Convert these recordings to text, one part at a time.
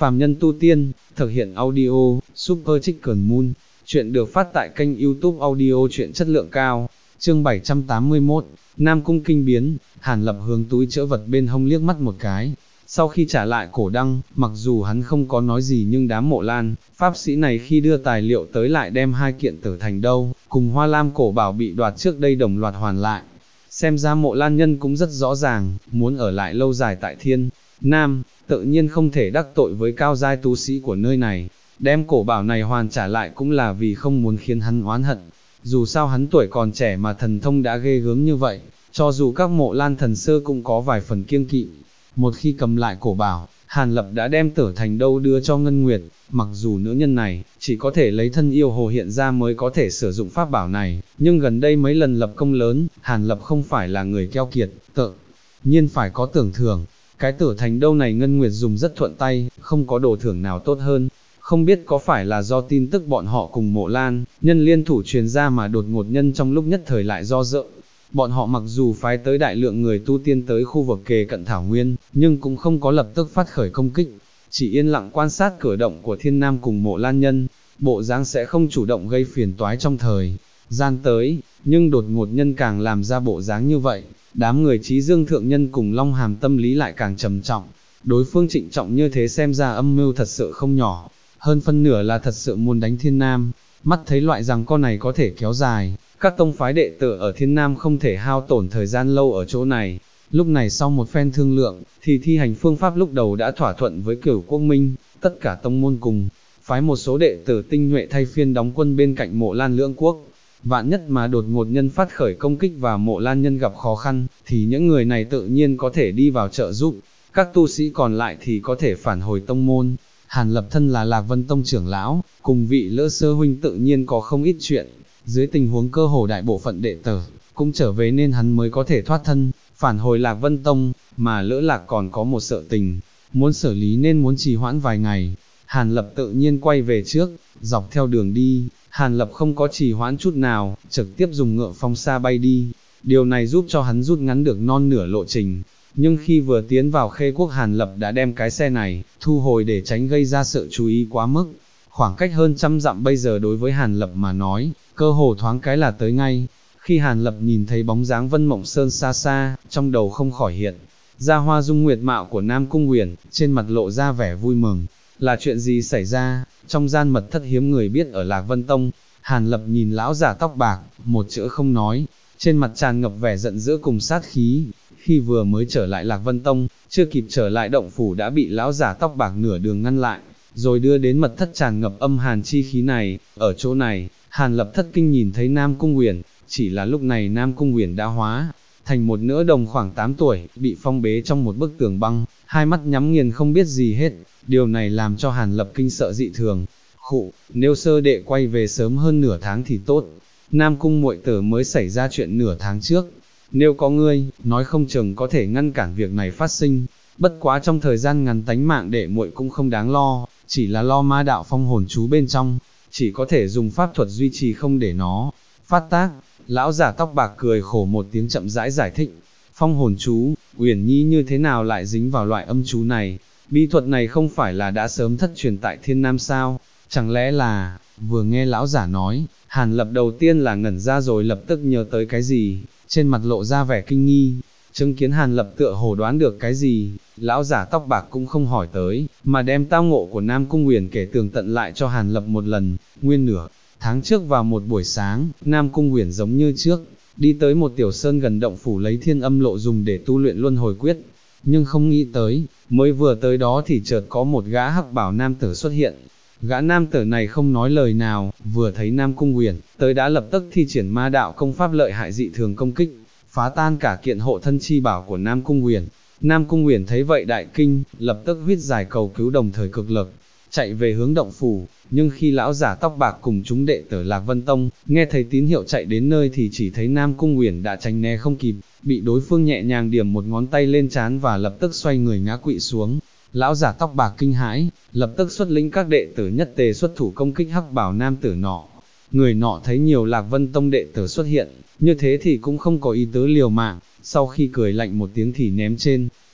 Phàm nhân tu tiên, thực hiện audio, Super Chicken Moon. Chuyện được phát tại kênh YouTube audio truyện chất lượng cao. Chương 781, Nam Cung kinh biến. Hàn Lập hướng túi trữ vật bên hông liếc mắt một cái. Sau khi trả lại cổ đăng, mặc dù hắn không có nói gì nhưng đám Mộ Lan, pháp sĩ này khi đưa tài liệu tới lại đem hai kiện Tử Thành Đâu, cùng Hoa Lam cổ bảo bị đoạt trước đây đồng loạt hoàn lại. Xem ra Mộ Lan nhân cũng rất rõ ràng, muốn ở lại lâu dài tại Thiên Nam, tự nhiên không thể đắc tội với cao giai tu sĩ của nơi này. Đem cổ bảo này hoàn trả lại cũng là vì không muốn khiến hắn oán hận. Dù sao hắn tuổi còn trẻ mà thần thông đã ghê gớm như vậy, cho dù các Mộ Lan thần sơ cũng có vài phần kiêng kỵ. Một khi cầm lại cổ bảo, Hàn Lập đã đem Tử Thành Đâu đưa cho Ngân Nguyệt, mặc dù nữ nhân này chỉ có thể lấy thân yêu hồ hiện ra mới có thể sử dụng pháp bảo này, nhưng gần đây mấy lần lập công lớn, Hàn Lập không phải là người keo kiệt, tự nhiên phải có tưởng thưởng. Cái Tử Thành Đâu này Ngân Nguyệt dùng rất thuận tay, không có đồ thưởng nào tốt hơn. Không biết có phải là do tin tức bọn họ cùng Mộ Lan nhân liên thủ truyền ra mà đột ngột nhân trong lúc nhất thời lại do dự. Bọn họ mặc dù phái tới đại lượng người tu tiên tới khu vực kề cận Thảo Nguyên, nhưng cũng không có lập tức phát khởi công kích, chỉ yên lặng quan sát cử động của Thiên Nam cùng Mộ Lan nhân, bộ dáng sẽ không chủ động gây phiền toái trong thời gian tới, nhưng đột ngột nhân càng làm ra bộ dáng như vậy, đám người Chí Dương thượng nhân cùng Long Hàm tâm lý lại càng trầm trọng, đối phương trịnh trọng như thế xem ra âm mưu thật sự không nhỏ, hơn phân nửa là thật sự muốn đánh Thiên Nam, mắt thấy loại rằng con này có thể kéo dài. Các tông phái đệ tử ở Thiên Nam không thể hao tổn thời gian lâu ở chỗ này. Lúc này sau một phen thương lượng, thì thi hành phương pháp lúc đầu đã thỏa thuận với Cửu Quốc Minh, tất cả tông môn cùng phái một số đệ tử tinh nhuệ thay phiên đóng quân bên cạnh Mộ Lan lưỡng quốc. Vạn nhất mà đột ngột nhân phát khởi công kích và Mộ Lan nhân gặp khó khăn, thì những người này tự nhiên có thể đi vào trợ giúp, các tu sĩ còn lại thì có thể phản hồi tông môn. Hàn Lập thân là Lạc Vân Tông trưởng lão, cùng vị Lỡ Sơ huynh tự nhiên có không ít chuyện. Dưới tình huống cơ hồ đại bộ phận đệ tử cũng trở về nên hắn mới có thể thoát thân, phản hồi Lạc Vân Tông, mà Lỡ Lạc còn có một sự tình muốn xử lý nên muốn trì hoãn vài ngày. Hàn Lập tự nhiên quay về trước, dọc theo đường đi, Hàn Lập không có trì hoãn chút nào, trực tiếp dùng ngựa phong xa bay đi. Điều này giúp cho hắn rút ngắn được non nửa lộ trình. Nhưng khi vừa tiến vào Khê Quốc, Hàn Lập đã đem cái xe này thu hồi để tránh gây ra sự chú ý quá mức. Khoảng cách hơn 100 dặm bây giờ đối với Hàn Lập mà nói, cơ hồ thoáng cái là tới ngay. Khi Hàn Lập nhìn thấy bóng dáng Vân Mộng Sơn xa xa, trong đầu không khỏi hiện ra hoa dung nguyệt mạo của Nam Cung Uyển, trên mặt lộ ra vẻ vui mừng. Là chuyện gì xảy ra? Trong gian mật thất hiếm người biết ở Lạc Vân Tông, Hàn Lập nhìn lão giả tóc bạc, một chữ không nói, trên mặt tràn ngập vẻ giận dữ cùng sát khí. Khi vừa mới trở lại Lạc Vân Tông, chưa kịp trở lại động phủ đã bị lão giả tóc bạc nửa đường ngăn lại, rồi đưa đến mật thất tràn ngập âm hàn chi khí này. Ở chỗ này, Hàn Lập thất kinh nhìn thấy Nam Cung Uyển, chỉ là lúc này Nam Cung Uyển đã hóa thành một nữ đồng khoảng 8 tuổi, bị phong bế trong một bức tường băng, hai mắt nhắm nghiền không biết gì hết. Điều này làm cho Hàn Lập kinh sợ dị thường. Khụ, nếu sơ đệ quay về sớm hơn nửa tháng thì tốt. Nam Cung muội tử mới xảy ra chuyện nửa tháng trước. Nếu có ngươi, nói không chừng có thể ngăn cản việc này phát sinh. Bất quá trong thời gian ngắn tánh mạng đệ muội cũng không đáng lo, chỉ là lo ma đạo phong hồn chú bên trong, chỉ có thể dùng pháp thuật duy trì không để nó phát tác. Lão giả tóc bạc cười khổ một tiếng chậm rãi giải thích. Phong hồn chú, Uyển Nhi như thế nào lại dính vào loại âm chú này? Bí thuật này không phải là đã sớm thất truyền tại Thiên Nam sao? Chẳng lẽ là... Vừa nghe lão giả nói, Hàn Lập đầu tiên là ngẩn ra rồi lập tức nhớ tới cái gì, trên mặt lộ ra vẻ kinh nghi. Chứng kiến Hàn Lập tựa hồ đoán được cái gì, lão giả tóc bạc cũng không hỏi tới, mà đem tao ngộ của Nam Cung Uyển kể tường tận lại cho Hàn Lập một lần. Nguyên nửa tháng trước vào một buổi sáng, Nam Cung Uyển giống như trước, đi tới một tiểu sơn gần động phủ lấy Thiên Âm Lộ dùng để tu luyện luân hồi quyết. Nhưng không nghĩ tới, mới vừa tới đó thì chợt có một gã hắc bảo nam tử xuất hiện. Gã nam tử này không nói lời nào, vừa thấy Nam Cung Uyển tới đã lập tức thi triển ma đạo công pháp lợi hại dị thường công kích, phá tan cả kiện hộ thân chi bảo của Nam Cung Uyển. Nam Cung Uyển thấy vậy đại kinh, lập tức huýt dài cầu cứu đồng thời cực lực chạy về hướng động phủ. Nhưng khi lão giả tóc bạc cùng chúng đệ tử Lạc Vân Tông nghe thấy tín hiệu chạy đến nơi thì chỉ thấy Nam Cung Uyển đã tránh né không kịp, bị đối phương nhẹ nhàng điểm một ngón tay lên trán và lập tức xoay người ngã quỵ xuống. Lão giả tóc bạc kinh hãi, lập tức xuất lĩnh các đệ tử nhất tề xuất thủ công kích hắc bảo nam tử nọ. Người nọ thấy nhiều Lạc Vân Tông đệ tử xuất hiện, như thế thì cũng không có ý tứ liều mạng, sau khi cười lạnh một tiếng thì ném trên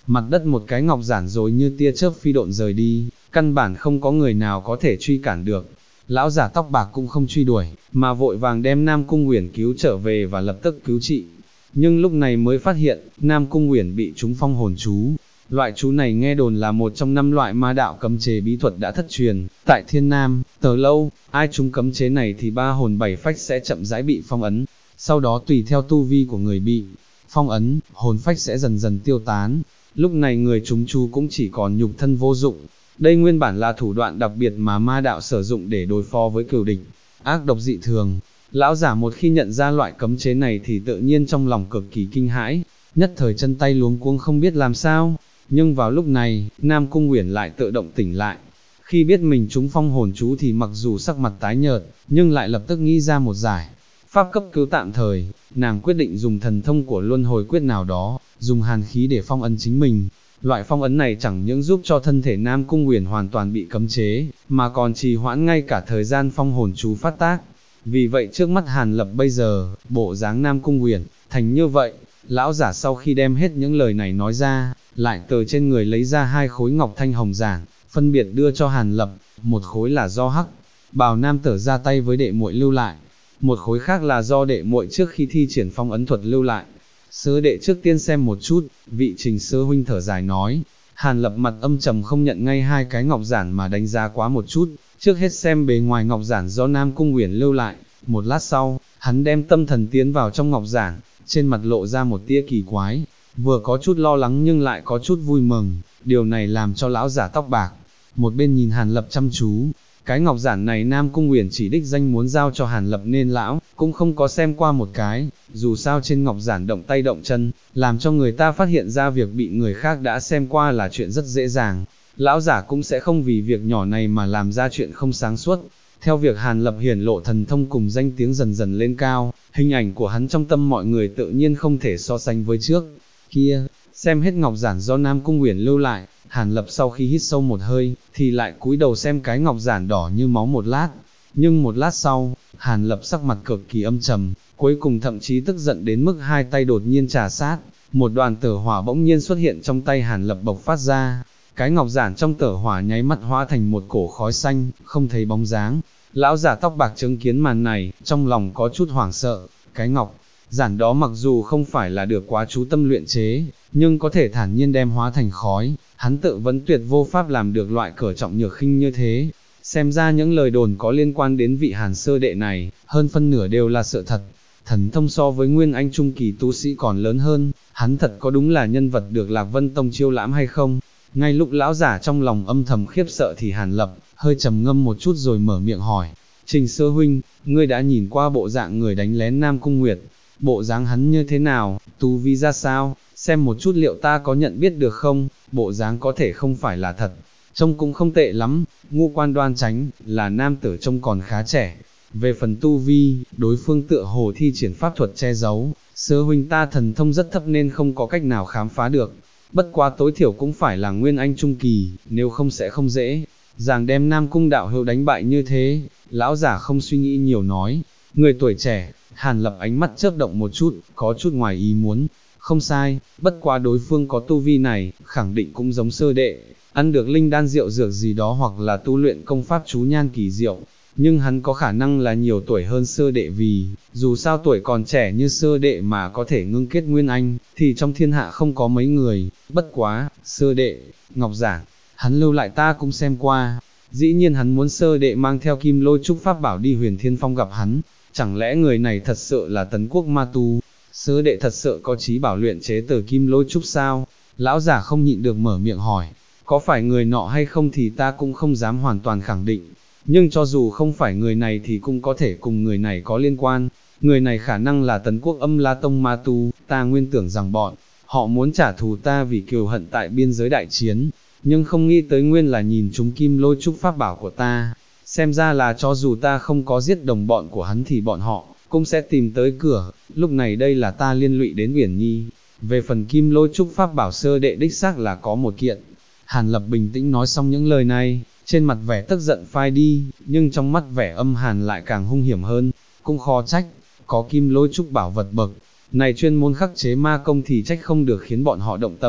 mặt đất một cái ngọc giản rồi như tia chớp phi độn rời đi, căn bản không có người nào có thể truy cản được. Lão giả tóc bạc cũng không truy đuổi, mà vội vàng đem Nam Cung Uyển cứu trở về và lập tức cứu trị. Nhưng lúc này mới phát hiện, Nam Cung Uyển bị trúng phong hồn chú. Loại chú này nghe đồn là một trong 5 loại ma đạo cấm chế bí thuật đã thất truyền, tại Thiên Nam, Tờ Lâu, ai trúng cấm chế này thì 3 hồn 7 phách sẽ chậm rãi bị phong ấn, sau đó tùy theo tu vi của người bị phong ấn, hồn phách sẽ dần dần tiêu tán, lúc này người trúng chú cũng chỉ còn nhục thân vô dụng. Đây nguyên bản là thủ đoạn đặc biệt mà ma đạo sử dụng để đối phó với cừu địch, ác độc dị thường. Lão giả một khi nhận ra loại cấm chế này thì tự nhiên trong lòng cực kỳ kinh hãi, nhất thời chân tay luống cuống không biết làm sao. Nhưng vào lúc này, Nam Cung Uyển lại tự động tỉnh lại. Khi biết mình trúng phong hồn chú thì mặc dù sắc mặt tái nhợt, nhưng lại lập tức nghĩ ra một giải pháp cấp cứu tạm thời. Nàng quyết định dùng thần thông của luân hồi quyết nào đó, dùng hàn khí để phong ấn chính mình. Loại phong ấn này chẳng những giúp cho thân thể Nam Cung Uyển hoàn toàn bị cấm chế, mà còn trì hoãn ngay cả thời gian phong hồn chú phát tác. Vì vậy trước mắt Hàn Lập bây giờ, bộ dáng Nam Cung Uyển thành như vậy. Lão giả sau khi đem hết những lời này nói ra, lại từ trên người lấy ra 2 khối ngọc thanh hồng giản, phân biệt đưa cho Hàn Lập, một khối là do Hắc Bào Nam Tử ra tay với đệ muội lưu lại, một khối khác là do đệ muội trước khi thi triển phong ấn thuật lưu lại. Sơ đệ trước tiên xem một chút, vị Trình sư huynh thở dài nói. Hàn Lập mặt âm trầm không nhận ngay 2 cái ngọc giản mà đánh giá quá một chút, trước hết xem bề ngoài ngọc giản do Nam Cung Uyển lưu lại, một lát sau, hắn đem tâm thần tiến vào trong ngọc giản, trên mặt lộ ra một tia kỳ quái, vừa có chút lo lắng nhưng lại có chút vui mừng, điều này làm cho lão giả tóc bạc một bên nhìn Hàn Lập chăm chú. Cái ngọc giản này Nam Cung Uyển chỉ đích danh muốn giao cho Hàn Lập nên lão cũng không có xem qua một cái, dù sao trên ngọc giản động tay động chân, làm cho người ta phát hiện ra việc bị người khác đã xem qua là chuyện rất dễ dàng. Lão giả cũng sẽ không vì việc nhỏ này mà làm ra chuyện không sáng suốt. Theo việc Hàn Lập hiển lộ thần thông cùng danh tiếng dần dần lên cao, hình ảnh của hắn trong tâm mọi người tự nhiên không thể so sánh với trước kia. Xem hết ngọc giản do Nam Cung Uyển lưu lại, Hàn Lập sau khi hít sâu một hơi, thì lại cúi đầu xem cái ngọc giản đỏ như máu một lát. Nhưng một lát sau, Hàn Lập sắc mặt cực kỳ âm trầm, cuối cùng thậm chí tức giận đến mức 2 tay đột nhiên trà sát, một đoàn tử hỏa bỗng nhiên xuất hiện trong tay Hàn Lập bộc phát ra. Cái ngọc giản trong tử hỏa nháy mắt hóa thành một cổ khói xanh, không thấy bóng dáng. Lão giả tóc bạc chứng kiến màn này, trong lòng có chút hoảng sợ. Cái ngọc giản đó mặc dù không phải là được quá chú tâm luyện chế, nhưng có thể thản nhiên đem hóa thành khói, hắn tự vẫn tuyệt vô pháp làm được loại cỡ trọng nhược khinh như thế. Xem ra những lời đồn có liên quan đến vị Hàn sơ đệ này, hơn phân nửa đều là sự thật. Thần thông so với Nguyên Anh trung kỳ tu sĩ còn lớn hơn, hắn thật có đúng là nhân vật được Lạc Vân Tông chiêu lãm hay không? Ngay lúc lão giả trong lòng âm thầm khiếp sợ thì Hàn Lập hơi trầm ngâm một chút rồi mở miệng hỏi, Trình sư huynh, ngươi đã nhìn qua bộ dạng người đánh lén Nam Cung Nguyệt, bộ dáng hắn như thế nào, tu vi ra sao, xem một chút liệu ta có nhận biết được không, bộ dáng có thể không phải là thật, trông cũng không tệ lắm, ngũ quan đoan chánh, là nam tử trông còn khá trẻ. Về phần tu vi, đối phương tựa hồ thi triển pháp thuật che giấu, sư huynh ta thần thông rất thấp nên không có cách nào khám phá được, bất quá tối thiểu cũng phải là Nguyên Anh trung kỳ, nếu không sẽ không dễ dàng đem Nam Cung đạo hữu đánh bại như thế. Lão giả không suy nghĩ nhiều nói, người tuổi trẻ. Hàn Lập ánh mắt chớp động một chút, có chút ngoài ý muốn, không sai, bất quá đối phương có tu vi này, khẳng định cũng giống sơ đệ, ăn được linh đan rượu dược gì đó hoặc là tu luyện công pháp chú nhan kỳ diệu, nhưng hắn có khả năng là nhiều tuổi hơn sơ đệ vì, dù sao tuổi còn trẻ như sơ đệ mà có thể ngưng kết Nguyên Anh, thì trong thiên hạ không có mấy người, bất quá, sơ đệ, ngọc giản, hắn lưu lại ta cũng xem qua, dĩ nhiên hắn muốn sơ đệ mang theo Kim Lôi Trúc Pháp Bảo đi Huyền Thiên Phong gặp hắn. Chẳng lẽ người này thật sự là Tấn Quốc ma tu, sơ đệ thật sự có trí bảo luyện chế từ Kim Lôi Trúc sao? Lão giả không nhịn được mở miệng hỏi, có phải người nọ hay không thì ta cũng không dám hoàn toàn khẳng định, nhưng cho dù không phải người này thì cũng có thể cùng người này có liên quan, người này khả năng là Tấn Quốc Âm La Tông ma tu, ta nguyên tưởng rằng bọn họ muốn trả thù ta vì kiều hận tại biên giới đại chiến, nhưng không nghĩ tới nguyên là nhìn chúng Kim Lôi Trúc Pháp Bảo của ta. Xem ra là cho dù ta không có giết đồng bọn của hắn thì bọn họ cũng sẽ tìm tới cửa, lúc này đây là ta liên lụy đến Uyển Nhi. Về phần Kim Lôi Trúc Pháp Bảo sơ đệ đích xác là có một kiện. Hàn Lập bình tĩnh nói xong những lời này, trên mặt vẻ tức giận phai đi, nhưng trong mắt vẻ âm hàn lại càng hung hiểm hơn, cũng khó trách, có Kim Lôi Trúc bảo vật bậc này chuyên môn khắc chế ma công thì trách không được khiến bọn họ động tâm.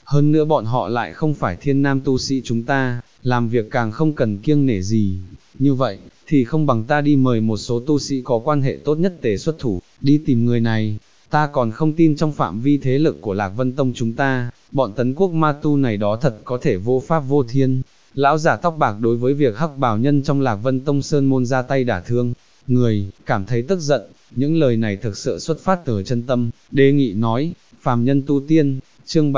hơn nữa bọn họ lại không phải thiên nam tu sĩ chúng ta, làm việc càng không cần kiêng nể gì, như vậy, thì không bằng ta đi mời một số tu sĩ có quan hệ tốt nhất tề xuất thủ, đi tìm người này, ta còn không tin trong phạm vi thế lực của Lạc Vân Tông chúng ta, bọn tấn quốc ma tu này đó thật có thể vô pháp vô thiên. Lão giả tóc bạc đối với việc hắc bào nhân trong Lạc Vân Tông Sơn Môn ra tay đả thương người, cảm thấy tức giận, những lời này thực sự xuất phát từ chân tâm, đề nghị nói, phàm nhân tu tiên, chương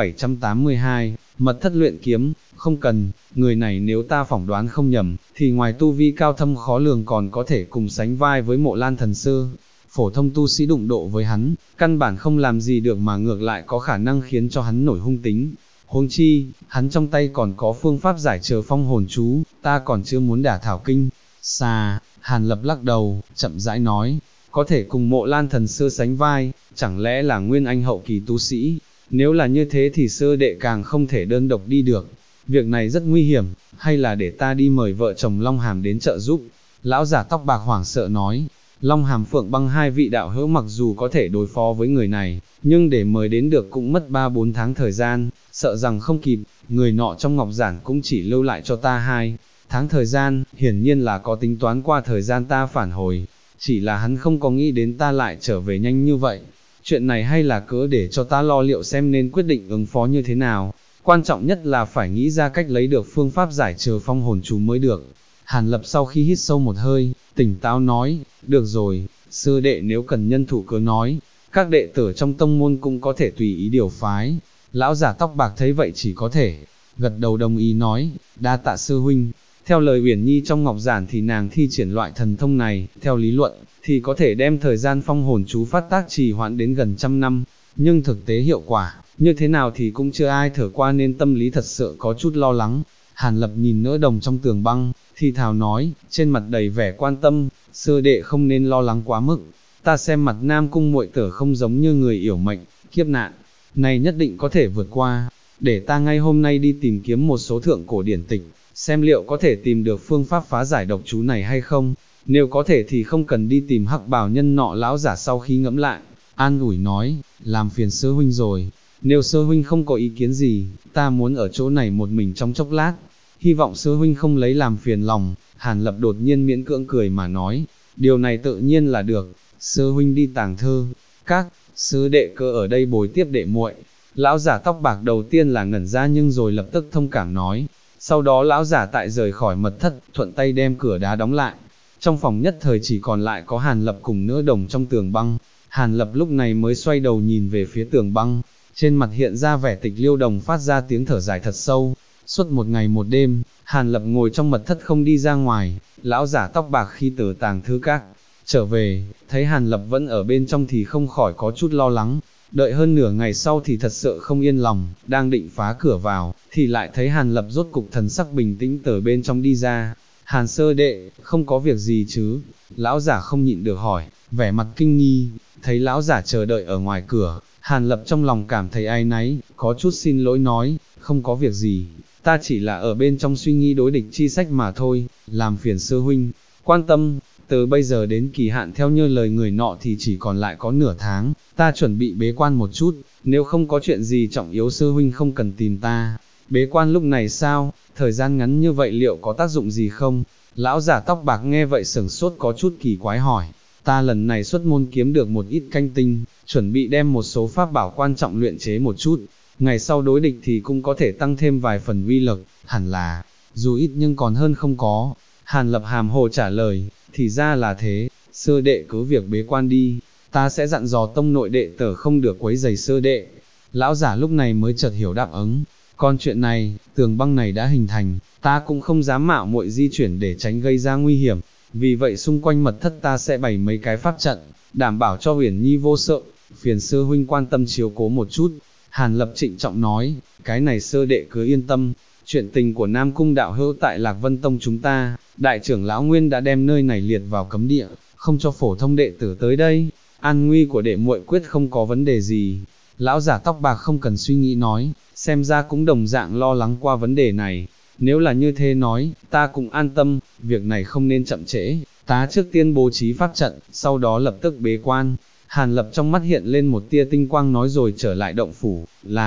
782, mật thất luyện kiếm, không cần, người này nếu ta phỏng đoán không nhầm, thì ngoài tu vi cao thâm khó lường còn có thể cùng sánh vai với Mộ Lan thần sư, phổ thông tu sĩ đụng độ với hắn, căn bản không làm gì được mà ngược lại có khả năng khiến cho hắn nổi hung tính. Huống chi, hắn trong tay còn có phương pháp giải trừ phong hồn chú, ta còn chưa muốn đả thảo kinh. Xà, Hàn Lập lắc đầu, chậm rãi nói, có thể cùng Mộ Lan thần sư sánh vai, chẳng lẽ là nguyên anh hậu kỳ tu sĩ, nếu là như thế thì sư đệ càng không thể đơn độc đi được, việc này rất nguy hiểm, hay là để ta đi mời vợ chồng Long Hàm đến trợ giúp. Lão giả tóc bạc hoảng sợ nói, Long Hàm Phượng Băng hai vị đạo hữu mặc dù có thể đối phó với người này, nhưng để mời đến được cũng mất 3-4 tháng thời gian, sợ rằng không kịp, người nọ trong ngọc giản cũng chỉ lưu lại cho ta 2 tháng thời gian, hiển nhiên là có tính toán qua thời gian ta phản hồi, chỉ là hắn không có nghĩ đến ta lại trở về nhanh như vậy. Chuyện này hay là cớ để cho ta lo liệu xem nên quyết định ứng phó như thế nào, quan trọng nhất là phải nghĩ ra cách lấy được phương pháp giải trừ phong hồn chú mới được. Hàn Lập sau khi hít sâu một hơi, tỉnh táo nói, được rồi, sư đệ nếu cần nhân thủ cứ nói, các đệ tử trong tông môn cũng có thể tùy ý điều phái. Lão giả tóc bạc thấy vậy chỉ có thể gật đầu đồng ý nói, đa tạ sư huynh. Theo lời Uyển Nhi trong ngọc giản thì nàng thi triển loại thần thông này, theo lý luận, thì có thể đem thời gian phong hồn chú phát tác trì hoãn đến gần 100 năm, nhưng thực tế hiệu quả, như thế nào thì cũng chưa ai thử qua nên tâm lý thật sự có chút lo lắng. Hàn Lập nhìn nỡ đồng trong tường băng, thì thào nói, trên mặt đầy vẻ quan tâm, sư đệ không nên lo lắng quá mức, ta xem mặt Nam Cung muội tử không giống như người yểu mệnh, kiếp nạn này nhất định có thể vượt qua, để ta ngay hôm nay đi tìm kiếm một số thượng cổ điển tịch, xem liệu có thể tìm được phương pháp phá giải độc chú này hay không, nếu có thể thì không cần đi tìm hắc bào nhân nọ. Lão giả sau khi ngẫm lại, an ủi nói, làm phiền sư huynh rồi, nếu sư huynh không có ý kiến gì, ta muốn ở chỗ này một mình trong chốc lát, hy vọng sư huynh không lấy làm phiền lòng. Hàn Lập đột nhiên miễn cưỡng cười mà nói, điều này tự nhiên là được, sư huynh đi tàng thư, các sư đệ cơ ở đây bồi tiếp đệ muội. Lão giả tóc bạc đầu tiên là ngẩn ra nhưng rồi lập tức thông cảm nói, sau đó lão giả tại rời khỏi mật thất, thuận tay đem cửa đá đóng lại. Trong phòng nhất thời chỉ còn lại có Hàn Lập cùng nỡ đồng trong tường băng. Hàn Lập lúc này mới xoay đầu nhìn về phía tường băng, trên mặt hiện ra vẻ tịch liêu, đồng phát ra tiếng thở dài thật sâu. Suốt một ngày một đêm, Hàn Lập ngồi trong mật thất không đi ra ngoài. Lão giả tóc bạc khi từ tàng thư các trở về, thấy Hàn Lập vẫn ở bên trong thì không khỏi có chút lo lắng. Đợi hơn nửa ngày sau thì thật sự không yên lòng, đang định phá cửa vào, thì lại thấy Hàn Lập rốt cục thần sắc bình tĩnh từ bên trong đi ra. Hàn sơ đệ, không có việc gì chứ? Lão giả không nhịn được hỏi, vẻ mặt kinh nghi. Thấy lão giả chờ đợi ở ngoài cửa, Hàn Lập trong lòng cảm thấy áy náy, có chút xin lỗi nói, không có việc gì, ta chỉ là ở bên trong suy nghĩ đối địch chi sách mà thôi, làm phiền sư huynh quan tâm. Từ bây giờ đến kỳ hạn theo như lời người nọ thì chỉ còn lại có nửa tháng, ta chuẩn bị bế quan một chút, nếu không có chuyện gì trọng yếu sư huynh không cần tìm ta. Bế quan lúc này sao, thời gian ngắn như vậy liệu có tác dụng gì không? Lão giả tóc bạc nghe vậy sửng sốt có chút kỳ quái hỏi, ta lần này xuất môn kiếm được một ít canh tinh, chuẩn bị đem một số pháp bảo quan trọng luyện chế một chút, ngày sau đối địch thì cũng có thể tăng thêm vài phần uy lực, hẳn là, dù ít nhưng còn hơn không có. Hàn Lập hàm hồ trả lời, thì ra là thế, sư đệ cứ việc bế quan đi, ta sẽ dặn dò tông nội đệ tử không được quấy rầy sư đệ. Lão giả lúc này mới chợt hiểu đáp ứng, còn chuyện này, tường băng này đã hình thành, ta cũng không dám mạo muội di chuyển để tránh gây ra nguy hiểm, vì vậy xung quanh mật thất ta sẽ bày mấy cái pháp trận, đảm bảo cho Uyển Nhi vô sợ, phiền sư huynh quan tâm chiếu cố một chút. Hàn Lập trịnh trọng nói, cái này sư đệ cứ yên tâm, chuyện tình của Nam Cung đạo hữu tại Lạc Vân Tông chúng ta, đại trưởng lão Nguyên đã đem nơi này liệt vào cấm địa, không cho phổ thông đệ tử tới đây, an nguy của đệ muội quyết không có vấn đề gì. Lão giả tóc bạc không cần suy nghĩ nói, xem ra cũng đồng dạng lo lắng qua vấn đề này, nếu là như thế nói, ta cũng an tâm, việc này không nên chậm trễ, ta trước tiên bố trí pháp trận, sau đó lập tức bế quan. Hàn Lập trong mắt hiện lên một tia tinh quang nói rồi trở lại động phủ, làm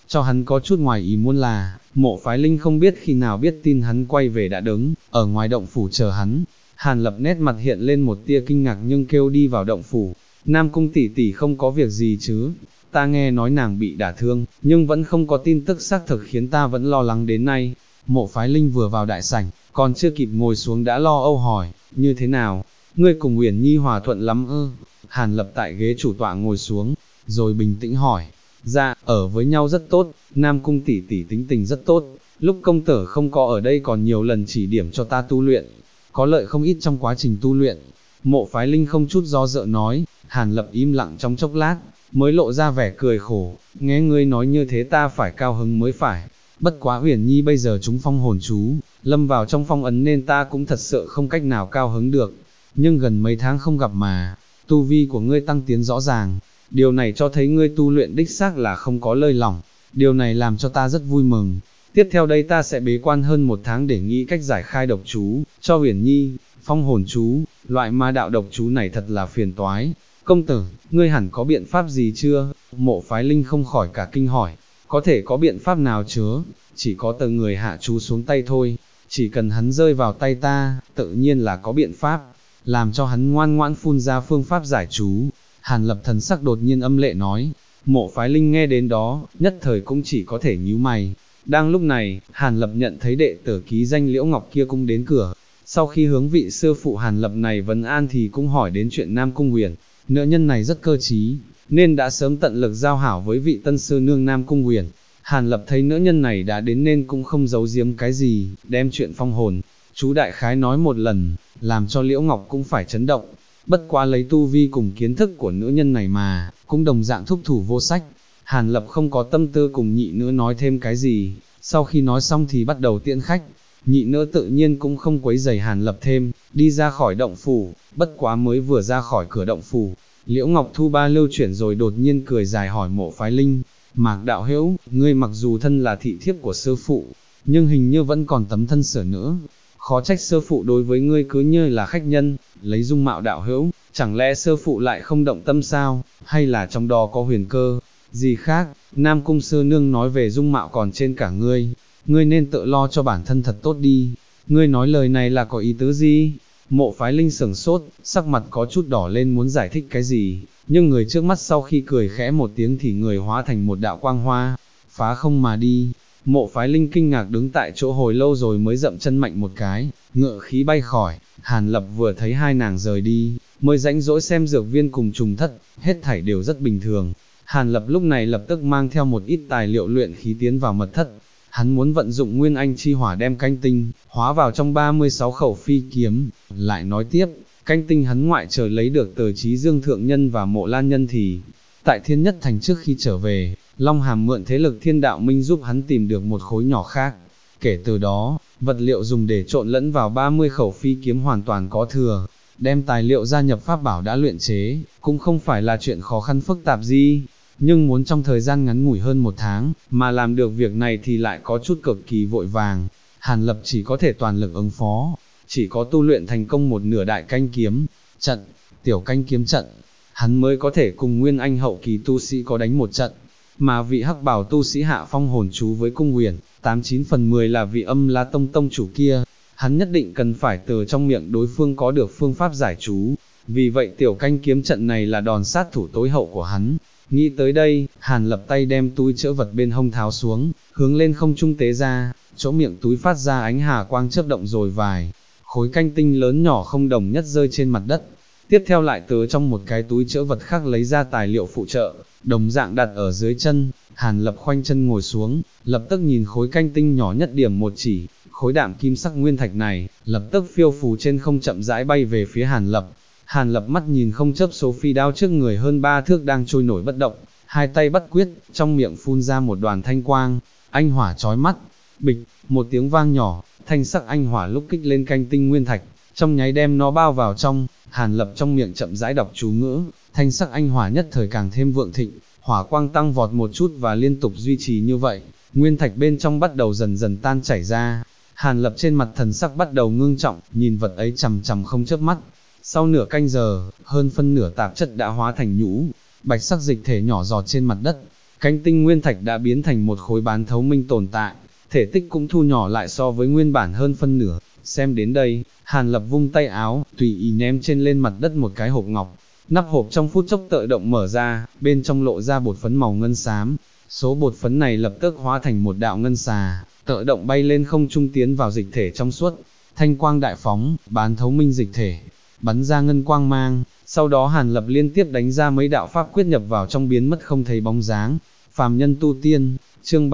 Cho hắn có chút ngoài ý muốn là, Mộ Phái Linh không biết khi nào biết tin hắn quay về đã đứng, ở ngoài động phủ chờ hắn. Hàn Lập nét mặt hiện lên một tia kinh ngạc nhưng kêu đi vào động phủ. Nam Cung tỷ tỷ không có việc gì chứ? Ta nghe nói nàng bị đả thương, nhưng vẫn không có tin tức xác thực khiến ta vẫn lo lắng đến nay. Mộ Phái Linh vừa vào đại sảnh, còn chưa kịp ngồi xuống đã lo âu hỏi, như thế nào? Ngươi cùng Uyển Nhi hòa thuận lắm ư? Hàn Lập tại ghế chủ tọa ngồi xuống, rồi bình tĩnh hỏi. Dạ, ở với nhau rất tốt, Nam Cung tỷ tỷ tính tình rất tốt, lúc công tử không có ở đây còn nhiều lần chỉ điểm cho ta tu luyện, có lợi không ít trong quá trình tu luyện. Mộ Phái Linh không chút do dự nói. Hàn Lập im lặng trong chốc lát, mới lộ ra vẻ cười khổ, nghe ngươi nói như thế ta phải cao hứng mới phải. Bất quá Uyển Nhi bây giờ chúng phong hồn chú, lâm vào trong phong ấn nên ta cũng thật sự không cách nào cao hứng được. Nhưng gần mấy tháng không gặp mà, tu vi của ngươi tăng tiến rõ ràng, điều này cho thấy ngươi tu luyện đích xác là không có lơi lỏng, điều này làm cho ta rất vui mừng. Tiếp theo đây ta sẽ bế quan hơn 1 tháng để nghĩ cách giải khai độc chú, cho Uyển Nhi. Phong hồn chú, loại ma đạo độc chú này thật là phiền toái. Công tử, ngươi hẳn có biện pháp gì chưa? Mộ Phái Linh không khỏi cả kinh hỏi. Có thể có biện pháp nào chứ? Chỉ có từng người hạ chú xuống tay thôi. Chỉ cần hắn rơi vào tay ta, tự nhiên là có biện pháp. Làm cho hắn ngoan ngoãn phun ra phương pháp giải chú. Hàn Lập thần sắc đột nhiên âm lệ nói. Mộ Phái Linh nghe đến đó, nhất thời cũng chỉ có thể nhíu mày. Đang lúc này, Hàn Lập nhận thấy đệ tử ký danh Liễu Ngọc kia cũng đến cửa. Sau khi hướng vị sư phụ Hàn Lập này vấn an thì cũng hỏi đến chuyện Nam Cung Uyển. Nữ nhân này rất cơ trí, nên đã sớm tận lực giao hảo với vị tân sư nương Nam Cung Uyển. Hàn Lập thấy nữ nhân này đã đến nên cũng không giấu giếm cái gì, đem chuyện phong hồn chú đại khái nói một lần, làm cho Liễu Ngọc cũng phải chấn động. Bất quá lấy tu vi cùng kiến thức của nữ nhân này mà, cũng đồng dạng thúc thủ vô sách. Hàn Lập không có tâm tư cùng nhị nữ nói thêm cái gì, sau khi nói xong thì bắt đầu tiễn khách. Nhị nữ tự nhiên cũng không quấy rầy Hàn Lập thêm, đi ra khỏi động phủ. Bất quá mới vừa ra khỏi cửa động phủ, Liễu Ngọc Thu ba lưu chuyển rồi đột nhiên cười dài hỏi Mộ Phái Linh. Mạc đạo hữu, ngươi mặc dù thân là thị thiếp của sư phụ, nhưng hình như vẫn còn tấm thân sở nữa. Khó trách sư phụ đối với ngươi cứ như là khách nhân, lấy dung mạo đạo hữu, chẳng lẽ sư phụ lại không động tâm sao, hay là trong đó có huyền cơ gì khác? Nam Cung sư nương nói về dung mạo còn trên cả ngươi, ngươi nên tự lo cho bản thân thật tốt đi. Ngươi nói lời này là có ý tứ gì? Mộ Phái Linh sửng sốt, sắc mặt có chút đỏ lên muốn giải thích cái gì, nhưng người trước mắt sau khi cười khẽ một tiếng thì người hóa thành một đạo quang hoa, phá không mà đi. Mộ Phái Linh kinh ngạc đứng tại chỗ hồi lâu rồi mới dậm chân mạnh một cái, ngựa khí bay khỏi. Hàn Lập vừa thấy hai nàng rời đi, mới rãnh rỗi xem dược viên cùng trùng thất, hết thảy đều rất bình thường. Hàn Lập lúc này lập tức mang theo một ít tài liệu luyện khí tiến vào mật thất. Hắn muốn vận dụng nguyên anh chi hỏa đem canh tinh, hóa vào trong 36 khẩu phi kiếm. Lại nói tiếp, canh tinh hắn ngoại trừ lấy được từ Chí Dương Thượng Nhân và Mộ Lan Nhân thì, tại Thiên Nhất Thành trước khi trở về, Long Hàm mượn thế lực Thiên Đạo Minh giúp hắn tìm được một khối nhỏ khác. Kể từ đó, vật liệu dùng để trộn lẫn vào 30 khẩu phi kiếm hoàn toàn có thừa. Đem tài liệu gia nhập pháp bảo đã luyện chế, cũng không phải là chuyện khó khăn phức tạp gì. Nhưng muốn trong thời gian ngắn ngủi hơn 1 tháng, mà làm được việc này thì lại có chút cực kỳ vội vàng. Hàn Lập chỉ có thể toàn lực ứng phó, chỉ có tu luyện thành công một nửa đại canh kiếm trận, tiểu canh kiếm trận, hắn mới có thể cùng nguyên anh hậu kỳ tu sĩ có đánh một trận. Mà vị hắc bảo tu sĩ hạ phong hồn chú với Cung Uyển, 89 phần 10 là vị Âm La Tông tông chủ kia, hắn nhất định cần phải từ trong miệng đối phương có được phương pháp giải chú. Vì vậy tiểu canh kiếm trận này là đòn sát thủ tối hậu của hắn. Nghĩ tới đây, Hàn Lập tay đem túi chữ vật bên hông tháo xuống, hướng lên không trung tế ra, chỗ miệng túi phát ra ánh hà quang chớp động rồi vài khối canh tinh lớn nhỏ không đồng nhất rơi trên mặt đất. Tiếp theo lại từ trong một cái túi chữ vật khác lấy ra tài liệu phụ trợ, đồng dạng đặt ở dưới chân. Hàn Lập khoanh chân ngồi xuống, lập tức nhìn khối canh tinh nhỏ nhất điểm một chỉ, khối đạm kim sắc nguyên thạch này, lập tức phiêu phù trên không chậm rãi bay về phía Hàn Lập. Hàn Lập mắt nhìn không chớp số phi đao trước người hơn 3 thước đang trôi nổi bất động, hai tay bắt quyết, trong miệng phun ra một đoàn thanh quang, anh hỏa chói mắt. Bịch, một tiếng vang nhỏ, thanh sắc anh hỏa lúc kích lên canh tinh nguyên thạch, trong nháy đem nó bao vào trong. Hàn Lập trong miệng chậm rãi đọc chú ngữ, thanh sắc anh hỏa nhất thời càng thêm vượng thịnh, hỏa quang tăng vọt một chút và liên tục duy trì như vậy, nguyên thạch bên trong bắt đầu dần dần tan chảy ra. Hàn Lập trên mặt thần sắc bắt đầu ngưng trọng, nhìn vật ấy chằm chằm không chớp mắt. Sau nửa canh giờ, hơn phân nửa tạp chất đã hóa thành nhũ bạch sắc dịch thể nhỏ giọt trên mặt đất. canh tinh nguyên thạch đã biến thành một khối bán thấu minh tồn tại, thể tích cũng thu nhỏ lại so với nguyên bản hơn phân nửa. Xem đến đây, Hàn Lập vung tay áo, tùy ý ném trên lên mặt đất một cái hộp ngọc. Nắp hộp trong phút chốc tự động mở ra, bên trong lộ ra bột phấn màu ngân xám. Số bột phấn này lập tức hóa thành một đạo ngân xà, tự động bay lên không trung tiến vào dịch thể trong suốt. Thanh quang đại phóng, bán thấu minh dịch thể, bắn ra ngân quang mang. Sau đó Hàn Lập liên tiếp đánh ra mấy đạo pháp quyết nhập vào trong biến mất không thấy bóng dáng. Phàm nhân tu tiên, chương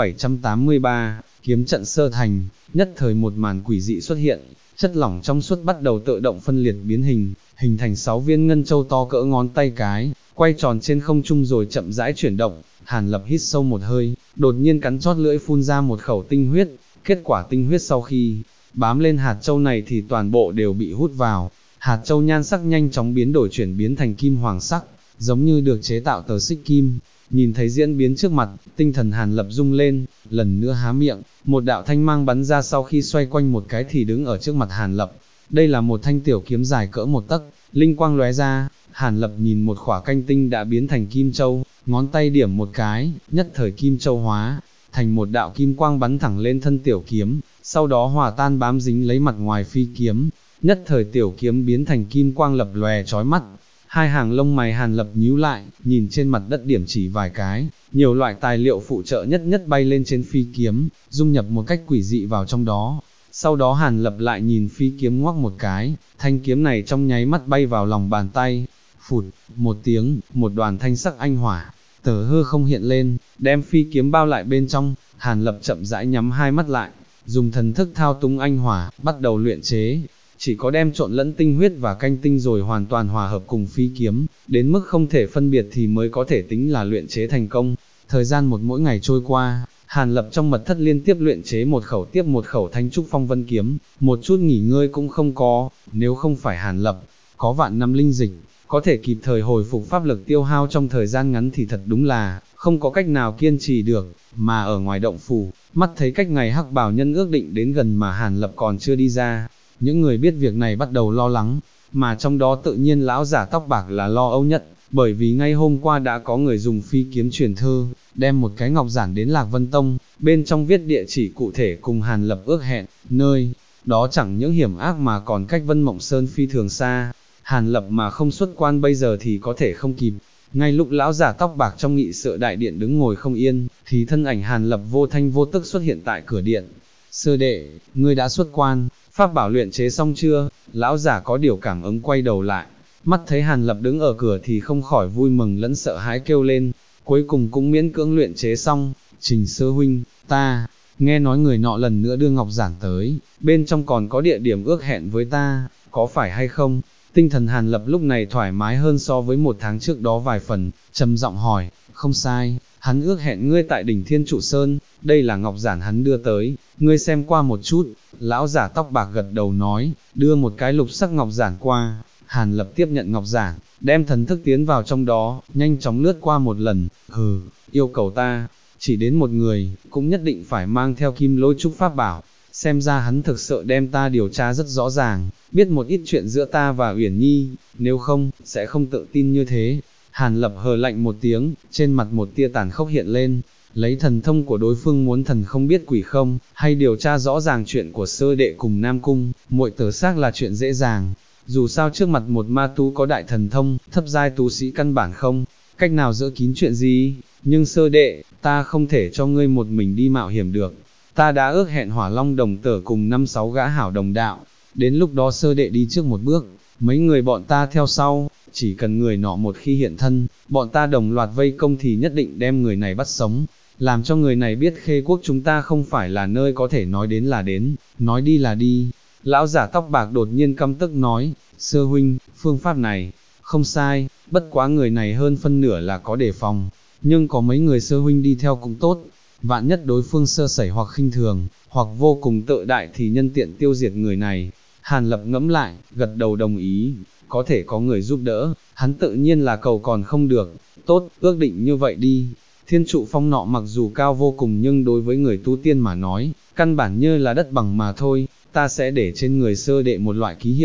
783, kiếm trận sơ thành, nhất thời một màn quỷ dị xuất hiện, chất lỏng trong suốt bắt đầu tự động phân liệt biến hình, hình thành 6 viên ngân châu to cỡ ngón tay cái, quay tròn trên không trung rồi chậm rãi chuyển động. Hàn Lập hít sâu một hơi, đột nhiên cắn chót lưỡi phun ra một khẩu tinh huyết, kết quả tinh huyết sau khi bám lên hạt châu này thì toàn bộ đều bị hút vào. Hạt châu nhan sắc nhanh chóng biến đổi chuyển biến thành kim hoàng sắc, giống như được chế tạo từ xích kim. Nhìn thấy diễn biến trước mặt, tinh thần Hàn Lập rung lên, lần nữa há miệng, một đạo thanh mang bắn ra sau khi xoay quanh một cái thì đứng ở trước mặt Hàn Lập. Đây là một thanh tiểu kiếm dài cỡ một tấc, linh quang lóe ra, Hàn Lập nhìn một khỏa canh tinh đã biến thành kim châu, ngón tay điểm một cái, nhất thời kim châu hóa thành một đạo kim quang bắn thẳng lên thân tiểu kiếm, sau đó hòa tan bám dính lấy mặt ngoài phi kiếm, nhất thời tiểu kiếm biến thành kim quang lập lòe chói mắt. Hai hàng lông mày Hàn Lập nhíu lại, nhìn trên mặt đất điểm chỉ vài cái, nhiều loại tài liệu phụ trợ nhất nhất bay lên trên phi kiếm, dung nhập một cách quỷ dị vào trong đó. Sau đó Hàn Lập lại nhìn phi kiếm ngoắc một cái, thanh kiếm này trong nháy mắt bay vào lòng bàn tay. Phụt, một tiếng, một đoàn thanh sắc anh hỏa, tờ hư không hiện lên, đem phi kiếm bao lại bên trong. Hàn Lập chậm rãi nhắm hai mắt lại, dùng thần thức thao túng anh hỏa, bắt đầu luyện chế. Chỉ có đem trộn lẫn tinh huyết và canh tinh rồi hoàn toàn hòa hợp cùng phi kiếm, đến mức không thể phân biệt thì mới có thể tính là luyện chế thành công. Thời gian mỗi ngày trôi qua, Hàn Lập trong mật thất liên tiếp luyện chế một khẩu tiếp một khẩu thanh trúc phong vân kiếm, một chút nghỉ ngơi cũng không có. Nếu không phải Hàn Lập có vạn năm linh dịch, có thể kịp thời hồi phục pháp lực tiêu hao trong thời gian ngắn thì thật đúng là không có cách nào kiên trì được. Mà ở ngoài động phủ, mắt thấy cách ngày hắc bào nhân ước định đến gần mà Hàn Lập còn chưa đi ra, những người biết việc này bắt đầu lo lắng, mà trong đó tự nhiên lão giả tóc bạc là lo âu nhất, bởi vì ngay hôm qua đã có người dùng phi kiếm truyền thư, đem một cái ngọc giản đến Lạc Vân Tông, bên trong viết địa chỉ cụ thể cùng Hàn Lập ước hẹn, nơi đó chẳng những hiểm ác mà còn cách Vân Mộng Sơn phi thường xa. Hàn Lập mà không xuất quan bây giờ thì có thể không kịp. Ngay lúc lão giả tóc bạc trong nghị sự đại điện đứng ngồi không yên, thì thân ảnh Hàn Lập vô thanh vô tức xuất hiện tại cửa điện. Sư đệ, ngươi đã xuất quan, pháp bảo luyện chế xong chưa? Lão giả có điều cảm ứng quay đầu lại, mắt thấy Hàn Lập đứng ở cửa thì không khỏi vui mừng lẫn sợ hãi kêu lên, cuối cùng cũng miễn cưỡng luyện chế xong. Trình sư huynh, ta nghe nói người nọ lần nữa đưa ngọc giản tới, bên trong còn có địa điểm ước hẹn với ta, có phải hay không? Tinh thần Hàn Lập lúc này thoải mái hơn so với một tháng trước đó vài phần, trầm giọng hỏi, không sai, hắn ước hẹn ngươi tại đỉnh Thiên Trụ Sơn, đây là ngọc giản hắn đưa tới, ngươi xem qua một chút. Lão giả tóc bạc gật đầu nói, đưa một cái lục sắc ngọc giản qua. Hàn Lập tiếp nhận ngọc giản, đem thần thức tiến vào trong đó, nhanh chóng lướt qua một lần. Yêu cầu ta, chỉ đến một người, cũng nhất định phải mang theo kim lôi trúc pháp bảo. Xem ra hắn thực sự đem ta điều tra rất rõ ràng, biết một ít chuyện giữa ta và Uyển Nhi, nếu không, sẽ không tự tin như thế. Hàn Lập hờ lạnh một tiếng, trên mặt một tia tàn khốc hiện lên, lấy thần thông của đối phương muốn thần không biết quỷ không, hay điều tra rõ ràng chuyện của sơ đệ cùng Nam Cung, muội tử xác là chuyện dễ dàng. Dù sao trước mặt một ma tu có đại thần thông, thấp giai tu sĩ căn bản không cách nào giữ kín chuyện gì, nhưng sơ đệ, ta không thể cho ngươi một mình đi mạo hiểm được. Ta đã ước hẹn Hỏa Long đồng tử cùng 5-6 gã hảo đồng đạo, đến lúc đó sơ đệ đi trước một bước, mấy người bọn ta theo sau, chỉ cần người nọ một khi hiện thân, bọn ta đồng loạt vây công thì nhất định đem người này bắt sống, làm cho người này biết Khê Quốc chúng ta không phải là nơi có thể nói đến là đến, nói đi là đi. Lão giả tóc bạc đột nhiên căm tức nói, sư huynh, phương pháp này, không sai, bất quá người này hơn phân nửa là có đề phòng, nhưng có mấy người sư huynh đi theo cũng tốt. Vạn nhất đối phương sơ sẩy hoặc khinh thường, hoặc vô cùng tự đại thì nhân tiện tiêu diệt người này. Hàn Lập ngẫm lại, gật đầu đồng ý, có thể có người giúp đỡ, hắn tự nhiên là cầu còn không được. Tốt, ước định như vậy đi. Thiên trụ phong nọ mặc dù cao vô cùng nhưng đối với người tu tiên mà nói, căn bản như là đất bằng mà thôi. Ta sẽ để trên người sơ đệ một loại ký hiệu,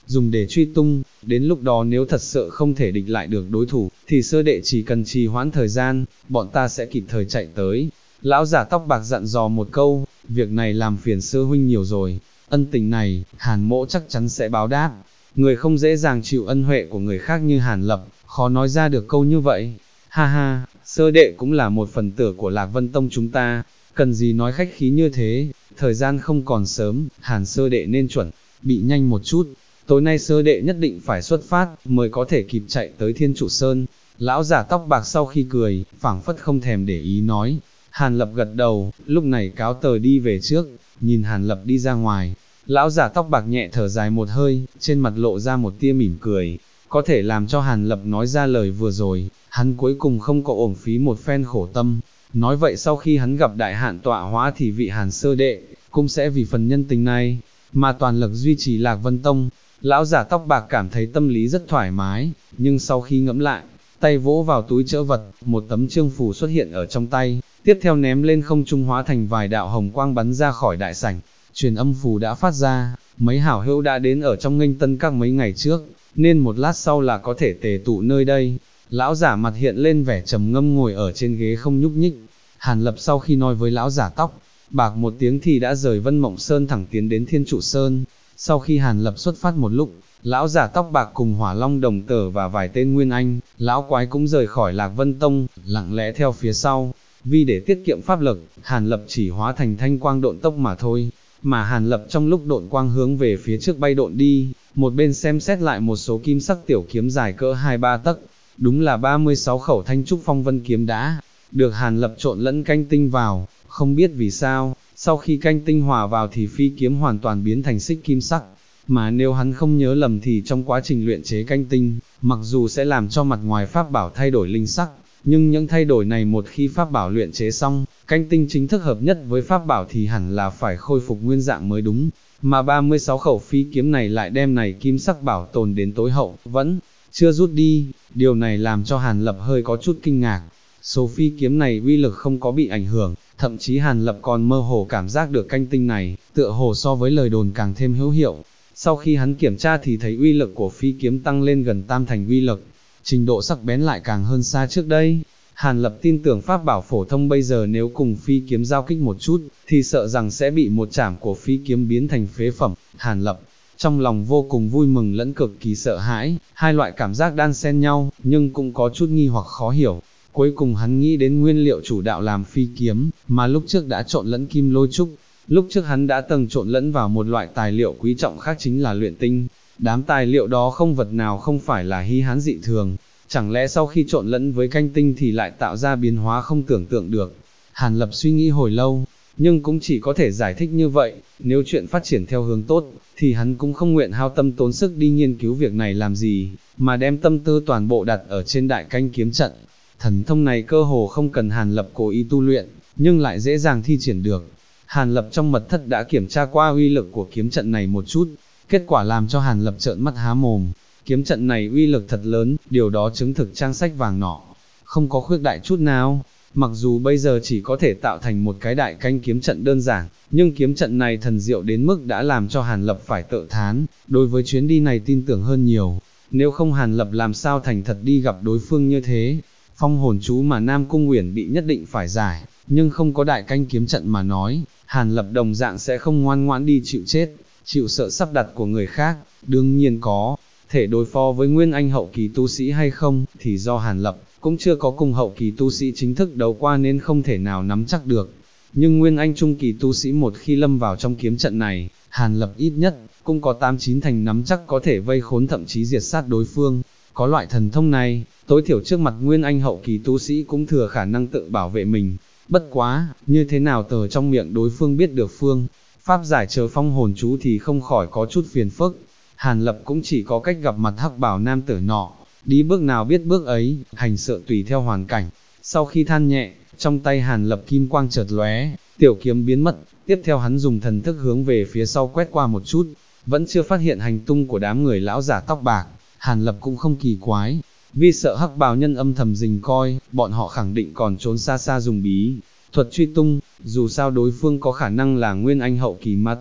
dùng để truy tung, đến lúc đó nếu thật sự không thể địch lại được đối thủ, thì sơ đệ chỉ cần trì hoãn thời gian, bọn ta sẽ kịp thời chạy tới. Lão giả tóc bạc dặn dò một câu, việc này làm phiền sư huynh nhiều rồi, ân tình này, Hàn mỗ chắc chắn sẽ báo đáp. Người không dễ dàng chịu ân huệ của người khác như Hàn Lập, khó nói ra được câu như vậy. Ha ha, sơ đệ cũng là một phần tử của Lạc Vân Tông chúng ta, cần gì nói khách khí như thế, thời gian không còn sớm, Hàn sơ đệ nên chuẩn bị nhanh một chút, tối nay sơ đệ nhất định phải xuất phát, mới có thể kịp chạy tới Thiên Trụ Sơn. Lão giả tóc bạc sau khi cười, phảng phất không thèm để ý nói. Hàn Lập gật đầu, lúc này cáo tờ đi về trước, nhìn Hàn Lập đi ra ngoài. Lão giả tóc bạc nhẹ thở dài một hơi, trên mặt lộ ra một tia mỉm cười, có thể làm cho Hàn Lập nói ra lời vừa rồi, hắn cuối cùng không có uổng phí một phen khổ tâm. Nói vậy sau khi hắn gặp đại hạn tọa hóa thì vị Hàn sơ đệ, cũng sẽ vì phần nhân tình này, mà toàn lực duy trì Lạc Vân Tông. Lão giả tóc bạc cảm thấy tâm lý rất thoải mái, nhưng sau khi ngẫm lại, tay vỗ vào túi trữ vật, một tấm chương phù xuất hiện ở trong tay, tiếp theo ném lên không trung hóa thành vài đạo hồng quang bắn ra khỏi đại sảnh. Truyền âm phù đã phát ra, mấy hảo hữu đã đến ở trong nghênh tân các mấy ngày trước, nên một lát sau là có thể tề tụ nơi đây. Lão giả mặt hiện lên vẻ trầm ngâm ngồi ở trên ghế không nhúc nhích. Hàn Lập sau khi nói với lão giả tóc bạc một tiếng thì đã rời Vân Mộng Sơn thẳng tiến đến Thiên Trụ Sơn. Sau khi Hàn Lập xuất phát một lúc, lão giả tóc bạc cùng Hỏa Long Đồng Tử và vài tên Nguyên Anh, lão quái cũng rời khỏi Lạc Vân Tông, lặng lẽ theo phía sau. Vì để tiết kiệm pháp lực, Hàn Lập chỉ hóa thành thanh quang độn tốc mà thôi. Mà Hàn Lập trong lúc độn quang hướng về phía trước bay độn đi, một bên xem xét lại một số kim sắc tiểu kiếm dài cỡ 2-3 tấc, đúng là 36 khẩu thanh trúc phong vân kiếm đã được Hàn Lập trộn lẫn canh tinh vào. Không biết vì sao, sau khi canh tinh hòa vào thì phi kiếm hoàn toàn biến thành xích kim sắc, mà nếu hắn không nhớ lầm thì trong quá trình luyện chế canh tinh, mặc dù sẽ làm cho mặt ngoài pháp bảo thay đổi linh sắc, nhưng những thay đổi này một khi pháp bảo luyện chế xong, canh tinh chính thức hợp nhất với pháp bảo thì hẳn là phải khôi phục nguyên dạng mới đúng, mà 36 khẩu phi kiếm này lại đem này kim sắc bảo tồn đến tối hậu, vẫn chưa rút đi, điều này làm cho Hàn Lập hơi có chút kinh ngạc. Số phi kiếm này uy lực không có bị ảnh hưởng, thậm chí Hàn Lập còn mơ hồ cảm giác được canh tinh này, tựa hồ so với lời đồn càng thêm hữu hiệu. Sau khi hắn kiểm tra thì thấy uy lực của phi kiếm tăng lên gần tam thành uy lực, trình độ sắc bén lại càng hơn xa trước đây. Hàn Lập tin tưởng pháp bảo phổ thông bây giờ nếu cùng phi kiếm giao kích một chút, thì sợ rằng sẽ bị một chảm của phi kiếm biến thành phế phẩm. Hàn Lập trong lòng vô cùng vui mừng lẫn cực kỳ sợ hãi, hai loại cảm giác đan xen nhau, nhưng cũng có chút nghi hoặc khó hiểu. Cuối cùng hắn nghĩ đến nguyên liệu chủ đạo làm phi kiếm, mà lúc trước đã trộn lẫn kim lôi trúc. Lúc trước hắn đã từng trộn lẫn vào một loại tài liệu quý trọng khác chính là luyện tinh. Đám tài liệu đó không vật nào không phải là hi hán dị thường. Chẳng lẽ sau khi trộn lẫn với canh tinh thì lại tạo ra biến hóa không tưởng tượng được. Hàn Lập suy nghĩ hồi lâu, nhưng cũng chỉ có thể giải thích như vậy. Nếu chuyện phát triển theo hướng tốt, thì hắn cũng không nguyện hao tâm tốn sức đi nghiên cứu việc này làm gì, mà đem tâm tư toàn bộ đặt ở trên đại canh kiếm trận. Thần thông này cơ hồ không cần Hàn Lập cố ý tu luyện, nhưng lại dễ dàng thi triển được. Hàn Lập trong mật thất đã kiểm tra qua uy lực của kiếm trận này một chút, kết quả làm cho Hàn Lập trợn mắt há mồm. Kiếm trận này uy lực thật lớn, điều đó chứng thực trang sách vàng nọ, không có khuyết đại chút nào. Mặc dù bây giờ chỉ có thể tạo thành một cái đại canh kiếm trận đơn giản, nhưng kiếm trận này thần diệu đến mức đã làm cho Hàn Lập phải tự thán, đối với chuyến đi này tin tưởng hơn nhiều. Nếu không Hàn Lập làm sao thành thật đi gặp đối phương như thế. Phong hồn chú mà Nam Cung Uyển bị nhất định phải giải, nhưng không có đại canh kiếm trận mà nói, Hàn Lập đồng dạng sẽ không ngoan ngoãn đi chịu chết, chịu sợ sắp đặt của người khác. Đương nhiên có thể đối phó với Nguyên Anh hậu kỳ tu sĩ hay không, thì do Hàn Lập cũng chưa có cùng hậu kỳ tu sĩ chính thức đấu qua nên không thể nào nắm chắc được. Nhưng Nguyên Anh trung kỳ tu sĩ một khi lâm vào trong kiếm trận này, Hàn Lập ít nhất cũng có 8-9 thành nắm chắc có thể vây khốn thậm chí diệt sát đối phương. Có loại thần thông này, tối thiểu trước mặt Nguyên Anh hậu kỳ tu sĩ cũng thừa khả năng tự bảo vệ mình. Bất quá, như thế nào từ trong miệng đối phương biết được phương pháp giải trừ phong hồn chú thì không khỏi có chút phiền phức. Hàn Lập cũng chỉ có cách gặp mặt hắc bảo nam tử nọ, đi bước nào biết bước ấy, hành sự tùy theo hoàn cảnh. Sau khi than nhẹ, trong tay Hàn Lập kim quang chợt lóe, tiểu kiếm biến mất, tiếp theo hắn dùng thần thức hướng về phía sau quét qua một chút, vẫn chưa phát hiện hành tung của đám người lão giả tóc bạc. Hàn Lập cũng không kỳ quái, vì sợ hắc bào nhân âm thầm rình coi, bọn họ khẳng định còn trốn xa xa dùng bí thuật truy tung, dù sao đối phương có khả năng là Nguyên Anh hậu kỳ ma tu,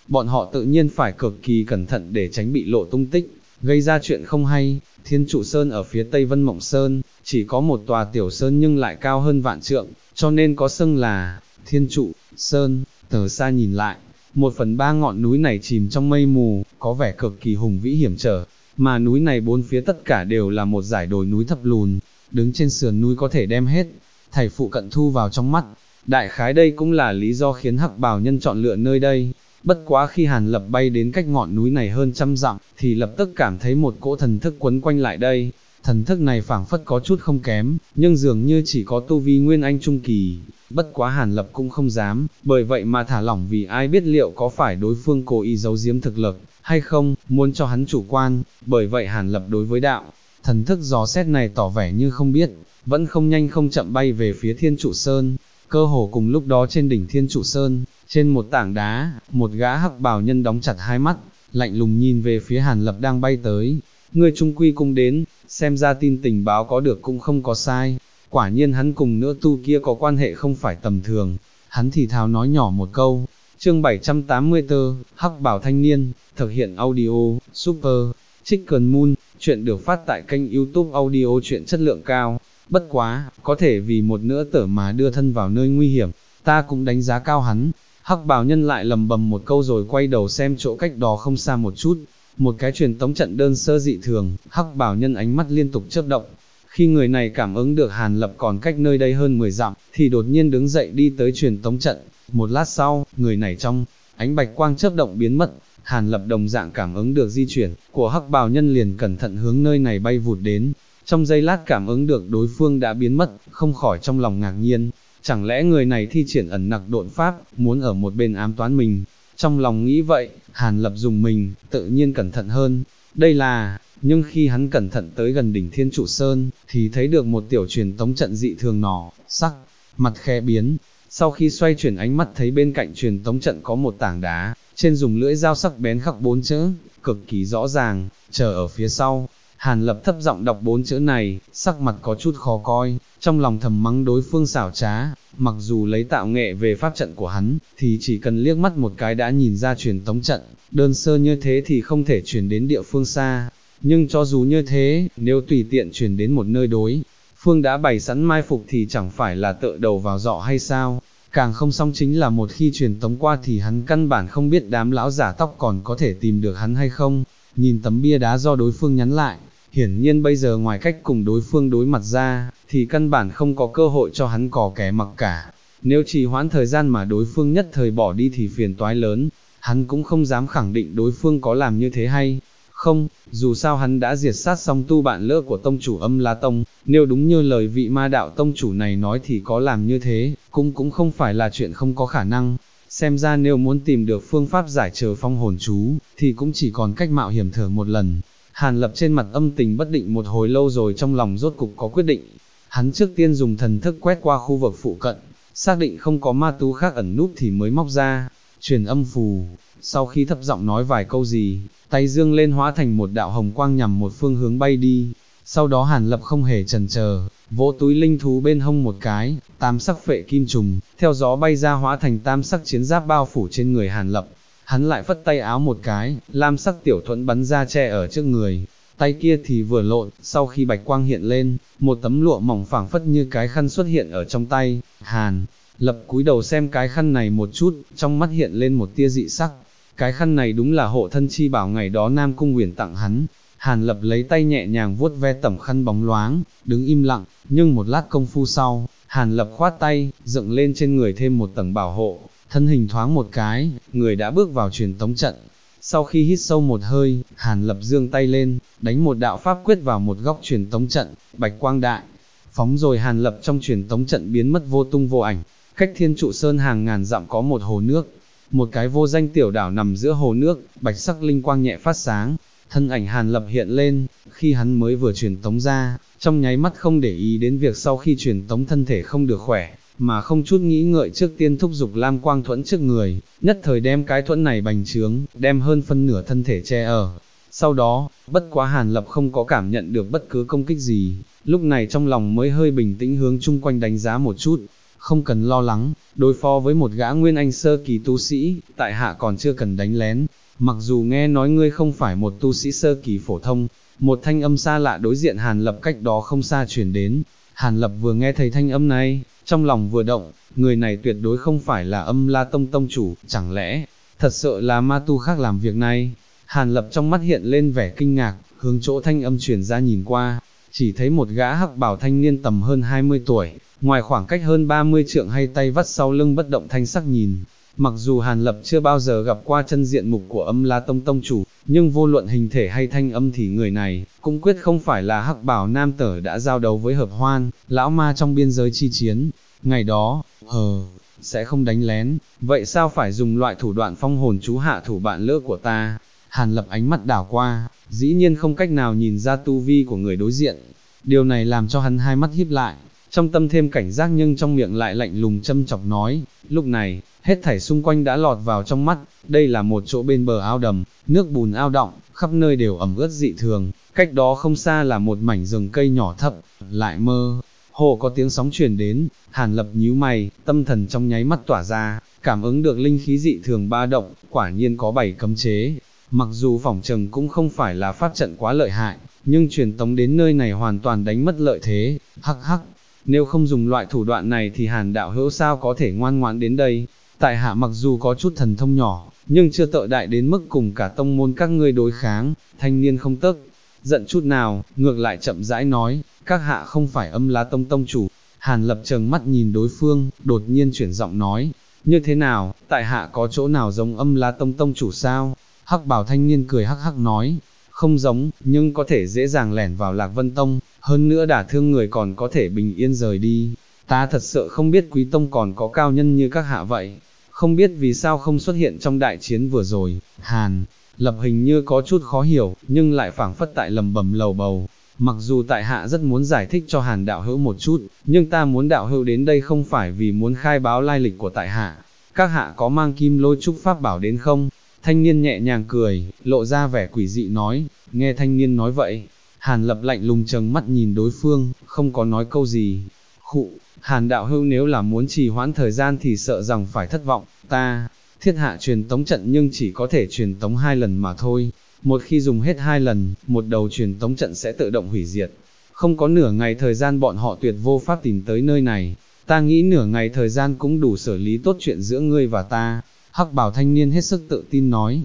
bọn họ tự nhiên phải cực kỳ cẩn thận để tránh bị lộ tung tích, gây ra chuyện không hay. Thiên trụ sơn ở phía tây Vân Mộng Sơn, chỉ có một tòa tiểu sơn nhưng lại cao hơn vạn trượng, cho nên có xưng là Thiên trụ sơn. Từ xa nhìn lại, 1/3 ngọn núi này chìm trong mây mù, có vẻ cực kỳ hùng vĩ hiểm trở, mà núi này bốn phía tất cả đều là một dải đồi núi thấp lùn, đứng trên sườn núi có thể đem hết thảy phụ cận thu vào trong mắt. Đại khái đây cũng là lý do khiến Hắc Bào Nhân chọn lựa nơi đây. Bất quá khi Hàn Lập bay đến cách ngọn núi này hơn trăm dặm, thì lập tức cảm thấy một cỗ thần thức quấn quanh lại đây. Thần thức này phảng phất có chút không kém, nhưng dường như chỉ có tu vi Nguyên Anh Trung Kỳ. Bất quá Hàn Lập cũng không dám, bởi vậy mà thả lỏng, vì ai biết liệu có phải đối phương cố ý giấu giếm thực lực, hay không, muốn cho hắn chủ quan. Bởi vậy Hàn Lập đối với đạo thần thức dò xét này tỏ vẻ như không biết, vẫn không nhanh không chậm bay về phía Thiên Trụ Sơn. Cơ hồ cùng lúc đó trên đỉnh Thiên Trụ Sơn, trên một tảng đá, một gã Hắc Bào Nhân đóng chặt hai mắt, lạnh lùng nhìn về phía Hàn Lập đang bay tới. Ngươi trung quy cũng đến, xem ra tin tình báo có được cũng không có sai. Quả nhiên hắn cùng nữ tu kia có quan hệ không phải tầm thường. Hắn thì thào nói nhỏ một câu. Chương 784, Hắc Bảo Thanh Niên, thực hiện audio, Super, Chicken Moon. Chuyện được phát tại kênh YouTube audio truyện chất lượng cao. Bất quá, có thể vì một nữa tử mà đưa thân vào nơi nguy hiểm, ta cũng đánh giá cao hắn. Hắc Bào Nhân lại lầm bầm một câu rồi quay đầu xem chỗ cách đó không xa một chút. Một cái truyền tống trận đơn sơ dị thường, Hắc Bào Nhân ánh mắt liên tục chớp động. Khi người này cảm ứng được Hàn Lập còn cách nơi đây hơn 10 dặm, thì đột nhiên đứng dậy đi tới truyền tống trận. Một lát sau, người này trong ánh bạch quang chớp động biến mất. Hàn Lập đồng dạng cảm ứng được di chuyển của Hắc Bào Nhân, liền cẩn thận hướng nơi này bay vụt đến. Trong giây lát cảm ứng được đối phương đã biến mất, không khỏi trong lòng ngạc nhiên. Chẳng lẽ người này thi triển ẩn nặc độn pháp, muốn ở một bên ám toán mình? Trong lòng nghĩ vậy, Hàn Lập dùng mình, tự nhiên cẩn thận hơn. Đây là, nhưng khi hắn cẩn thận tới gần đỉnh Thiên Trụ Sơn, thì thấy được một tiểu truyền tống trận dị thường nỏ, sắc, mặt khẽ biến. Sau khi xoay chuyển ánh mắt thấy bên cạnh truyền tống trận có một tảng đá, trên dùng lưỡi dao sắc bén khắc 4 chữ, cực kỳ rõ ràng, chờ ở phía sau. Hàn Lập thấp giọng đọc 4 chữ này, sắc mặt có chút khó coi, trong lòng thầm mắng đối phương xảo trá. Mặc dù lấy tạo nghệ về pháp trận của hắn, thì chỉ cần liếc mắt một cái đã nhìn ra truyền tống trận, đơn sơ như thế thì không thể truyền đến địa phương xa. Nhưng cho dù như thế, nếu tùy tiện truyền đến một nơi đối phương đã bày sẵn mai phục thì chẳng phải là tự đầu vào dọ hay sao? Càng không xong chính là một khi truyền tống qua thì hắn căn bản không biết đám lão giả tóc còn có thể tìm được hắn hay không. Nhìn tấm bia đá do đối phương nhắn lại, hiển nhiên bây giờ ngoài cách cùng đối phương đối mặt ra, thì căn bản không có cơ hội cho hắn cò kẻ mặc cả. Nếu trì hoãn thời gian mà đối phương nhất thời bỏ đi thì phiền toái lớn, hắn cũng không dám khẳng định đối phương có làm như thế hay không, dù sao hắn đã diệt sát xong tu bạn lỡ của tông chủ Âm La Tông, nếu đúng như lời vị ma đạo tông chủ này nói thì có làm như thế, cũng không phải là chuyện không có khả năng. Xem ra nếu muốn tìm được phương pháp giải trừ phong hồn chú, thì cũng chỉ còn cách mạo hiểm thử một lần. Hàn Lập trên mặt âm tình bất định một hồi lâu rồi trong lòng rốt cục có quyết định. Hắn trước tiên dùng thần thức quét qua khu vực phụ cận, xác định không có ma tu khác ẩn núp thì mới móc ra truyền âm phù. Sau khi thấp giọng nói vài câu gì, tay dương lên hóa thành một đạo hồng quang nhằm một phương hướng bay đi. Sau đó Hàn Lập không hề chần chờ, vỗ túi linh thú bên hông một cái, tam sắc phệ kim trùng, theo gió bay ra hóa thành tam sắc chiến giáp bao phủ trên người Hàn Lập. Hắn lại phất tay áo một cái, lam sắc tiểu thuẫn bắn ra che ở trước người. Tay kia thì vừa lộn, sau khi bạch quang hiện lên, một tấm lụa mỏng phảng phất như cái khăn xuất hiện ở trong tay. Hàn Lập cúi đầu xem cái khăn này một chút, trong mắt hiện lên một tia dị sắc. Cái khăn này đúng là hộ thân chi bảo ngày đó Nam Cung Uyển tặng hắn. Hàn Lập lấy tay nhẹ nhàng vuốt ve tẩm khăn bóng loáng, đứng im lặng, nhưng một lát công phu sau, Hàn Lập khoát tay, dựng lên trên người thêm một tầng bảo hộ, thân hình thoáng một cái, người đã bước vào truyền tống trận. Sau khi hít sâu một hơi, Hàn Lập giương tay lên, đánh một đạo pháp quyết vào một góc truyền tống trận, bạch quang đại phóng rồi Hàn Lập trong truyền tống trận biến mất vô tung vô ảnh. Cách Thiên Trụ Sơn hàng ngàn dặm có một hồ nước, một cái vô danh tiểu đảo nằm giữa hồ nước, bạch sắc linh quang nhẹ phát sáng. Thân ảnh Hàn Lập hiện lên, khi hắn mới vừa truyền tống ra, trong nháy mắt không để ý đến việc sau khi truyền tống thân thể không được khỏe, mà không chút nghĩ ngợi trước tiên thúc giục lam quang thuẫn trước người, nhất thời đem cái thuẫn này bành trướng, đem hơn phân nửa thân thể che ở. Sau đó, bất quá Hàn Lập không có cảm nhận được bất cứ công kích gì, lúc này trong lòng mới hơi bình tĩnh hướng chung quanh đánh giá một chút. không cần lo lắng, đối phó với một gã nguyên anh sơ kỳ tu sĩ, tại hạ còn chưa cần đánh lén, mặc dù nghe nói ngươi không phải một tu sĩ sơ kỳ phổ thông. Một thanh âm xa lạ đối diện Hàn Lập cách đó không xa truyền đến. Hàn Lập vừa nghe thấy thanh âm này, trong lòng vừa động, người này tuyệt đối không phải là Âm La Tông tông chủ, chẳng lẽ thật sự là ma tu khác làm việc này. Hàn Lập trong mắt hiện lên vẻ kinh ngạc, hướng chỗ thanh âm truyền ra nhìn qua, chỉ thấy một gã hắc bào thanh niên tầm hơn 20 tuổi, ngoài khoảng cách hơn 30 trượng hay tay vắt sau lưng bất động thanh sắc nhìn. Mặc dù Hàn Lập chưa bao giờ gặp qua chân diện mục của Âm La Tông tông chủ, nhưng vô luận hình thể hay thanh âm thì người này, cũng quyết không phải là hắc bào nam tử đã giao đấu với Hợp Hoan, lão ma trong biên giới chi chiến. Ngày đó, sẽ không đánh lén, vậy sao phải dùng loại thủ đoạn phong hồn chú hạ thủ bạn lỡ của ta? Hàn Lập ánh mắt đảo qua, dĩ nhiên không cách nào nhìn ra tu vi của người đối diện. Điều này làm cho hắn hai mắt híp lại, trong tâm thêm cảnh giác nhưng trong miệng lại lạnh lùng châm chọc nói. Lúc này, hết thảy xung quanh đã lọt vào trong mắt, đây là một chỗ bên bờ ao đầm, nước bùn ao đọng, khắp nơi đều ẩm ướt dị thường, cách đó không xa là một mảnh rừng cây nhỏ thấp, lại mơ hồ có tiếng sóng truyền đến. Hàn Lập nhíu mày, tâm thần trong nháy mắt tỏa ra, cảm ứng được linh khí dị thường ba động, quả nhiên có 7 cấm chế. Mặc dù phỏng chừng cũng không phải là pháp trận quá lợi hại, nhưng truyền tống đến nơi này hoàn toàn đánh mất lợi thế. Hắc hắc, nếu không dùng loại thủ đoạn này thì Hàn đạo hữu sao có thể ngoan ngoãn đến đây? Tại hạ mặc dù có chút thần thông nhỏ, nhưng chưa tự đại đến mức cùng cả tông môn các ngươi đối kháng. Thanh niên không tức giận chút nào, ngược lại chậm rãi nói, các hạ không phải Âm La Tông tông chủ. Hàn Lập trừng mắt nhìn đối phương, đột nhiên chuyển giọng nói, như thế nào, tại hạ có chỗ nào giống Âm La Tông tông chủ sao? Hắc bào thanh niên cười hắc hắc nói, không giống, nhưng có thể dễ dàng lẻn vào Lạc Vân Tông, hơn nữa đả thương người còn có thể bình yên rời đi. Ta thật sự không biết Quý Tông còn có cao nhân như các hạ vậy, không biết vì sao không xuất hiện trong đại chiến vừa rồi. Hàn Lập hình như có chút khó hiểu, nhưng lại phảng phất tại lầm bầm lầu bầu. Mặc dù tại hạ rất muốn giải thích cho Hàn đạo hữu một chút, nhưng ta muốn đạo hữu đến đây không phải vì muốn khai báo lai lịch của tại hạ. Các hạ có mang Kim Lôi Trúc pháp bảo đến không? Thanh niên nhẹ nhàng cười, lộ ra vẻ quỷ dị nói. Nghe thanh niên nói vậy, Hàn Lập lạnh lùng trừng mắt nhìn đối phương, không có nói câu gì. Khụ, Hàn đạo hữu nếu là muốn trì hoãn thời gian thì sợ rằng phải thất vọng. Ta thiết hạ truyền tống trận nhưng chỉ có thể truyền tống 2 lần mà thôi. Một khi dùng hết 2 lần, một đầu truyền tống trận sẽ tự động hủy diệt. Không có nửa ngày thời gian bọn họ tuyệt vô pháp tìm tới nơi này. Ta nghĩ nửa ngày thời gian cũng đủ xử lý tốt chuyện giữa ngươi và ta. Hắc bào thanh niên hết sức tự tin nói.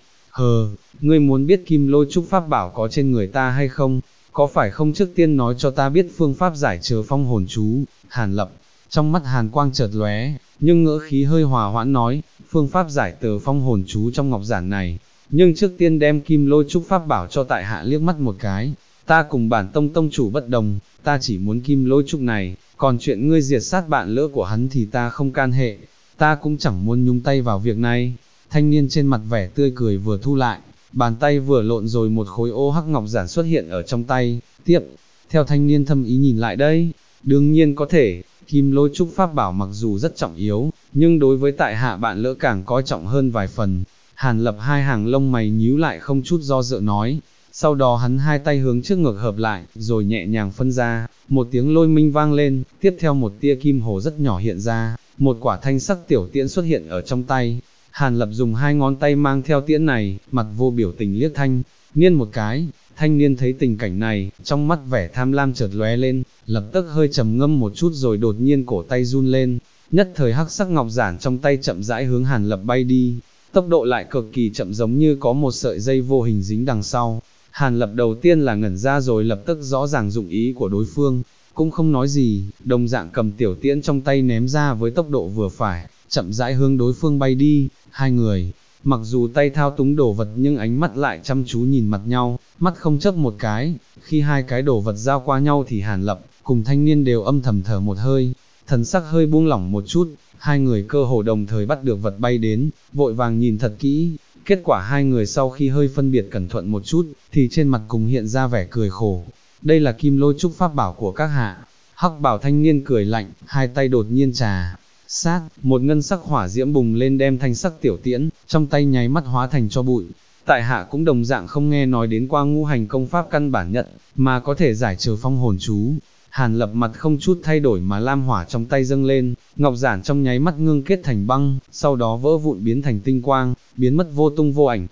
Ngươi muốn biết Kim Lôi Trúc pháp bảo có trên người ta hay không? Có phải không trước tiên nói cho ta biết phương pháp giải trừ phong hồn chú? Hàn Lập, trong mắt hàn quang chợt lóe, nhưng ngữ khí hơi hòa hoãn nói, phương pháp giải trừ phong hồn chú trong ngọc giản này, nhưng trước tiên đem Kim Lôi Trúc pháp bảo cho tại hạ liếc mắt một cái. Ta cùng bản tông tông chủ bất đồng, ta chỉ muốn Kim Lôi Trúc này, còn chuyện ngươi diệt sát bạn lỡ của hắn thì ta không can hệ, ta cũng chẳng muốn nhúng tay vào việc này. Thanh niên trên mặt vẻ tươi cười vừa thu lại, bàn tay vừa lộn rồi một khối ô hắc ngọc giản xuất hiện ở trong tay. Tiếp theo thanh niên thâm ý nhìn lại đây, đương nhiên có thể. Kim Lôi Trúc pháp bảo mặc dù rất trọng yếu, nhưng đối với tại hạ bạn lỡ càng coi trọng hơn vài phần. Hàn Lập hai hàng lông mày nhíu lại không chút do dự nói. Sau đó hắn hai tay hướng trước ngực hợp lại, rồi nhẹ nhàng phân ra, một tiếng lôi minh vang lên, tiếp theo một tia kim hồ rất nhỏ hiện ra, một quả thanh sắc tiểu tiễn xuất hiện ở trong tay. Hàn Lập dùng 2 ngón tay mang theo tiễn này, mặt vô biểu tình liếc thanh niên một cái. Thanh niên thấy tình cảnh này, trong mắt vẻ tham lam chợt lóe lên, lập tức hơi trầm ngâm một chút rồi đột nhiên cổ tay run lên, nhất thời hắc sắc ngọc giản trong tay chậm rãi hướng Hàn Lập bay đi, tốc độ lại cực kỳ chậm giống như có một sợi dây vô hình dính đằng sau. Hàn Lập đầu tiên là ngẩn ra rồi lập tức rõ ràng dụng ý của đối phương, cũng không nói gì, đồng dạng cầm tiểu tiễn trong tay ném ra với tốc độ vừa phải, chậm rãi hướng đối phương bay đi. Hai người, mặc dù tay thao túng đồ vật nhưng ánh mắt lại chăm chú nhìn mặt nhau, mắt không chớp một cái. Khi hai cái đồ vật giao qua nhau thì Hàn Lập cùng thanh niên đều âm thầm thở một hơi, thần sắc hơi buông lỏng một chút. Hai người cơ hồ đồng thời bắt được vật bay đến, vội vàng nhìn thật kỹ. Kết quả hai người sau khi hơi phân biệt cẩn thận một chút, thì trên mặt cùng hiện ra vẻ cười khổ. Đây là Kim Lôi Trúc pháp bảo của các hạ. Hắc bảo thanh niên cười lạnh, hai tay đột nhiên trà sát, một ngân sắc hỏa diễm bùng lên đem thanh sắc tiểu tiễn, trong tay nháy mắt hóa thành cho bụi. Tại hạ cũng đồng dạng không nghe nói đến qua ngũ hành công pháp căn bản nhận, mà có thể giải trừ phong hồn chú. Hàn Lập mặt không chút thay đổi mà lam hỏa trong tay dâng lên, ngọc giản trong nháy mắt ngưng kết thành băng, sau đó vỡ vụn biến thành tinh quang, biến mất vô tung vô ảnh.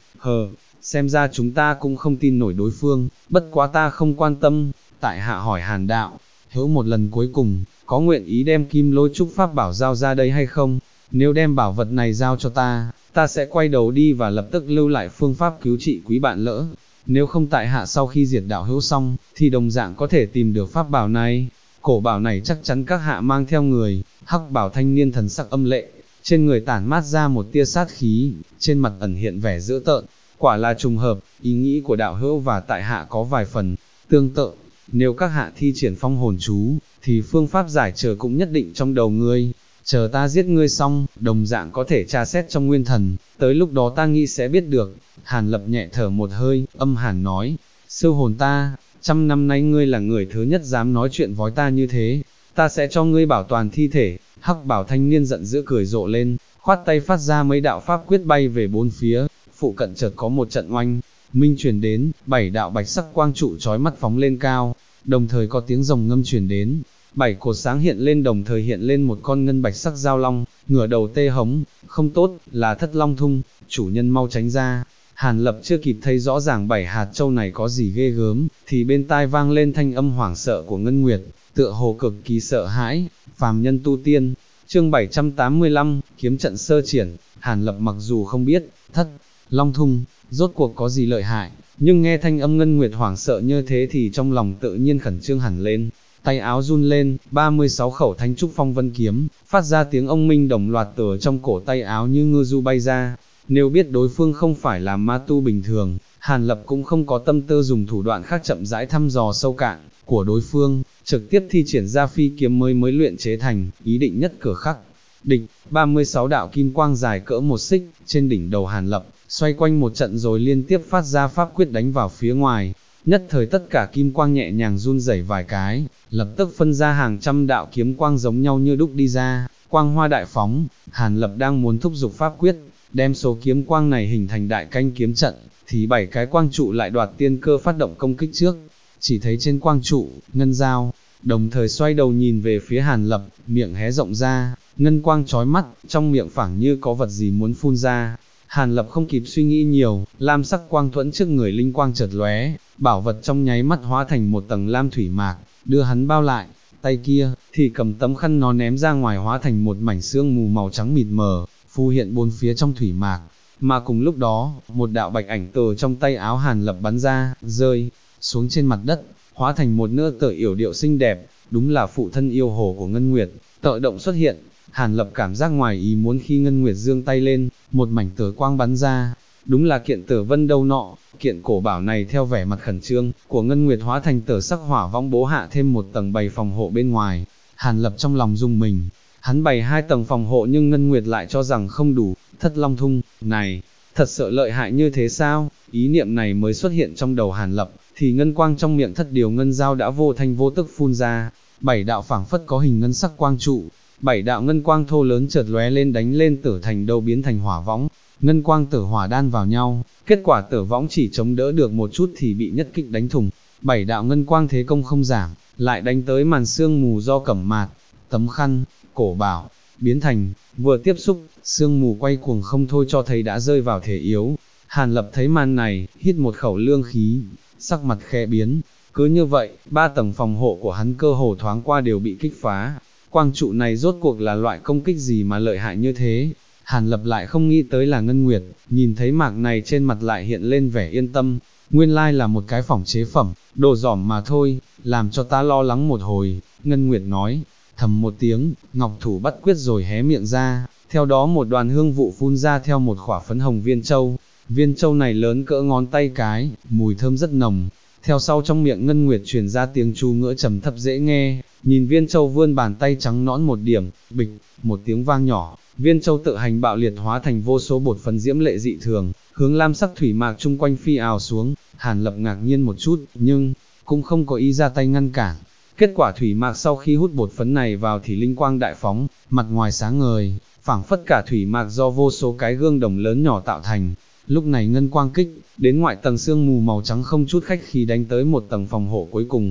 Xem ra chúng ta cũng không tin nổi đối phương, bất quá ta không quan tâm. Tại hạ hỏi Hàn đạo hữu một lần cuối cùng, có nguyện ý đem kim lôi trúc pháp bảo giao ra đây hay không? Nếu đem bảo vật này giao cho ta sẽ quay đầu đi và lập tức lưu lại phương pháp cứu trị quý bạn lỡ. Nếu không tại hạ sau khi diệt đạo hữu xong, thì đồng dạng có thể tìm được pháp bảo này. Cổ bảo này chắc chắn các hạ mang theo người. Hắc bảo thanh niên thần sắc âm lệ, trên người tản mát ra một tia sát khí, trên mặt ẩn hiện vẻ dữ tợn. Quả là trùng hợp, ý nghĩ của đạo hữu và tại hạ có vài phần tương tự. Nếu các hạ thi triển phong hồn chú, thì phương pháp giải trở cũng nhất định trong đầu ngươi. Chờ ta giết ngươi xong, đồng dạng có thể tra xét trong nguyên thần, tới lúc đó ta nghĩ sẽ biết được. Hàn Lập nhẹ thở một hơi, âm hàn nói, sư hồn ta, 100 năm nay ngươi là người thứ nhất dám nói chuyện với ta như thế, ta sẽ cho ngươi bảo toàn thi thể. Hắc bảo thanh niên giận dữ cười rộ lên, khoát tay phát ra mấy đạo pháp quyết bay về bốn phía, phụ cận chợt có một trận oanh minh truyền đến, 7 đạo bạch sắc quang trụ chói mắt phóng lên cao, đồng thời có tiếng rồng ngâm truyền đến. 7 cột sáng hiện lên đồng thời hiện lên một con ngân bạch sắc giao long, ngửa đầu tê hống, không tốt, là Thất Long Thung, chủ nhân mau tránh ra. Hàn Lập chưa kịp thấy rõ ràng 7 hạt châu này có gì ghê gớm, thì bên tai vang lên thanh âm hoảng sợ của Ngân Nguyệt, tựa hồ cực kỳ sợ hãi. Phàm nhân tu tiên, chương 785, kiếm trận sơ triển. Hàn Lập mặc dù không biết, Thất Long Thung, rốt cuộc có gì lợi hại, nhưng nghe thanh âm Ngân Nguyệt hoảng sợ như thế thì trong lòng tự nhiên khẩn trương hẳn lên. Tay áo run lên, 36 khẩu thanh trúc phong vân kiếm, phát ra tiếng ông minh đồng loạt từ trong cổ tay áo như ngư du bay ra. Nếu biết đối phương không phải là ma tu bình thường, Hàn Lập cũng không có tâm tư dùng thủ đoạn khác chậm rãi thăm dò sâu cạn của đối phương, trực tiếp thi triển ra phi kiếm mới luyện chế thành, ý định nhất cử khắc địch. 36 đạo kim quang dài cỡ một xích, trên đỉnh đầu Hàn Lập, xoay quanh một trận rồi liên tiếp phát ra pháp quyết đánh vào phía ngoài. Nhất thời tất cả kim quang nhẹ nhàng run rẩy vài cái, lập tức phân ra hàng trăm đạo kiếm quang giống nhau như đúc đi ra, quang hoa đại phóng. Hàn Lập đang muốn thúc giục pháp quyết, đem số kiếm quang này hình thành đại canh kiếm trận, thì 7 cái quang trụ lại đoạt tiên cơ phát động công kích trước. Chỉ thấy trên quang trụ, ngân dao, đồng thời xoay đầu nhìn về phía Hàn Lập, miệng hé rộng ra, ngân quang chói mắt, trong miệng phảng như có vật gì muốn phun ra. Hàn Lập không kịp suy nghĩ nhiều, lam sắc quang thuẫn trước người linh quang chợt lóe, bảo vật trong nháy mắt hóa thành một tầng lam thủy mạc, đưa hắn bao lại. Tay kia thì cầm tấm khăn nó ném ra ngoài hóa thành một mảnh sương mù màu trắng mịt mờ, phù hiện bốn phía trong thủy mạc. Mà cùng lúc đó, một đạo bạch ảnh từ trong tay áo Hàn Lập bắn ra, rơi xuống trên mặt đất, hóa thành một nửa tờ yểu điệu xinh đẹp, đúng là phụ thân yêu hồ của Ngân Nguyệt, tự động xuất hiện. Hàn Lập cảm giác ngoài ý muốn khi Ngân Nguyệt giương tay lên, một mảnh tờ quang bắn ra, đúng là kiện Tử Vân đâu nọ. Kiện cổ bảo này theo vẻ mặt khẩn trương của Ngân Nguyệt hóa thành tờ sắc hỏa vong bố hạ thêm một tầng bày phòng hộ bên ngoài. Hàn Lập trong lòng rung mình, hắn bày 2 tầng phòng hộ nhưng Ngân Nguyệt lại cho rằng không đủ. Thất Long Thung này thật sự lợi hại như thế sao? Ý niệm này mới xuất hiện trong đầu Hàn Lập, thì ngân quang trong miệng Thất Điều Ngân Dao đã vô thanh vô tức phun ra, 7 đạo phảng phất có hình ngân sắc quang trụ, 7 đạo ngân quang thô lớn chợt lóe lên đánh lên Tử Thành đâu biến thành hỏa võng, ngân quang tử hỏa đan vào nhau, kết quả Tử võng chỉ chống đỡ được một chút thì bị nhất kích đánh thủng. 7 đạo ngân quang thế công không giảm, lại đánh tới màn sương mù do cẩm mạt, tấm khăn, cổ bảo biến thành, vừa tiếp xúc, sương mù quay cuồng không thôi cho thấy đã rơi vào thể yếu. Hàn Lập thấy màn này, hít một khẩu lương khí, sắc mặt khẽ biến. Cứ như vậy, 3 tầng phòng hộ của hắn cơ hồ thoáng qua đều bị kích phá. Quang trụ này rốt cuộc là loại công kích gì mà lợi hại như thế? Hàn Lập lại không nghĩ tới là Ngân Nguyệt, nhìn thấy mạc này trên mặt lại hiện lên vẻ yên tâm. Nguyên lai là một cái phỏng chế phẩm, đồ giỏm mà thôi, làm cho ta lo lắng một hồi. Ngân Nguyệt nói, thầm một tiếng, ngọc thủ bắt quyết rồi hé miệng ra, theo đó một đoàn hương vụ phun ra theo một khỏa phấn hồng viên châu. Viên châu này lớn cỡ ngón tay cái, mùi thơm rất nồng. Theo sau trong miệng Ngân Nguyệt truyền ra tiếng chú ngữ trầm thấp dễ nghe, nhìn viên châu vươn bàn tay trắng nõn một điểm, bịch, một tiếng vang nhỏ, viên châu tự hành bạo liệt hóa thành vô số bột phấn diễm lệ dị thường, hướng lam sắc thủy mạc chung quanh phi ào xuống. Hàn Lập ngạc nhiên một chút, nhưng cũng không có ý ra tay ngăn cản. Kết quả thủy mạc sau khi hút bột phấn này vào thì linh quang đại phóng, mặt ngoài sáng ngời, phảng phất cả thủy mạc do vô số cái gương đồng lớn nhỏ tạo thành. Lúc này ngân quang kích đến ngoại tầng sương mù màu trắng không chút khách khí đánh tới một tầng phòng hộ cuối cùng.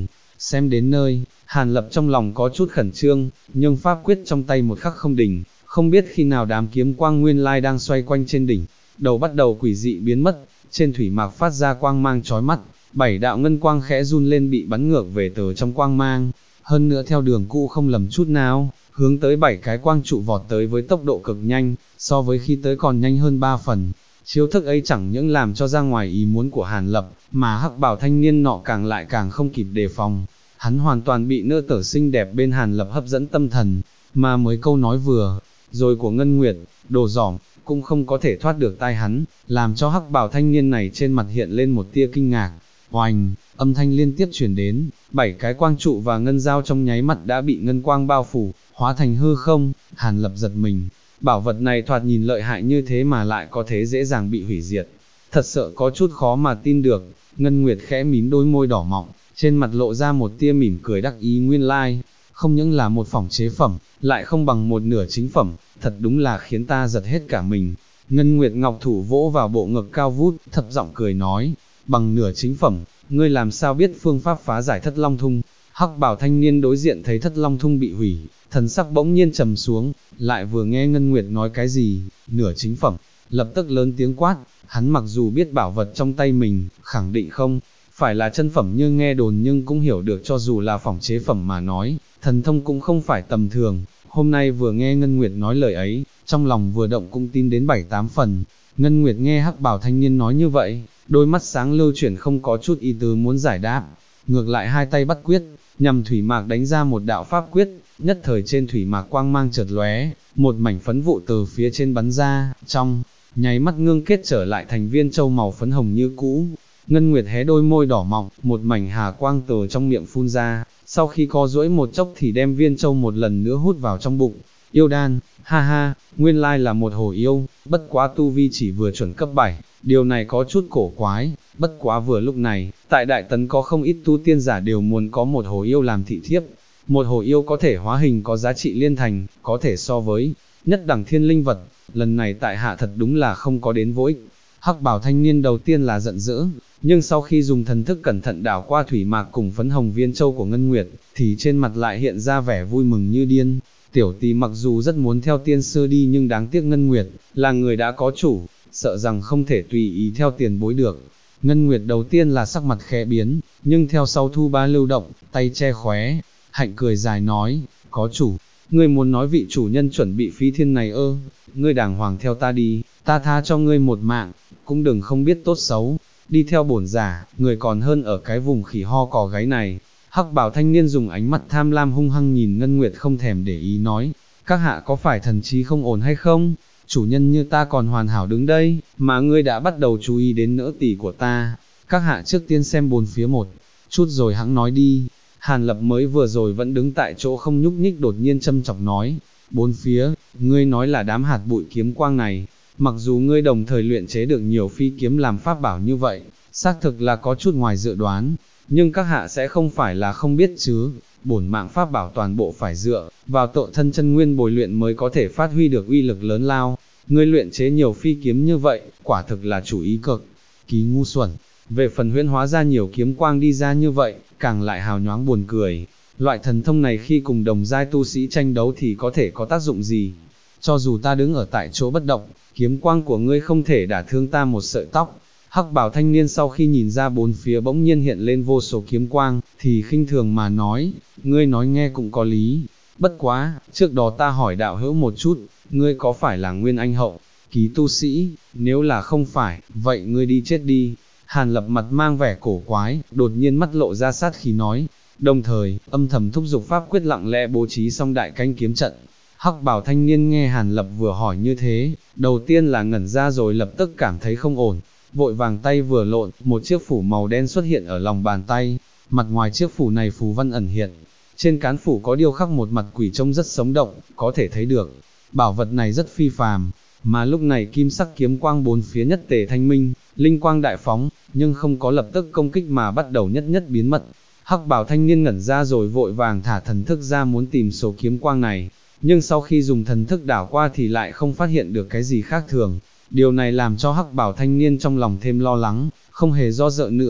Xem đến nơi, Hàn Lập trong lòng có chút khẩn trương, nhưng pháp quyết trong tay một khắc không đình, không biết khi nào đám kiếm quang nguyên lai đang xoay quanh trên đỉnh, đầu bắt đầu quỷ dị biến mất, trên thủy mạc phát ra quang mang chói mắt, 7 đạo ngân quang khẽ run lên bị bắn ngược về từ trong quang mang, hơn nữa theo đường cũ không lầm chút nào, hướng tới 7 cái quang trụ vọt tới với tốc độ cực nhanh, so với khi tới còn nhanh hơn 3 phần. Chiêu thức ấy chẳng những làm cho ra ngoài ý muốn của Hàn Lập, mà hắc bào thanh niên nọ càng không kịp đề phòng. Hắn hoàn toàn bị nữ tử xinh đẹp bên Hàn Lập hấp dẫn tâm thần, mà mới câu nói vừa rồi của Ngân Nguyệt, đồ giỏm, cũng không có thể thoát được tai hắn, làm cho hắc bào thanh niên này trên mặt hiện lên một tia kinh ngạc. Oành, âm thanh liên tiếp truyền đến, 7 cái quang trụ và ngân dao trong nháy mắt đã bị ngân quang bao phủ, hóa thành hư không. Hàn Lập giật mình, bảo vật này thoạt nhìn lợi hại như thế mà lại có thể dễ dàng bị hủy diệt, thật sợ có chút khó mà tin được. Ngân Nguyệt khẽ mím đôi môi đỏ mọng, trên mặt lộ ra một tia mỉm cười đắc ý, nguyên lai, không những là một phỏng chế phẩm, lại không bằng một nửa chính phẩm, thật đúng là khiến ta giật hết cả mình. Ngân Nguyệt Ngọc thủ vỗ vào bộ ngực cao vút, thấp giọng cười nói, bằng nửa chính phẩm, ngươi làm sao biết phương pháp phá giải Thất Long Thung? Hắc bảo thanh niên đối diện thấy Thất Long Thung bị hủy, thần sắc bỗng nhiên trầm xuống, lại vừa nghe Ngân Nguyệt nói cái gì, nửa chính phẩm, lập tức lớn tiếng quát. Hắn mặc dù biết bảo vật trong tay mình, khẳng định không phải là chân phẩm như nghe đồn, nhưng cũng hiểu được cho dù là phỏng chế phẩm mà nói, thần thông cũng không phải tầm thường. Hôm nay vừa nghe Ngân Nguyệt nói lời ấy, trong lòng vừa động cũng tin đến 7-8 phần. Ngân Nguyệt nghe hắc bảo thanh niên nói như vậy, đôi mắt sáng lưu chuyển không có chút ý tứ muốn giải đáp, ngược lại hai tay bắt quyết, nhằm thủy mạc đánh ra một đạo pháp quyết, nhất thời trên thủy mạc quang mang chợt lóe, một mảnh phấn vụ từ phía trên bắn ra, trong nháy mắt ngưng kết trở lại thành viên châu màu phấn hồng như cũ. Ngân Nguyệt hé đôi môi đỏ mọng, một mảnh hà quang từ trong miệng phun ra, sau khi co duỗi một chốc thì đem viên châu một lần nữa hút vào trong bụng. Yêu đan, ha ha, nguyên lai là một hồ yêu, bất quá tu vi chỉ vừa chuẩn cấp 7, điều này có chút cổ quái, bất quá vừa lúc này, tại Đại Tấn có không ít tu tiên giả đều muốn có một hồ yêu làm thị thiếp. Một hồ yêu có thể hóa hình có giá trị liên thành, có thể so với nhất đẳng thiên linh vật, lần này tại hạ thật đúng là không có đến vô ích. Hắc bảo thanh niên đầu tiên là giận dữ, nhưng sau khi dùng thần thức cẩn thận đảo qua thủy mạc cùng phấn hồng viên châu của Ngân Nguyệt, thì trên mặt lại hiện ra vẻ vui mừng như điên. Tiểu tỷ mặc dù rất muốn theo tiên sư đi, nhưng đáng tiếc Ngân Nguyệt là người đã có chủ, sợ rằng không thể tùy ý theo tiền bối được. Ngân Nguyệt đầu tiên là sắc mặt khẽ biến, nhưng theo sau thu ba lưu động, tay che khóe, hạnh cười dài nói, có chủ, ngươi muốn nói vị chủ nhân chuẩn bị phí thiên này ơ, ngươi đàng hoàng theo ta đi, ta tha cho ngươi một mạng, cũng đừng không biết tốt xấu, đi theo bổn giả, người còn hơn ở cái vùng khỉ ho cò gáy này. Hắc bảo thanh niên dùng ánh mắt tham lam hung hăng nhìn Ngân Nguyệt, không thèm để ý nói, các hạ có phải thần trí không ổn hay không? Chủ nhân như ta còn hoàn hảo đứng đây, mà ngươi đã bắt đầu chú ý đến nỡ tỷ của ta. Các hạ trước tiên xem bốn phía một chút rồi hẵng nói đi. Hàn Lập mới vừa rồi vẫn đứng tại chỗ không nhúc nhích, đột nhiên châm chọc nói, bốn phía, ngươi nói là đám hạt bụi kiếm quang này. Mặc dù ngươi đồng thời luyện chế được nhiều phi kiếm làm pháp bảo như vậy, xác thực là có chút ngoài dự đoán, nhưng các hạ sẽ không phải là không biết chứ, bổn mạng pháp bảo toàn bộ phải dựa vào tự thân chân nguyên bồi luyện mới có thể phát huy được uy lực lớn lao. Ngươi luyện chế nhiều phi kiếm như vậy, quả thực là chủ ý cực kỳ ngu xuẩn. Về phần huyễn hóa ra nhiều kiếm quang đi ra như vậy, càng lại hào nhoáng buồn cười. Loại thần thông này khi cùng đồng giai tu sĩ tranh đấu thì có thể có tác dụng gì? Cho dù ta đứng ở tại chỗ bất động, kiếm quang của ngươi không thể đả thương ta một sợi tóc. Hắc bảo thanh niên sau khi nhìn ra bốn phía bỗng nhiên hiện lên vô số kiếm quang, thì khinh thường mà nói, ngươi nói nghe cũng có lý. Bất quá, trước đó ta hỏi đạo hữu một chút, ngươi có phải là Nguyên Anh hậu kỳ tu sĩ? Nếu là không phải, vậy ngươi đi chết đi. Hàn Lập mặt mang vẻ cổ quái, đột nhiên mắt lộ ra sát khí nói, đồng thời, âm thầm thúc giục pháp quyết lặng lẽ bố trí xong đại canh kiếm trận. Hắc bảo thanh niên nghe Hàn Lập vừa hỏi như thế, đầu tiên là ngẩn ra rồi lập tức cảm thấy không ổn, vội vàng tay vừa lộn, một chiếc phủ màu đen xuất hiện ở lòng bàn tay, mặt ngoài chiếc phủ này phù văn ẩn hiện, trên cán phủ có điêu khắc một mặt quỷ trông rất sống động, có thể thấy được, bảo vật này rất phi phàm. Mà lúc này kim sắc kiếm quang bốn phía nhất tề thanh minh, linh quang đại phóng, nhưng không có lập tức công kích mà bắt đầu nhất nhất biến mất. Hắc bảo thanh niên ngẩn ra rồi vội vàng thả thần thức ra muốn tìm số kiếm quang này, nhưng sau khi dùng thần thức đảo qua thì lại không phát hiện được cái gì khác thường. Điều này làm cho hắc bảo thanh niên trong lòng thêm lo lắng, không hề do dự nữa,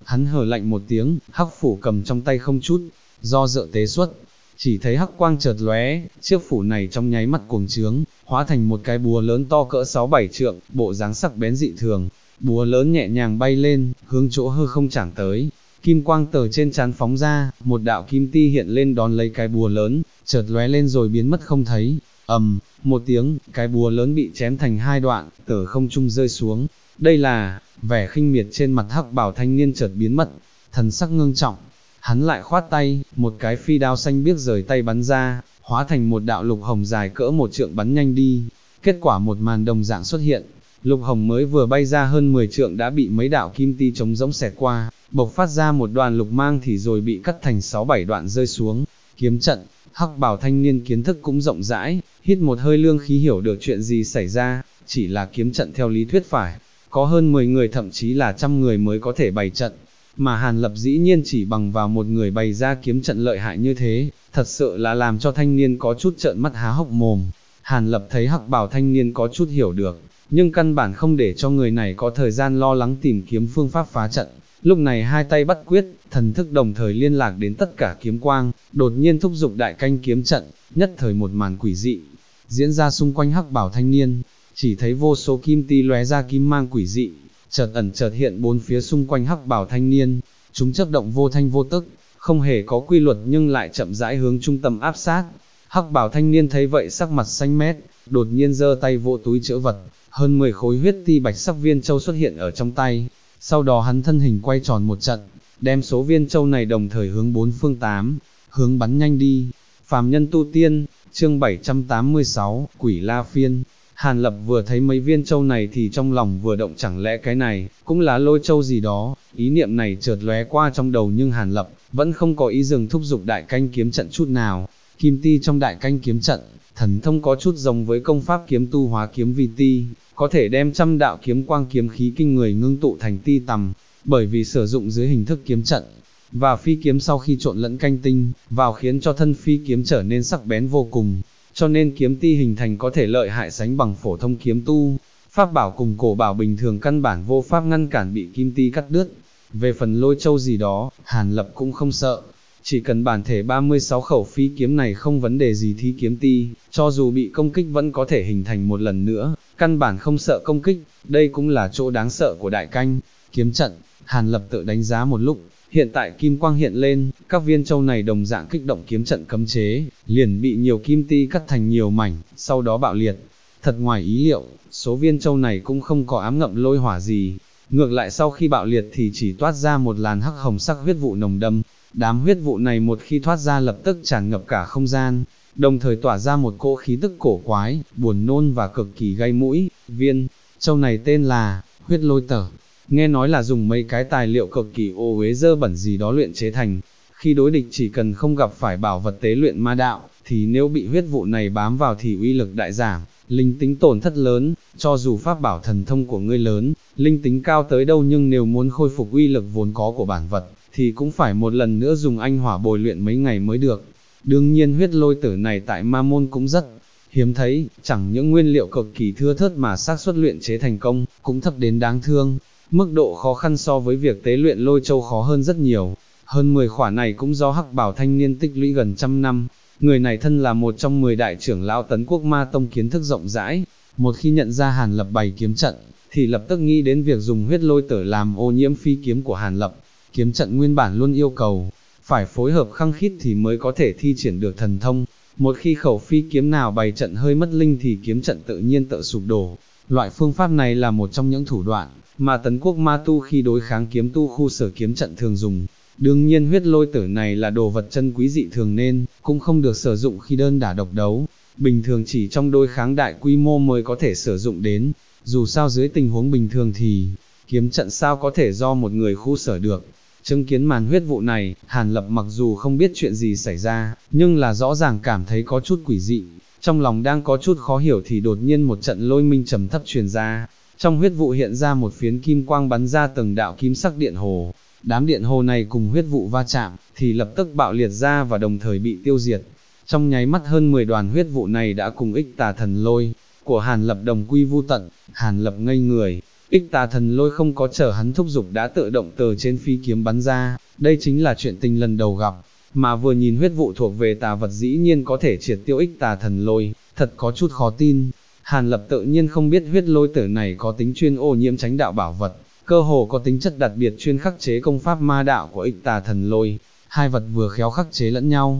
hắn hờ lạnh một tiếng, hắc phủ cầm trong tay không chút, do dự tế xuất, chỉ thấy hắc quang chợt lóe, chiếc phủ này trong nháy mắt cuồng trướng, hóa thành một cái búa lớn to cỡ 6-7 trượng, bộ dáng sắc bén dị thường, búa lớn nhẹ nhàng bay lên, hướng chỗ hư không chảng tới, kim quang từ trên trán phóng ra, một đạo kim ti hiện lên đón lấy cái búa lớn, chợt lóe lên rồi biến mất không thấy, một tiếng, cái búa lớn bị chém thành hai đoạn, từ không trung rơi xuống, đây là, vẻ khinh miệt trên mặt hắc bảo thanh niên chợt biến mất, thần sắc ngưng trọng, hắn lại khoát tay, một cái phi đao xanh biếc rời tay bắn ra, hóa thành một đạo lục hồng dài cỡ 1 trượng bắn nhanh đi, kết quả một màn đồng dạng xuất hiện, lục hồng mới vừa bay ra hơn 10 trượng đã bị mấy đạo kim ti trống rỗng xẹt qua, bộc phát ra một đoàn lục mang thì rồi bị cắt thành 6-7 đoạn rơi xuống, kiếm trận, hắc bảo thanh niên kiến thức cũng rộng rãi, hít một hơi lương khí hiểu được chuyện gì xảy ra, chỉ là kiếm trận theo lý thuyết phải, có hơn 10 người thậm chí là trăm người mới có thể bày trận, mà Hàn Lập dĩ nhiên chỉ bằng vào một người bày ra kiếm trận lợi hại như thế, thật sự là làm cho thanh niên có chút trợn mắt há hốc mồm. Hàn Lập thấy hắc bảo thanh niên có chút hiểu được, nhưng căn bản không để cho người này có thời gian lo lắng tìm kiếm phương pháp phá trận. Lúc này hai tay bắt quyết, thần thức đồng thời liên lạc đến tất cả kiếm quang, đột nhiên thúc giục đại canh kiếm trận, nhất thời một màn quỷ dị diễn ra xung quanh hắc bảo thanh niên, chỉ thấy vô số kim ti lóe ra kim mang quỷ dị, chợt ẩn chợt hiện bốn phía xung quanh hắc bảo thanh niên, chúng chớp động vô thanh vô tức, không hề có quy luật nhưng lại chậm rãi hướng trung tâm áp sát. Hắc bảo thanh niên thấy vậy sắc mặt xanh mét, đột nhiên giơ tay vỗ túi trữ vật, hơn 10 khối huyết ti bạch sắc viên châu xuất hiện ở trong tay, sau đó hắn thân hình quay tròn một trận, đem số viên châu này đồng thời hướng bốn phương tám hướng bắn nhanh đi. Phàm nhân tu tiên, chương 786, Quỷ La Phiên. Hàn Lập vừa thấy mấy viên châu này thì trong lòng vừa động, chẳng lẽ cái này cũng là lôi châu gì đó, ý niệm này chợt lóe qua trong đầu nhưng Hàn Lập vẫn không có ý dừng thúc giục đại canh kiếm trận chút nào. Kim ti trong đại canh kiếm trận, thần thông có chút giống với công pháp kiếm tu hóa kiếm vi ti, có thể đem trăm đạo kiếm quang kiếm khí kinh người ngưng tụ thành ti tầm, bởi vì sử dụng dưới hình thức kiếm trận, và phi kiếm sau khi trộn lẫn canh tinh vào khiến cho thân phi kiếm trở nên sắc bén vô cùng, cho nên kiếm ti hình thành có thể lợi hại sánh bằng phổ thông kiếm tu. Pháp bảo cùng cổ bảo bình thường căn bản vô pháp ngăn cản bị kim ti cắt đứt. Về phần lôi châu gì đó, Hàn Lập cũng không sợ, chỉ cần bản thể 36 khẩu phi kiếm này không vấn đề gì thì kiếm ti, cho dù bị công kích vẫn có thể hình thành một lần nữa, căn bản không sợ công kích, đây cũng là chỗ đáng sợ của đại canh kiếm trận. Hàn Lập tự đánh giá một lúc, hiện tại kim quang hiện lên, các viên châu này đồng dạng kích động kiếm trận cấm chế, liền bị nhiều kim ti cắt thành nhiều mảnh, sau đó bạo liệt. Thật ngoài ý liệu, số viên châu này cũng không có ám ngậm lôi hỏa gì, ngược lại sau khi bạo liệt thì chỉ toát ra một làn hắc hồng sắc huyết vụ nồng đậm. Đám huyết vụ này một khi thoát ra lập tức tràn ngập cả không gian, đồng thời tỏa ra một cỗ khí tức cổ quái, buồn nôn và cực kỳ gây mũi. Viên châu này tên là huyết lôi tở, nghe nói là dùng mấy cái tài liệu cực kỳ ô uế dơ bẩn gì đó luyện chế thành. Khi đối địch chỉ cần không gặp phải bảo vật tế luyện ma đạo, thì nếu bị huyết vụ này bám vào thì uy lực đại giảm, linh tính tổn thất lớn. Cho dù pháp bảo thần thông của ngươi lớn, linh tính cao tới đâu nhưng nếu muốn khôi phục uy lực vốn có của bản vật, thì cũng phải một lần nữa dùng anh hỏa bồi luyện mấy ngày mới được. Đương nhiên huyết lôi tử này tại ma môn cũng rất hiếm thấy, chẳng những nguyên liệu cực kỳ thưa thớt mà xác suất luyện chế thành công cũng thấp đến đáng thương. Mức độ khó khăn so với việc tế luyện lôi châu khó hơn rất nhiều. Hơn 10 khỏa này cũng do hắc bảo thanh niên tích lũy gần trăm năm. Người này thân là một trong 10 đại trưởng lão Tấn Quốc Ma Tông, kiến thức rộng rãi. Một khi nhận ra Hàn Lập bày kiếm trận, thì lập tức nghĩ đến việc dùng huyết lôi tử làm ô nhiễm phi kiếm của Hàn Lập. Kiếm trận nguyên bản luôn yêu cầu phải phối hợp khăng khít thì mới có thể thi triển được thần thông. Một khi khẩu phi kiếm nào bày trận hơi mất linh thì kiếm trận tự nhiên tự sụp đổ. Loại phương pháp này là một trong những thủ đoạn mà Tấn Quốc Ma Tu khi đối kháng kiếm tu khu sở kiếm trận thường dùng. Đương nhiên huyết lôi tử này là đồ vật chân quý dị thường nên cũng không được sử dụng khi đơn đả độc đấu. Bình thường chỉ trong đối kháng đại quy mô mới có thể sử dụng đến. Dù sao dưới tình huống bình thường thì kiếm trận sao có thể do một người khu sở được. Chứng kiến màn huyết vụ này, Hàn Lập mặc dù không biết chuyện gì xảy ra, nhưng là rõ ràng cảm thấy có chút quỷ dị. Trong lòng đang có chút khó hiểu thì đột nhiên một trận lôi minh trầm thấp truyền ra. Trong huyết vụ hiện ra một phiến kim quang bắn ra từng đạo kim sắc điện hồ. Đám điện hồ này cùng huyết vụ va chạm, thì lập tức bạo liệt ra và đồng thời bị tiêu diệt. Trong nháy mắt hơn 10 đoàn huyết vụ này đã cùng ích tà thần lôi của Hàn Lập đồng quy vu tận. Hàn Lập ngây người, Ích Tà Thần Lôi không có chờ hắn thúc giục đã tự động từ trên phi kiếm bắn ra, đây chính là chuyện tình lần đầu gặp, mà vừa nhìn huyết vụ thuộc về tà vật dĩ nhiên có thể triệt tiêu Ích Tà Thần Lôi, thật có chút khó tin. Hàn Lập tự nhiên không biết huyết lôi tử này có tính chuyên ô nhiễm tránh đạo bảo vật, cơ hồ có tính chất đặc biệt chuyên khắc chế công pháp ma đạo của Ích Tà Thần Lôi, hai vật vừa khéo khắc chế lẫn nhau,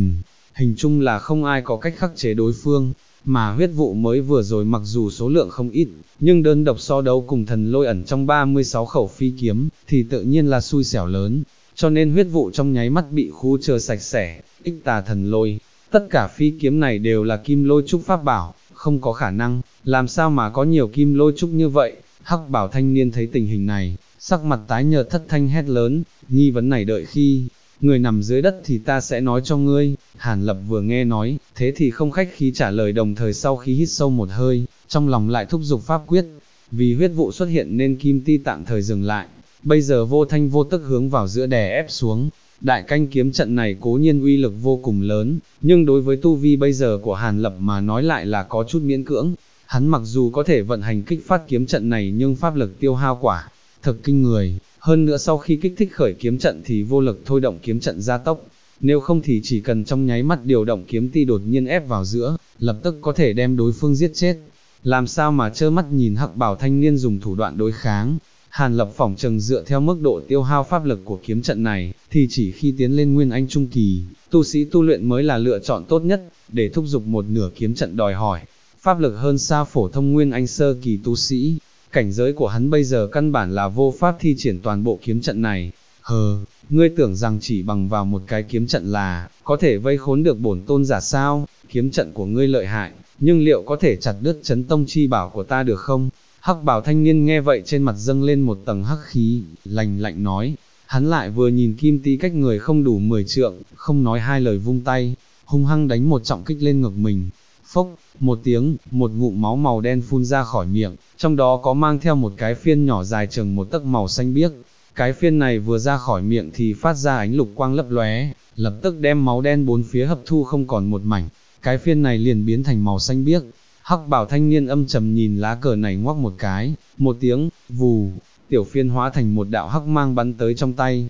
hình chung là không ai có cách khắc chế đối phương, mà huyết vụ mới vừa rồi mặc dù số lượng không ít, nhưng đơn độc so đấu cùng thần lôi ẩn trong 36 khẩu phi kiếm, thì tự nhiên là xui xẻo lớn, cho nên huyết vụ trong nháy mắt bị khu trừ sạch sẽ. Ích Tà Thần Lôi, tất cả phi kiếm này đều là kim lôi trúc pháp bảo, không có khả năng, làm sao mà có nhiều kim lôi trúc như vậy. Hắc bảo thanh niên thấy tình hình này, sắc mặt tái nhợt thất thanh hét lớn, nghi vấn này đợi khi người nằm dưới đất thì ta sẽ nói cho ngươi. Hàn Lập vừa nghe nói, thế thì không khách khí trả lời, đồng thời sau khi hít sâu một hơi, trong lòng lại thúc giục pháp quyết, vì huyết vụ xuất hiện nên kim ti tạm thời dừng lại, bây giờ vô thanh vô tức hướng vào giữa đè ép xuống. Đại canh kiếm trận này cố nhiên uy lực vô cùng lớn, nhưng đối với tu vi bây giờ của Hàn Lập mà nói lại là có chút miễn cưỡng. Hắn mặc dù có thể vận hành kích phát kiếm trận này nhưng pháp lực tiêu hao quả thực kinh người, hơn nữa sau khi kích thích khởi kiếm trận thì vô lực thôi động kiếm trận gia tốc, nếu không thì chỉ cần trong nháy mắt điều động kiếm ti đột nhiên ép vào giữa, lập tức có thể đem đối phương giết chết. Làm sao mà trơ mắt nhìn Hắc bảo thanh niên dùng thủ đoạn đối kháng. Hàn Lập phỏng chừng dựa theo mức độ tiêu hao pháp lực của kiếm trận này, thì chỉ khi tiến lên Nguyên Anh Trung Kỳ, tu sĩ tu luyện mới là lựa chọn tốt nhất, để thúc giục một nửa kiếm trận đòi hỏi pháp lực hơn xa phổ thông Nguyên Anh Sơ Kỳ tu sĩ. Cảnh giới của hắn bây giờ căn bản là vô pháp thi triển toàn bộ kiếm trận này. Ngươi tưởng rằng chỉ bằng vào một cái kiếm trận là có thể vây khốn được bổn tôn giả sao? Kiếm trận của ngươi lợi hại, nhưng liệu có thể chặt đứt chấn tông chi bảo của ta được không? Hắc bảo thanh niên nghe vậy trên mặt dâng lên một tầng hắc khí, lạnh nói. Hắn lại vừa nhìn kim tí cách người không đủ 10 trượng, không nói hai lời vung tay, hung hăng đánh một trọng kích lên ngực mình. Phốc, một tiếng, một ngụm máu màu đen phun ra khỏi miệng, trong đó có mang theo một cái phiên nhỏ dài chừng một tấc màu xanh biếc. Cái phiên này vừa ra khỏi miệng thì phát ra ánh lục quang lấp lóe, lập tức đem máu đen bốn phía hấp thu không còn một mảnh. Cái phiên này liền biến thành màu xanh biếc. Hắc bảo thanh niên âm trầm nhìn lá cờ này ngoắc một cái, một tiếng, vù, tiểu phiên hóa thành một đạo hắc mang bắn tới trong tay.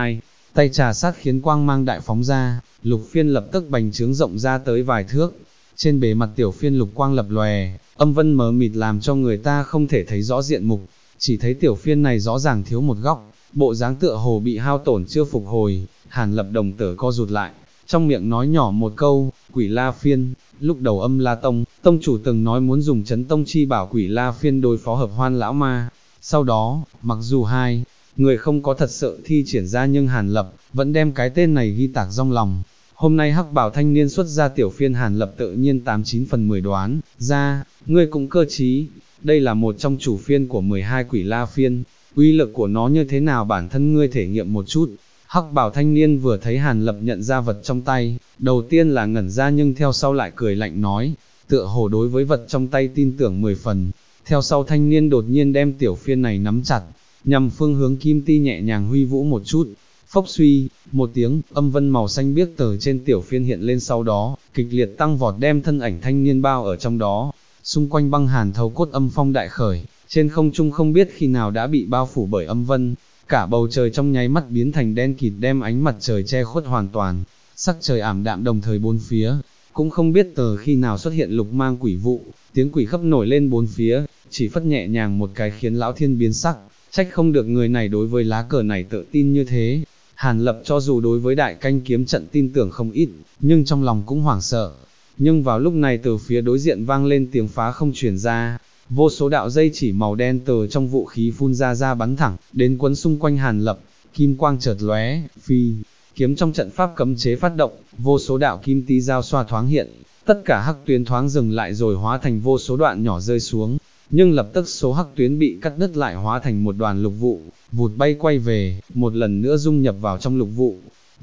Tay trà sát khiến quang mang đại phóng ra, lục phiên lập tức bành trướng rộng ra tới vài thước. Trên bề mặt tiểu phiên lục quang lập lòe, âm vân mờ mịt làm cho người ta không thể thấy rõ diện mục, chỉ thấy tiểu phiên này rõ ràng thiếu một góc, bộ dáng tựa hồ bị hao tổn chưa phục hồi. Hàn Lập đồng tử co rụt lại, trong miệng nói nhỏ một câu, Quỷ La Phiên. Lúc đầu Âm La tông chủ từng nói muốn dùng chấn tông chi bảo Quỷ La Phiên đối phó Hợp Hoan lão ma. Sau đó, mặc dù hai người không có thật sự thi triển ra nhưng Hàn Lập vẫn đem cái tên này ghi tạc trong lòng. Hôm nay Hắc bảo thanh niên xuất ra tiểu phiên, Hàn Lập tự nhiên 89 phần 10 đoán ra. Ngươi cũng cơ trí, đây là một trong chủ phiên của 12 Quỷ La Phiên, uy lực của nó như thế nào bản thân ngươi thể nghiệm một chút. Hắc bảo thanh niên vừa thấy Hàn Lập nhận ra vật trong tay, đầu tiên là ngẩn ra nhưng theo sau lại cười lạnh nói, tựa hồ đối với vật trong tay tin tưởng 10 phần. Theo sau thanh niên đột nhiên đem tiểu phiên này nắm chặt, nhằm phương hướng kim ti nhẹ nhàng huy vũ một chút. Phốc suy, một tiếng, âm vân màu xanh biếc từ trên tiểu phiên hiện lên, sau đó, kịch liệt tăng vọt đem thân ảnh thanh niên bao ở trong đó. Xung quanh băng hàn thấu cốt âm phong đại khởi, trên không trung không biết khi nào đã bị bao phủ bởi âm vân. Cả bầu trời trong nháy mắt biến thành đen kịt, đem ánh mặt trời che khuất hoàn toàn, sắc trời ảm đạm, đồng thời bốn phía, cũng không biết từ khi nào xuất hiện lục mang quỷ vụ, tiếng quỷ khắp nổi lên bốn phía, chỉ phất nhẹ nhàng một cái khiến lão thiên biến sắc, trách không được người này đối với lá cờ này tự tin như thế. Hàn Lập cho dù đối với đại canh kiếm trận tin tưởng không ít, nhưng trong lòng cũng hoảng sợ. Nhưng vào lúc này từ phía đối diện vang lên tiếng phá không truyền ra, vô số đạo dây chỉ màu đen từ trong vũ khí phun ra bắn thẳng đến quấn xung quanh Hàn Lập. Kim quang chợt lóe, phi kiếm trong trận pháp cấm chế phát động, vô số đạo kim tí giao xoa thoáng hiện, tất cả hắc tuyến thoáng dừng lại rồi hóa thành vô số đoạn nhỏ rơi xuống, nhưng lập tức số hắc tuyến bị cắt đứt lại hóa thành một đoàn lục vụ, vụt bay quay về, một lần nữa dung nhập vào trong lục vụ.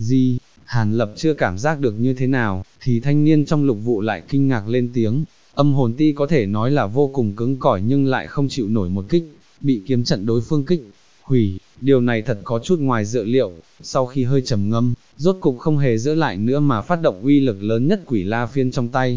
Hàn Lập chưa cảm giác được như thế nào, thì thanh niên trong lục vụ lại kinh ngạc lên tiếng. Âm hồn ti có thể nói là vô cùng cứng cỏi nhưng lại không chịu nổi một kích, bị kiếm trận đối phương kích hủy, điều này thật có chút ngoài dự liệu. Sau khi hơi trầm ngâm, rốt cục không hề giữ lại nữa mà phát động uy lực lớn nhất Quỷ La Phiên trong tay.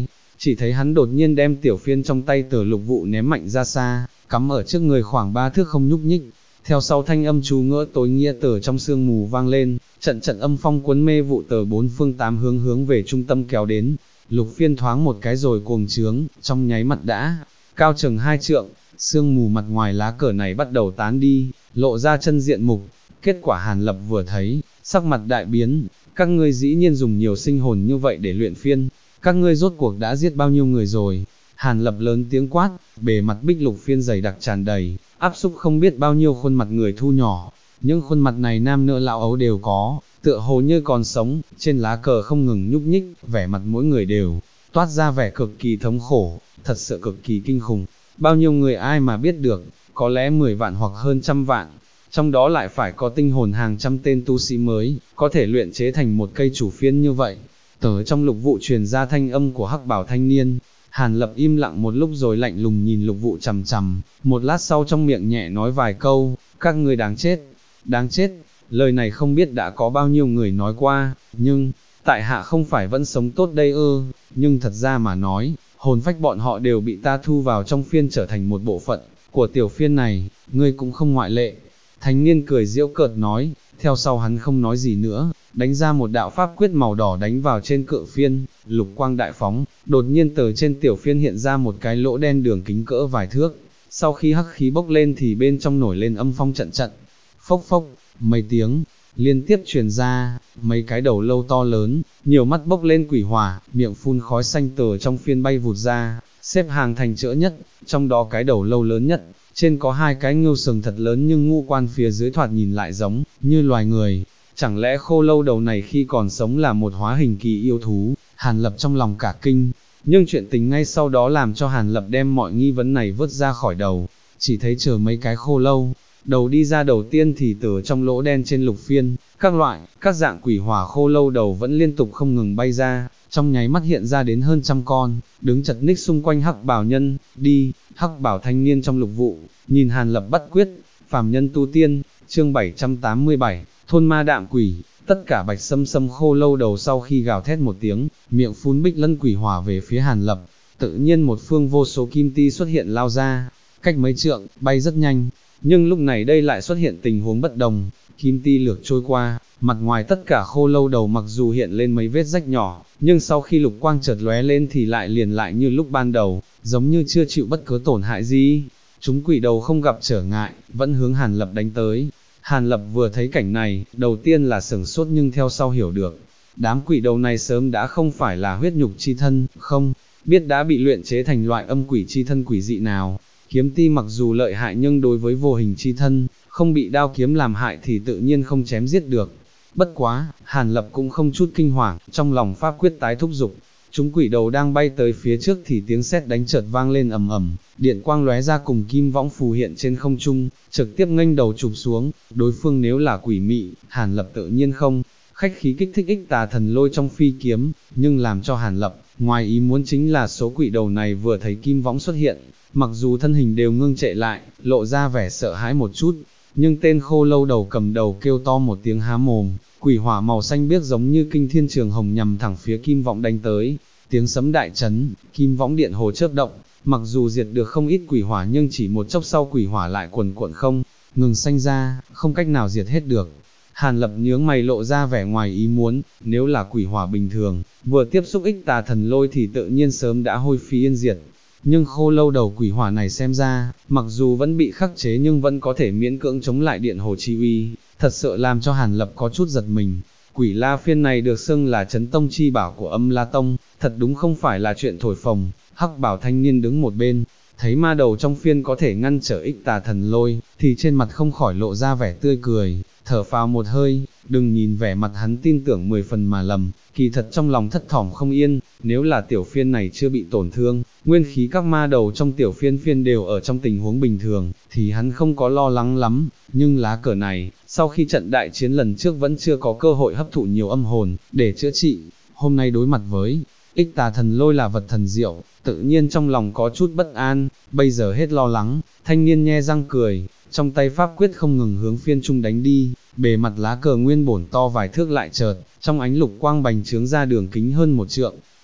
chỉ thấy hắn đột nhiên đem tiểu phiên trong tay Tờ Lục Vụ ném mạnh ra xa, cắm ở trước người khoảng 3 thước không nhúc nhích. Theo sau thanh âm chú ngỡ tối nghĩa tờ trong sương mù vang lên, trận trận âm phong cuốn mê vụ tờ bốn phương tám hướng về trung tâm kéo đến. Lục Phiên thoáng một cái rồi cuồng trướng, trong nháy mặt đã cao chừng 2 trượng, sương mù mặt ngoài lá cờ này bắt đầu tán đi, lộ ra chân diện mục. Kết quả Hàn Lập vừa thấy, sắc mặt đại biến, các ngươi dĩ nhiên dùng nhiều sinh hồn như vậy để luyện phiên, các ngươi rốt cuộc đã giết bao nhiêu người rồi? Hàn Lập lớn tiếng quát, bề mặt bích lục phiên dày đặc tràn đầy, áp xúc không biết bao nhiêu khuôn mặt người thu nhỏ. Những khuôn mặt này nam nữ lão ấu đều có, tựa hồ như còn sống, trên lá cờ không ngừng nhúc nhích, vẻ mặt mỗi người đều toát ra vẻ cực kỳ thống khổ, thật sự cực kỳ kinh khủng. Bao nhiêu người ai mà biết được, có lẽ 10 vạn hoặc hơn trăm vạn, trong đó lại phải có tinh hồn hàng trăm tên tu sĩ mới, có thể luyện chế thành một cây chủ phiên như vậy. Từ trong Lục Vụ truyền ra thanh âm của hắc bảo thanh niên. Hàn Lập im lặng một lúc rồi lạnh lùng nhìn Lục Vụ chằm chằm, một lát sau trong miệng nhẹ nói vài câu, các ngươi đáng chết, lời này không biết đã có bao nhiêu người nói qua, nhưng, tại hạ không phải vẫn sống tốt đây ư, nhưng thật ra mà nói, hồn phách bọn họ đều bị ta thu vào trong phiên trở thành một bộ phận của tiểu phiên này, ngươi cũng không ngoại lệ. Thanh niên cười giễu cợt nói, theo sau hắn không nói gì nữa, đánh ra một đạo pháp quyết màu đỏ đánh vào trên cự phiên, lục quang đại phóng, đột nhiên từ trên tiểu phiên hiện ra một cái lỗ đen đường kính cỡ vài thước, sau khi hắc khí bốc lên thì bên trong nổi lên âm phong trận trận, phốc phốc, mấy tiếng liên tiếp truyền ra, mấy cái đầu lâu to lớn, nhiều mắt bốc lên quỷ hỏa, miệng phun khói xanh từ trong phiên bay vụt ra, xếp hàng thành chữ nhất, trong đó cái đầu lâu lớn nhất, trên có 2 cái ngưu sừng thật lớn nhưng ngũ quan phía dưới thoạt nhìn lại giống như loài người. Chẳng lẽ khô lâu đầu này khi còn sống là một hóa hình kỳ yêu thú? Hàn Lập trong lòng cả kinh, nhưng chuyện tình ngay sau đó làm cho Hàn Lập đem mọi nghi vấn này vứt ra khỏi đầu. Chỉ thấy chờ mấy cái khô lâu đầu đi ra đầu tiên thì từ trong lỗ đen trên lục phiên, các dạng quỷ hỏa khô lâu đầu vẫn liên tục không ngừng bay ra, trong nháy mắt hiện ra đến hơn trăm con, đứng chật ních xung quanh hắc bảo nhân. Đi, hắc bảo thanh niên trong Lục Vụ, nhìn Hàn Lập bắt quyết, phàm nhân tu tiên, chương 787, thôn ma đạm quỷ. Tất cả bạch sâm khô lâu đầu sau khi gào thét một tiếng, miệng phun bích lân quỷ hỏa về phía Hàn Lập, tự nhiên một phương vô số kim ti xuất hiện lao ra, cách mấy trượng, bay rất nhanh, nhưng lúc này đây lại xuất hiện tình huống bất đồng, kim ti lược trôi qua, mặt ngoài tất cả khô lâu đầu mặc dù hiện lên mấy vết rách nhỏ, nhưng sau khi lục quang chợt lóe lên thì lại liền lại như lúc ban đầu, giống như chưa chịu bất cứ tổn hại gì. Chúng quỷ đầu không gặp trở ngại, vẫn hướng Hàn Lập đánh tới. Hàn Lập vừa thấy cảnh này, đầu tiên là sửng sốt nhưng theo sau hiểu được, đám quỷ đầu này sớm đã không phải là huyết nhục chi thân, không biết đã bị luyện chế thành loại âm quỷ chi thân quỷ dị nào. Kiếm ti mặc dù lợi hại nhưng đối với vô hình chi thân, không bị đao kiếm làm hại thì tự nhiên không chém giết được. Bất quá, Hàn Lập cũng không chút kinh hoàng, trong lòng pháp quyết tái thúc dục. Chúng quỷ đầu đang bay tới phía trước thì tiếng sét đánh chợt vang lên ầm ầm, điện quang lóe ra cùng kim võng phù hiện trên không trung, trực tiếp nghênh đầu chụp xuống. Đối phương nếu là quỷ mị, Hàn Lập tự nhiên không khách khí kích thích ích tà thần lôi trong phi kiếm, nhưng làm cho Hàn Lập ngoài ý muốn chính là số quỷ đầu này vừa thấy kim võng xuất hiện, mặc dù thân hình đều ngưng trệ lại, lộ ra vẻ sợ hãi một chút, nhưng tên khô lâu đầu cầm đầu kêu to một tiếng há mồm, quỷ hỏa màu xanh biếc giống như kinh thiên trường hồng nhằm thẳng phía kim võng đánh tới. Tiếng sấm đại chấn, kim võng điện hồ chớp động, mặc dù diệt được không ít quỷ hỏa nhưng chỉ một chốc sau quỷ hỏa lại cuồn cuộn không ngừng sanh ra, không cách nào diệt hết được. Hàn Lập nhướng mày lộ ra vẻ ngoài ý muốn, nếu là quỷ hỏa bình thường, vừa tiếp xúc ích tà thần lôi thì tự nhiên sớm đã hôi phi yên diệt. Nhưng khô lâu đầu quỷ hỏa này xem ra, mặc dù vẫn bị khắc chế nhưng vẫn có thể miễn cưỡng chống lại điện hồ chi uy, thật sự làm cho Hàn Lập có chút giật mình. Quỷ La phiên này được xưng là chấn tông chi bảo của Âm La Tông, thật đúng không phải là chuyện thổi phồng. Hắc bảo thanh niên đứng một bên, thấy ma đầu trong phiên có thể ngăn trở ích tà thần lôi, thì trên mặt không khỏi lộ ra vẻ tươi cười, thở phào một hơi. Đừng nhìn vẻ mặt hắn tin tưởng 10 phần mà lầm, kỳ thật trong lòng thất thỏm không yên. Nếu là tiểu phiên này chưa bị tổn thương, nguyên khí các ma đầu trong tiểu phiên đều ở trong tình huống bình thường, thì hắn không có lo lắng lắm. Nhưng lá cờ này, sau khi trận đại chiến lần trước vẫn chưa có cơ hội hấp thụ nhiều âm hồn để chữa trị, hôm nay đối mặt với ích tà thần lôi là vật thần diệu, tự nhiên trong lòng có chút bất an. Bây giờ hết lo lắng, thanh niên nhe răng cười, trong tay pháp quyết không ngừng hướng phiên trung đánh đi. Bề mặt lá cờ nguyên bổn to vài thước lại chợt trong ánh lục quang bành trướng ra đường kính hơn 1 trượng,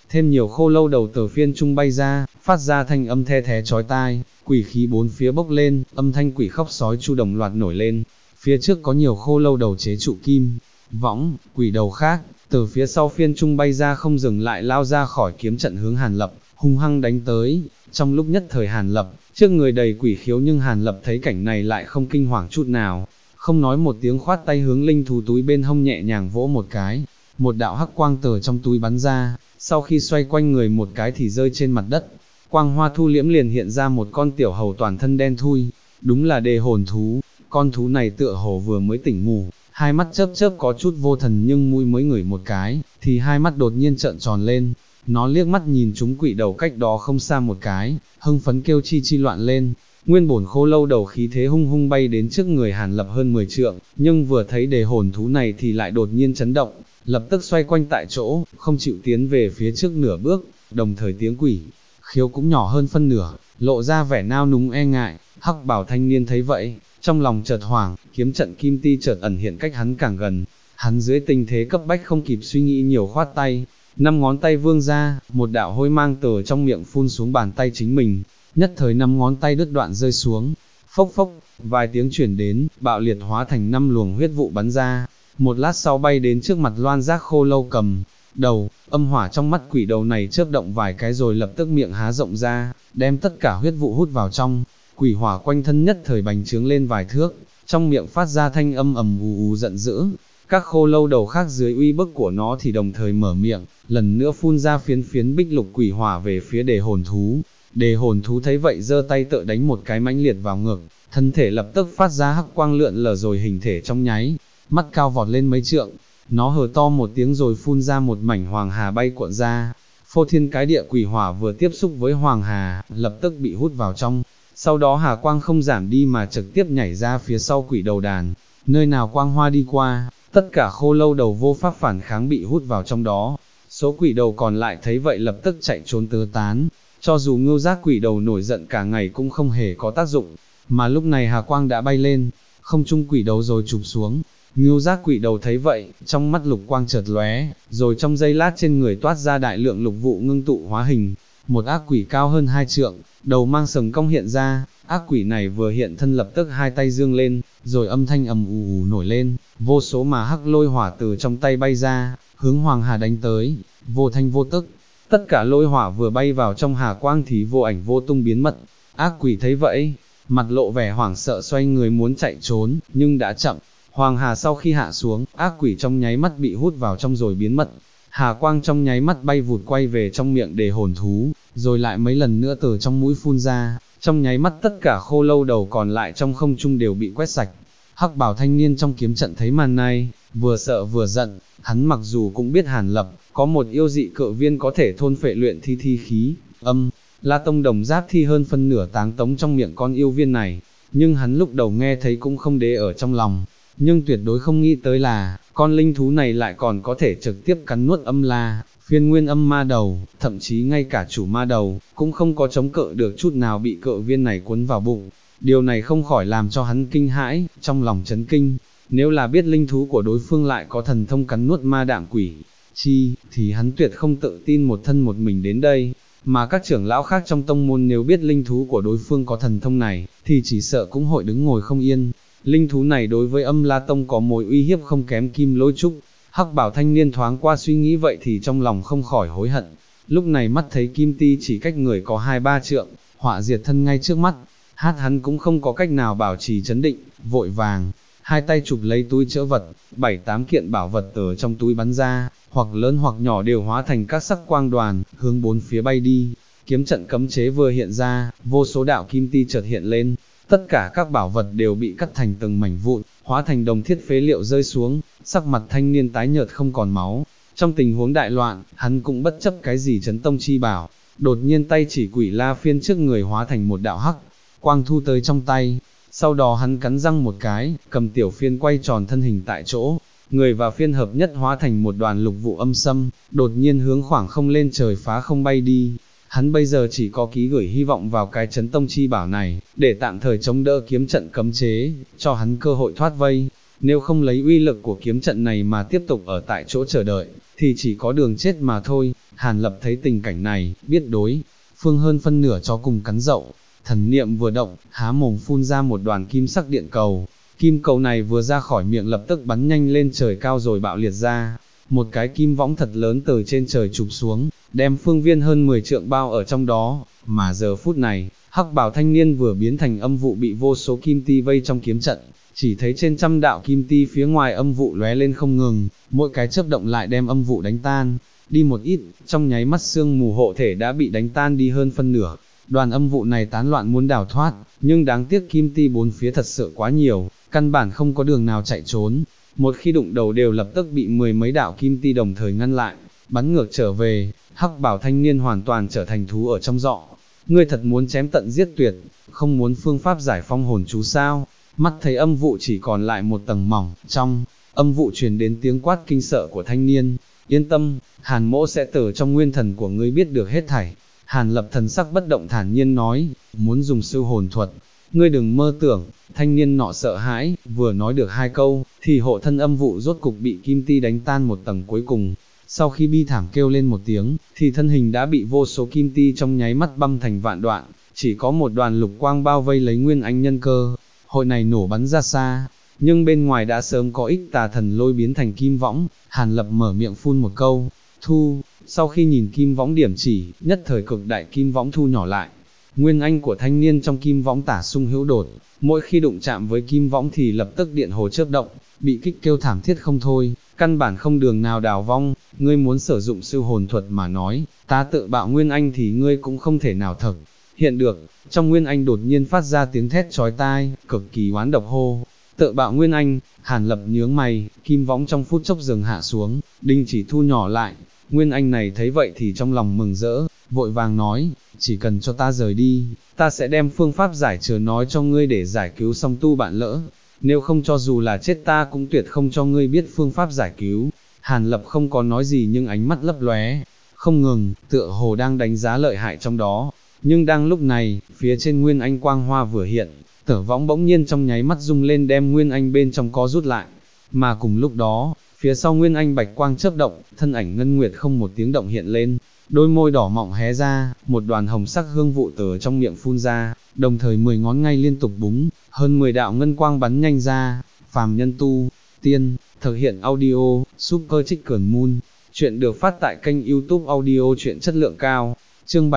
thêm nhiều khô lâu đầu từ phiên trung bay ra, phát ra thanh âm the thé chói tai, quỷ khí bốn phía bốc lên, âm thanh quỷ khóc sói chu đồng loạt nổi lên, phía trước có nhiều khô lâu đầu chế trụ kim, võng, quỷ đầu khác, từ phía sau phiên trung bay ra không dừng lại lao ra khỏi kiếm trận hướng Hàn Lập, hung hăng đánh tới, trong lúc nhất thời Hàn Lập, trước người đầy quỷ khiếu nhưng Hàn Lập thấy cảnh này lại không kinh hoàng chút nào, không nói một tiếng khoát tay hướng linh thú túi bên hông nhẹ nhàng vỗ một cái, một đạo hắc quang từ trong túi bắn ra, sau khi xoay quanh người một cái thì rơi trên mặt đất, quang hoa thu liễm liền hiện ra một con tiểu hầu toàn thân đen thui, đúng là đề hồn thú, con thú này tựa hồ vừa mới tỉnh ngủ, hai mắt chớp chớp có chút vô thần nhưng mũi mới ngửi một cái, thì hai mắt đột nhiên trợn tròn lên, nó liếc mắt nhìn chúng quỷ đầu cách đó không xa một cái, hưng phấn kêu chi chi loạn lên, nguyên bổn khô lâu đầu khí thế hung hung bay đến trước người Hàn Lập hơn 10 trượng, nhưng vừa thấy đề hồn thú này thì lại đột nhiên chấn động, lập tức xoay quanh tại chỗ, không chịu tiến về phía trước nửa bước, đồng thời tiếng quỷ khiếu cũng nhỏ hơn phân nửa, lộ ra vẻ nao núng e ngại, hắc bảo thanh niên thấy vậy, trong lòng chợt hoảng, kiếm trận kim ti chợt ẩn hiện cách hắn càng gần, hắn dưới tình thế cấp bách không kịp suy nghĩ nhiều khoát tay, 5 ngón tay vươn ra, một đạo hôi mang từ trong miệng phun xuống bàn tay chính mình, nhất thời 5 ngón tay đứt đoạn rơi xuống, phốc phốc, vài tiếng chuyển đến, bạo liệt hóa thành 5 luồng huyết vụ bắn ra, một lát sau bay đến trước mặt Loan Giác khô lâu cầm đầu, âm hỏa trong mắt quỷ đầu này chớp động vài cái rồi lập tức miệng há rộng ra, đem tất cả huyết vụ hút vào trong, quỷ hỏa quanh thân nhất thời bành trướng lên vài thước, trong miệng phát ra thanh âm ầm ù giận dữ, các khô lâu đầu khác dưới uy bức của nó thì đồng thời mở miệng, lần nữa phun ra phiến phiến bích lục quỷ hỏa về phía đề hồn thú. Đề hồn thú thấy vậy giơ tay tự đánh một cái mãnh liệt vào ngực, thân thể lập tức phát ra hắc quang lượn lờ rồi hình thể trong nháy, mắt cao vọt lên mấy trượng, nó hừ to một tiếng rồi phun ra một mảnh hoàng hà bay cuộn ra, phô thiên cái địa quỷ hỏa vừa tiếp xúc với hoàng hà, lập tức bị hút vào trong, sau đó hà quang không giảm đi mà trực tiếp nhảy ra phía sau quỷ đầu đàn, nơi nào quang hoa đi qua, tất cả khô lâu đầu vô pháp phản kháng bị hút vào trong đó, số quỷ đầu còn lại thấy vậy lập tức chạy trốn tứ tán. Cho dù Ngưu Giác quỷ đầu nổi giận cả ngày cũng không hề có tác dụng, mà lúc này hà quang đã bay lên, không trung quỷ đầu rồi chụp xuống. Ngưu Giác quỷ đầu thấy vậy, trong mắt lục quang chợt lóe, rồi trong giây lát trên người toát ra đại lượng lục vụ ngưng tụ hóa hình, một ác quỷ cao hơn 2 trượng, đầu mang sừng cong hiện ra, ác quỷ này vừa hiện thân lập tức hai tay dương lên, rồi âm thanh ầm ù nổi lên, vô số mà hắc lôi hỏa từ trong tay bay ra, hướng Hoàng Hà đánh tới, vô thanh vô tức. Tất cả lôi hỏa vừa bay vào trong hà quang thì vô ảnh vô tung biến mất, ác quỷ thấy vậy, mặt lộ vẻ hoảng sợ xoay người muốn chạy trốn, nhưng đã chậm, hoàng hà sau khi hạ xuống, ác quỷ trong nháy mắt bị hút vào trong rồi biến mất, hà quang trong nháy mắt bay vụt quay về trong miệng đề hồn thú, rồi lại mấy lần nữa từ trong mũi phun ra, trong nháy mắt tất cả khô lâu đầu còn lại trong không trung đều bị quét sạch. Hắc bảo thanh niên trong kiếm trận thấy màn này, vừa sợ vừa giận, hắn mặc dù cũng biết Hàn Lập, có một yêu dị cự viên có thể thôn phệ luyện thi khí, La Tông đồng giáp thi hơn phân nửa táng tống trong miệng con yêu viên này, nhưng hắn lúc đầu nghe thấy cũng không đế ở trong lòng, nhưng tuyệt đối không nghĩ tới là, con linh thú này lại còn có thể trực tiếp cắn nuốt La, phiên nguyên âm ma đầu, thậm chí ngay cả chủ ma đầu, cũng không có chống cự được chút nào bị cự viên này cuốn vào bụng. Điều này không khỏi làm cho hắn kinh hãi, trong lòng chấn kinh, nếu là biết linh thú của đối phương lại có thần thông cắn nuốt ma đạm quỷ, thì hắn tuyệt không tự tin một thân một mình đến đây, mà các trưởng lão khác trong tông môn nếu biết linh thú của đối phương có thần thông này, thì chỉ sợ cũng hội đứng ngồi không yên. Linh thú này đối với La Tông có mối uy hiếp không kém Kim Lôi Trúc. Hắc bảo thanh niên thoáng qua suy nghĩ vậy thì trong lòng không khỏi hối hận, lúc này mắt thấy Kim Ti chỉ cách người có 2-3 trượng, họa diệt thân ngay trước mắt, hắn cũng không có cách nào bảo trì chấn định, vội vàng, hai tay chụp lấy túi chứa vật, 7-8 kiện bảo vật từ trong túi bắn ra, hoặc lớn hoặc nhỏ đều hóa thành các sắc quang đoàn, hướng bốn phía bay đi. Kiếm trận cấm chế vừa hiện ra, vô số đạo kim ti chợt hiện lên, tất cả các bảo vật đều bị cắt thành từng mảnh vụn, hóa thành đồng thiết phế liệu rơi xuống, sắc mặt thanh niên tái nhợt không còn máu. Trong tình huống đại loạn, hắn cũng bất chấp cái gì chấn tông chi bảo, đột nhiên tay chỉ quỷ la phiên trước người hóa thành một đạo hắc quang thu tới trong tay, sau đó hắn cắn răng một cái, cầm tiểu phiên quay tròn thân hình tại chỗ, người và phiên hợp nhất hóa thành một đoàn lục vụ âm sâm, đột nhiên hướng khoảng không lên trời phá không bay đi. Hắn bây giờ chỉ có ký gửi hy vọng vào cái chấn tông chi bảo này, để tạm thời chống đỡ kiếm trận cấm chế, cho hắn cơ hội thoát vây. Nếu không lấy uy lực của kiếm trận này mà tiếp tục ở tại chỗ chờ đợi, thì chỉ có đường chết mà thôi. Hàn Lập thấy tình cảnh này, biết đối phương hơn phân nửa cho cùng cắn dậu, thần niệm vừa động, há mồm phun ra một đoàn kim sắc điện cầu. Kim cầu này vừa ra khỏi miệng lập tức bắn nhanh lên trời cao rồi bạo liệt ra. Một cái kim võng thật lớn từ trên trời chụp xuống, đem phương viên hơn 10 trượng bao ở trong đó, mà giờ phút này, hắc bào thanh niên vừa biến thành âm vụ bị vô số kim ti vây trong kiếm trận, chỉ thấy trên trăm đạo kim ti phía ngoài âm vụ lóe lên không ngừng, mỗi cái chớp động lại đem âm vụ đánh tan, đi một ít, trong nháy mắt sương mù hộ thể đã bị đánh tan đi hơn phân nửa. Đoàn âm vụ này tán loạn muốn đào thoát, nhưng đáng tiếc kim ti bốn phía thật sự quá nhiều, căn bản không có đường nào chạy trốn. Một khi đụng đầu đều lập tức bị 10 mấy đạo kim ti đồng thời ngăn lại, bắn ngược trở về. Hắc bảo thanh niên hoàn toàn trở thành thú ở trong giọ. Ngươi thật muốn chém tận giết tuyệt, không muốn phương pháp giải phong hồn chú sao? Mắt thấy âm vụ chỉ còn lại một tầng mỏng, trong âm vụ truyền đến tiếng quát kinh sợ của thanh niên. Yên tâm, Hàn mỗ sẽ từ trong nguyên thần của ngươi biết được hết thảy. Hàn Lập thần sắc bất động thản nhiên nói, muốn dùng siêu hồn thuật, ngươi đừng mơ tưởng. Thanh niên nọ sợ hãi, vừa nói được 2 câu, thì hộ thân âm vụ rốt cục bị kim ti đánh tan một tầng cuối cùng. Sau khi bi thảm kêu lên một tiếng, thì thân hình đã bị vô số kim ti trong nháy mắt băm thành vạn đoạn, chỉ có một đoàn lục quang bao vây lấy Nguyên Anh nhân cơ. Hội này nổ bắn ra xa, nhưng bên ngoài đã sớm có ít tà thần lôi biến thành kim võng. Hàn Lập mở miệng phun một câu, thu. Sau khi nhìn kim võng điểm chỉ, nhất thời cực đại kim võng thu nhỏ lại. Nguyên Anh của thanh niên trong kim võng tả sung hữu đột, mỗi khi đụng chạm với kim võng thì lập tức điện hồ chớp động, bị kích kêu thảm thiết không thôi, căn bản không đường nào đào vong. Ngươi muốn sử dụng siêu hồn thuật mà nói, ta tự bạo Nguyên Anh thì ngươi cũng không thể nào thực hiện được. Trong Nguyên Anh đột nhiên phát ra tiếng thét chói tai, cực kỳ oán độc hô. Tự bạo Nguyên Anh. Hàn Lập nhướng mày, kim võng trong phút chốc dừng hạ xuống, đình chỉ thu nhỏ lại. Nguyên Anh này thấy vậy thì trong lòng mừng rỡ, vội vàng nói, chỉ cần cho ta rời đi, ta sẽ đem phương pháp giải trừ nói cho ngươi để giải cứu song tu bạn lỡ. Nếu không cho dù là chết ta cũng tuyệt không cho ngươi biết phương pháp giải cứu. Hàn Lập không có nói gì nhưng ánh mắt lấp lóe, không ngừng, tựa hồ đang đánh giá lợi hại trong đó. Nhưng đang lúc này, phía trên Nguyên Anh quang hoa vừa hiện, tở võng bỗng nhiên trong nháy mắt rung lên đem Nguyên Anh bên trong co rút lại. Mà cùng lúc đó, phía sau Nguyên Anh bạch quang chớp động, thân ảnh Ngân Nguyệt không một tiếng động hiện lên, đôi môi đỏ mọng hé ra, một đoàn hồng sắc hương vụ từ trong miệng phun ra, đồng thời 10 ngón ngay liên tục búng, hơn 10 đạo ngân quang bắn nhanh ra. Phàm nhân tu tiên, thực hiện audio, Super Chicken Moon. Chuyện được phát tại kênh YouTube audio truyện chất lượng cao. Chương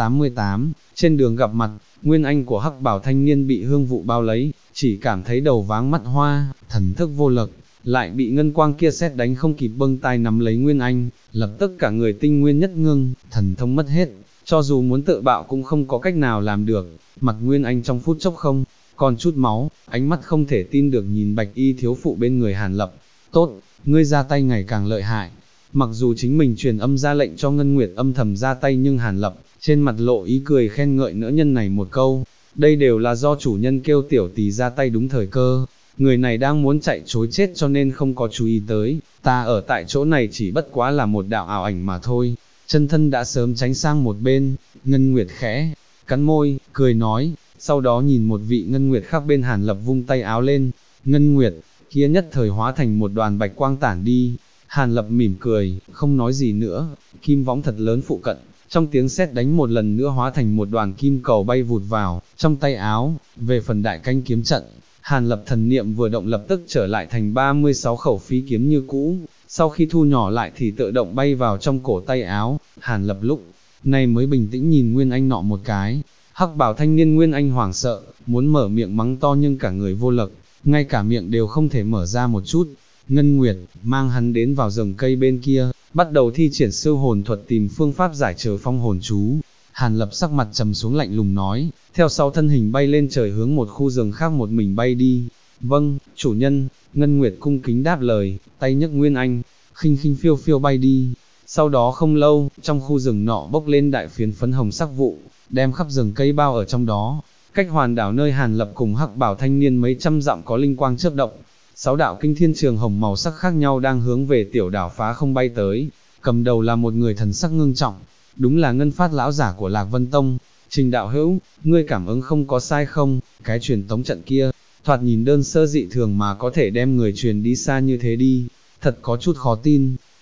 788, trên đường gặp mặt, Nguyên Anh của hắc bảo thanh niên bị hương vụ bao lấy, chỉ cảm thấy đầu váng mắt hoa, thần thức vô lực, lại bị ngân quang kia sét đánh không kịp bâng tay nắm lấy Nguyên Anh, lập tức cả người tinh nguyên nhất ngưng, thần thông mất hết, cho dù muốn tự bạo cũng không có cách nào làm được. Mặt Nguyên Anh trong phút chốc không còn chút máu, ánh mắt không thể tin được nhìn bạch y thiếu phụ bên người Hàn Lập. Tốt, ngươi ra tay ngày càng lợi hại. Mặc dù chính mình truyền âm ra lệnh cho Ngân Nguyệt âm thầm ra tay nhưng Hàn Lập trên mặt lộ ý cười khen ngợi nữ nhân này một câu, đây đều là do chủ nhân kêu tiểu tỳ ra tay đúng thời cơ. Người này đang muốn chạy trối chết cho nên không có chú ý tới, ta ở tại chỗ này chỉ bất quá là một đạo ảo ảnh mà thôi. Chân thân đã sớm tránh sang một bên. Ngân Nguyệt khẽ cắn môi, cười nói, sau đó nhìn một vị Ngân Nguyệt khác bên Hàn Lập vung tay áo lên, Ngân Nguyệt kia nhất thời hóa thành một đoàn bạch quang tản đi. Hàn Lập mỉm cười, không nói gì nữa. Kim võng thật lớn phụ cận, trong tiếng sét đánh một lần nữa hóa thành một đoàn kim cầu bay vụt vào trong tay áo. Về phần đại canh kiếm trận, Hàn Lập thần niệm vừa động lập tức trở lại thành 36 khẩu phi kiếm như cũ, sau khi thu nhỏ lại thì tự động bay vào trong cổ tay áo. Hàn Lập lúc này mới bình tĩnh nhìn Nguyên Anh nọ một cái. Hắc bảo thanh niên Nguyên Anh hoảng sợ, muốn mở miệng mắng to nhưng cả người vô lực, ngay cả miệng đều không thể mở ra một chút. Ngân Nguyệt mang hắn đến vào rừng cây bên kia, bắt đầu thi triển siêu hồn thuật tìm phương pháp giải trừ phong hồn chú. Hàn Lập sắc mặt trầm xuống lạnh lùng nói, theo sau thân hình bay lên trời hướng một khu rừng khác một mình bay đi. Vâng, chủ nhân. Ngân Nguyệt cung kính đáp lời, tay nhấc Nguyên Anh, khinh khinh phiêu phiêu bay đi. Sau đó không lâu, trong khu rừng nọ bốc lên đại phiến phấn hồng sắc vụ, đem khắp rừng cây bao ở trong đó. Cách hoàn đảo nơi Hàn Lập cùng hắc bảo thanh niên mấy trăm dặm có linh quang chớp động. 6 đạo kinh thiên trường hồng màu sắc khác nhau đang hướng về tiểu đảo phá không bay tới, cầm đầu là một người thần sắc ngưng trọng, đúng là Ngân Phát lão giả của Lạc Vân Tông. Trình đạo hữu, ngươi cảm ứng không có sai không? Cái truyền tống trận kia, thoạt nhìn đơn sơ dị thường mà có thể đem người truyền đi xa như thế đi, thật có chút khó tin.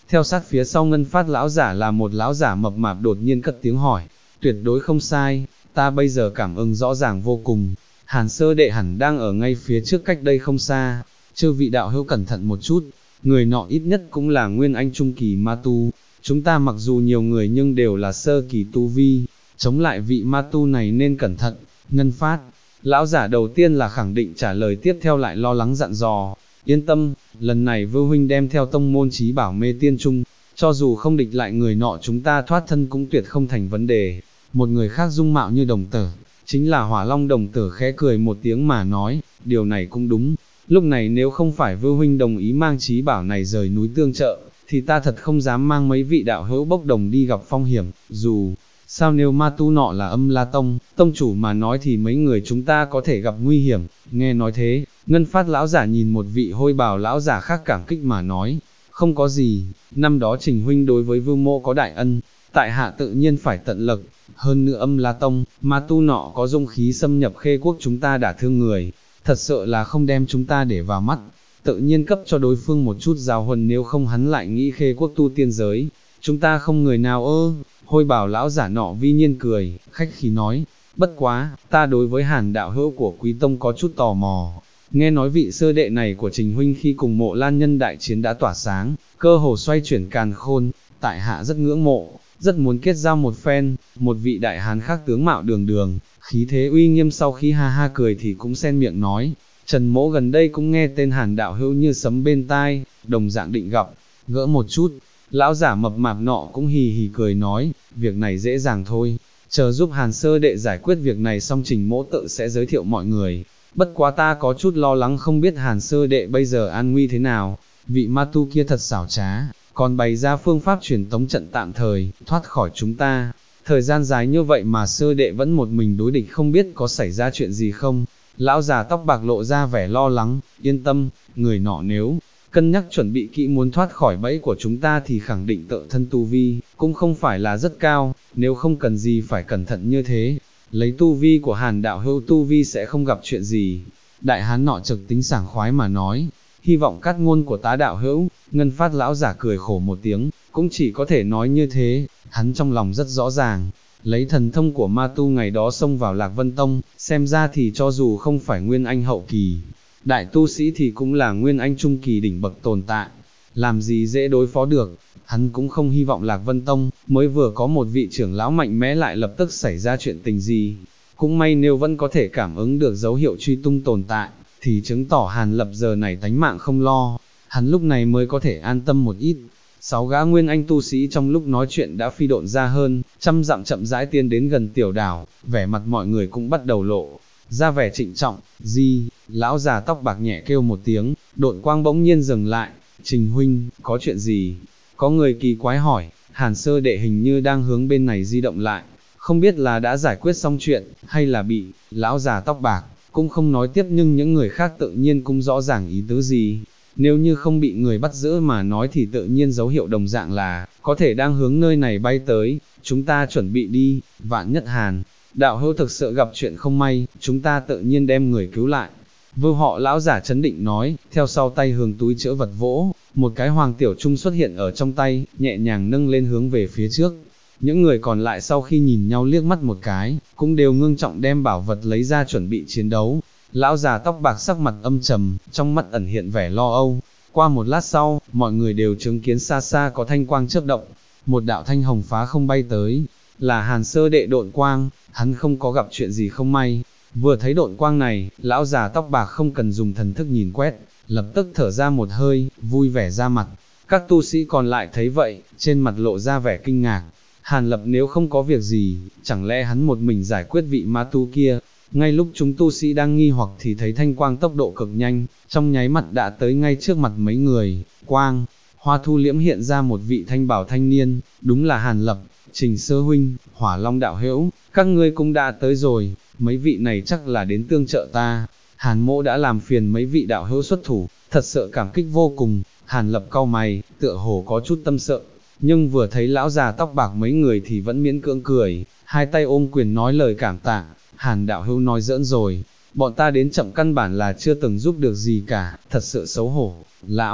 Theo sát phía sau Ngân Phát lão giả là một lão giả mập mạp đột nhiên cất tiếng hỏi, tuyệt đối không sai, ta bây giờ cảm ứng rõ ràng vô cùng, Hàn Sơ Đệ hẳn đang ở ngay phía trước cách đây không xa, chư vị đạo hữu cẩn thận một chút, người nọ ít nhất cũng là nguyên anh trung kỳ ma tu, chúng ta mặc dù nhiều người nhưng đều là sơ kỳ tu vi, chống lại vị ma tu này nên cẩn thận. Ngân Phát, lão giả đầu tiên là khẳng định trả lời, tiếp theo lại lo lắng dặn dò, yên tâm, lần này Vưu huynh đem theo tông môn chí bảo mê tiên trung, cho dù không địch lại người nọ chúng ta thoát thân cũng tuyệt không thành vấn đề. Một người khác dung mạo như đồng tử, chính là Hỏa Long đồng tử, khẽ cười một tiếng mà nói, điều này cũng đúng, lúc này nếu không phải Vưu huynh đồng ý mang chí bảo này rời núi tương trợ, thì ta thật không dám mang mấy vị đạo hữu bốc đồng đi gặp phong hiểm, dù sao nếu ma tu nọ là Âm La Tông, tông chủ mà nói thì mấy người chúng ta có thể gặp nguy hiểm. Nghe nói thế, Ngân Phát lão giả nhìn một vị hôi bào lão giả khác cảm kích mà nói, không có gì, năm đó Trình huynh đối với Vưu mô có đại ân, tại hạ tự nhiên phải tận lực, hơn nữa Âm La Tông, ma tu nọ có dung khí xâm nhập Khê Quốc chúng ta đả thương người, thật sự là không đem chúng ta để vào mắt, tự nhiên cấp cho đối phương một chút giáo huấn, nếu không hắn lại nghĩ Khê Quốc tu tiên giới, chúng ta không người nào ơ. Hôi bào lão giả nọ vi nhiên cười, khách khí nói, bất quá, ta đối với Hàn đạo hữu của Quý Tông có chút tò mò, nghe nói vị sơ đệ này của Trình huynh khi cùng Mộ Lan nhân đại chiến đã tỏa sáng, cơ hồ xoay chuyển càn khôn, tại hạ rất ngưỡng mộ, rất muốn kết giao một phen. Một vị đại hán khác tướng mạo đường đường, khí thế uy nghiêm sau khi ha ha cười thì cũng xen miệng nói, Trần mỗ gần đây cũng nghe tên Hàn đạo hữu như sấm bên tai, đồng dạng định gặp, gỡ một chút. Lão giả mập mạp nọ cũng hì hì cười nói, việc này dễ dàng thôi, chờ giúp Hàn Sơ Đệ giải quyết việc này xong Trình mỗ tự sẽ giới thiệu mọi người, bất quá ta có chút lo lắng không biết Hàn Sơ Đệ bây giờ an nguy thế nào, vị ma tu kia thật xảo trá, còn bày ra phương pháp truyền tống trận tạm thời, thoát khỏi chúng ta, thời gian dài như vậy mà Sơ Đệ vẫn một mình đối địch, không biết có xảy ra chuyện gì không. Lão già tóc bạc lộ ra vẻ lo lắng, yên tâm, người nọ nếu cân nhắc chuẩn bị kỹ muốn thoát khỏi bẫy của chúng ta thì khẳng định tự thân tu vi, cũng không phải là rất cao, nếu không cần gì phải cẩn thận như thế, lấy tu vi của Hàn đạo hữu tu vi sẽ không gặp chuyện gì. Đại hán nọ trực tính sảng khoái mà nói, hy vọng cát ngôn của tá đạo hữu. Ngân Phát lão giả cười khổ một tiếng, cũng chỉ có thể nói như thế, hắn trong lòng rất rõ ràng. Lấy thần thông của ma tu ngày đó xông vào Lạc Vân Tông, xem ra thì cho dù không phải nguyên anh hậu kỳ, đại tu sĩ thì cũng là nguyên anh trung kỳ đỉnh bậc tồn tại, làm gì dễ đối phó được. Hắn cũng không hy vọng Lạc Vân Tông, mới vừa có một vị trưởng lão mạnh mẽ lại lập tức xảy ra chuyện tình gì. Cũng may nếu vẫn có thể cảm ứng được dấu hiệu truy tung tồn tại, thì chứng tỏ Hàn Lập giờ này tánh mạng không lo, hắn lúc này mới có thể an tâm một ít. 6 gã nguyên anh tu sĩ trong lúc nói chuyện đã phi độn ra hơn trăm dặm, chậm rãi tiến đến gần tiểu đảo, vẻ mặt mọi người cũng bắt đầu lộ ra vẻ trịnh trọng. Di, lão già tóc bạc nhẹ kêu một tiếng, độn quang bỗng nhiên dừng lại. Trình huynh, có chuyện gì? Có người kỳ quái hỏi. Hàn Sơ Đệ hình như đang hướng bên này di động lại, không biết là đã giải quyết xong chuyện, hay là bị. Lão già tóc bạc cũng không nói tiếp, nhưng những người khác tự nhiên cũng rõ ràng ý tứ gì. Nếu như không bị người bắt giữ mà nói thì tự nhiên dấu hiệu đồng dạng là, có thể đang hướng nơi này bay tới, chúng ta chuẩn bị đi. Vạn nhất Hàn đạo hữu thực sự gặp chuyện không may, chúng ta tự nhiên đem người cứu lại. Vưu họ lão giả chấn định nói, theo sau tay hướng túi chứa vật vỗ, một cái hoàng tiểu trung xuất hiện ở trong tay, nhẹ nhàng nâng lên hướng về phía trước. Những người còn lại sau khi nhìn nhau liếc mắt một cái, cũng đều ngưng trọng đem bảo vật lấy ra chuẩn bị chiến đấu. Lão già tóc bạc sắc mặt âm trầm, trong mắt ẩn hiện vẻ lo âu. Qua một lát sau, mọi người đều chứng kiến xa xa có thanh quang chớp động, một đạo thanh hồng phá không bay tới, là Hàn Sơ Đệ độn quang. Hắn không có gặp chuyện gì không may, vừa thấy độn quang này, lão già tóc bạc không cần dùng thần thức nhìn quét, lập tức thở ra một hơi, vui vẻ ra mặt. Các tu sĩ còn lại thấy vậy, trên mặt lộ ra vẻ kinh ngạc. Hàn Lập nếu không có việc gì, chẳng lẽ hắn một mình giải quyết vị ma tu kia? Ngay lúc chúng tu sĩ đang nghi hoặc thì thấy thanh quang tốc độ cực nhanh, trong nháy mắt đã tới ngay trước mặt mấy người. Quang hoa thu liễm hiện ra một vị thanh bảo thanh niên, đúng là Hàn Lập. Trình Sơ huynh, Hỏa Long đạo hữu, các ngươi cũng đã tới rồi, mấy vị này chắc là đến tương trợ ta. Hàn mỗ đã làm phiền mấy vị đạo hữu xuất thủ, thật sự cảm kích vô cùng. Hàn Lập cau mày, tựa hồ có chút tâm sợ, nhưng vừa thấy lão già tóc bạc mấy người thì vẫn miễn cưỡng cười, hai tay ôm quyền nói lời cảm tạ. Hàn đạo hữu nói giỡn rồi, bọn ta đến chậm căn bản là chưa từng giúp được gì cả, thật sự xấu hổ. Lão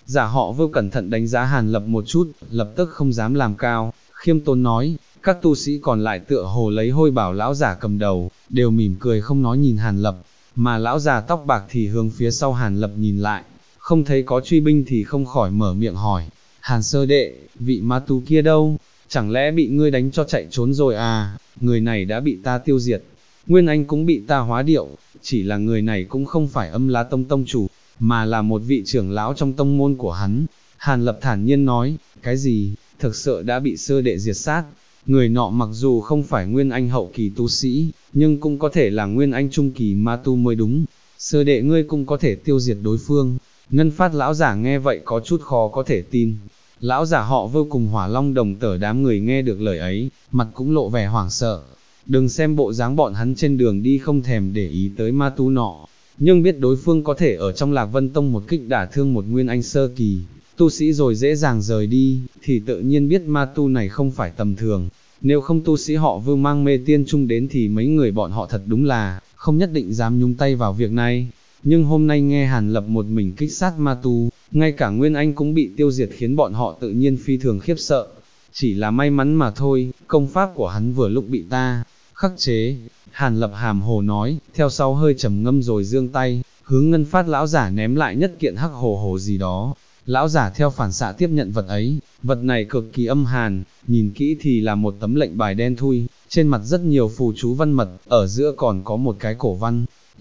Giả họ Vưu cẩn thận đánh giá Hàn Lập một chút, lập tức không dám làm cao, khiêm tốn nói, các tu sĩ còn lại tựa hồ lấy Hôi Bảo lão giả cầm đầu, đều mỉm cười không nói nhìn Hàn Lập, mà lão già tóc bạc thì hướng phía sau Hàn Lập nhìn lại, không thấy có truy binh thì không khỏi mở miệng hỏi, Hàn sơ đệ, vị ma tu kia đâu, chẳng lẽ bị ngươi đánh cho chạy trốn rồi à, người này đã bị ta tiêu diệt, Nguyên Anh cũng bị ta hóa điệu, chỉ là người này cũng không phải Âm La Tông tông chủ, mà là một vị trưởng lão trong tông môn của hắn. Hàn Lập thản nhiên nói, cái gì, thực sự đã bị sơ đệ diệt sát, người nọ mặc dù không phải Nguyên Anh hậu kỳ tu sĩ, nhưng cũng có thể là Nguyên Anh trung kỳ ma tu mới đúng, sơ đệ ngươi cũng có thể tiêu diệt đối phương. Ngân Phát lão giả nghe vậy có chút khó có thể tin, lão giả họ vô cùng Hỏa Long đồng tử đám người nghe được lời ấy, mặt cũng lộ vẻ hoảng sợ. Đừng xem bộ dáng bọn hắn trên đường đi không thèm để ý tới ma tu nọ, nhưng biết đối phương có thể ở trong Lạc Vân Tông một kích đả thương một Nguyên Anh sơ kỳ tu sĩ rồi dễ dàng rời đi, thì tự nhiên biết ma tu này không phải tầm thường. Nếu không tu sĩ họ Vưu mang mê tiên chung đến thì mấy người bọn họ thật đúng là không nhất định dám nhúng tay vào việc này. Nhưng hôm nay nghe Hàn Lập một mình kích sát ma tu, ngay cả Nguyên Anh cũng bị tiêu diệt khiến bọn họ tự nhiên phi thường khiếp sợ. Chỉ là may mắn mà thôi, công pháp của hắn vừa lúc bị ta khắc chế. Hàn Lập hàm hồ nói, theo sau hơi trầm ngâm rồi giương tay, hướng Ngân Phát lão giả ném lại nhất kiện hắc hồ hồ gì đó. Lão giả theo phản xạ tiếp nhận vật ấy, vật này cực kỳ âm hàn, nhìn kỹ thì là một tấm lệnh bài đen thui, trên mặt rất nhiều phù chú văn mật, ở giữa còn có một cái cổ văn.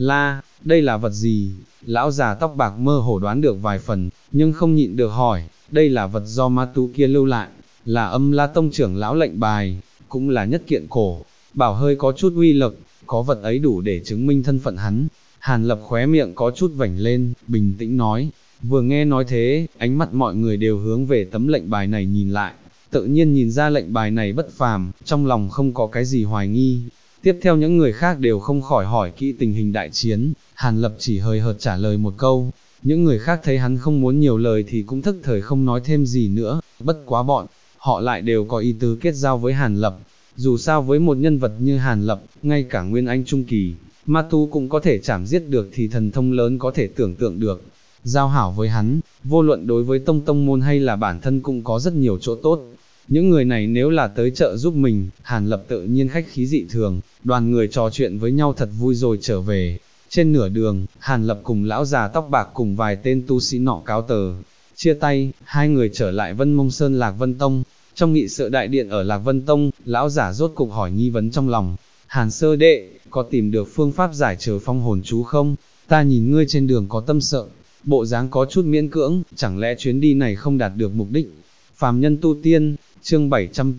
Đây là vật gì? Lão già tóc bạc mơ hồ đoán được vài phần, nhưng không nhịn được hỏi, đây là vật do ma tu kia lưu lại, là Âm La Tông trưởng lão lệnh bài, cũng là nhất kiện cổ, bảo hơi có chút uy lực, có vật ấy đủ để chứng minh thân phận hắn. Hàn Lập khóe miệng có chút vảnh lên, bình tĩnh nói, vừa nghe nói thế, ánh mắt mọi người đều hướng về tấm lệnh bài này nhìn lại, tự nhiên nhìn ra lệnh bài này bất phàm, trong lòng không có cái gì hoài nghi. Tiếp theo những người khác đều không khỏi hỏi kỹ tình hình đại chiến, Hàn Lập chỉ hời hợt trả lời một câu, những người khác thấy hắn không muốn nhiều lời thì cũng thức thời không nói thêm gì nữa, bất quá bọn họ lại đều có ý tứ kết giao với Hàn Lập. Dù sao với một nhân vật như Hàn Lập, ngay cả Nguyên Anh Trung Kỳ, ma tu cũng có thể chảm giết được thì thần thông lớn có thể tưởng tượng được. Giao hảo với hắn, vô luận đối với tông môn hay là bản thân cũng có rất nhiều chỗ tốt. Những người này nếu là tới chợ giúp mình, Hàn Lập tự nhiên khách khí dị thường, đoàn người trò chuyện với nhau thật vui rồi trở về. Trên nửa đường, Hàn Lập cùng lão già tóc bạc cùng vài tên tu sĩ nọ cáo tờ. Chia tay, hai người trở lại Vân Mông Sơn Lạc Vân Tông. Trong nghị sự đại điện ở Lạc Vân Tông, lão giả rốt cục hỏi nghi vấn trong lòng. Hàn sơ đệ, có tìm được phương pháp giải trừ phong hồn chú không? Ta nhìn ngươi trên đường có tâm sợ, bộ dáng có chút miễn cưỡng, chẳng lẽ chuyến đi này không đạt được mục đích? Phàm nhân tu tiên, chương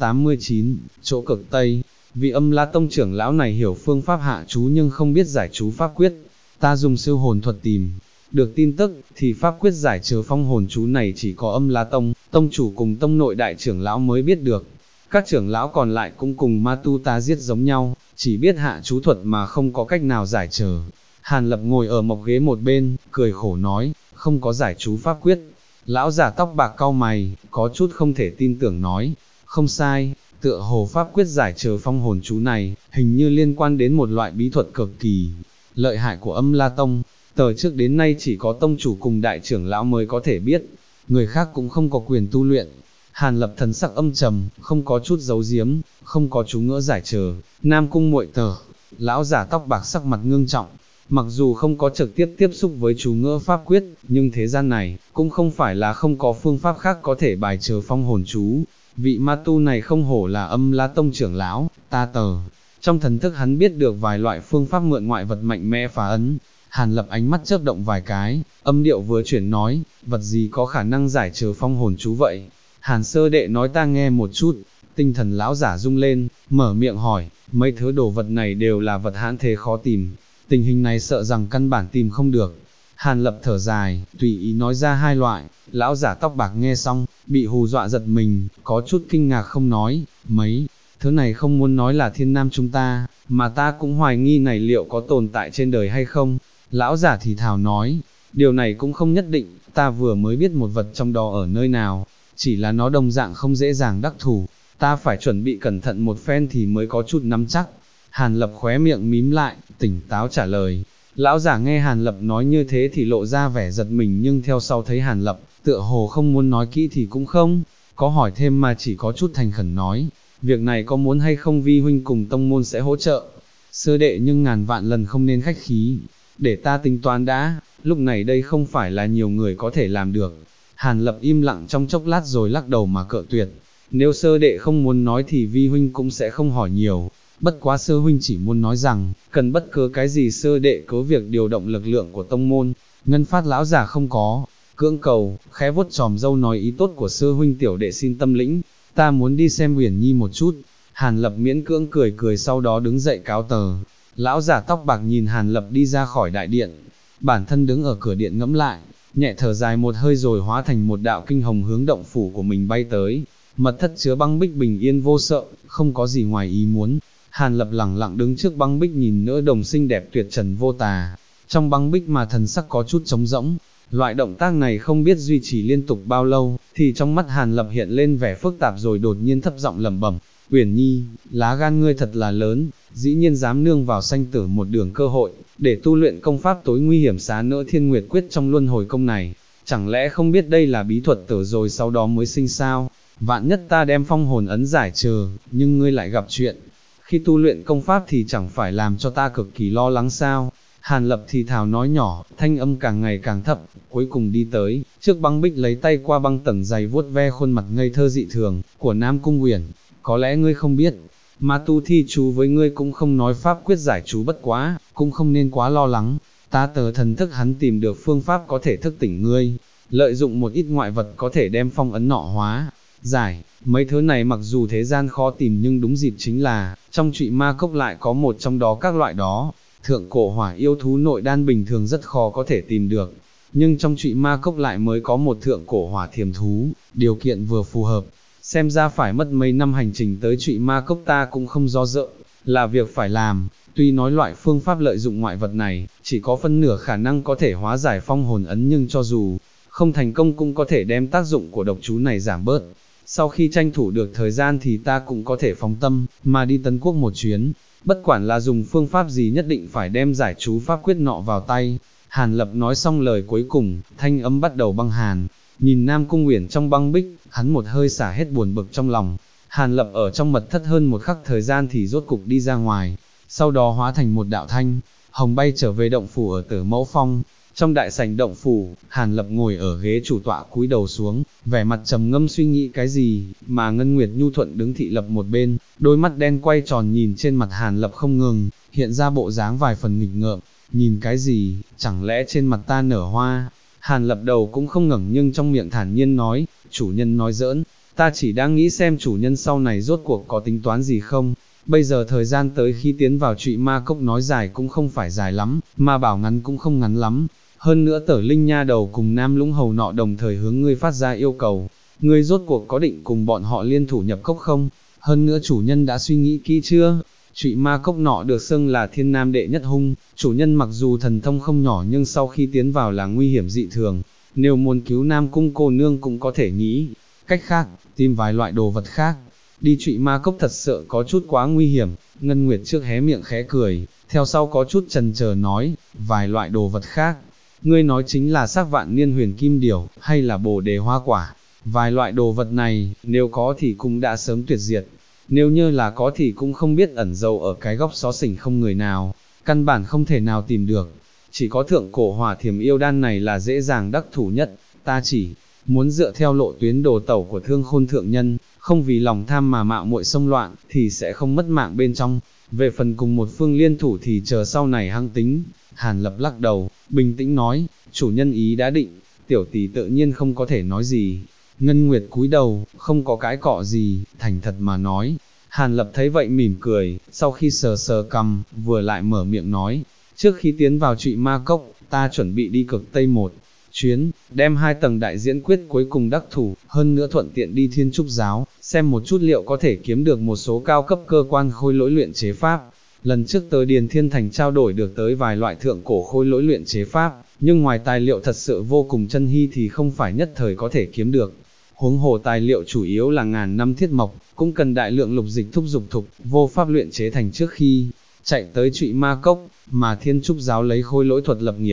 789, chỗ cực Tây, vị Âm La Tông trưởng lão này hiểu phương pháp hạ chú nhưng không biết giải chú pháp quyết. Ta dùng siêu hồn thuật tìm được tin tức, thì pháp quyết giải trừ phong hồn chú này chỉ có Âm La Tông, tông chủ cùng tông nội đại trưởng lão mới biết được. Các trưởng lão còn lại cũng cùng ma tu ta giết giống nhau, chỉ biết hạ chú thuật mà không có cách nào giải trừ. Hàn Lập ngồi ở mộc ghế một bên, cười khổ nói, không có giải chú pháp quyết. Lão giả tóc bạc cau mày, có chút không thể tin tưởng nói, không sai, tựa hồ pháp quyết giải trừ phong hồn chú này, hình như liên quan đến một loại bí thuật cực kỳ lợi hại của Âm La Tông. Từ trước đến nay chỉ có tông chủ cùng đại trưởng lão mới có thể biết, người khác cũng không có quyền tu luyện. Hàn Lập thần sắc âm trầm, không có chút giấu giếm, không có chú ngữ giải trừ. Nam cung muội tờ, lão giả tóc bạc sắc mặt ngưng trọng, mặc dù không có trực tiếp tiếp xúc với chú ngữ pháp quyết, nhưng thế gian này cũng không phải là không có phương pháp khác có thể bài trừ phong hồn chú. Vị ma tu này không hổ là Âm La Tông trưởng lão, ta tờ. Trong thần thức hắn biết được vài loại phương pháp mượn ngoại vật mạnh mẽ phá ấn. Hàn Lập ánh mắt chớp động vài cái, âm điệu vừa chuyển nói, vật gì có khả năng giải trừ phong hồn chú vậy? Hàn sơ đệ nói ta nghe một chút. Tinh thần lão giả rung lên, mở miệng hỏi, mấy thứ đồ vật này đều là vật hãn thế khó tìm, tình hình này sợ rằng căn bản tìm không được. Hàn Lập thở dài, tùy ý nói ra hai loại. Lão giả tóc bạc nghe xong, bị hù dọa giật mình, có chút kinh ngạc không nói, mấy thứ này không muốn nói là thiên nam chúng ta, mà ta cũng hoài nghi này liệu có tồn tại trên đời hay không. Lão giả thì thào nói, điều này cũng không nhất định, ta vừa mới biết một vật trong đó ở nơi nào, chỉ là nó đồng dạng không dễ dàng đắc thủ, ta phải chuẩn bị cẩn thận một phen thì mới có chút nắm chắc. Hàn Lập khóe miệng mím lại, tỉnh táo trả lời. Lão giả nghe Hàn Lập nói như thế thì lộ ra vẻ giật mình, nhưng theo sau thấy Hàn Lập tựa hồ không muốn nói kỹ thì cũng không, có hỏi thêm mà chỉ có chút thành khẩn nói, việc này có muốn hay không vi huynh cùng tông môn sẽ hỗ trợ, sư đệ nhưng ngàn vạn lần không nên khách khí, để ta tính toán đã, lúc này đây không phải là nhiều người có thể làm được. Hàn Lập im lặng trong chốc lát rồi lắc đầu mà cự tuyệt, nếu sơ đệ không muốn nói thì vi huynh cũng sẽ không hỏi nhiều, bất quá sơ huynh chỉ muốn nói rằng, cần bất cứ cái gì sơ đệ cứ việc điều động lực lượng của tông môn. Ngân Phát lão giả không có cưỡng cầu, khẽ vuốt chòm râu nói ý tốt của sư huynh tiểu đệ xin tâm lĩnh, ta muốn đi xem Uyển Nhi một chút. Hàn Lập miễn cưỡng cười cười sau đó đứng dậy cáo tờ. Lão giả tóc bạc nhìn Hàn Lập đi ra khỏi đại điện, bản thân đứng ở cửa điện ngẫm lại, nhẹ thở dài một hơi rồi hóa thành một đạo kinh hồng hướng động phủ của mình bay tới. Mật thất chứa băng bích bình yên vô sợ, không có gì ngoài ý muốn. Hàn Lập lẳng lặng đứng trước băng bích nhìn nữ đồng xinh đẹp tuyệt trần vô tà, trong băng bích mà thần sắc có chút trống rỗng. Loại động tác này không biết duy trì liên tục bao lâu, thì trong mắt Hàn Lập hiện lên vẻ phức tạp rồi đột nhiên thấp giọng lẩm bẩm, Uyển Nhi, lá gan ngươi thật là lớn, dĩ nhiên dám nương vào sanh tử một đường cơ hội, để tu luyện công pháp tối nguy hiểm xá nỡ Thiên Nguyệt Quyết trong luân hồi công này, chẳng lẽ không biết đây là bí thuật tử rồi sau đó mới sinh sao? Vạn nhất ta đem phong hồn ấn giải trừ, nhưng ngươi lại gặp chuyện, khi tu luyện công pháp thì chẳng phải làm cho ta cực kỳ lo lắng sao? Hàn Lập thì thào nói nhỏ, thanh âm càng ngày càng thấp, cuối cùng đi tới, trước băng bích lấy tay qua băng tầng dày vuốt ve khuôn mặt ngây thơ dị thường, của Nam Cung Uyển. Có lẽ ngươi không biết, mà tu thi chú với ngươi cũng không nói pháp quyết giải chú bất quá, cũng không nên quá lo lắng, ta tờ thần thức hắn tìm được phương pháp có thể thức tỉnh ngươi, lợi dụng một ít ngoại vật có thể đem phong ấn nọ hóa, giải, mấy thứ này mặc dù thế gian khó tìm nhưng đúng dịp chính là, trong trụy ma cốc lại có một trong đó các loại đó. Thượng cổ hỏa yêu thú nội đan bình thường rất khó có thể tìm được, nhưng trong trụy ma cốc lại mới có một thượng cổ hỏa thiềm thú, điều kiện vừa phù hợp, xem ra phải mất mấy năm hành trình tới trụy ma cốc ta cũng không do dự, là việc phải làm. Tuy nói loại phương pháp lợi dụng ngoại vật này, chỉ có phân nửa khả năng có thể hóa giải phong hồn ấn nhưng cho dù không thành công cũng có thể đem tác dụng của độc chú này giảm bớt. Sau khi tranh thủ được thời gian thì ta cũng có thể phóng tâm, mà đi Tấn Quốc một chuyến. Bất quản là dùng phương pháp gì nhất định phải đem giải chú pháp quyết nọ vào tay. Hàn Lập nói xong lời cuối cùng, thanh âm bắt đầu băng hàn. Nhìn Nam Cung Uyển trong băng bích, hắn một hơi xả hết buồn bực trong lòng. Hàn Lập ở trong mật thất hơn một khắc thời gian thì rốt cục đi ra ngoài, sau đó hóa thành một đạo thanh hồng bay trở về động phủ ở Tử Mẫu Phong. Trong đại sảnh động phủ, Hàn Lập ngồi ở ghế chủ tọa cúi đầu xuống, vẻ mặt trầm ngâm suy nghĩ cái gì, mà Ngân Nguyệt Nhu Thuận đứng thị lập một bên, đôi mắt đen quay tròn nhìn trên mặt Hàn Lập không ngừng, hiện ra bộ dáng vài phần nghịch ngợm, nhìn cái gì, chẳng lẽ trên mặt ta nở hoa? Hàn Lập đầu cũng không ngẩng nhưng trong miệng thản nhiên nói, chủ nhân nói giỡn, ta chỉ đang nghĩ xem chủ nhân sau này rốt cuộc có tính toán gì không. Bây giờ thời gian tới khi tiến vào trụy ma cốc nói dài cũng không phải dài lắm, mà bảo ngắn cũng không ngắn lắm. Hơn nữa Tở Linh nha đầu cùng Nam Lũng hầu nọ đồng thời hướng ngươi phát ra yêu cầu, ngươi rốt cuộc có định cùng bọn họ liên thủ nhập cốc không? Hơn nữa chủ nhân đã suy nghĩ kỹ chưa? Trụy ma cốc nọ được xưng là thiên nam đệ nhất hung, chủ nhân mặc dù thần thông không nhỏ nhưng sau khi tiến vào là nguy hiểm dị thường, nếu muốn cứu Nam Cung cô nương cũng có thể nghĩ cách khác, tìm vài loại đồ vật khác. Đi trụy ma cốc thật sự có chút quá nguy hiểm. Ngân Nguyệt trước hé miệng khẽ cười, theo sau có chút chần chờ nói, vài loại đồ vật khác, ngươi nói chính là xác vạn niên huyền kim điểu, hay là bồ đề hoa quả? Vài loại đồ vật này, nếu có thì cũng đã sớm tuyệt diệt, nếu như là có thì cũng không biết ẩn giấu ở cái góc xó xỉnh không người nào, căn bản không thể nào tìm được. Chỉ có thượng cổ hỏa thiềm yêu đan này là dễ dàng đắc thủ nhất, ta chỉ muốn dựa theo lộ tuyến đồ tẩu của Thương Khôn thượng nhân, không vì lòng tham mà mạo muội xông loạn, thì sẽ không mất mạng bên trong. Về phần cùng một phương liên thủ thì chờ sau này hăng tính. Hàn Lập lắc đầu, bình tĩnh nói, chủ nhân ý đã định, tiểu tỷ tự nhiên không có thể nói gì. Ngân Nguyệt cúi đầu, không có cái cọ gì, thành thật mà nói. Hàn Lập thấy vậy mỉm cười, sau khi sờ sờ cằm, vừa lại mở miệng nói, trước khi tiến vào trụy ma cốc, ta chuẩn bị đi Cực Tây một chuyến, đem 2 tầng đại diễn quyết cuối cùng đắc thủ, hơn nữa thuận tiện đi Thiên Trúc giáo, xem một chút liệu có thể kiếm được một số cao cấp cơ quan khôi lỗi luyện chế pháp. Lần trước tới Điền Thiên Thành trao đổi được tới vài loại thượng cổ khôi lỗi luyện chế pháp, nhưng ngoài tài liệu thật sự vô cùng chân hy thì không phải nhất thời có thể kiếm được. Huống hồ tài liệu chủ yếu là ngàn năm thiết mộc, cũng cần đại lượng lục dịch thúc dục thục, vô pháp luyện chế thành trước khi chạy tới trụy ma cốc, mà Thiên Trúc giáo lấy khôi lỗi thuật lập nghiệp,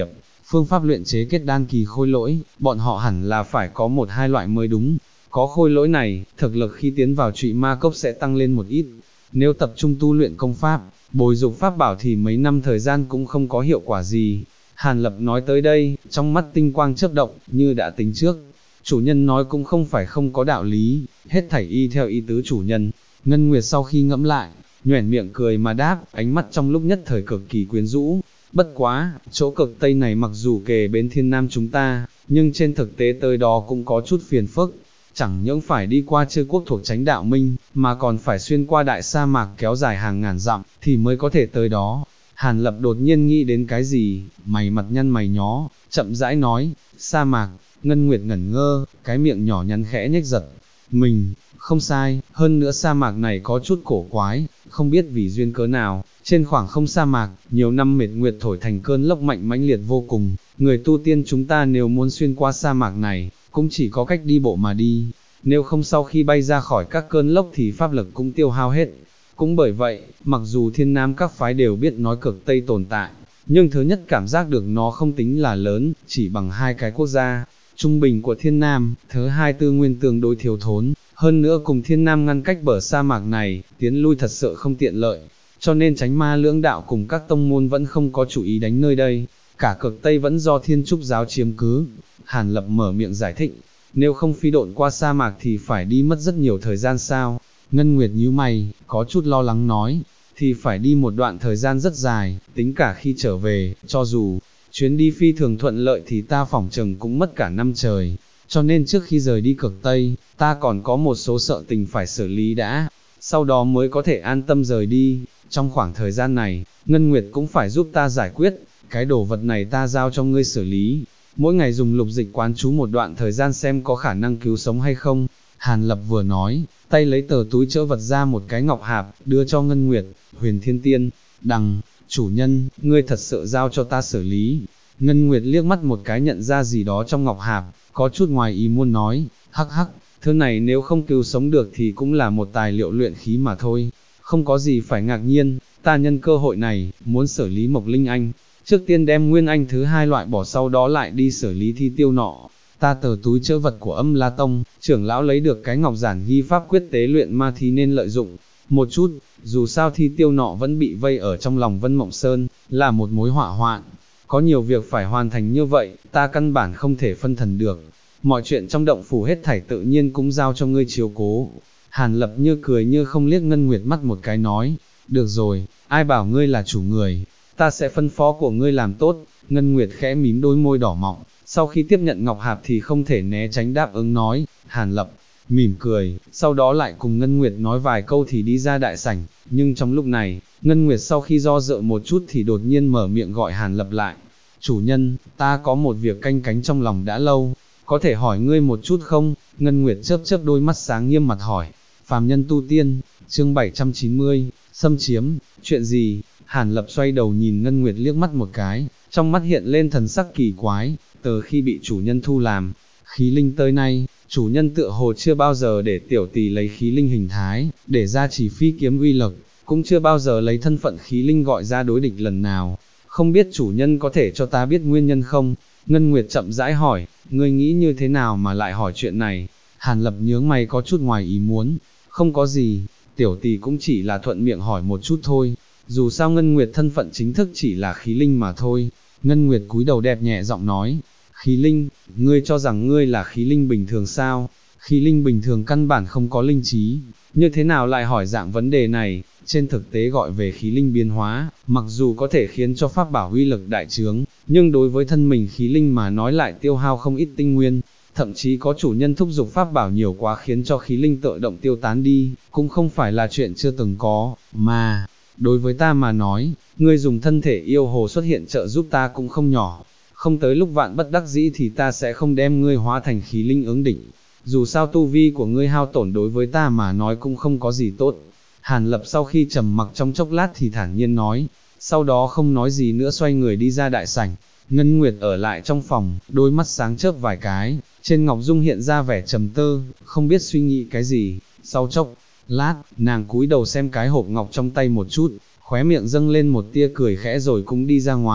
phương pháp luyện chế kết đan kỳ khôi lỗi, bọn họ hẳn là phải có một hai loại mới đúng. Có khôi lỗi này, thực lực khi tiến vào trụy ma cốc sẽ tăng lên một ít. Nếu tập trung tu luyện công pháp, bồi dục pháp bảo thì mấy năm thời gian cũng không có hiệu quả gì. Hàn Lập nói tới đây, trong mắt tinh quang chớp động, như đã tính trước. Chủ nhân nói cũng không phải không có đạo lý, hết thảy y theo ý tứ chủ nhân. Ngân Nguyệt sau khi ngẫm lại, nhoẻn miệng cười mà đáp, ánh mắt trong lúc nhất thời cực kỳ quyến rũ. Bất quá, chỗ cực Tây này mặc dù kề bên Thiên Nam chúng ta, nhưng trên thực tế tới đó cũng có chút phiền phức. Chẳng những phải đi qua Chư quốc thuộc Chánh Đạo Minh, mà còn phải xuyên qua đại sa mạc kéo dài hàng ngàn dặm, thì mới có thể tới đó. Hàn Lập đột nhiên nghĩ đến cái gì, mày mặt nhăn mày nhó, chậm rãi nói, sa mạc. Ngân Nguyệt ngẩn ngơ, cái miệng nhỏ nhắn khẽ nhếch giật. Mình, không sai, hơn nữa sa mạc này có chút cổ quái, không biết vì duyên cớ nào, trên khoảng không sa mạc, nhiều năm mệt nguyệt thổi thành cơn lốc mạnh mãnh liệt vô cùng, người tu tiên chúng ta nếu muốn xuyên qua sa mạc này, cũng chỉ có cách đi bộ mà đi, nếu không sau khi bay ra khỏi các cơn lốc thì pháp lực cũng tiêu hao hết. Cũng bởi vậy, mặc dù Thiên Nam các phái đều biết nói cực Tây tồn tại, nhưng thứ nhất cảm giác được nó không tính là lớn, chỉ bằng hai cái quốc gia trung bình của Thiên Nam, thứ hai tư nguyên tương đối thiếu thốn, hơn nữa cùng Thiên Nam ngăn cách bờ sa mạc này, tiến lui thật sự không tiện lợi, cho nên Chánh Ma lưỡng đạo cùng các tông môn vẫn không có chủ ý đánh nơi đây, cả cực Tây vẫn do Thiên Trúc giáo chiếm cứ. Hàn Lập mở miệng giải thích, nếu không phi độn qua sa mạc thì phải đi mất rất nhiều thời gian sao? Ngân Nguyệt nhíu mày, có chút lo lắng nói, thì phải đi một đoạn thời gian rất dài, tính cả khi trở về, cho dù chuyến đi phi thường thuận lợi thì ta phỏng chừng cũng mất cả năm trời, cho nên trước khi rời đi cực Tây, ta còn có một số sợ tình phải xử lý đã, sau đó mới có thể an tâm rời đi. Trong khoảng thời gian này, Ngân Nguyệt cũng phải giúp ta giải quyết, cái đồ vật này ta giao cho ngươi xử lý, mỗi ngày dùng lục dịch quán chú một đoạn thời gian xem có khả năng cứu sống hay không. Hàn Lập vừa nói, tay lấy tờ túi chữ vật ra một cái ngọc hạp, đưa cho Ngân Nguyệt. Huyền Thiên Tiên, đằng, chủ nhân, ngươi thật sự giao cho ta xử lý. Ngân Nguyệt liếc mắt một cái nhận ra gì đó trong ngọc hạp, có chút ngoài ý muốn nói, hắc hắc, thứ này nếu không cứu sống được thì cũng là một tài liệu luyện khí mà thôi, không có gì phải ngạc nhiên, ta nhân cơ hội này, muốn xử lý Mộc Linh Anh, trước tiên đem Nguyên Anh thứ hai loại bỏ sau đó lại đi xử lý Thi Tiêu nọ. Ta tờ túi chữ vật của Âm La Tông, trưởng lão lấy được cái ngọc giản ghi pháp quyết tế luyện ma thì nên lợi dụng một chút, dù sao Thi Tiêu nọ vẫn bị vây ở trong lòng Vân Mộng Sơn, là một mối họa hoạn. Có nhiều việc phải hoàn thành như vậy, ta căn bản không thể phân thần được. Mọi chuyện trong động phủ hết thảy tự nhiên cũng giao cho ngươi chiếu cố. Hàn Lập như cười như không liếc Ngân Nguyệt mắt một cái nói, được rồi, ai bảo ngươi là chủ người, ta sẽ phân phó của ngươi làm tốt. Ngân Nguyệt khẽ mím đôi môi đỏ mọng, sau khi tiếp nhận ngọc hạp thì không thể né tránh đáp ứng nói. Hàn Lập mỉm cười, sau đó lại cùng Ngân Nguyệt nói vài câu thì đi ra đại sảnh, nhưng trong lúc này, Ngân Nguyệt sau khi do dự một chút thì đột nhiên mở miệng gọi Hàn Lập lại. Chủ nhân, ta có một việc canh cánh trong lòng đã lâu, có thể hỏi ngươi một chút không? Ngân Nguyệt chớp chớp đôi mắt sáng nghiêm mặt hỏi. Phàm nhân tu tiên, chương 790, xâm chiếm, chuyện gì? Hàn Lập xoay đầu nhìn Ngân Nguyệt liếc mắt một cái, trong mắt hiện lên thần sắc kỳ quái, từ khi bị chủ nhân thu làm khí linh tới nay, chủ nhân tựa hồ chưa bao giờ để tiểu tỷ lấy khí linh hình thái, để ra chỉ phi kiếm uy lực, cũng chưa bao giờ lấy thân phận khí linh gọi ra đối địch lần nào, không biết chủ nhân có thể cho ta biết nguyên nhân không? Ngân Nguyệt chậm rãi hỏi, ngươi nghĩ như thế nào mà lại hỏi chuyện này? Hàn Lập nhướng mày có chút ngoài ý muốn, không có gì, tiểu tỷ cũng chỉ là thuận miệng hỏi một chút thôi, dù sao Ngân Nguyệt thân phận chính thức chỉ là khí linh mà thôi. Ngân Nguyệt cúi đầu đẹp nhẹ giọng nói, khí linh, ngươi cho rằng ngươi là khí linh bình thường sao? Khí linh bình thường căn bản không có linh trí, như thế nào lại hỏi dạng vấn đề này? Trên thực tế gọi về khí linh biến hóa, mặc dù có thể khiến cho pháp bảo uy lực đại trướng, nhưng đối với thân mình khí linh mà nói lại tiêu hao không ít tinh nguyên, thậm chí có chủ nhân thúc giục pháp bảo nhiều quá khiến cho khí linh tự động tiêu tán đi, cũng không phải là chuyện chưa từng có, mà đối với ta mà nói, ngươi dùng thân thể yêu hồ xuất hiện trợ giúp ta cũng không nhỏ, không tới lúc vạn bất đắc dĩ thì ta sẽ không đem ngươi hóa thành khí linh ứng đỉnh, dù sao tu vi của ngươi hao tổn đối với ta mà nói cũng không có gì tốt. Hàn Lập sau khi trầm mặc trong chốc lát thì thản nhiên nói, sau đó không nói gì nữa xoay người đi ra đại sảnh. Ngân Nguyệt ở lại trong phòng, đôi mắt sáng chớp vài cái, trên ngọc dung hiện ra vẻ trầm tư, không biết suy nghĩ cái gì. Sau chốc lát, nàng cúi đầu xem cái hộp ngọc trong tay một chút, khóe miệng dâng lên một tia cười khẽ rồi cũng đi ra ngoài.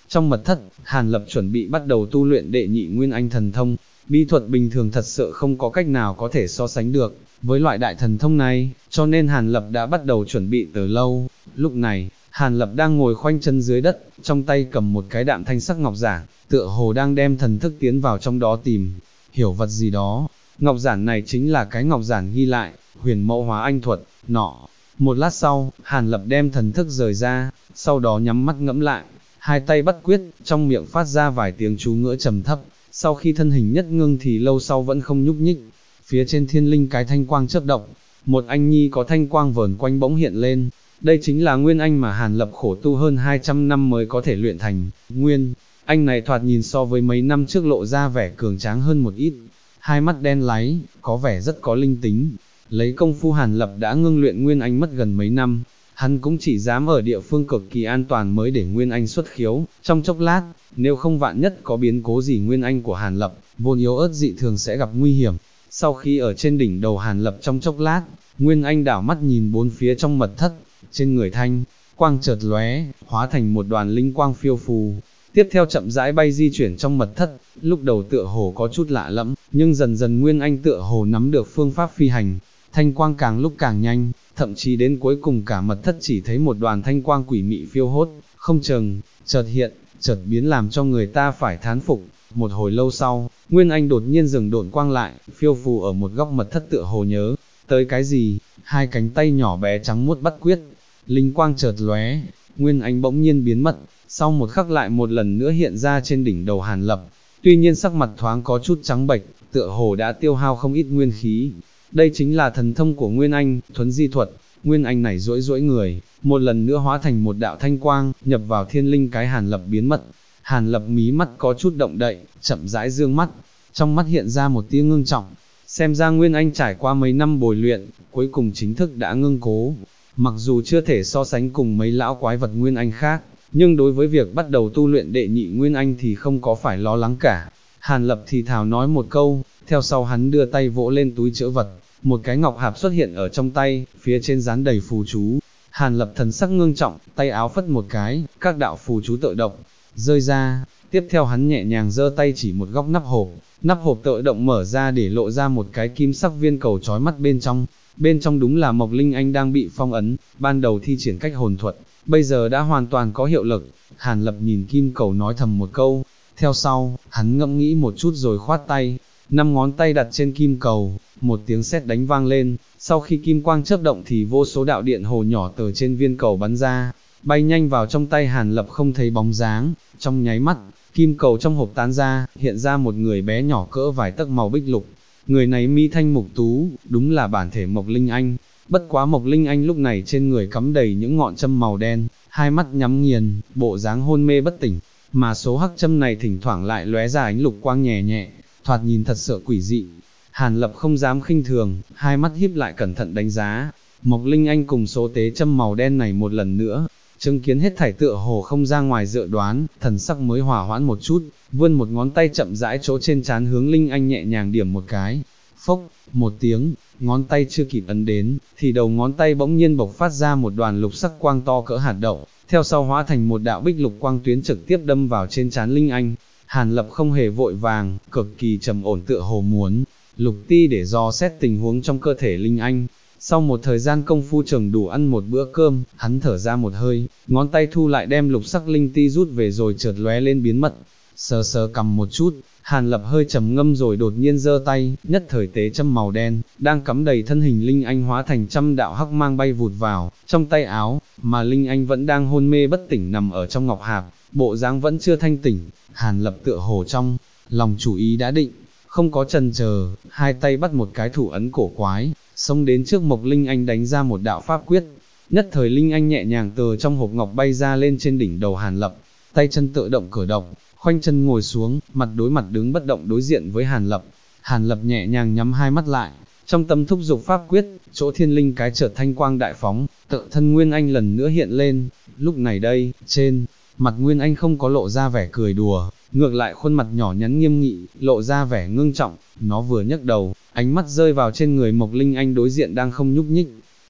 Trong mật thất, Hàn Lập chuẩn bị bắt đầu tu luyện đệ nhị nguyên anh thần thông, bí thuật bình thường thật sự không có cách nào có thể so sánh được với loại đại thần thông này, cho nên Hàn Lập đã bắt đầu chuẩn bị từ lâu. Lúc này, Hàn Lập đang ngồi khoanh chân dưới đất, trong tay cầm một cái đạm thanh sắc ngọc giản, tựa hồ đang đem thần thức tiến vào trong đó tìm hiểu vật gì đó. Ngọc giản này chính là cái ngọc giản ghi lại huyền mẫu hóa anh thuật nọ. Một lát sau, Hàn Lập đem thần thức rời ra, sau đó nhắm mắt ngẫm lại, hai tay bắt quyết, trong miệng phát ra vài tiếng chú ngữ trầm thấp. Sau khi thân hình nhất ngưng thì lâu sau vẫn không nhúc nhích. Phía trên thiên linh cái thanh quang chớp động, một anh nhi có thanh quang vờn quanh bỗng hiện lên. Đây chính là nguyên anh mà Hàn Lập khổ tu hơn 200 năm mới có thể luyện thành. Nguyên anh này thoạt nhìn so với mấy năm trước lộ ra vẻ cường tráng hơn một ít, hai mắt đen láy, có vẻ rất có linh tính. Lấy công phu Hàn Lập đã ngưng luyện nguyên anh mất gần mấy năm, hắn cũng chỉ dám ở địa phương cực kỳ an toàn mới để nguyên anh xuất khiếu. Trong chốc lát, nếu không vạn nhất có biến cố gì nguyên anh của Hàn Lập, vốn yếu ớt dị thường sẽ gặp nguy hiểm. Sau khi ở trên đỉnh đầu Hàn Lập trong chốc lát, nguyên anh đảo mắt nhìn bốn phía trong mật thất, trên người thanh quang chợt lóe, hóa thành một đoàn linh quang phiêu phù. Tiếp theo chậm rãi bay di chuyển trong mật thất, lúc đầu tựa hồ có chút lạ lẫm, nhưng dần dần nguyên anh tựa hồ nắm được phương pháp phi hành, thanh quang càng lúc càng nhanh, thậm chí đến cuối cùng cả mật thất chỉ thấy một đoàn thanh quang quỷ mị phiêu hốt, không chừng, chợt hiện, chợt biến làm cho người ta phải thán phục. Một hồi lâu sau, nguyên anh đột nhiên dừng độn quang lại, phiêu phù ở một góc mật thất tựa hồ nhớ tới cái gì, hai cánh tay nhỏ bé trắng muốt bắt quyết, linh quang chợt lóe, nguyên anh bỗng nhiên biến mất. Sau một khắc lại một lần nữa hiện ra trên đỉnh đầu Hàn Lập, tuy nhiên sắc mặt thoáng có chút trắng bệch, tựa hồ đã tiêu hao không ít nguyên khí. Đây chính là thần thông của Nguyên Anh, thuấn di thuật. Nguyên Anh này duỗi duỗi người, một lần nữa hóa thành một đạo thanh quang, nhập vào thiên linh cái Hàn Lập biến mất. Hàn Lập mí mắt có chút động đậy, chậm rãi dương mắt, trong mắt hiện ra một tia ngưng trọng. Xem ra Nguyên Anh trải qua mấy năm bồi luyện, cuối cùng chính thức đã ngưng cố. Mặc dù chưa thể so sánh cùng mấy lão quái vật Nguyên Anh khác, nhưng đối với việc bắt đầu tu luyện đệ nhị Nguyên Anh thì không có phải lo lắng cả. Hàn Lập thì thào nói một câu, theo sau hắn đưa tay vỗ lên túi trữ vật, một cái ngọc hạp xuất hiện ở trong tay, phía trên dán đầy phù chú. Hàn Lập thần sắc ngưng trọng, tay áo phất một cái, các đạo phù chú tự động rơi ra. Tiếp theo hắn nhẹ nhàng giơ tay chỉ một góc nắp hộp tự động mở ra để lộ ra một cái kim sắc viên cầu chói mắt bên trong. Bên trong đúng là Mộc Linh Anh đang bị phong ấn, ban đầu thi triển cách hồn thuật, bây giờ đã hoàn toàn có hiệu lực. Hàn Lập nhìn kim cầu nói thầm một câu, theo sau, hắn ngẫm nghĩ một chút rồi khoát tay, 5 ngón tay đặt trên kim cầu, một tiếng sét đánh vang lên, sau khi kim quang chớp động thì vô số đạo điện hồ nhỏ từ trên viên cầu bắn ra, bay nhanh vào trong tay Hàn Lập không thấy bóng dáng. Trong nháy mắt, kim cầu trong hộp tán ra, hiện ra một người bé nhỏ cỡ vài tấc màu bích lục. Người này mi thanh mục tú, đúng là bản thể Mộc Linh Anh. Bất quá Mộc Linh Anh lúc này trên người cắm đầy những ngọn châm màu đen, hai mắt nhắm nghiền, bộ dáng hôn mê bất tỉnh, mà số hắc châm này thỉnh thoảng lại lóe ra ánh lục quang nhẹ nhẹ, thoạt nhìn thật sự quỷ dị. Hàn Lập không dám khinh thường, hai mắt híp lại cẩn thận đánh giá Mộc Linh Anh cùng số tế châm màu đen này một lần nữa, chứng kiến hết thảy tựa hồ không ra ngoài dự đoán, thần sắc mới hòa hoãn một chút, vươn một ngón tay chậm rãi chỗ trên trán hướng Linh Anh nhẹ nhàng điểm một cái. Phốc, một tiếng, ngón tay chưa kịp ấn đến, thì đầu ngón tay bỗng nhiên bộc phát ra một đoàn lục sắc quang to cỡ hạt đậu, theo sau hóa thành một đạo bích lục quang tuyến trực tiếp đâm vào trên trán Linh Anh. Hàn Lập không hề vội vàng, cực kỳ trầm ổn tựa hồ muốn lục ti để dò xét tình huống trong cơ thể Linh Anh. Sau một thời gian công phu chừng đủ ăn một bữa cơm, hắn thở ra một hơi, ngón tay thu lại đem lục sắc linh ti rút về rồi chợt lóe lên biến mất. Sờ sờ cầm một chút, Hàn Lập hơi trầm ngâm rồi đột nhiên giơ tay, nhất thời tế châm màu đen, đang cắm đầy thân hình Linh Anh hóa thành trăm đạo hắc mang bay vụt vào trong tay áo, mà Linh Anh vẫn đang hôn mê bất tỉnh nằm ở trong ngọc hạp, bộ dáng vẫn chưa thanh tỉnh. Hàn Lập tựa hồ trong lòng chủ ý đã định, không có chần chờ, hai tay bắt một cái thủ ấn cổ quái, xông đến trước Mộc Linh Anh đánh ra một đạo pháp quyết. Nhất thời Linh Anh nhẹ nhàng từ trong hộp ngọc bay ra lên trên đỉnh đầu Hàn Lập, tay chân tự động cử động, khoanh chân ngồi xuống, mặt đối mặt đứng bất động đối diện với Hàn Lập. Hàn Lập nhẹ nhàng nhắm hai mắt lại, trong tâm thúc dục pháp quyết, chỗ thiên linh cái chợt thanh quang đại phóng, tự thân Nguyên Anh lần nữa hiện lên. Lúc này đây, trên mặt Nguyên Anh không có lộ ra vẻ cười đùa, ngược lại khuôn mặt nhỏ nhắn nghiêm nghị, lộ ra vẻ ngưng trọng. Nó vừa nhấc đầu, ánh mắt rơi vào trên người Mộc Linh Anh đối diện đang không nhúc nhích.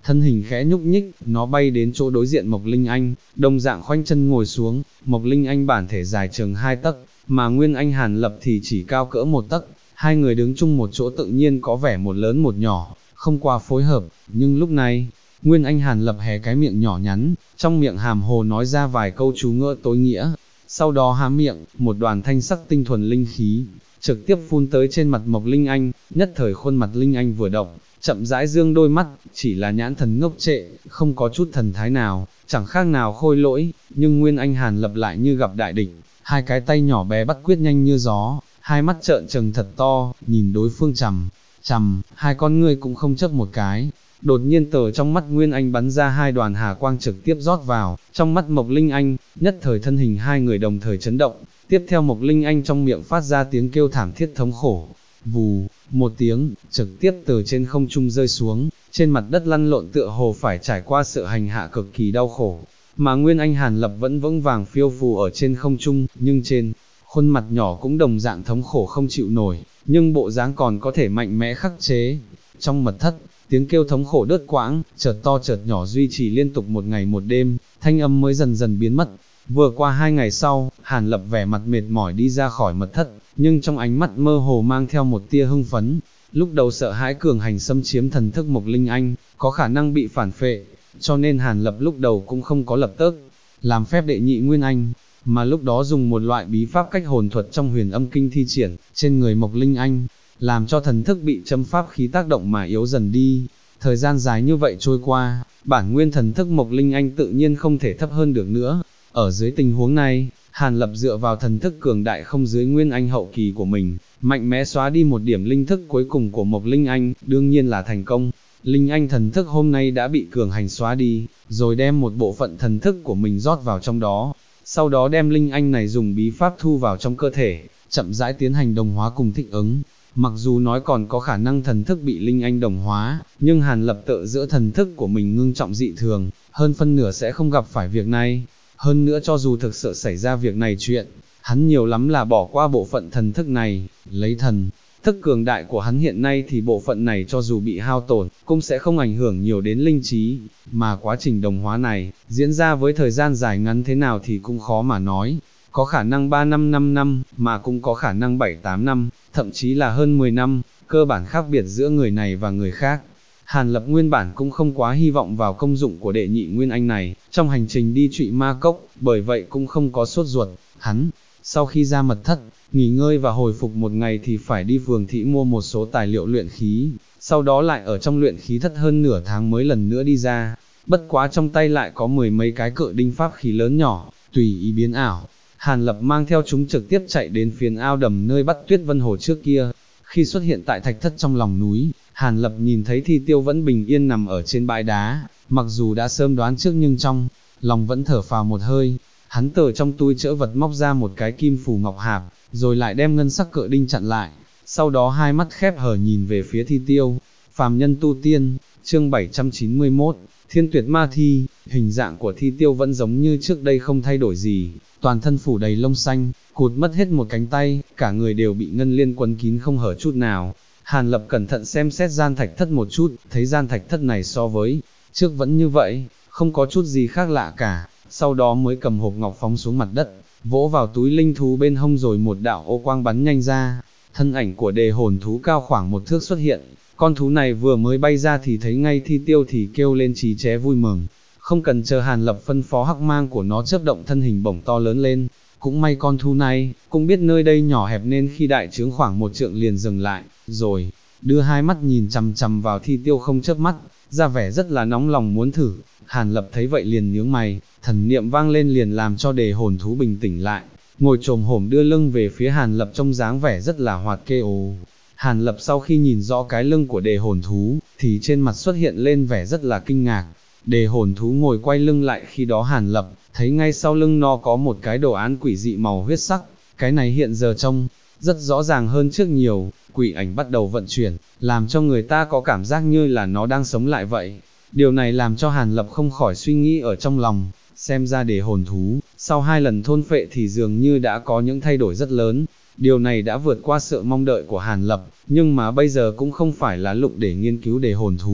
thân hình khẽ nhúc nhích, nó bay đến chỗ đối diện Mộc Linh Anh, đồng dạng khoanh chân ngồi xuống. Mộc Linh Anh bản thể dài chừng 2 tấc, mà Nguyên Anh Hàn Lập thì chỉ cao cỡ 1 tấc, hai người đứng chung một chỗ tự nhiên có vẻ một lớn một nhỏ, không quá phối hợp, nhưng lúc này, Nguyên Anh Hàn Lập hé cái miệng nhỏ nhắn, trong miệng hàm hồ nói ra vài câu chú ngữ tối nghĩa, sau đó há miệng, một đoàn thanh sắc tinh thuần linh khí, trực tiếp phun tới trên mặt Mộc Linh Anh, nhất thời khuôn mặt Linh Anh vừa động, chậm rãi dương đôi mắt, chỉ là nhãn thần ngốc trệ, không có chút thần thái nào, chẳng khác nào khôi lỗi, nhưng Nguyên Anh Hàn Lập lại như gặp đại địch, hai cái tay nhỏ bé bắt quyết nhanh như gió, hai mắt trợn trừng thật to, nhìn đối phương chằm chằm, hai con ngươi cũng không chớp một cái. Đột nhiên từ trong mắt Nguyên Anh bắn ra hai đoàn hà quang trực tiếp rót vào, trong mắt Mộc Linh Anh, nhất thời thân hình hai người đồng thời chấn động, tiếp theo Mộc Linh Anh trong miệng phát ra tiếng kêu thảm thiết thống khổ, vù, một tiếng, trực tiếp từ trên không trung rơi xuống, trên mặt đất lăn lộn tựa hồ phải trải qua sự hành hạ cực kỳ đau khổ, mà Nguyên Anh Hàn Lập vẫn vững vàng phiêu phù ở trên không trung, nhưng trên khuôn mặt nhỏ cũng đồng dạng thống khổ không chịu nổi, nhưng bộ dáng còn có thể mạnh mẽ khắc chế. Trong mật thất, tiếng kêu thống khổ đứt quãng, chợt to chợt nhỏ duy trì liên tục một ngày một đêm, thanh âm mới dần dần biến mất. Vừa qua 2 ngày sau, Hàn Lập vẻ mặt mệt mỏi đi ra khỏi mật thất, nhưng trong ánh mắt mơ hồ mang theo một tia hưng phấn. Lúc đầu sợ hãi cường hành xâm chiếm thần thức Mộc Linh Anh, có khả năng bị phản phệ, cho nên Hàn Lập lúc đầu cũng không có lập tức làm phép đệ nhị Nguyên Anh, mà lúc đó dùng một loại bí pháp cách hồn thuật trong Huyền Âm Kinh thi triển trên người Mộc Linh Anh, làm cho thần thức bị châm pháp khí tác động mà yếu dần đi. Thời gian dài như vậy trôi qua, bản nguyên thần thức Mộc Linh Anh tự nhiên không thể thấp hơn được nữa. Ở dưới tình huống này, Hàn Lập dựa vào thần thức cường đại không dưới Nguyên Anh hậu kỳ của mình, mạnh mẽ xóa đi một điểm linh thức cuối cùng của Mộc Linh Anh, đương nhiên là thành công. Linh Anh thần thức hôm nay đã bị cường hành xóa đi, rồi đem một bộ phận thần thức của mình rót vào trong đó, sau đó đem Linh Anh này dùng bí pháp thu vào trong cơ thể, chậm rãi tiến hành đồng hóa cùng thích ứng. Mặc dù nói còn có khả năng thần thức bị Linh Anh đồng hóa, nhưng Hàn Lập tự giữa thần thức của mình ngưng trọng dị thường, hơn phân nửa sẽ không gặp phải việc này. Hơn nữa cho dù thực sự xảy ra việc này chuyện, hắn nhiều lắm là bỏ qua bộ phận thần thức này, lấy thần thức cường đại của hắn hiện nay thì bộ phận này cho dù bị hao tổn, cũng sẽ không ảnh hưởng nhiều đến linh trí, mà quá trình đồng hóa này, diễn ra với thời gian dài ngắn thế nào thì cũng khó mà nói, có khả năng 3 năm 5 năm, mà cũng có khả năng 7-8 năm, thậm chí là hơn 10 năm, cơ bản khác biệt giữa người này và người khác. Hàn Lập nguyên bản cũng không quá hy vọng vào công dụng của đệ nhị Nguyên Anh này, trong hành trình đi Trụy Ma Cốc, bởi vậy cũng không có sốt ruột. Hắn, sau khi ra mật thất, nghỉ ngơi và hồi phục một ngày thì phải đi phường thị mua một số tài liệu luyện khí, sau đó lại ở trong luyện khí thất hơn nửa tháng mới lần nữa đi ra. Bất quá trong tay lại có 10 mấy cái cự đinh pháp khí lớn nhỏ, tùy ý biến ảo. Hàn Lập mang theo chúng trực tiếp chạy đến phiến ao đầm nơi bắt Tuyết Vân Hồ trước kia. Khi xuất hiện tại thạch thất trong lòng núi, Hàn Lập nhìn thấy Thi Tiêu vẫn bình yên nằm ở trên bãi đá, mặc dù đã sớm đoán trước nhưng trong lòng vẫn thở phào một hơi. Hắn từ trong túi trữ vật móc ra một cái kim phù ngọc hạp, rồi lại đem ngân sắc cự đinh chặn lại, sau đó hai mắt khép hờ nhìn về phía Thi Tiêu. Phàm nhân tu tiên, chương 791, Thiên Tuyệt Ma Thi. Hình dạng của Thi Tiêu vẫn giống như trước đây không thay đổi gì, toàn thân phủ đầy lông xanh, cụt mất hết một cánh tay, cả người đều bị ngân liên quấn kín không hở chút nào. Hàn Lập cẩn thận xem xét gian thạch thất một chút, thấy gian thạch thất này so với trước vẫn như vậy, không có chút gì khác lạ cả, sau đó mới cầm hộp ngọc phóng xuống mặt đất, vỗ vào túi linh thú bên hông rồi một đạo ô quang bắn nhanh ra, thân ảnh của đề hồn thú cao khoảng 1 thước xuất hiện. Con thú này vừa mới bay ra thì thấy ngay Thi Tiêu thì kêu lên chí chóe vui mừng, không cần chờ Hàn Lập phân phó, hắc mang của nó chớp động thân hình bổng to lớn lên. Cũng may con thú này, cũng biết nơi đây nhỏ hẹp nên khi đại trướng khoảng 1 trượng liền dừng lại, rồi đưa hai mắt nhìn chằm chằm vào Thi Tiêu không chớp mắt, ra vẻ rất là nóng lòng muốn thử. Hàn Lập thấy vậy liền nhướng mày, thần niệm vang lên liền làm cho đề hồn thú bình tĩnh lại, ngồi chồm hổm đưa lưng về phía Hàn Lập trông dáng vẻ rất là hoạt kê ồ. Hàn Lập sau khi nhìn rõ cái lưng của đề hồn thú, thì trên mặt xuất hiện lên vẻ rất là kinh ngạc. Đề hồn thú ngồi quay lưng lại, khi đó Hàn Lập thấy ngay sau lưng nó có một cái đồ án quỷ dị màu huyết sắc, cái này hiện giờ trông rất rõ ràng hơn trước nhiều. Quỷ ảnh bắt đầu vận chuyển, làm cho người ta có cảm giác như là nó đang sống lại vậy. Điều này làm cho Hàn Lập không khỏi suy nghĩ ở trong lòng, xem ra đề hồn thú, sau 2 lần thôn phệ thì dường như đã có những thay đổi rất lớn. Điều này đã vượt qua sự mong đợi của Hàn Lập, nhưng mà bây giờ cũng không phải là lúc để nghiên cứu đề hồn thú.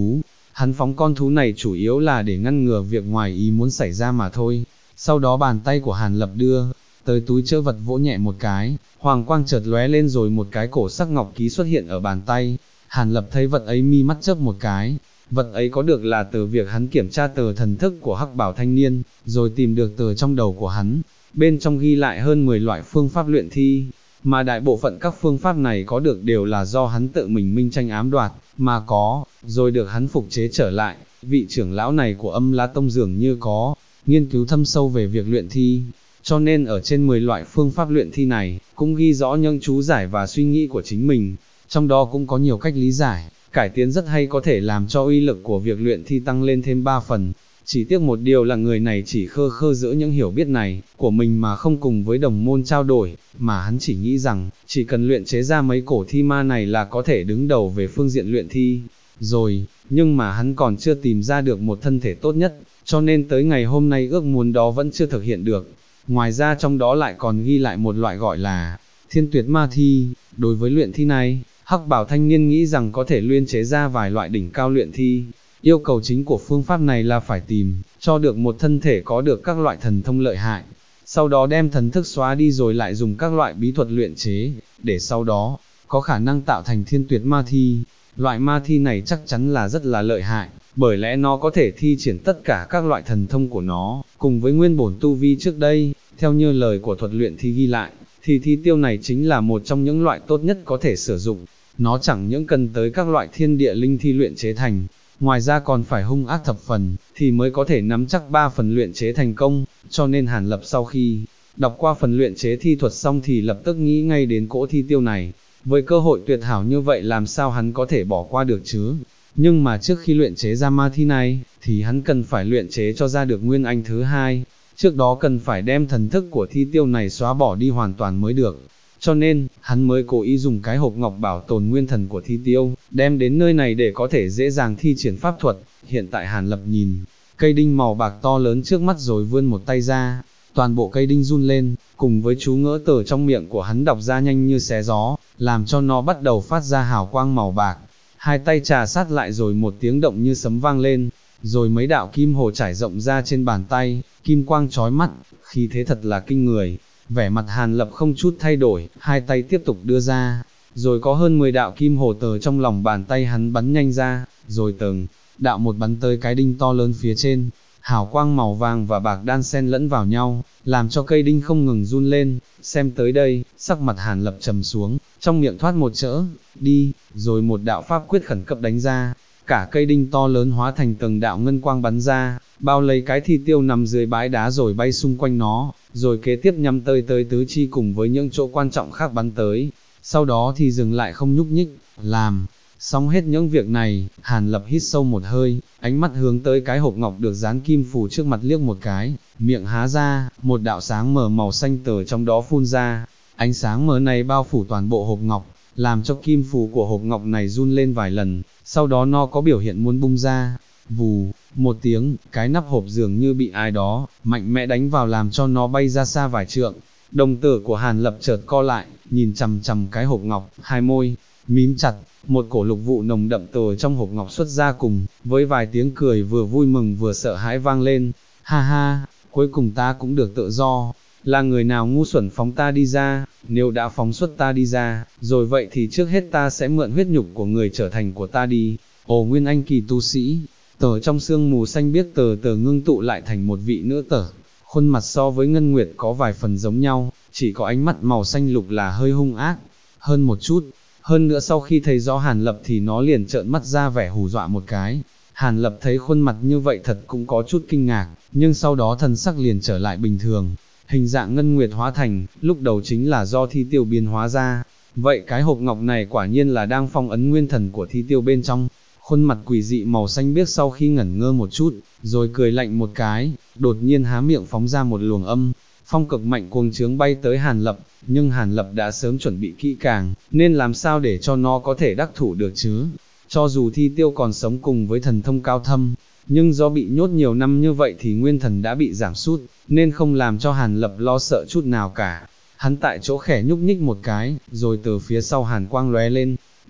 hắn phóng con thú này chủ yếu là để ngăn ngừa việc ngoài ý muốn xảy ra mà thôi. Sau đó bàn tay của Hàn Lập đưa tới túi trữ vật vỗ nhẹ một cái, hoàng quang chợt lóe lên rồi một cái cổ sắc ngọc ký xuất hiện ở bàn tay. Hàn Lập thấy vật ấy mi mắt chớp một cái, vật ấy có được là từ việc hắn kiểm tra tờ thần thức của hắc bảo thanh niên, rồi tìm được tờ trong đầu của hắn, bên trong ghi lại hơn 10 loại phương pháp luyện thi, mà đại bộ phận các phương pháp này có được đều là do hắn tự mình minh tranh ám đoạt, mà có, rồi được hắn phục chế trở lại. Vị trưởng lão này của Âm La Tông dường như có nghiên cứu thâm sâu về việc luyện thi, cho nên ở trên 10 loại phương pháp luyện thi này, cũng ghi rõ những chú giải và suy nghĩ của chính mình, trong đó cũng có nhiều cách lý giải, cải tiến rất hay có thể làm cho uy lực của việc luyện thi tăng lên thêm 3 phần. Chỉ tiếc một điều là người này chỉ khơ khơ giữa những hiểu biết này của mình mà không cùng với đồng môn trao đổi, mà hắn chỉ nghĩ rằng, chỉ cần luyện chế ra mấy cổ thi ma này là có thể đứng đầu về phương diện luyện thi, rồi, nhưng mà hắn còn chưa tìm ra được một thân thể tốt nhất, cho nên tới ngày hôm nay ước muốn đó vẫn chưa thực hiện được. Ngoài ra trong đó lại còn ghi lại một loại gọi là Thiên Tuyệt Ma Thi. Đối với luyện thi này, hắc bảo thanh niên nghĩ rằng có thể luyện chế ra vài loại đỉnh cao luyện thi. Yêu cầu chính của phương pháp này là phải tìm cho được một thân thể có được các loại thần thông lợi hại, sau đó đem thần thức xóa đi rồi lại dùng các loại bí thuật luyện chế, để sau đó có khả năng tạo thành Thiên Tuyệt Ma Thi. Loại ma thi này chắc chắn là rất là lợi hại, bởi lẽ nó có thể thi triển tất cả các loại thần thông của nó, cùng với nguyên bổn tu vi trước đây. Theo như lời của thuật luyện thi ghi lại, thì thi tiêu này chính là một trong những loại tốt nhất có thể sử dụng. Nó chẳng những cần tới các loại thiên địa linh thi luyện chế thành, ngoài ra còn phải hung ác thập phần, thì mới có thể nắm chắc 3 phần luyện chế thành công. Cho nên Hàn Lập sau khi đọc qua phần luyện chế thi thuật xong thì lập tức nghĩ ngay đến cỗ thi tiêu này. Với cơ hội tuyệt hảo như vậy làm sao hắn có thể bỏ qua được chứ? Nhưng mà trước khi luyện chế ra ma thi này, thì hắn cần phải luyện chế cho ra được nguyên anh thứ hai. Trước đó cần phải đem thần thức của thi tiêu này xóa bỏ đi hoàn toàn mới được. Cho nên, hắn mới cố ý dùng cái hộp ngọc bảo tồn nguyên thần của thi tiêu, đem đến nơi này để có thể dễ dàng thi triển pháp thuật. Hiện tại Hàn Lập nhìn cây đinh màu bạc to lớn trước mắt rồi vươn một tay ra, toàn bộ cây đinh run lên, cùng với chú ngỡ tờ trong miệng của hắn đọc ra nhanh như xé gió, làm cho nó bắt đầu phát ra hào quang màu bạc. Hai tay trà sát lại rồi một tiếng động như sấm vang lên, rồi mấy đạo kim hồ trải rộng ra trên bàn tay, kim quang chói mắt, khí thế thật là kinh người. Vẻ mặt Hàn Lập không chút thay đổi, hai tay tiếp tục đưa ra, rồi có hơn 10 đạo kim hồ tờ trong lòng bàn tay hắn bắn nhanh ra, rồi từng đạo một bắn tới cái đinh to lớn phía trên. Hào quang màu vàng và bạc đan xen lẫn vào nhau, làm cho cây đinh không ngừng run lên. Xem tới đây, sắc mặt Hàn Lập trầm xuống, trong miệng thoát một chữ, đi, rồi một đạo pháp quyết khẩn cấp đánh ra. Cả cây đinh to lớn hóa thành từng đạo ngân quang bắn ra, bao lấy cái thi tiêu nằm dưới bãi đá rồi bay xung quanh nó, rồi kế tiếp nhắm tới tứ chi cùng với những chỗ quan trọng khác bắn tới. Sau đó thì dừng lại không nhúc nhích, làm xong hết những việc này, Hàn Lập hít sâu một hơi, ánh mắt hướng tới cái hộp ngọc được dán kim phù trước mặt liếc một cái, miệng há ra, một đạo sáng mờ màu xanh từ trong đó phun ra. Ánh sáng mờ này bao phủ toàn bộ hộp ngọc, làm cho kim phù của hộp ngọc này run lên vài lần, sau đó nó có biểu hiện muốn bung ra. Vù, một tiếng, cái nắp hộp dường như bị ai đó mạnh mẽ đánh vào làm cho nó bay ra xa vài trượng. Đồng tử của Hàn Lập chợt co lại, nhìn chằm chằm cái hộp ngọc, hai môi mím chặt, một cổ lục vụ nồng đậm từ trong hộp ngọc xuất ra cùng với vài tiếng cười vừa vui mừng vừa sợ hãi vang lên. Ha ha, cuối cùng ta cũng được tự do. Là người nào ngu xuẩn phóng ta đi ra? Nếu đã phóng xuất ta đi ra, rồi vậy thì trước hết ta sẽ mượn huyết nhục của người trở thành của ta đi. Ồ, nguyên anh kỳ tu sĩ, tờ trong sương mù xanh biếc tờ ngưng tụ lại thành một vị nữ tử, khuôn mặt so với Ngân Nguyệt có vài phần giống nhau, chỉ có ánh mắt màu xanh lục là hơi hung ác hơn một chút. Hơn nữa sau khi thấy rõ Hàn Lập thì nó liền trợn mắt ra vẻ hù dọa một cái. Hàn Lập thấy khuôn mặt như vậy thật cũng có chút kinh ngạc, nhưng sau đó thần sắc liền trở lại bình thường. Hình dạng Ngân Nguyệt hóa thành, lúc đầu chính là do thi tiêu biến hóa ra. Vậy cái hộp ngọc này quả nhiên là đang phong ấn nguyên thần của thi tiêu bên trong. Khuôn mặt quỷ dị màu xanh biếc sau khi ngẩn ngơ một chút, rồi cười lạnh một cái, đột nhiên há miệng phóng ra một luồng âm phong cực mạnh cuồng trướng bay tới Hàn Lập, nhưng Hàn Lập đã sớm chuẩn bị kỹ càng, nên làm sao để cho nó có thể đắc thủ được chứ. Cho dù thi tiêu còn sống cùng với thần thông cao thâm, nhưng do bị nhốt nhiều năm như vậy thì nguyên thần đã bị giảm sút, nên không làm cho Hàn Lập lo sợ chút nào cả. Hắn tại chỗ khẽ nhúc nhích một cái, rồi từ phía sau hàn quang lóe lên,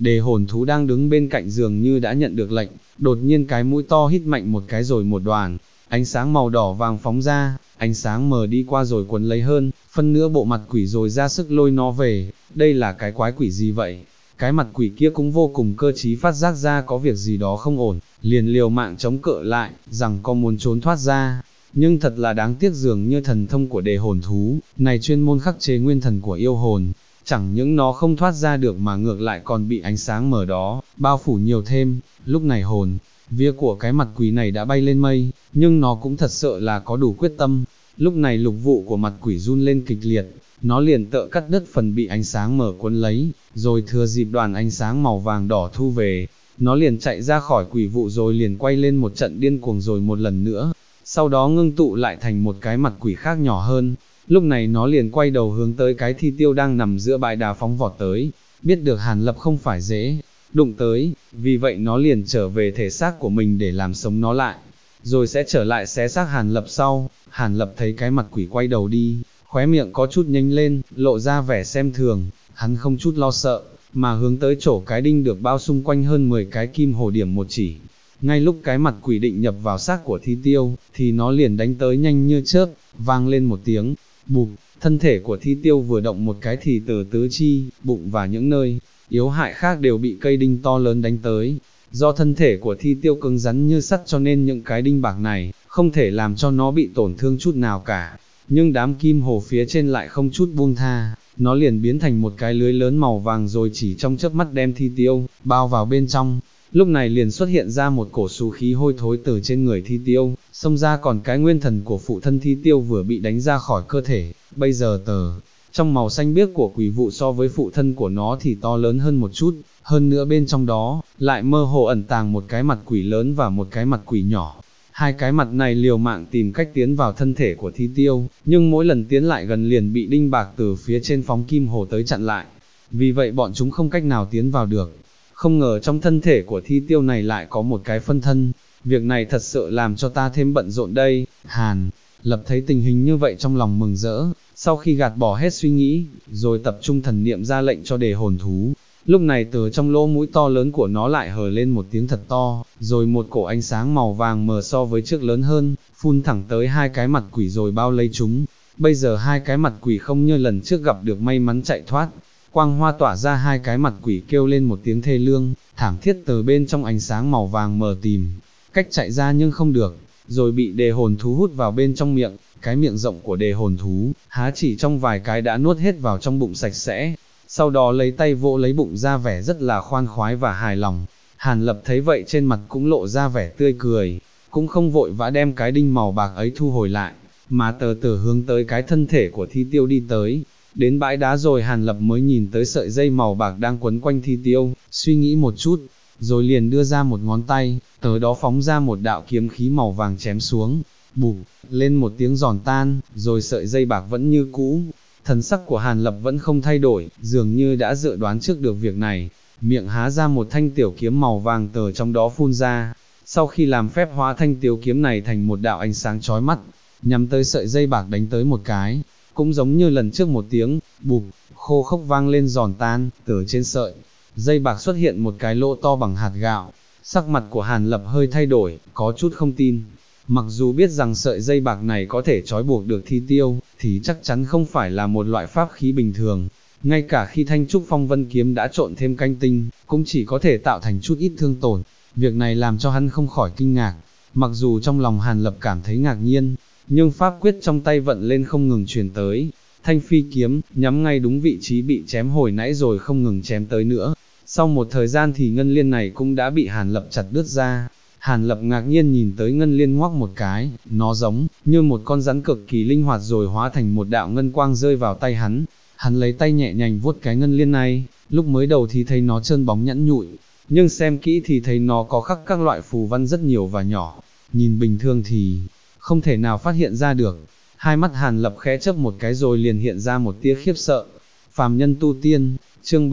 Đề hồn thú đang đứng bên cạnh dường như đã nhận được lệnh, đột nhiên cái mũi to hít mạnh một cái rồi một đoàn, ánh sáng màu đỏ vàng phóng ra, ánh sáng mờ đi qua rồi cuốn lấy hơn, phân nửa bộ mặt quỷ rồi ra sức lôi nó về, đây là cái quái quỷ gì vậy? Cái mặt quỷ kia cũng vô cùng cơ trí phát giác ra có việc gì đó không ổn, liền liều mạng chống cự lại, rằng có muốn trốn thoát ra. Nhưng thật là đáng tiếc dường như thần thông của đề hồn thú, này chuyên môn khắc chế nguyên thần của yêu hồn, chẳng những nó không thoát ra được mà ngược lại còn bị ánh sáng mờ đó, bao phủ nhiều thêm, lúc này hồn, vía của cái mặt quỷ này đã bay lên mây, nhưng nó cũng thật sự là có đủ quyết tâm, lúc này lục vụ của mặt quỷ run lên kịch liệt, nó liền tợ cắt đứt phần bị ánh sáng mờ cuốn lấy, rồi thừa dịp đoàn ánh sáng màu vàng đỏ thu về, nó liền chạy ra khỏi quỷ vụ rồi liền quay lên một trận điên cuồng rồi một lần nữa, sau đó ngưng tụ lại thành một cái mặt quỷ khác nhỏ hơn. Lúc này nó liền quay đầu hướng tới cái thi tiêu đang nằm giữa bãi đá phóng vọt tới, biết được Hàn Lập không phải dễ đụng tới, vì vậy nó liền trở về thể xác của mình để làm sống nó lại, rồi sẽ trở lại xé xác Hàn Lập sau. Hàn Lập thấy cái mặt quỷ quay đầu đi, khóe miệng có chút nhếch lên, lộ ra vẻ xem thường, hắn không chút lo sợ, mà hướng tới chỗ cái đinh được bao xung quanh hơn 10 cái kim hồ điểm một chỉ. Ngay lúc cái mặt quỷ định nhập vào xác của thi tiêu, thì nó liền đánh tới nhanh như chớp, vang lên một tiếng, bụp, thân thể của thi tiêu vừa động một cái thì từ tứ chi, bụng và những nơi yếu hại khác đều bị cây đinh to lớn đánh tới. Do thân thể của thi tiêu cứng rắn như sắt cho nên những cái đinh bạc này không thể làm cho nó bị tổn thương chút nào cả. Nhưng đám kim hồ phía trên lại không chút buông tha, nó liền biến thành một cái lưới lớn màu vàng rồi chỉ trong chớp mắt đem thi tiêu bao vào bên trong. Lúc này liền xuất hiện ra một cổ xú khí hôi thối từ trên người thi tiêu, xông ra còn cái nguyên thần của phụ thân thi tiêu vừa bị đánh ra khỏi cơ thể, bây giờ trong màu xanh biếc của quỷ vụ so với phụ thân của nó thì to lớn hơn một chút, hơn nữa bên trong đó, lại mơ hồ ẩn tàng một cái mặt quỷ lớn và một cái mặt quỷ nhỏ. Hai cái mặt này liều mạng tìm cách tiến vào thân thể của thi tiêu, nhưng mỗi lần tiến lại gần liền bị đinh bạc từ phía trên phóng kim hồ tới chặn lại, vì vậy bọn chúng không cách nào tiến vào được. Không ngờ trong thân thể của thi tiêu này lại có một cái phân thân, việc này thật sự làm cho ta thêm bận rộn đây. Hàn Lập thấy tình hình như vậy trong lòng mừng rỡ, sau khi gạt bỏ hết suy nghĩ, rồi tập trung thần niệm ra lệnh cho đề hồn thú. Lúc này từ trong lỗ mũi to lớn của nó lại hờ lên một tiếng thật to, rồi một cổ ánh sáng màu vàng mờ so với trước lớn hơn, phun thẳng tới hai cái mặt quỷ rồi bao lấy chúng. Bây giờ hai cái mặt quỷ không như lần trước gặp được may mắn chạy thoát, quang hoa tỏa ra, hai cái mặt quỷ kêu lên một tiếng thê lương, thảm thiết từ bên trong ánh sáng màu vàng mờ tìm cách chạy ra nhưng không được, rồi bị đề hồn thú hút vào bên trong miệng. Cái miệng rộng của đề hồn thú, há chỉ trong vài cái đã nuốt hết vào trong bụng sạch sẽ, sau đó lấy tay vỗ lấy bụng ra vẻ rất là khoan khoái và hài lòng. Hàn Lập thấy vậy trên mặt cũng lộ ra vẻ tươi cười, cũng không vội vã đem cái đinh màu bạc ấy thu hồi lại, mà từ từ hướng tới cái thân thể của thi tiêu đi tới. Đến bãi đá rồi Hàn Lập mới nhìn tới sợi dây màu bạc đang quấn quanh thi tiêu, suy nghĩ một chút, rồi liền đưa ra một ngón tay, tới đó phóng ra một đạo kiếm khí màu vàng chém xuống, bụp, lên một tiếng giòn tan, rồi sợi dây bạc vẫn như cũ. Thần sắc của Hàn Lập vẫn không thay đổi, dường như đã dự đoán trước được việc này, miệng há ra một thanh tiểu kiếm màu vàng từ trong đó phun ra, sau khi làm phép hóa thanh tiểu kiếm này thành một đạo ánh sáng chói mắt, nhắm tới sợi dây bạc đánh tới một cái, cũng giống như lần trước một tiếng, bụp, khô khốc vang lên giòn tan, từ trên sợi dây bạc xuất hiện một cái lỗ to bằng hạt gạo. Sắc mặt của Hàn Lập hơi thay đổi, có chút không tin. Mặc dù biết rằng sợi dây bạc này có thể trói buộc được thi tiêu, thì chắc chắn không phải là một loại pháp khí bình thường. Ngay cả khi thanh trúc phong vân kiếm đã trộn thêm canh tinh, cũng chỉ có thể tạo thành chút ít thương tổn. Việc này làm cho hắn không khỏi kinh ngạc. Mặc dù trong lòng Hàn Lập cảm thấy ngạc nhiên, nhưng pháp quyết trong tay vận lên không ngừng truyền tới. Thanh phi kiếm, nhắm ngay đúng vị trí bị chém hồi nãy rồi không ngừng chém tới nữa. Sau một thời gian thì ngân liên này cũng đã bị Hàn Lập chặt đứt ra. Hàn Lập ngạc nhiên nhìn tới ngân liên ngoắc một cái, nó giống như một con rắn cực kỳ linh hoạt rồi hóa thành một đạo ngân quang rơi vào tay hắn. Hắn lấy tay nhẹ nhàng vuốt cái ngân liên này, lúc mới đầu thì thấy nó trơn bóng nhẵn nhụi, nhưng xem kỹ thì thấy nó có khắc các loại phù văn rất nhiều và nhỏ, nhìn bình thường thì không thể nào phát hiện ra được. Hai mắt Hàn Lập khẽ chớp một cái rồi liền hiện ra một tia khiếp sợ. Phàm nhân tu tiên, chương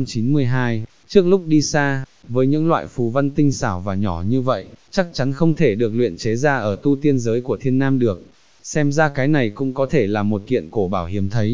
792, trước lúc đi xa, với những loại phù văn tinh xảo và nhỏ như vậy, chắc chắn không thể được luyện chế ra ở tu tiên giới của Thiên Nam được. Xem ra cái này cũng có thể là một kiện cổ bảo hiếm thấy.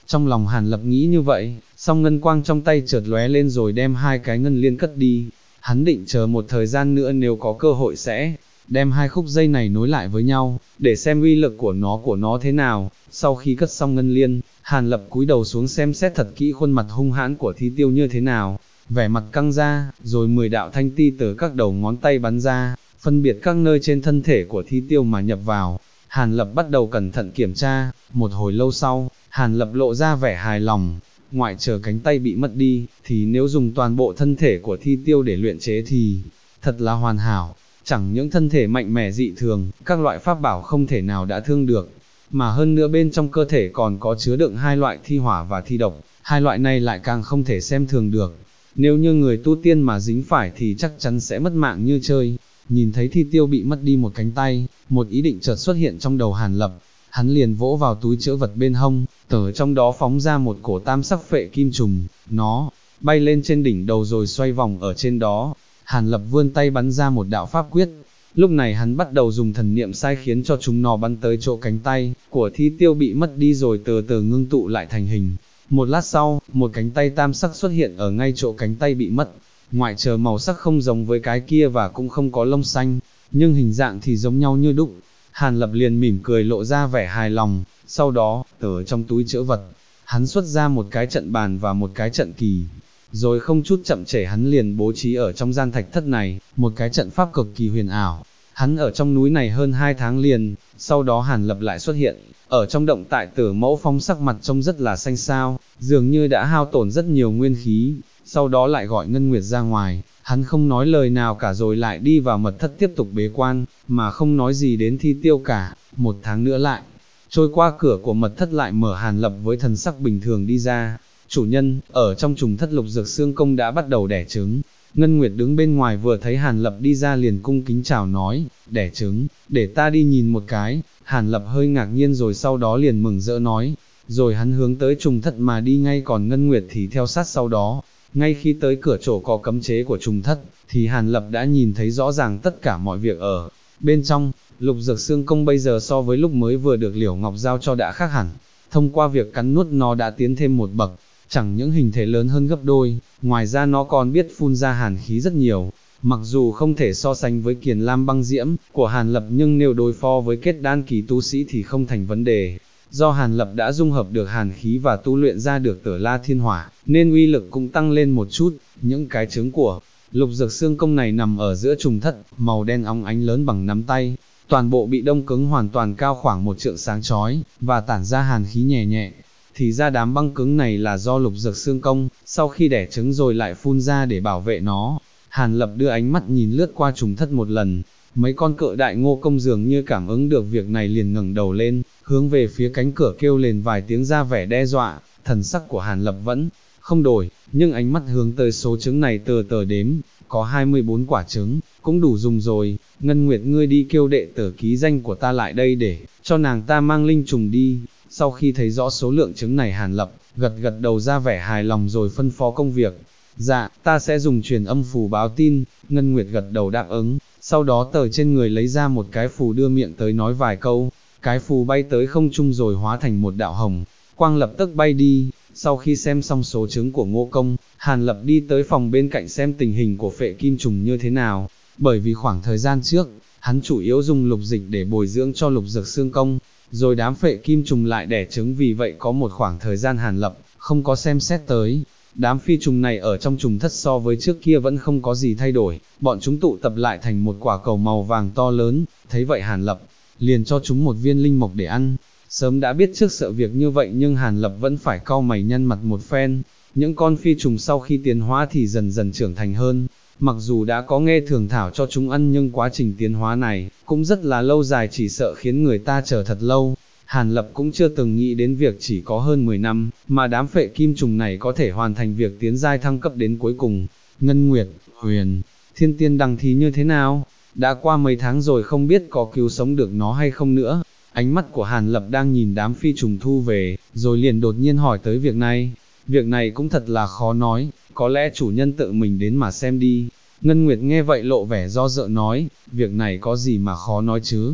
Trong lòng Hàn Lập nghĩ như vậy, song ngân quang trong tay chợt lóe lên rồi đem hai cái ngân liên cất đi. Hắn định chờ một thời gian nữa nếu có cơ hội sẽ đem hai khúc dây này nối lại với nhau, để xem uy lực của nó thế nào. Sau khi cất xong ngân liên, Hàn Lập cúi đầu xuống xem xét thật kỹ khuôn mặt hung hãn của Thi Tiêu như thế nào, vẻ mặt căng ra, rồi 10 đạo thanh ti từ các đầu ngón tay bắn ra, phân biệt các nơi trên thân thể của Thi Tiêu mà nhập vào. Hàn Lập bắt đầu cẩn thận kiểm tra, một hồi lâu sau, Hàn Lập lộ ra vẻ hài lòng, ngoại trừ cánh tay bị mất đi, thì nếu dùng toàn bộ thân thể của Thi Tiêu để luyện chế thì thật là hoàn hảo, chẳng những thân thể mạnh mẽ dị thường, các loại pháp bảo không thể nào đã thương được, mà hơn nữa bên trong cơ thể còn có chứa đựng hai loại thi hỏa và thi độc, hai loại này lại càng không thể xem thường được. Nếu như người tu tiên mà dính phải thì chắc chắn sẽ mất mạng như chơi. Nhìn thấy Thi Tiêu bị mất đi một cánh tay, một ý định chợt xuất hiện trong đầu Hàn Lập, hắn liền vỗ vào túi trữ vật bên hông, từ trong đó phóng ra một cổ tam sắc phệ kim trùng, nó bay lên trên đỉnh đầu rồi xoay vòng ở trên đó. Hàn Lập vươn tay bắn ra một đạo pháp quyết, lúc này hắn bắt đầu dùng thần niệm sai khiến cho chúng nó bắn tới chỗ cánh tay của Thi Tiêu bị mất đi rồi từ từ ngưng tụ lại thành hình. Một lát sau, một cánh tay tam sắc xuất hiện ở ngay chỗ cánh tay bị mất, ngoại trừ màu sắc không giống với cái kia và cũng không có lông xanh, nhưng hình dạng thì giống nhau như đúc. Hàn Lập liền mỉm cười lộ ra vẻ hài lòng, sau đó, từ trong túi trữ vật, hắn xuất ra một cái trận bàn và một cái trận kỳ, rồi không chút chậm trễ hắn liền bố trí ở trong gian thạch thất này, một cái trận pháp cực kỳ huyền ảo. Hắn ở trong núi này hơn 2 tháng liền, sau đó Hàn Lập lại xuất hiện, ở trong động tại Tử Mẫu Phong sắc mặt trông rất là xanh xao, dường như đã hao tổn rất nhiều nguyên khí, sau đó lại gọi Ngân Nguyệt ra ngoài, hắn không nói lời nào cả rồi lại đi vào mật thất tiếp tục bế quan, mà không nói gì đến Thi Tiêu cả. 1 tháng nữa lại trôi qua, cửa của mật thất lại mở, Hàn Lập với thần sắc bình thường đi ra. Chủ nhân, ở trong trùng thất Lục Dược Xương Công đã bắt đầu đẻ trứng. Ngân Nguyệt đứng bên ngoài vừa thấy Hàn Lập đi ra liền cung kính chào nói, đẻ trứng, để ta đi nhìn một cái. Hàn Lập hơi ngạc nhiên rồi sau đó liền mừng rỡ nói, rồi hắn hướng tới trùng thất mà đi ngay, còn Ngân Nguyệt thì theo sát sau đó. Ngay khi tới cửa chỗ có cấm chế của trùng thất, thì Hàn Lập đã nhìn thấy rõ ràng tất cả mọi việc ở bên trong. Lục Dược Xương Công bây giờ so với lúc mới vừa được Liễu Ngọc giao cho đã khác hẳn, thông qua việc cắn nuốt nó đã tiến thêm một bậc, chẳng những hình thể lớn hơn gấp đôi, ngoài ra nó còn biết phun ra hàn khí rất nhiều. Mặc dù không thể so sánh với Kiền Lam Băng Diễm của Hàn Lập, nhưng nếu đối phó với kết đan kỳ tu sĩ thì không thành vấn đề. Do Hàn Lập đã dung hợp được hàn khí và tu luyện ra được Tử La Thiên Hỏa, nên uy lực cũng tăng lên một chút. Những cái trứng của Lục Dược Xương Công này nằm ở giữa trùng thất, màu đen óng ánh lớn bằng nắm tay, toàn bộ bị đông cứng hoàn toàn, cao khoảng 1 trượng sáng chói, và tản ra hàn khí nhẹ nhẹ. Thì ra đám băng cứng này là do Lục Dược Xương Công, sau khi đẻ trứng rồi lại phun ra để bảo vệ nó. Hàn Lập đưa ánh mắt nhìn lướt qua trùng thất một lần, mấy con cự đại ngô công dường như cảm ứng được việc này liền ngẩng đầu lên, hướng về phía cánh cửa kêu lên vài tiếng ra vẻ đe dọa. Thần sắc của Hàn Lập vẫn không đổi, nhưng ánh mắt hướng tới số trứng này từ từ đếm, có 24 quả trứng, cũng đủ dùng rồi. Ngân Nguyệt, ngươi đi kêu đệ tử ký danh của ta lại đây để cho nàng ta mang linh trùng đi. Sau khi thấy rõ số lượng trứng này, Hàn Lập gật gật đầu ra vẻ hài lòng rồi phân phó công việc. Dạ, ta sẽ dùng truyền âm phù báo tin. Ngân Nguyệt gật đầu đáp ứng, sau đó từ trên người lấy ra một cái phù đưa miệng tới nói vài câu, cái phù bay tới không trung rồi hóa thành một đạo hồng quang lập tức bay đi. Sau khi xem xong số trứng của Ngô Công, Hàn Lập đi tới phòng bên cạnh xem tình hình của phệ kim trùng như thế nào, bởi vì khoảng thời gian trước, hắn chủ yếu dùng lục dịch để bồi dưỡng cho Lục Dược Xương Công, rồi đám phệ kim trùng lại đẻ trứng, vì vậy có một khoảng thời gian Hàn Lập không có xem xét tới. Đám phi trùng này ở trong trùng thất so với trước kia vẫn không có gì thay đổi, bọn chúng tụ tập lại thành một quả cầu màu vàng to lớn, thấy vậy Hàn Lập liền cho chúng một viên linh mộc để ăn. Sớm đã biết trước sợ việc như vậy nhưng Hàn Lập vẫn phải cau mày nhăn mặt một phen. Những con phi trùng sau khi tiến hóa thì dần dần trưởng thành hơn, mặc dù đã có nghe thường thảo cho chúng ăn nhưng quá trình tiến hóa này cũng rất là lâu dài, chỉ sợ khiến người ta chờ thật lâu. Hàn Lập cũng chưa từng nghĩ đến việc chỉ có hơn 10 năm, mà đám phệ kim trùng này có thể hoàn thành việc tiến giai thăng cấp đến cuối cùng. Ngân Nguyệt, Huyền, Thiên Tiên Đằng thì như thế nào? Đã qua mấy tháng rồi, không biết có cứu sống được nó hay không nữa. Ánh mắt của Hàn Lập đang nhìn đám phi trùng thu về, rồi liền đột nhiên hỏi tới việc này. Việc này cũng thật là khó nói, có lẽ chủ nhân tự mình đến mà xem đi. Ngân Nguyệt nghe vậy lộ vẻ do dự nói, việc này có gì mà khó nói chứ?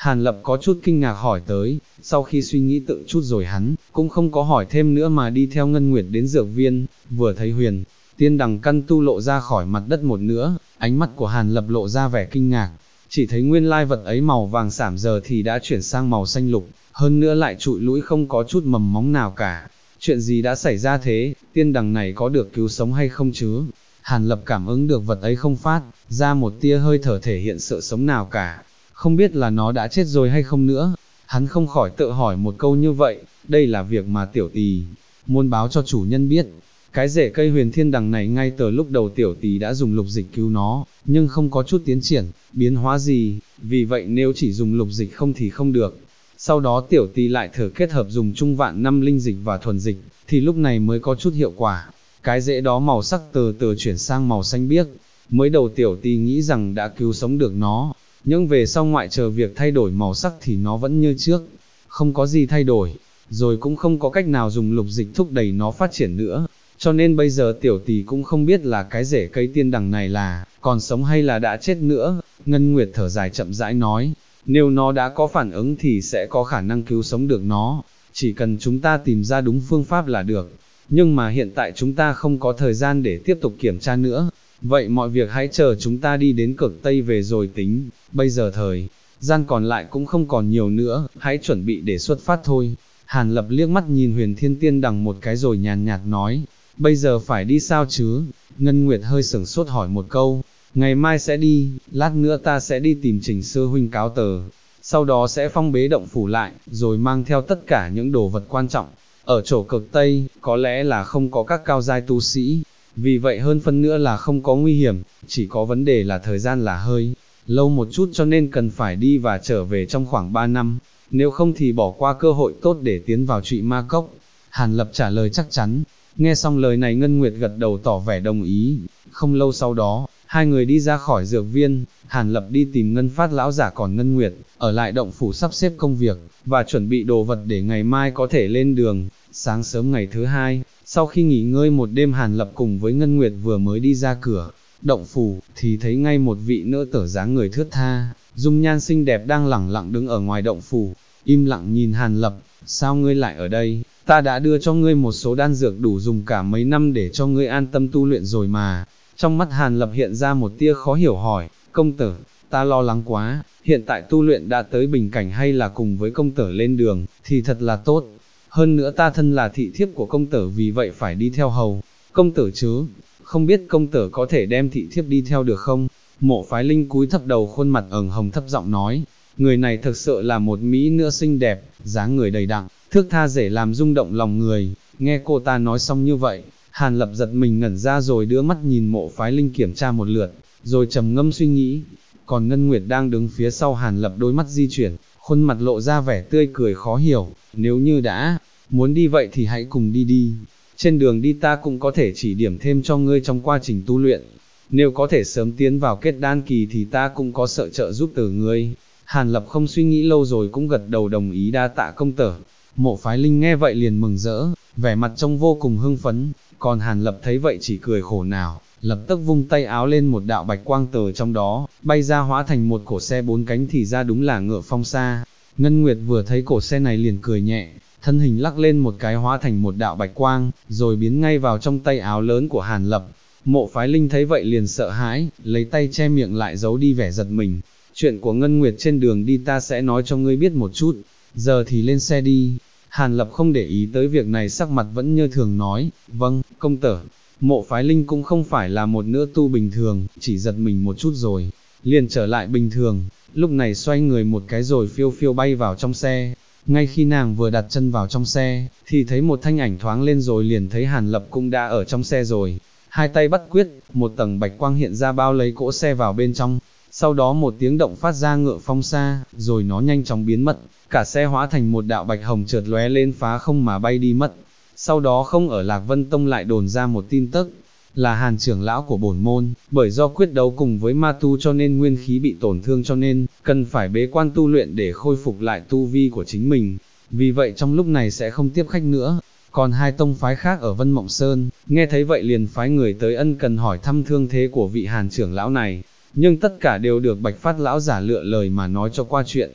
Hàn Lập có chút kinh ngạc hỏi tới, sau khi suy nghĩ tự chút rồi hắn, cũng không có hỏi thêm nữa mà đi theo Ngân Nguyệt đến dược viên, vừa thấy huyền, tiên đằng căn tu lộ ra khỏi mặt đất một nữa, ánh mắt của Hàn Lập lộ ra vẻ kinh ngạc, chỉ thấy nguyên lai vật ấy màu vàng xảm giờ thì đã chuyển sang màu xanh lục, hơn nữa lại trụi lũi không có chút mầm móng nào cả. Chuyện gì đã xảy ra thế, tiên đằng này có được cứu sống hay không chứ? Hàn Lập cảm ứng được vật ấy không phát ra một tia hơi thở thể hiện sự sống nào cả, không biết là nó đã chết rồi hay không nữa. Hắn không khỏi tự hỏi một câu như vậy, đây là việc mà tiểu tỳ muốn báo cho chủ nhân biết. Cái rễ cây huyền thiên đằng này ngay từ lúc đầu tiểu tỳ đã dùng lục dịch cứu nó, nhưng không có chút tiến triển, biến hóa gì, vì vậy nếu chỉ dùng lục dịch không thì không được. Sau đó tiểu tỳ lại thử kết hợp dùng trung vạn năm linh dịch và thuần dịch, thì lúc này mới có chút hiệu quả. Cái rễ đó màu sắc từ từ chuyển sang màu xanh biếc, mới đầu tiểu tỳ nghĩ rằng đã cứu sống được nó, nhưng về sau ngoại trừ việc thay đổi màu sắc thì nó vẫn như trước, không có gì thay đổi, rồi cũng không có cách nào dùng lục dịch thúc đẩy nó phát triển nữa, cho nên bây giờ tiểu tỳ cũng không biết là cái rễ cây tiên đằng này là còn sống hay là đã chết nữa. Ngân Nguyệt thở dài chậm rãi nói, nếu nó đã có phản ứng thì sẽ có khả năng cứu sống được nó, chỉ cần chúng ta tìm ra đúng phương pháp là được, nhưng mà hiện tại chúng ta không có thời gian để tiếp tục kiểm tra nữa. Vậy mọi việc hãy chờ chúng ta đi đến cực Tây về rồi tính, bây giờ thời gian còn lại cũng không còn nhiều nữa, hãy chuẩn bị để xuất phát thôi. Hàn Lập liếc mắt nhìn huyền thiên tiên đằng một cái rồi nhàn nhạt nói, bây giờ phải đi sao chứ? Ngân Nguyệt hơi sửng sốt hỏi một câu, ngày mai sẽ đi, lát nữa ta sẽ đi tìm Trình sư huynh cáo tờ, sau đó sẽ phong bế động phủ lại, rồi mang theo tất cả những đồ vật quan trọng. Ở chỗ cực Tây, có lẽ là không có các cao giai tu sĩ, vì vậy hơn phân nữa là không có nguy hiểm, chỉ có vấn đề là thời gian là hơi lâu một chút cho nên cần phải đi và trở về trong khoảng 3 năm, nếu không thì bỏ qua cơ hội tốt để tiến vào Trụy Ma Cốc. Hàn Lập trả lời chắc chắn, nghe xong lời này Ngân Nguyệt gật đầu tỏ vẻ đồng ý. Không lâu sau đó, hai người đi ra khỏi dược viên, Hàn Lập đi tìm Ngân Phát lão giả, còn Ngân Nguyệt ở lại động phủ sắp xếp công việc, và chuẩn bị đồ vật để ngày mai có thể lên đường. Sáng sớm ngày thứ hai, sau khi nghỉ ngơi một đêm, Hàn Lập cùng với Ngân Nguyệt vừa mới đi ra cửa động phủ, thì thấy ngay một vị nữ tử dáng người thướt tha, dung nhan xinh đẹp đang lẳng lặng đứng ở ngoài động phủ, im lặng nhìn Hàn Lập. Sao ngươi lại ở đây? Ta đã đưa cho ngươi một số đan dược đủ dùng cả mấy năm để cho ngươi an tâm tu luyện rồi mà. Trong mắt Hàn Lập hiện ra một tia khó hiểu hỏi, công tử, ta lo lắng quá, hiện tại tu luyện đã tới bình cảnh hay là cùng với công tử lên đường, thì thật là tốt. Hơn nữa ta thân là thị thiếp của công tử, vì vậy phải đi theo hầu công tử chứ, không biết công tử có thể đem thị thiếp đi theo được không? Mộ Phái Linh cúi thấp đầu, khuôn mặt ửng hồng thấp giọng nói, người này thực sự là một mỹ nữ xinh đẹp, dáng người đầy đặn, thước tha dễ làm rung động lòng người. Nghe cô ta nói xong như vậy, Hàn Lập giật mình ngẩn ra rồi đưa mắt nhìn Mộ Phái Linh kiểm tra một lượt, rồi trầm ngâm suy nghĩ. Còn Ngân Nguyệt đang đứng phía sau Hàn Lập đôi mắt di chuyển, khuôn mặt lộ ra vẻ tươi cười khó hiểu, nếu như đã muốn đi vậy thì hãy cùng đi đi. Trên đường đi ta cũng có thể chỉ điểm thêm cho ngươi trong quá trình tu luyện, nếu có thể sớm tiến vào kết đan kỳ thì ta cũng có sợ trợ giúp từ ngươi. Hàn Lập không suy nghĩ lâu rồi cũng gật đầu đồng ý, đa tạ công tử. Mộ Phái Linh nghe vậy liền mừng rỡ, vẻ mặt trông vô cùng hưng phấn, còn Hàn Lập thấy vậy chỉ cười khổ nào, lập tức vung tay áo lên, một đạo bạch quang từ trong đó bay ra, hóa thành một cổ xe 4 cánh, thì ra đúng là Ngựa Phong Sa. Ngân Nguyệt vừa thấy cổ xe này liền cười nhẹ, thân hình lắc lên một cái hóa thành một đạo bạch quang, rồi biến ngay vào trong tay áo lớn của Hàn Lập. Mộ Phái Linh thấy vậy liền sợ hãi, lấy tay che miệng lại giấu đi vẻ giật mình. Chuyện của Ngân Nguyệt trên đường đi ta sẽ nói cho ngươi biết một chút, giờ thì lên xe đi. Hàn Lập không để ý tới việc này, sắc mặt vẫn như thường nói, vâng, công tử. Mộ Phái Linh cũng không phải là một nữ tu bình thường, chỉ giật mình một chút rồi liền trở lại bình thường, lúc này xoay người một cái rồi phiêu phiêu bay vào trong xe. Ngay khi nàng vừa đặt chân vào trong xe, thì thấy một thanh ảnh thoáng lên, rồi liền thấy Hàn Lập cũng đã ở trong xe rồi. Hai tay bắt quyết, một tầng bạch quang hiện ra bao lấy cỗ xe vào bên trong. Sau đó một tiếng động phát ra, Ngựa Phong Sa, rồi nó nhanh chóng biến mất, cả xe hóa thành một đạo bạch hồng chợt lóe lên phá không mà bay đi mất. Sau đó không ở Lạc Vân Tông lại đồn ra một tin tức, là Hàn trưởng lão của bổn môn, bởi do quyết đấu cùng với ma tu cho nên nguyên khí bị tổn thương, cho nên cần phải bế quan tu luyện để khôi phục lại tu vi của chính mình. Vì vậy trong lúc này sẽ không tiếp khách nữa. Còn hai tông phái khác ở Vân Mộng Sơn, nghe thấy vậy liền phái người tới ân cần hỏi thăm thương thế của vị Hàn trưởng lão này, nhưng tất cả đều được Bạch Phát lão giả lựa lời mà nói cho qua chuyện.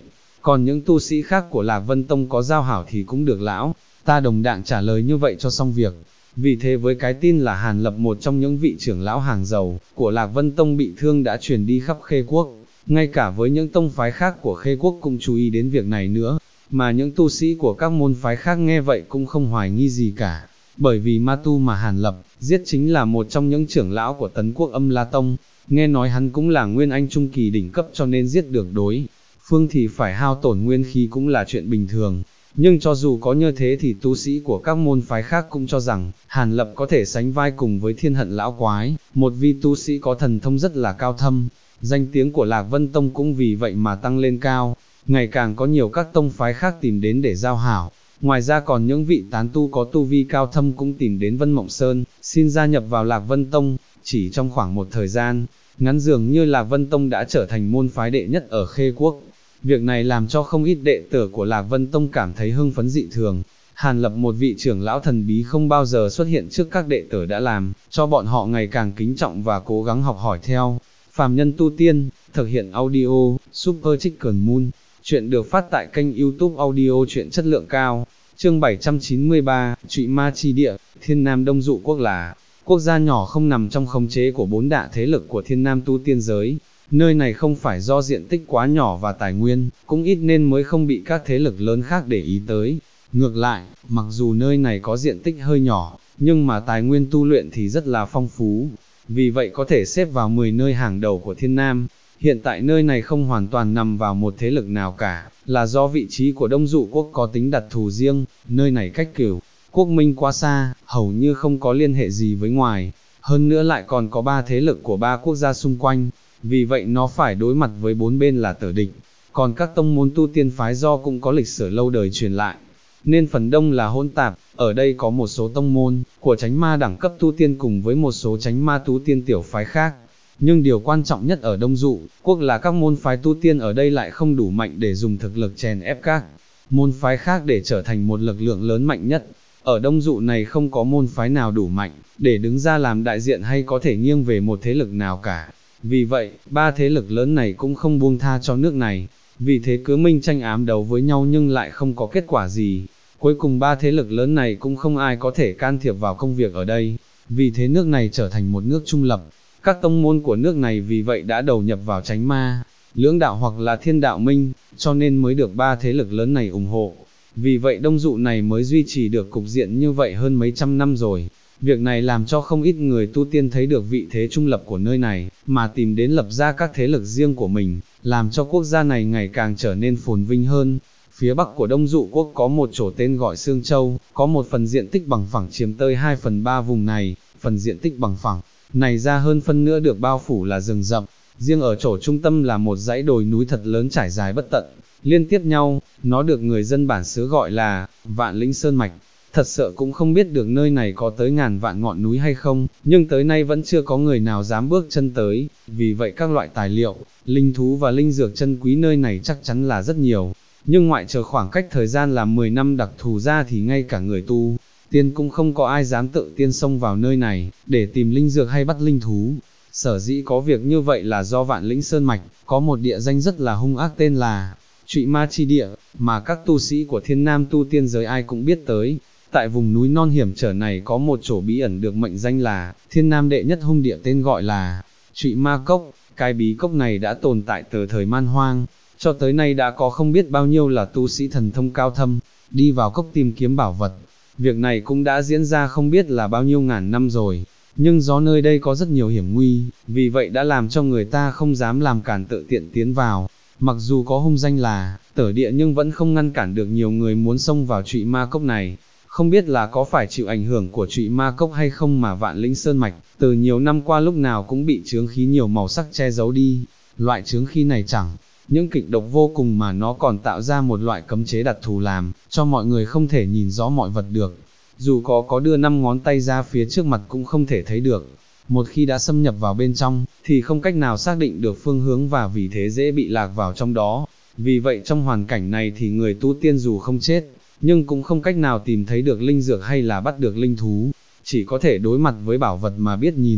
còn những tu sĩ khác của Lạc Vân Tông có giao hảo thì cũng được lão, ta đồng đặng trả lời như vậy cho xong việc. Vì thế với cái tin là Hàn Lập một trong những vị trưởng lão hàng đầu của Lạc Vân Tông bị thương đã truyền đi khắp Khê Quốc, ngay cả với những tông phái khác của Khê Quốc cũng chú ý đến việc này nữa, mà những tu sĩ của các môn phái khác nghe vậy cũng không hoài nghi gì cả, bởi vì ma tu mà Hàn Lập giết chính là một trong những trưởng lão của Tấn Quốc Âm La Tông, nghe nói hắn cũng là nguyên anh trung kỳ đỉnh cấp cho nên giết được đối phương thì phải hao tổn nguyên khí cũng là chuyện bình thường. Nhưng cho dù có như thế thì tu sĩ của các môn phái khác cũng cho rằng, Hàn Lập có thể sánh vai cùng với Thiên Hận Lão Quái, một vị tu sĩ có thần thông rất là cao thâm. Danh tiếng của Lạc Vân Tông cũng vì vậy mà tăng lên cao, ngày càng có nhiều các tông phái khác tìm đến để giao hảo. Ngoài ra còn những vị tán tu có tu vi cao thâm cũng tìm đến Vân Mộng Sơn, xin gia nhập vào Lạc Vân Tông. Chỉ trong khoảng một thời gian ngắn dường như Lạc Vân Tông đã trở thành môn phái đệ nhất ở Khê Quốc. Việc này làm cho không ít đệ tử của Lạc Vân Tông cảm thấy hưng phấn dị thường. Hàn Lập, một vị trưởng lão thần bí không bao giờ xuất hiện trước các đệ tử, đã làm cho bọn họ ngày càng kính trọng và cố gắng học hỏi theo. Phàm Nhân Tu Tiên, thực hiện audio, Super Chicken Moon. Chuyện được phát tại kênh YouTube audio truyện chất lượng cao. Chương 793, Trụy Ma Chi Địa. Thiên Nam Đông Dụ Quốc là quốc gia nhỏ không nằm trong khống chế của 4 đại thế lực của Thiên Nam tu tiên giới. Nơi này không phải do diện tích quá nhỏ và tài nguyên cũng ít nên mới không bị các thế lực lớn khác để ý tới. Ngược lại, mặc dù nơi này có diện tích hơi nhỏ, nhưng mà tài nguyên tu luyện thì rất là phong phú, vì vậy có thể xếp vào 10 nơi hàng đầu của Thiên Nam. Hiện tại nơi này không hoàn toàn nằm vào một thế lực nào cả, là do vị trí của Đông Dụ Quốc có tính đặc thù riêng. Nơi này cách Cửu Quốc Minh quá xa, hầu như không có liên hệ gì với ngoài, hơn nữa lại còn có 3 thế lực của 3 quốc gia xung quanh, vì vậy nó phải đối mặt với 4 bên là tử địch. Còn các tông môn tu tiên phái do cũng có lịch sử lâu đời truyền lại, nên phần đông là hỗn tạp. Ở đây có một số tông môn của chánh ma đẳng cấp tu tiên cùng với một số chánh ma tu tiên tiểu phái khác. Nhưng điều quan trọng nhất ở Đông Dụ Quốc là các môn phái tu tiên ở đây lại không đủ mạnh để dùng thực lực chèn ép các môn phái khác để trở thành một lực lượng lớn mạnh nhất. Ở Đông Dụ này không có môn phái nào đủ mạnh để đứng ra làm đại diện hay có thể nghiêng về một thế lực nào cả. Vì vậy, 3 thế lực lớn này cũng không buông tha cho nước này. Vì thế cứ minh tranh ám đấu với nhau nhưng lại không có kết quả gì. Cuối cùng 3 thế lực lớn này cũng không ai có thể can thiệp vào công việc ở đây. Vì thế nước này trở thành một nước trung lập. Các tông môn của nước này vì vậy đã đầu nhập vào chánh ma, lưỡng đạo hoặc là thiên đạo minh, cho nên mới được 3 thế lực lớn này ủng hộ. Vì vậy Đông Dụ này mới duy trì được cục diện như vậy hơn mấy trăm năm rồi. Việc này làm cho không ít người tu tiên thấy được vị thế trung lập của nơi này, mà tìm đến lập ra các thế lực riêng của mình, làm cho quốc gia này ngày càng trở nên phồn vinh hơn. Phía bắc của Đông Dụ Quốc có một chỗ tên gọi Sương Châu, có một phần diện tích bằng phẳng chiếm tới 2/3 vùng này. Phần diện tích bằng phẳng này ra hơn phân nữa được bao phủ là rừng rậm, riêng ở chỗ trung tâm là một dãy đồi núi thật lớn trải dài bất tận, liên tiếp nhau. Nó được người dân bản xứ gọi là Vạn Lĩnh Sơn Mạch. Thật sợ cũng không biết được nơi này có tới ngàn vạn ngọn núi hay không, nhưng tới nay vẫn chưa có người nào dám bước chân tới. Vì vậy các loại tài liệu, linh thú và linh dược chân quý nơi này chắc chắn là rất nhiều. Nhưng ngoại trừ khoảng cách thời gian là 10 năm đặc thù ra thì ngay cả người tu tiên cũng không có ai dám tự tiên xông vào nơi này để tìm linh dược hay bắt linh thú. Sở dĩ có việc như vậy là do Vạn Lĩnh Sơn Mạch có một địa danh rất là hung ác tên là Trụy Ma Chi Địa, mà các tu sĩ của Thiên Nam tu tiên giới ai cũng biết tới. Tại vùng núi non hiểm trở này có một chỗ bí ẩn được mệnh danh là Thiên Nam đệ nhất hung địa, tên gọi là Trụy Ma Cốc. Cái bí cốc này đã tồn tại từ thời Man Hoang, cho tới nay đã có không biết bao nhiêu là tu sĩ thần thông cao thâm đi vào cốc tìm kiếm bảo vật. Việc này cũng đã diễn ra không biết là bao nhiêu ngàn năm rồi, nhưng do nơi đây có rất nhiều hiểm nguy, vì vậy đã làm cho người ta không dám làm cản tự tiện tiến vào. Mặc dù có hung danh là Tử Địa nhưng vẫn không ngăn cản được nhiều người muốn xông vào Trụy Ma Cốc này. Không biết là có phải chịu ảnh hưởng của Trụy Ma Cốc hay không mà Vạn Lĩnh Sơn Mạch từ nhiều năm qua lúc nào cũng bị chướng khí nhiều màu sắc che giấu đi. Loại chướng khí này chẳng những kịch độc vô cùng mà nó còn tạo ra một loại cấm chế đặc thù làm cho mọi người không thể nhìn rõ mọi vật được. Dù có đưa 5 ngón tay ra phía trước mặt cũng không thể thấy được. Một khi đã xâm nhập vào bên trong thì không cách nào xác định được phương hướng và vì thế dễ bị lạc vào trong đó. Vì vậy trong hoàn cảnh này thì người tu tiên dù không chết, nhưng cũng không cách nào tìm thấy được linh dược hay là bắt được linh thú, chỉ có thể đối mặt với bảo vật mà biết nhìn.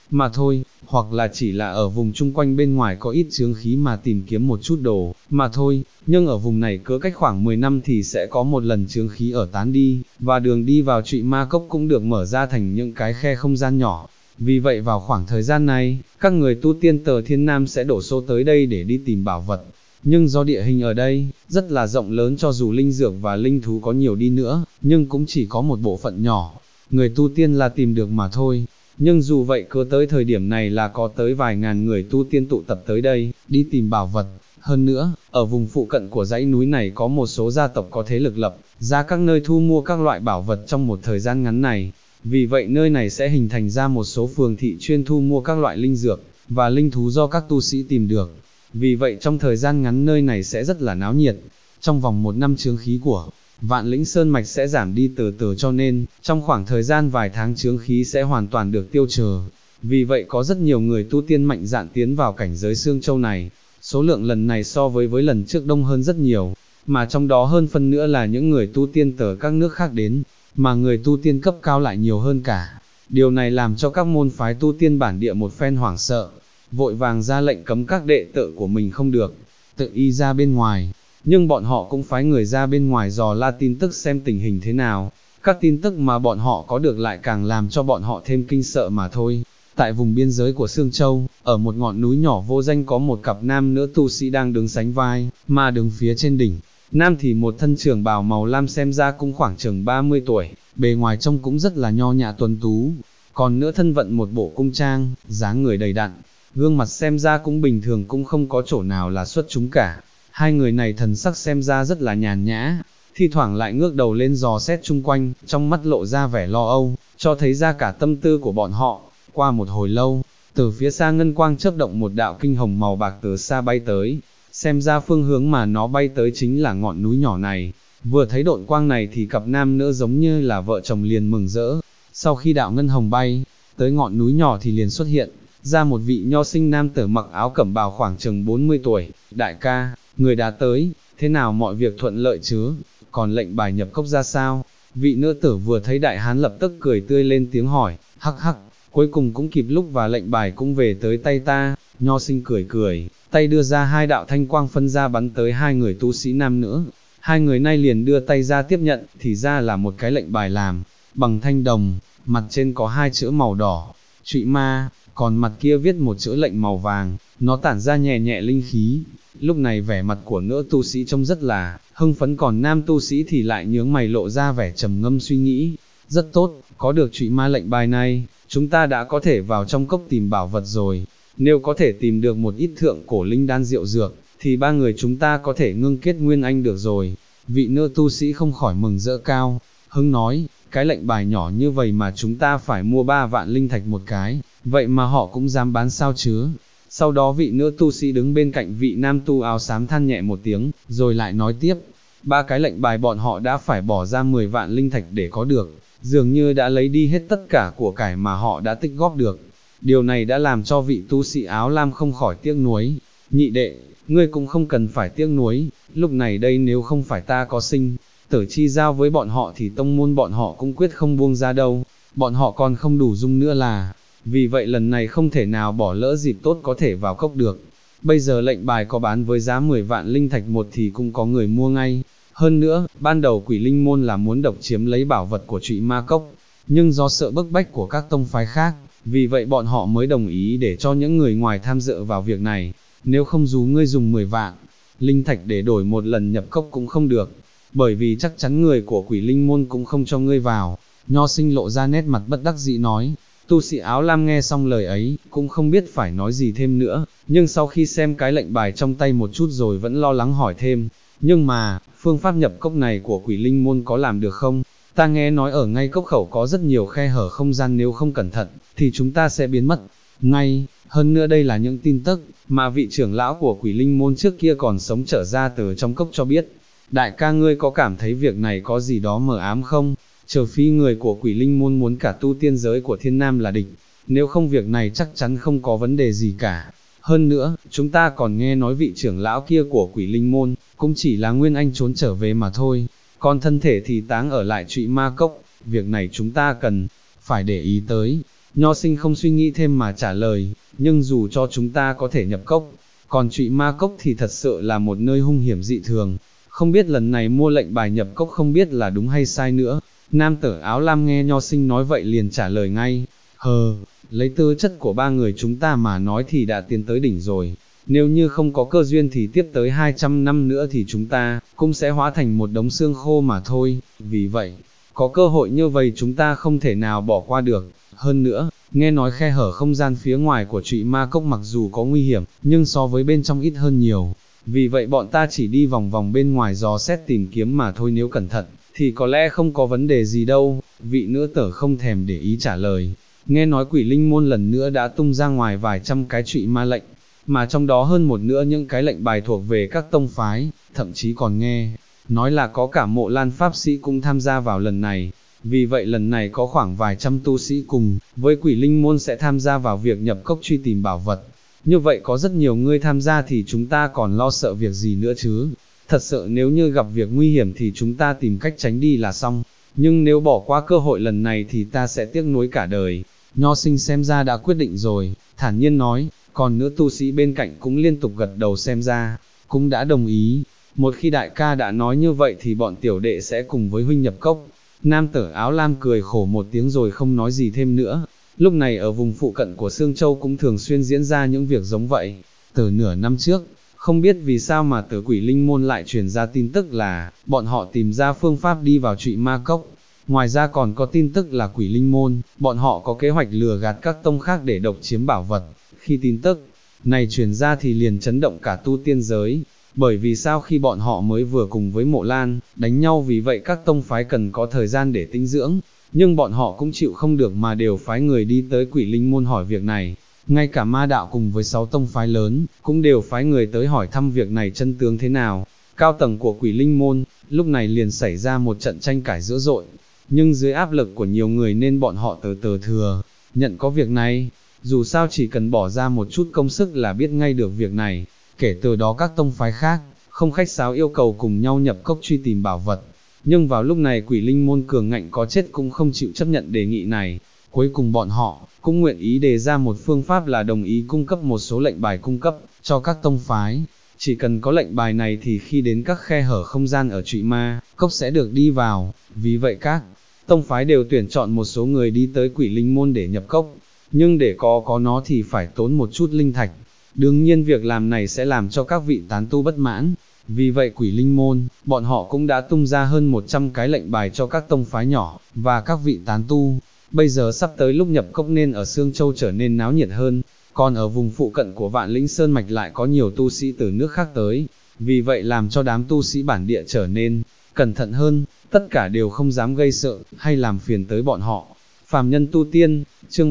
mà thôi, hoặc là chỉ là ở vùng chung quanh bên ngoài có ít chướng khí mà tìm kiếm một chút đồ, mà thôi, nhưng ở vùng này cứ cách khoảng 10 năm thì sẽ có một lần chướng khí ở tán đi, và đường đi vào Trụy Ma Cốc cũng được mở ra thành những cái khe không gian nhỏ. Vì vậy vào khoảng thời gian này, các người tu tiên Tờ Thiên Nam sẽ đổ xô tới đây để đi tìm bảo vật. Nhưng do địa hình ở đây, rất là rộng lớn, cho dù linh dược và linh thú có nhiều đi nữa, nhưng cũng chỉ có một bộ phận nhỏ, người tu tiên là tìm được mà thôi. Nhưng dù vậy cứ tới thời điểm này là có tới vài ngàn người tu tiên tụ tập tới đây, đi tìm bảo vật. Hơn nữa, ở vùng phụ cận của dãy núi này có một số gia tộc có thế lực lập ra các nơi thu mua các loại bảo vật trong một thời gian ngắn này. Vì vậy nơi này sẽ hình thành ra một số phường thị chuyên thu mua các loại linh dược và linh thú do các tu sĩ tìm được. Vì vậy trong thời gian ngắn nơi này sẽ rất là náo nhiệt. Trong vòng một năm chướng khí của Vạn Lĩnh Sơn Mạch sẽ giảm đi từ từ, cho nên trong khoảng thời gian vài tháng chướng khí sẽ hoàn toàn được tiêu trừ. Vì vậy có rất nhiều người tu tiên mạnh dạn tiến vào cảnh giới Xương Châu này. Số lượng lần này so với lần trước đông hơn rất nhiều, mà trong đó hơn phân nữa là những người tu tiên từ các nước khác đến, mà người tu tiên cấp cao lại nhiều hơn cả. Điều này làm cho các môn phái tu tiên bản địa một phen hoảng sợ, vội vàng ra lệnh cấm các đệ tử của mình không được tự y ra bên ngoài. Nhưng bọn họ cũng phái người ra bên ngoài dò la tin tức xem tình hình thế nào. Các tin tức mà bọn họ có được lại càng làm cho bọn họ thêm kinh sợ mà thôi. Tại vùng biên giới của Sương Châu, ở một ngọn núi nhỏ vô danh có một cặp nam nữ tu sĩ đang đứng sánh vai, mà đứng phía trên đỉnh. Nam thì một thân trường bào màu lam, xem ra cũng khoảng chừng 30 tuổi, bề ngoài trông cũng rất là nho nhã tuấn tú. Còn nữa thân vận một bộ cung trang, dáng người đầy đặn, gương mặt xem ra cũng bình thường, cũng không có chỗ nào là xuất chúng cả. Hai người này thần sắc xem ra rất là nhàn nhã, thi thoảng lại ngước đầu lên dò xét chung quanh, trong mắt lộ ra vẻ lo âu, cho thấy ra cả tâm tư của bọn họ. Qua một hồi lâu, từ phía xa ngân quang chớp động, một đạo kinh hồng màu bạc từ xa bay tới, xem ra phương hướng mà nó bay tới chính là ngọn núi nhỏ này. Vừa thấy độn quang này thì cặp nam nữ giống như là vợ chồng liền mừng rỡ. Sau khi đạo ngân hồng bay tới ngọn núi nhỏ thì liền xuất hiện ra một vị nho sinh nam tử mặc áo cẩm bào khoảng chừng 40 tuổi. Đại ca, người đã tới, thế nào mọi việc thuận lợi chứ, còn lệnh bài nhập cốc ra sao? Vị nữ tử vừa thấy đại hán lập tức cười tươi lên tiếng hỏi. Hắc hắc, cuối cùng cũng kịp lúc và lệnh bài cũng về tới tay ta. Nho sinh cười cười, tay đưa ra hai đạo thanh quang phân ra bắn tới hai người tu sĩ nam nữ. Hai người nay liền đưa tay ra tiếp nhận, thì ra là một cái lệnh bài làm bằng thanh đồng, mặt trên có hai chữ màu đỏ, Trụy Ma, còn mặt kia viết một chữ lệnh màu vàng, nó tản ra nhẹ nhẹ linh khí. Lúc này vẻ mặt của nữ tu sĩ trông rất là hưng phấn, còn nam tu sĩ thì lại nhướng mày lộ ra vẻ trầm ngâm suy nghĩ. Rất tốt, có được Trụy Ma lệnh bài này, chúng ta đã có thể vào trong cốc tìm bảo vật rồi. Nếu có thể tìm được một ít thượng cổ linh đan diệu dược, thì ba người chúng ta có thể ngưng kết nguyên anh được rồi. Vị nữ tu sĩ không khỏi mừng rỡ cao hứng nói, cái lệnh bài nhỏ như vậy mà chúng ta phải mua 3 vạn linh thạch một cái, vậy mà họ cũng dám bán sao chứ? Sau đó vị nữ tu sĩ đứng bên cạnh vị nam tu áo xám than nhẹ một tiếng, rồi lại nói tiếp, 3 cái lệnh bài bọn họ đã phải bỏ ra 10 vạn linh thạch để có được, dường như đã lấy đi hết tất cả của cải mà họ đã tích góp được. Điều này đã làm cho vị tu sĩ áo lam không khỏi tiếc nuối. Nhị đệ, ngươi cũng không cần phải tiếc nuối, lúc này đây nếu không phải ta có sinh tử chi giao với bọn họ thì tông môn bọn họ cũng quyết không buông ra đâu, bọn họ còn không đủ dung nữa là. Vì vậy lần này không thể nào bỏ lỡ dịp tốt có thể vào cốc được. Bây giờ lệnh bài có bán với giá 10 vạn linh thạch một thì cũng có người mua ngay. Hơn nữa, ban đầu Quỷ Linh môn là muốn độc chiếm lấy bảo vật của Trụy Ma Cốc, nhưng do sợ bức bách của các tông phái khác, vì vậy bọn họ mới đồng ý để cho những người ngoài tham dự vào việc này. Nếu không dù ngươi dùng 10 vạn linh thạch để đổi một lần nhập cốc cũng không được, bởi vì chắc chắn người của Quỷ Linh môn cũng không cho ngươi vào. Nho sinh lộ ra nét mặt bất đắc dĩ nói. Tu sĩ áo lam nghe xong lời ấy, cũng không biết phải nói gì thêm nữa, nhưng sau khi xem cái lệnh bài trong tay một chút rồi vẫn lo lắng hỏi thêm, nhưng mà, phương pháp nhập cốc này của Quỷ Linh môn có làm được không? Ta nghe nói ở ngay cốc khẩu có rất nhiều khe hở không gian, nếu không cẩn thận, thì chúng ta sẽ biến mất ngay. Hơn nữa đây là những tin tức mà vị trưởng lão của Quỷ Linh môn trước kia còn sống trở ra từ trong cốc cho biết. Đại ca ngươi có cảm thấy việc này có gì đó mờ ám không? Trừ phi người của Quỷ Linh môn muốn cả tu tiên giới của Thiên Nam là địch, nếu không việc này chắc chắn không có vấn đề gì cả. Hơn nữa, chúng ta còn nghe nói vị trưởng lão kia của Quỷ Linh môn, cũng chỉ là nguyên anh trốn trở về mà thôi, còn thân thể thì táng ở lại Trụy Ma Cốc, việc này chúng ta cần phải để ý tới. Nho sinh không suy nghĩ thêm mà trả lời, nhưng dù cho chúng ta có thể nhập cốc, còn Trụy Ma Cốc thì thật sự là một nơi hung hiểm dị thường, không biết lần này mua lệnh bài nhập cốc không biết là đúng hay sai nữa. Nam tử áo lam nghe nho sinh nói vậy liền trả lời ngay, lấy tư chất của ba người chúng ta mà nói thì đã tiến tới đỉnh rồi, nếu như không có cơ duyên thì tiếp tới 200 năm nữa thì chúng ta cũng sẽ hóa thành một đống xương khô mà thôi, vì vậy, có cơ hội như vậy chúng ta không thể nào bỏ qua được. Hơn nữa, nghe nói khe hở không gian phía ngoài của Trụy Ma Cốc mặc dù có nguy hiểm, nhưng so với bên trong ít hơn nhiều. Vì vậy bọn ta chỉ đi vòng vòng bên ngoài dò xét tìm kiếm mà thôi, nếu cẩn thận, thì có lẽ không có vấn đề gì đâu. Vị nữ tử không thèm để ý trả lời. Nghe nói Quỷ Linh Môn lần nữa đã tung ra ngoài vài trăm cái Trụy Ma lệnh, mà trong đó hơn một nửa những cái lệnh bài thuộc về các tông phái, thậm chí còn nghe nói là có cả Mộ Lan Pháp Sĩ cũng tham gia vào lần này. Vì vậy lần này có khoảng vài trăm tu sĩ cùng với Quỷ Linh Môn sẽ tham gia vào việc nhập cốc truy tìm bảo vật. Như vậy có rất nhiều người tham gia thì chúng ta còn lo sợ việc gì nữa chứ? Thật sự nếu như gặp việc nguy hiểm thì chúng ta tìm cách tránh đi là xong. Nhưng nếu bỏ qua cơ hội lần này thì ta sẽ tiếc nuối cả đời. Nho sinh xem ra đã quyết định rồi, thản nhiên nói, còn nữ tu sĩ bên cạnh cũng liên tục gật đầu xem ra, cũng đã đồng ý. Một khi đại ca đã nói như vậy thì bọn tiểu đệ sẽ cùng với huynh nhập cốc. Nam tử áo lam cười khổ một tiếng rồi không nói gì thêm nữa. Lúc này ở vùng phụ cận của Sương Châu cũng thường xuyên diễn ra những việc giống vậy. Từ nửa năm trước, không biết vì sao mà từ Quỷ Linh Môn lại truyền ra tin tức là bọn họ tìm ra phương pháp đi vào Trụy Ma Cốc. Ngoài ra còn có tin tức là Quỷ Linh Môn, bọn họ có kế hoạch lừa gạt các tông khác để độc chiếm bảo vật. Khi tin tức này truyền ra thì liền chấn động cả tu tiên giới. Bởi vì sao khi bọn họ mới vừa cùng với Mộ Lan đánh nhau, vì vậy các tông phái cần có thời gian để tĩnh dưỡng, nhưng bọn họ cũng chịu không được mà đều phái người đi tới Quỷ Linh Môn hỏi việc này. Ngay cả Ma Đạo cùng với 6 tông phái lớn cũng đều phái người tới hỏi thăm việc này chân tướng thế nào. Cao tầng của Quỷ Linh Môn lúc này liền xảy ra một trận tranh cãi dữ dội, nhưng dưới áp lực của nhiều người nên bọn họ từ từ thừa nhận có việc này. Dù sao chỉ cần bỏ ra một chút công sức là biết ngay được việc này. Kể từ đó các tông phái khác không khách sáo yêu cầu cùng nhau nhập cốc truy tìm bảo vật. Nhưng vào lúc này Quỷ Linh Môn cường ngạnh có chết cũng không chịu chấp nhận đề nghị này. Cuối cùng bọn họ cũng nguyện ý đề ra một phương pháp là đồng ý cung cấp một số lệnh bài cung cấp cho các tông phái. Chỉ cần có lệnh bài này thì khi đến các khe hở không gian ở Trụy Ma Cốc sẽ được đi vào. Vì vậy các tông phái đều tuyển chọn một số người đi tới Quỷ Linh Môn để nhập cốc. Nhưng để có nó thì phải tốn một chút linh thạch. Đương nhiên việc làm này sẽ làm cho các vị tán tu bất mãn. Vì vậy Quỷ Linh Môn, bọn họ cũng đã tung ra hơn 100 cái lệnh bài cho các tông phái nhỏ và các vị tán tu. Bây giờ sắp tới lúc nhập cốc nên ở Sương Châu trở nên náo nhiệt hơn, còn ở vùng phụ cận của Vạn Lĩnh Sơn Mạch lại có nhiều tu sĩ từ nước khác tới. Vì vậy làm cho đám tu sĩ bản địa trở nên cẩn thận hơn, tất cả đều không dám gây sợ hay làm phiền tới bọn họ. Phàm nhân tu tiên, chương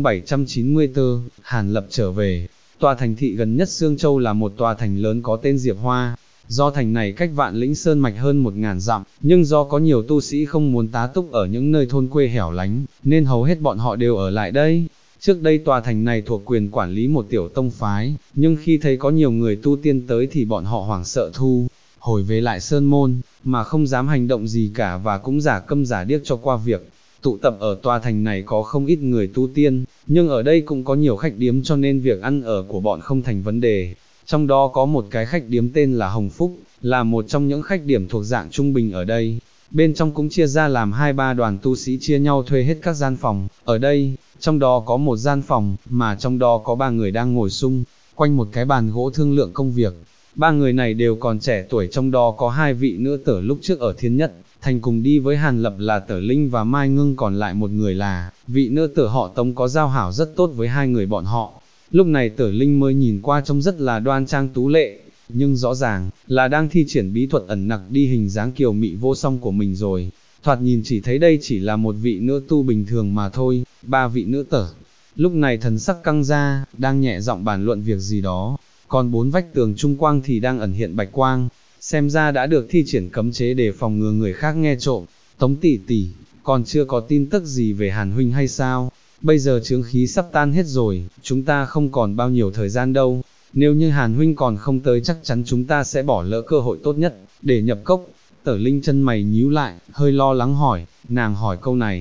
794, Hàn Lập trở về. Tòa thành thị gần nhất Sương Châu là một tòa thành lớn có tên Diệp Hoa. Do thành này cách Vạn Lĩnh Sơn Mạch hơn 1000 dặm, nhưng do có nhiều tu sĩ không muốn tá túc ở những nơi thôn quê hẻo lánh, nên hầu hết bọn họ đều ở lại đây. Trước đây tòa thành này thuộc quyền quản lý một tiểu tông phái, nhưng khi thấy có nhiều người tu tiên tới thì bọn họ hoảng sợ thu hồi về lại Sơn Môn, mà không dám hành động gì cả và cũng giả câm giả điếc cho qua việc. Tụ tập ở tòa thành này có không ít người tu tiên, nhưng ở đây cũng có nhiều khách điếm cho nên việc ăn ở của bọn không thành vấn đề. Trong đó có một cái khách điếm tên là Hồng Phúc, là một trong những khách điểm thuộc dạng trung bình ở đây. Bên trong cũng chia ra làm 2-3 đoàn tu sĩ chia nhau thuê hết các gian phòng. Ở đây, trong đó có một gian phòng, mà trong đó có 3 người đang ngồi xung quanh một cái bàn gỗ thương lượng công việc. 3 người này đều còn trẻ tuổi, trong đó có 2 vị nữ tử lúc trước ở Thiên Nhất Thành cùng đi với Hàn Lập là Tử Linh và Mai Ngưng, còn lại một người là vị nữ tử họ Tống có giao hảo rất tốt với 2 người bọn họ. Lúc này Tử Linh mới nhìn qua trông rất là đoan trang tú lệ, nhưng rõ ràng là đang thi triển bí thuật ẩn nặc đi hình dáng kiều mị vô song của mình rồi. Thoạt nhìn chỉ thấy đây chỉ là một vị nữ tu bình thường mà thôi. 3 vị nữ tử lúc này thần sắc căng ra, đang nhẹ giọng bàn luận việc gì đó, còn 4 vách tường trung quang thì đang ẩn hiện bạch quang, xem ra đã được thi triển cấm chế để phòng ngừa người khác nghe trộm. Tống tỷ tỷ, còn chưa có tin tức gì về Hàn huynh hay sao? Bây giờ chướng khí sắp tan hết rồi, chúng ta không còn bao nhiêu thời gian đâu. Nếu như Hàn huynh còn không tới chắc chắn chúng ta sẽ bỏ lỡ cơ hội tốt nhất để nhập cốc. Tử Linh chân mày nhíu lại, hơi lo lắng hỏi. Nàng hỏi câu này,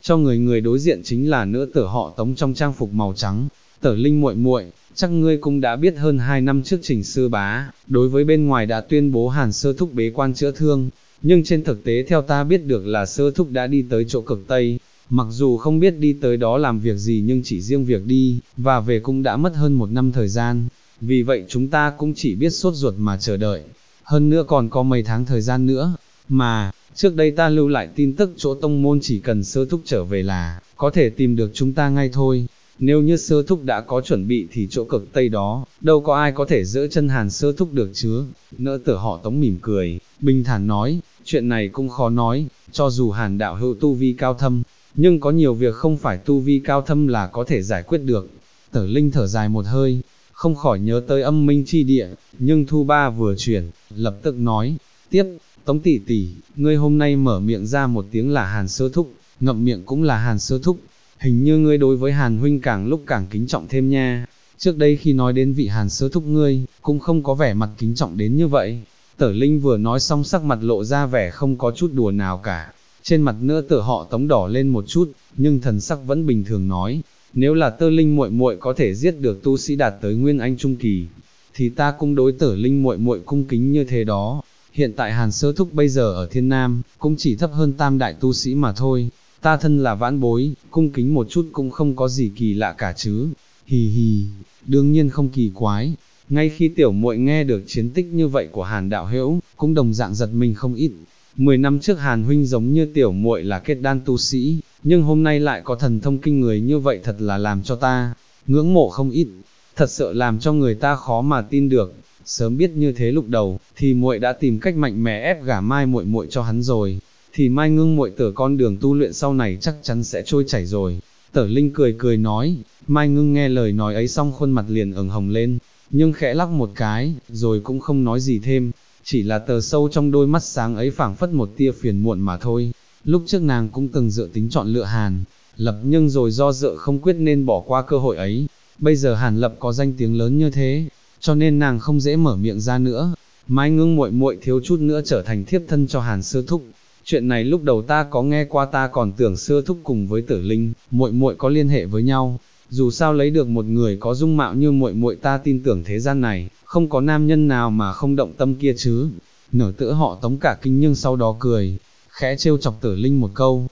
cho người đối diện chính là nữ tử họ Tống trong trang phục màu trắng. Tở Linh muội muội, chắc ngươi cũng đã biết hơn 2 năm trước Trình sư bá, đối với bên ngoài đã tuyên bố Hàn Sơ Thúc bế quan chữa thương, nhưng trên thực tế theo ta biết được là Sơ Thúc đã đi tới chỗ cực Tây, mặc dù không biết đi tới đó làm việc gì nhưng chỉ riêng việc đi, và về cũng đã mất hơn 1 năm thời gian, vì vậy chúng ta cũng chỉ biết sốt ruột mà chờ đợi, hơn nữa còn có mấy tháng thời gian nữa, mà, trước đây ta lưu lại tin tức chỗ tông môn chỉ cần Sơ Thúc trở về là, có thể tìm được chúng ta ngay thôi. Nếu như Sơ Thúc đã có chuẩn bị thì chỗ cực Tây đó, đâu có ai có thể giữ chân Hàn Sơ Thúc được chứ. Nữ tử họ Tống mỉm cười, bình thản nói, chuyện này cũng khó nói, cho dù Hàn đạo hữu tu vi cao thâm, nhưng có nhiều việc không phải tu vi cao thâm là có thể giải quyết được. Tở Linh thở dài một hơi, không khỏi nhớ tới Âm Minh chi địa, nhưng Thu Ba vừa chuyển, lập tức nói, tiếp, Tống tỷ tỷ, ngươi hôm nay mở miệng ra một tiếng là Hàn Sơ Thúc, ngậm miệng cũng là Hàn Sơ Thúc. Hình như ngươi đối với Hàn huynh càng lúc càng kính trọng thêm nha, trước đây khi nói đến vị Hàn Sơ Thúc ngươi, cũng không có vẻ mặt kính trọng đến như vậy. Tở Linh vừa nói xong sắc mặt lộ ra vẻ không có chút đùa nào cả, trên mặt nữa tử họ Tống đỏ lên một chút, nhưng thần sắc vẫn bình thường nói, nếu là Tơ Linh muội muội có thể giết được tu sĩ đạt tới Nguyên Anh Trung Kỳ, thì ta cũng đối Tở Linh muội muội cung kính như thế đó. Hiện tại Hàn Sơ Thúc bây giờ ở Thiên Nam, cũng chỉ thấp hơn tam đại tu sĩ mà thôi. Ta thân là vãn bối, cung kính một chút cũng không có gì kỳ lạ cả chứ. Hì hì, đương nhiên không kỳ quái. Ngay khi tiểu muội nghe được chiến tích như vậy của Hàn đạo hữu, cũng đồng dạng giật mình không ít. 10 năm trước Hàn huynh giống như tiểu muội là kết đan tu sĩ, nhưng hôm nay lại có thần thông kinh người như vậy thật là làm cho ta ngưỡng mộ không ít. Thật sự làm cho người ta khó mà tin được. Sớm biết như thế lúc đầu, thì muội đã tìm cách mạnh mẽ ép gả Mai muội muội cho hắn rồi. Thì Mai Ngưng muội tử con đường tu luyện sau này chắc chắn sẽ trôi chảy rồi. Tở Linh cười cười nói, Mai Ngưng nghe lời nói ấy xong khuôn mặt liền ửng hồng lên, nhưng khẽ lắc một cái, rồi cũng không nói gì thêm, chỉ là tờ sâu trong đôi mắt sáng ấy phảng phất một tia phiền muộn mà thôi. Lúc trước nàng cũng từng dự tính chọn lựa Hàn Lập nhưng rồi do dự không quyết nên bỏ qua cơ hội ấy. Bây giờ Hàn Lập có danh tiếng lớn như thế, cho nên nàng không dễ mở miệng ra nữa. Mai Ngưng muội muội thiếu chút nữa trở thành thiếp thân cho Hàn Sơ Thúc. Chuyện này lúc đầu ta có nghe qua, ta còn tưởng Sơ Thúc cùng với Tử Linh muội muội có liên hệ với nhau. Dù sao lấy được một người có dung mạo như muội muội, ta tin tưởng thế gian này không có nam nhân nào mà không động tâm kia chứ. Nở tựa họ Tống cả kinh nhưng sau đó cười, khẽ trêu chọc Tử Linh một câu.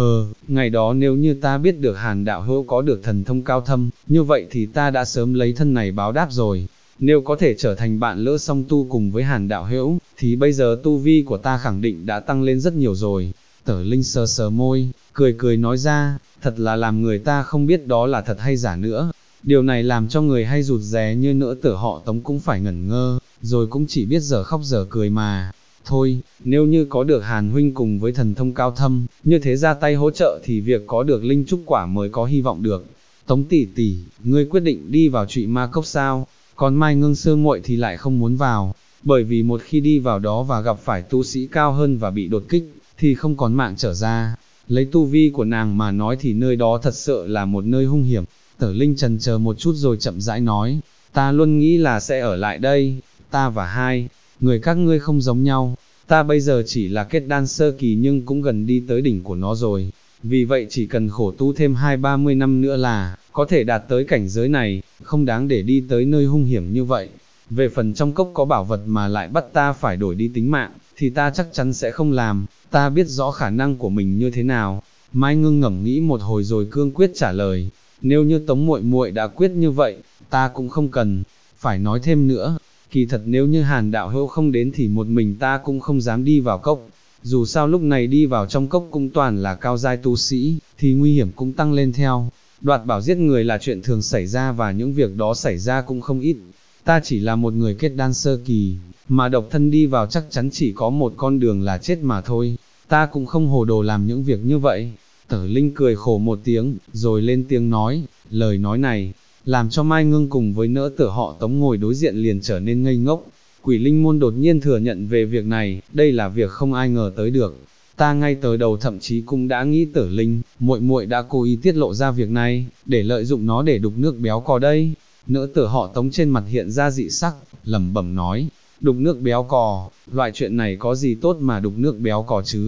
Ngày đó nếu như ta biết được Hàn đạo hữu có được thần thông cao thâm, như vậy thì ta đã sớm lấy thân này báo đáp rồi. Nếu có thể trở thành bạn lỡ song tu cùng với Hàn đạo hữu, thì bây giờ tu vi của ta khẳng định đã tăng lên rất nhiều rồi. Tở Linh sờ sờ môi, cười cười nói ra, thật là làm người ta không biết đó là thật hay giả nữa. Điều này làm cho người hay rụt rè như nữa tử họ Tống cũng phải ngẩn ngơ, rồi cũng chỉ biết dở khóc dở cười mà. Thôi, nếu như có được Hàn huynh cùng với thần thông cao thâm, như thế ra tay hỗ trợ thì việc có được linh trúc quả mới có hy vọng được. Tống tỷ tỷ, ngươi quyết định đi vào Trụy Ma Cốc sao? Còn Mai Ngưng sư muội thì lại không muốn vào, bởi vì một khi đi vào đó và gặp phải tu sĩ cao hơn và bị đột kích, thì không còn mạng trở ra. Lấy tu vi của nàng mà nói thì nơi đó thật sự là một nơi hung hiểm. Tở Linh chần chờ một chút rồi chậm rãi nói, ta luôn nghĩ là sẽ ở lại đây, ta và hai người các ngươi không giống nhau, ta bây giờ chỉ là kết đan sơ kỳ nhưng cũng gần đi tới đỉnh của nó rồi, vì vậy chỉ cần khổ tu thêm 20-30 năm nữa là có thể đạt tới cảnh giới này, không đáng để đi tới nơi hung hiểm như vậy. Về phần trong cốc có bảo vật mà lại bắt ta phải đổi đi tính mạng, thì ta chắc chắn sẽ không làm, ta biết rõ khả năng của mình như thế nào. Mai Ngưng ngẫm nghĩ một hồi rồi cương quyết trả lời, nếu như Tống muội muội đã quyết như vậy, ta cũng không cần phải nói thêm nữa. Kỳ thật nếu như Hàn đạo hữu không đến thì một mình ta cũng không dám đi vào cốc. Dù sao lúc này đi vào trong cốc cũng toàn là cao giai tu sĩ, thì nguy hiểm cũng tăng lên theo. Đoạt bảo giết người là chuyện thường xảy ra và những việc đó xảy ra cũng không ít. Ta chỉ là một người kết đan sơ kỳ, mà độc thân đi vào chắc chắn chỉ có một con đường là chết mà thôi. Ta cũng không hồ đồ làm những việc như vậy. Tở Linh cười khổ một tiếng, rồi lên tiếng nói, lời nói này làm cho Mai Ngưng cùng với nỡ tử họ Tống ngồi đối diện liền trở nên ngây ngốc. Quỷ Linh môn đột nhiên thừa nhận về việc này, đây là việc không ai ngờ tới được. Ta ngay từ đầu thậm chí cũng đã nghĩ Tử Linh muội muội đã cố ý tiết lộ ra việc này, để lợi dụng nó để đục nước béo cò đây. Nỡ tử họ Tống trên mặt hiện ra dị sắc, lẩm bẩm nói, đục nước béo cò, loại chuyện này có gì tốt mà đục nước béo cò chứ?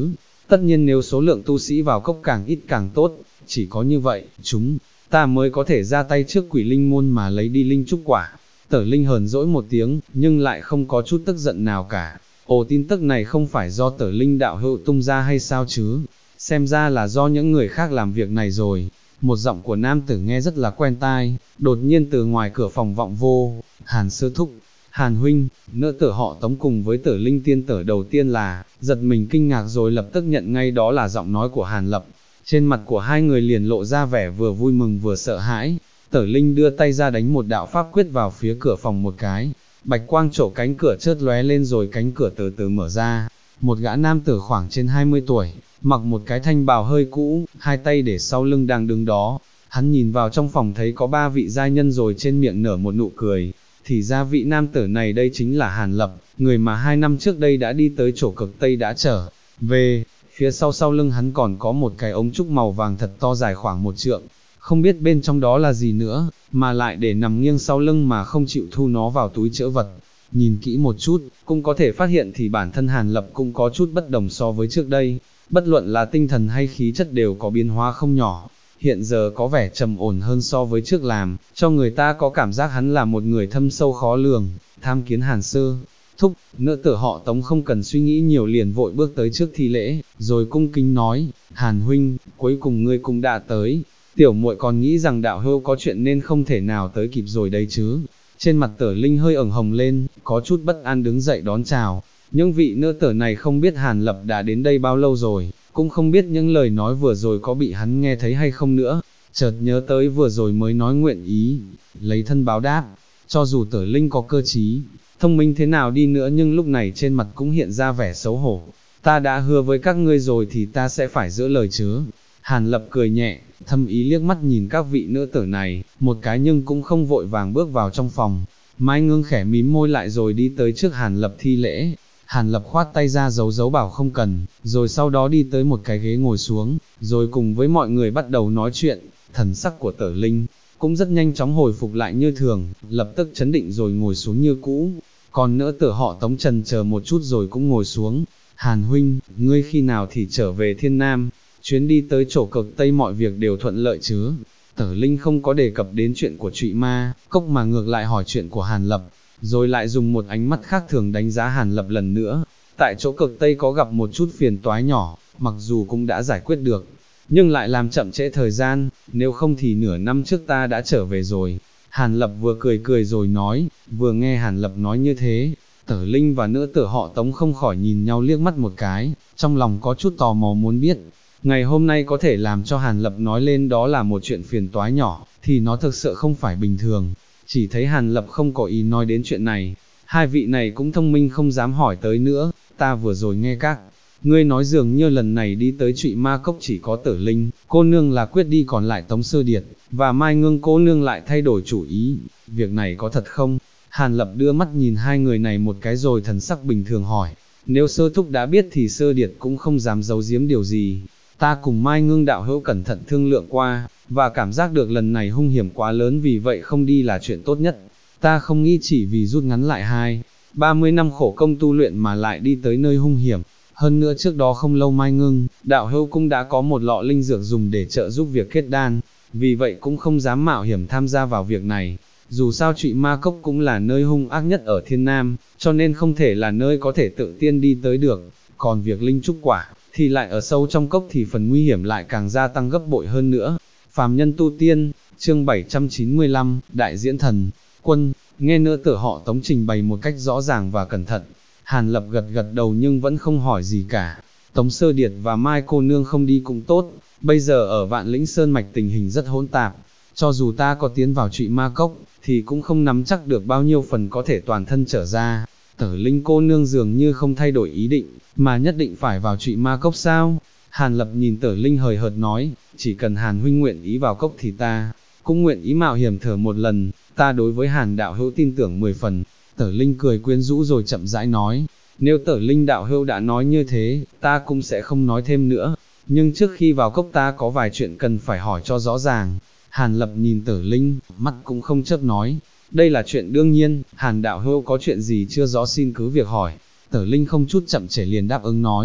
tất nhiên nếu số lượng tu sĩ vào cốc càng ít càng tốt, chỉ có như vậy, chúng ta mới có thể ra tay trước quỷ linh môn mà lấy đi linh trúc quả. Tở Linh hờn dỗi một tiếng, nhưng lại không có chút tức giận nào cả. Ồ, tin tức này không phải do Tở Linh đạo hữu tung ra hay sao chứ? Xem ra là do những người khác làm việc này rồi. Một giọng của nam tử nghe rất là quen tai, đột nhiên từ ngoài cửa phòng vọng vô. Hàn sư thúc, Hàn huynh, nữ tử họ Tống cùng với Tở Linh tiên tử đầu tiên là giật mình kinh ngạc rồi lập tức nhận ngay đó là giọng nói của Hàn Lập. Trên mặt của hai người liền lộ ra vẻ vừa vui mừng vừa sợ hãi. Tở Linh đưa tay ra đánh một đạo pháp quyết vào phía cửa phòng một cái, bạch quang trổ cánh cửa chớt lóe lên rồi cánh cửa từ từ mở ra. Một gã nam tử khoảng trên 20 tuổi, mặc một cái thanh bào hơi cũ, hai tay để sau lưng đang đứng đó. Hắn nhìn vào trong phòng thấy có 3 vị giai nhân rồi trên miệng nở một nụ cười. Thì ra vị nam tử này đây chính là Hàn Lập, người mà 2 năm trước đây đã đi tới chỗ cực Tây đã trở về. Phía sau lưng hắn còn có một cái ống trúc màu vàng thật to dài khoảng 1 trượng. Không biết bên trong đó là gì nữa, mà lại để nằm nghiêng sau lưng mà không chịu thu nó vào túi trữ vật. Nhìn kỹ một chút, cũng có thể phát hiện thì bản thân Hàn Lập cũng có chút bất đồng so với trước đây, bất luận là tinh thần hay khí chất đều có biến hóa không nhỏ. Hiện giờ có vẻ trầm ổn hơn so với trước làm, cho người ta có cảm giác hắn là một người thâm sâu khó lường. Tham kiến Hàn sư thúc, nữ tử họ Tống không cần suy nghĩ nhiều liền vội bước tới trước thi lễ, rồi cung kính nói, Hàn huynh, cuối cùng ngươi cũng đã tới. Tiểu muội còn nghĩ rằng đạo hữu có chuyện nên không thể nào tới kịp rồi đấy chứ. Trên mặt Tở Linh hơi ửng hồng lên, có chút bất an đứng dậy đón chào. Những vị nữ tử này không biết Hàn Lập đã đến đây bao lâu rồi, cũng không biết những lời nói vừa rồi có bị hắn nghe thấy hay không nữa. Chợt nhớ tới vừa rồi mới nói nguyện ý, lấy thân báo đáp. Cho dù Tở Linh có cơ trí, thông minh thế nào đi nữa nhưng lúc này trên mặt cũng hiện ra vẻ xấu hổ. Ta đã hứa với các ngươi rồi thì ta sẽ phải giữ lời chứ. Hàn Lập cười nhẹ, thâm ý liếc mắt nhìn các vị nữ tử này, một cái nhưng cũng không vội vàng bước vào trong phòng. Mai Ngưng khẽ mím môi lại rồi đi tới trước Hàn Lập thi lễ. Hàn Lập khoát tay ra giấu bảo không cần, rồi sau đó đi tới một cái ghế ngồi xuống, rồi cùng với mọi người bắt đầu nói chuyện. Thần sắc của Tở Linh cũng rất nhanh chóng hồi phục lại như thường, lập tức chấn định rồi ngồi xuống như cũ. Còn nữ tử họ Tống trần chờ một chút rồi cũng ngồi xuống. Hàn huynh, ngươi khi nào thì trở về Thiên Nam? Chuyến đi tới chỗ cực Tây mọi việc đều thuận lợi chứ? Tở Linh không có đề cập đến chuyện của Trụy Ma Cốc mà ngược lại hỏi chuyện của Hàn Lập, rồi lại dùng một ánh mắt khác thường đánh giá Hàn Lập lần nữa. Tại chỗ cực Tây có gặp một chút phiền toái nhỏ, mặc dù cũng đã giải quyết được, nhưng lại làm chậm trễ thời gian, nếu không thì nửa năm trước ta đã trở về rồi. Hàn Lập vừa cười rồi nói, vừa nghe Hàn Lập nói như thế, Tở Linh và nữ tử họ Tống không khỏi nhìn nhau liếc mắt một cái, trong lòng có chút tò mò muốn biết. Ngày hôm nay có thể làm cho Hàn Lập nói lên đó là một chuyện phiền toái nhỏ, thì nó thực sự không phải bình thường. Chỉ thấy Hàn Lập không có ý nói đến chuyện này, hai vị này cũng thông minh không dám hỏi tới nữa. Ta vừa rồi nghe các ngươi nói dường như lần này đi tới Trụy Ma Cốc chỉ có Tở Linh cô nương là quyết đi, còn lại Tống Sơ Điệt và Mai Ngưng cô nương lại thay đổi chủ ý. Việc này có thật không? Hàn Lập đưa mắt nhìn hai người này một cái rồi thần sắc bình thường hỏi. Nếu Sơ thúc đã biết thì Sơ Điệt cũng không dám giấu giếm điều gì. Ta cùng Mai Ngưng đạo hữu cẩn thận thương lượng qua, và cảm giác được lần này hung hiểm quá lớn, vì vậy không đi là chuyện tốt nhất. Ta không nghĩ chỉ vì rút ngắn lại 30 năm khổ công tu luyện mà lại đi tới nơi hung hiểm. Hơn nữa trước đó không lâu Mai Ngưng đạo hữu cũng đã có một lọ linh dược dùng để trợ giúp việc kết đan, vì vậy cũng không dám mạo hiểm tham gia vào việc này. Dù sao Trụy Ma Cốc cũng là nơi hung ác nhất ở Thiên Nam, cho nên không thể là nơi có thể tự tiên đi tới được. Còn việc linh trúc quả thì lại ở sâu trong cốc thì phần nguy hiểm lại càng gia tăng gấp bội hơn nữa. Phàm nhân tu tiên, chương 795, Đại Diễn Thần Quân. Nghe nữ tử họ Tống trình bày một cách rõ ràng và cẩn thận, Hàn Lập gật đầu nhưng vẫn không hỏi gì cả. Tống Sơ Điệt và Mai cô nương không đi cũng tốt, bây giờ ở Vạn Lĩnh Sơn Mạch tình hình rất hỗn tạp, cho dù ta có tiến vào Trụy Ma Cốc, thì cũng không nắm chắc được bao nhiêu phần có thể toàn thân trở ra. Tở Linh cô nương dường như không thay đổi ý định, mà nhất định phải vào Trụy Ma Cốc sao? Hàn Lập nhìn Tở Linh hời hợt nói, chỉ cần Hàn huynh nguyện ý vào cốc thì ta cũng nguyện ý mạo hiểm thử một lần. Ta đối với Hàn đạo hữu tin tưởng 10 phần. Tở Linh cười quyến rũ rồi chậm rãi nói, nếu Tở Linh đạo hữu đã nói như thế, ta cũng sẽ không nói thêm nữa, nhưng trước khi vào cốc ta có vài chuyện cần phải hỏi cho rõ ràng. Hàn Lập nhìn Tở Linh, mắt cũng không chớp nói, đây là chuyện đương nhiên, Hàn đạo hữu có chuyện gì chưa rõ xin cứ việc hỏi. Tở Linh không chút chậm trễ liền đáp ứng nói,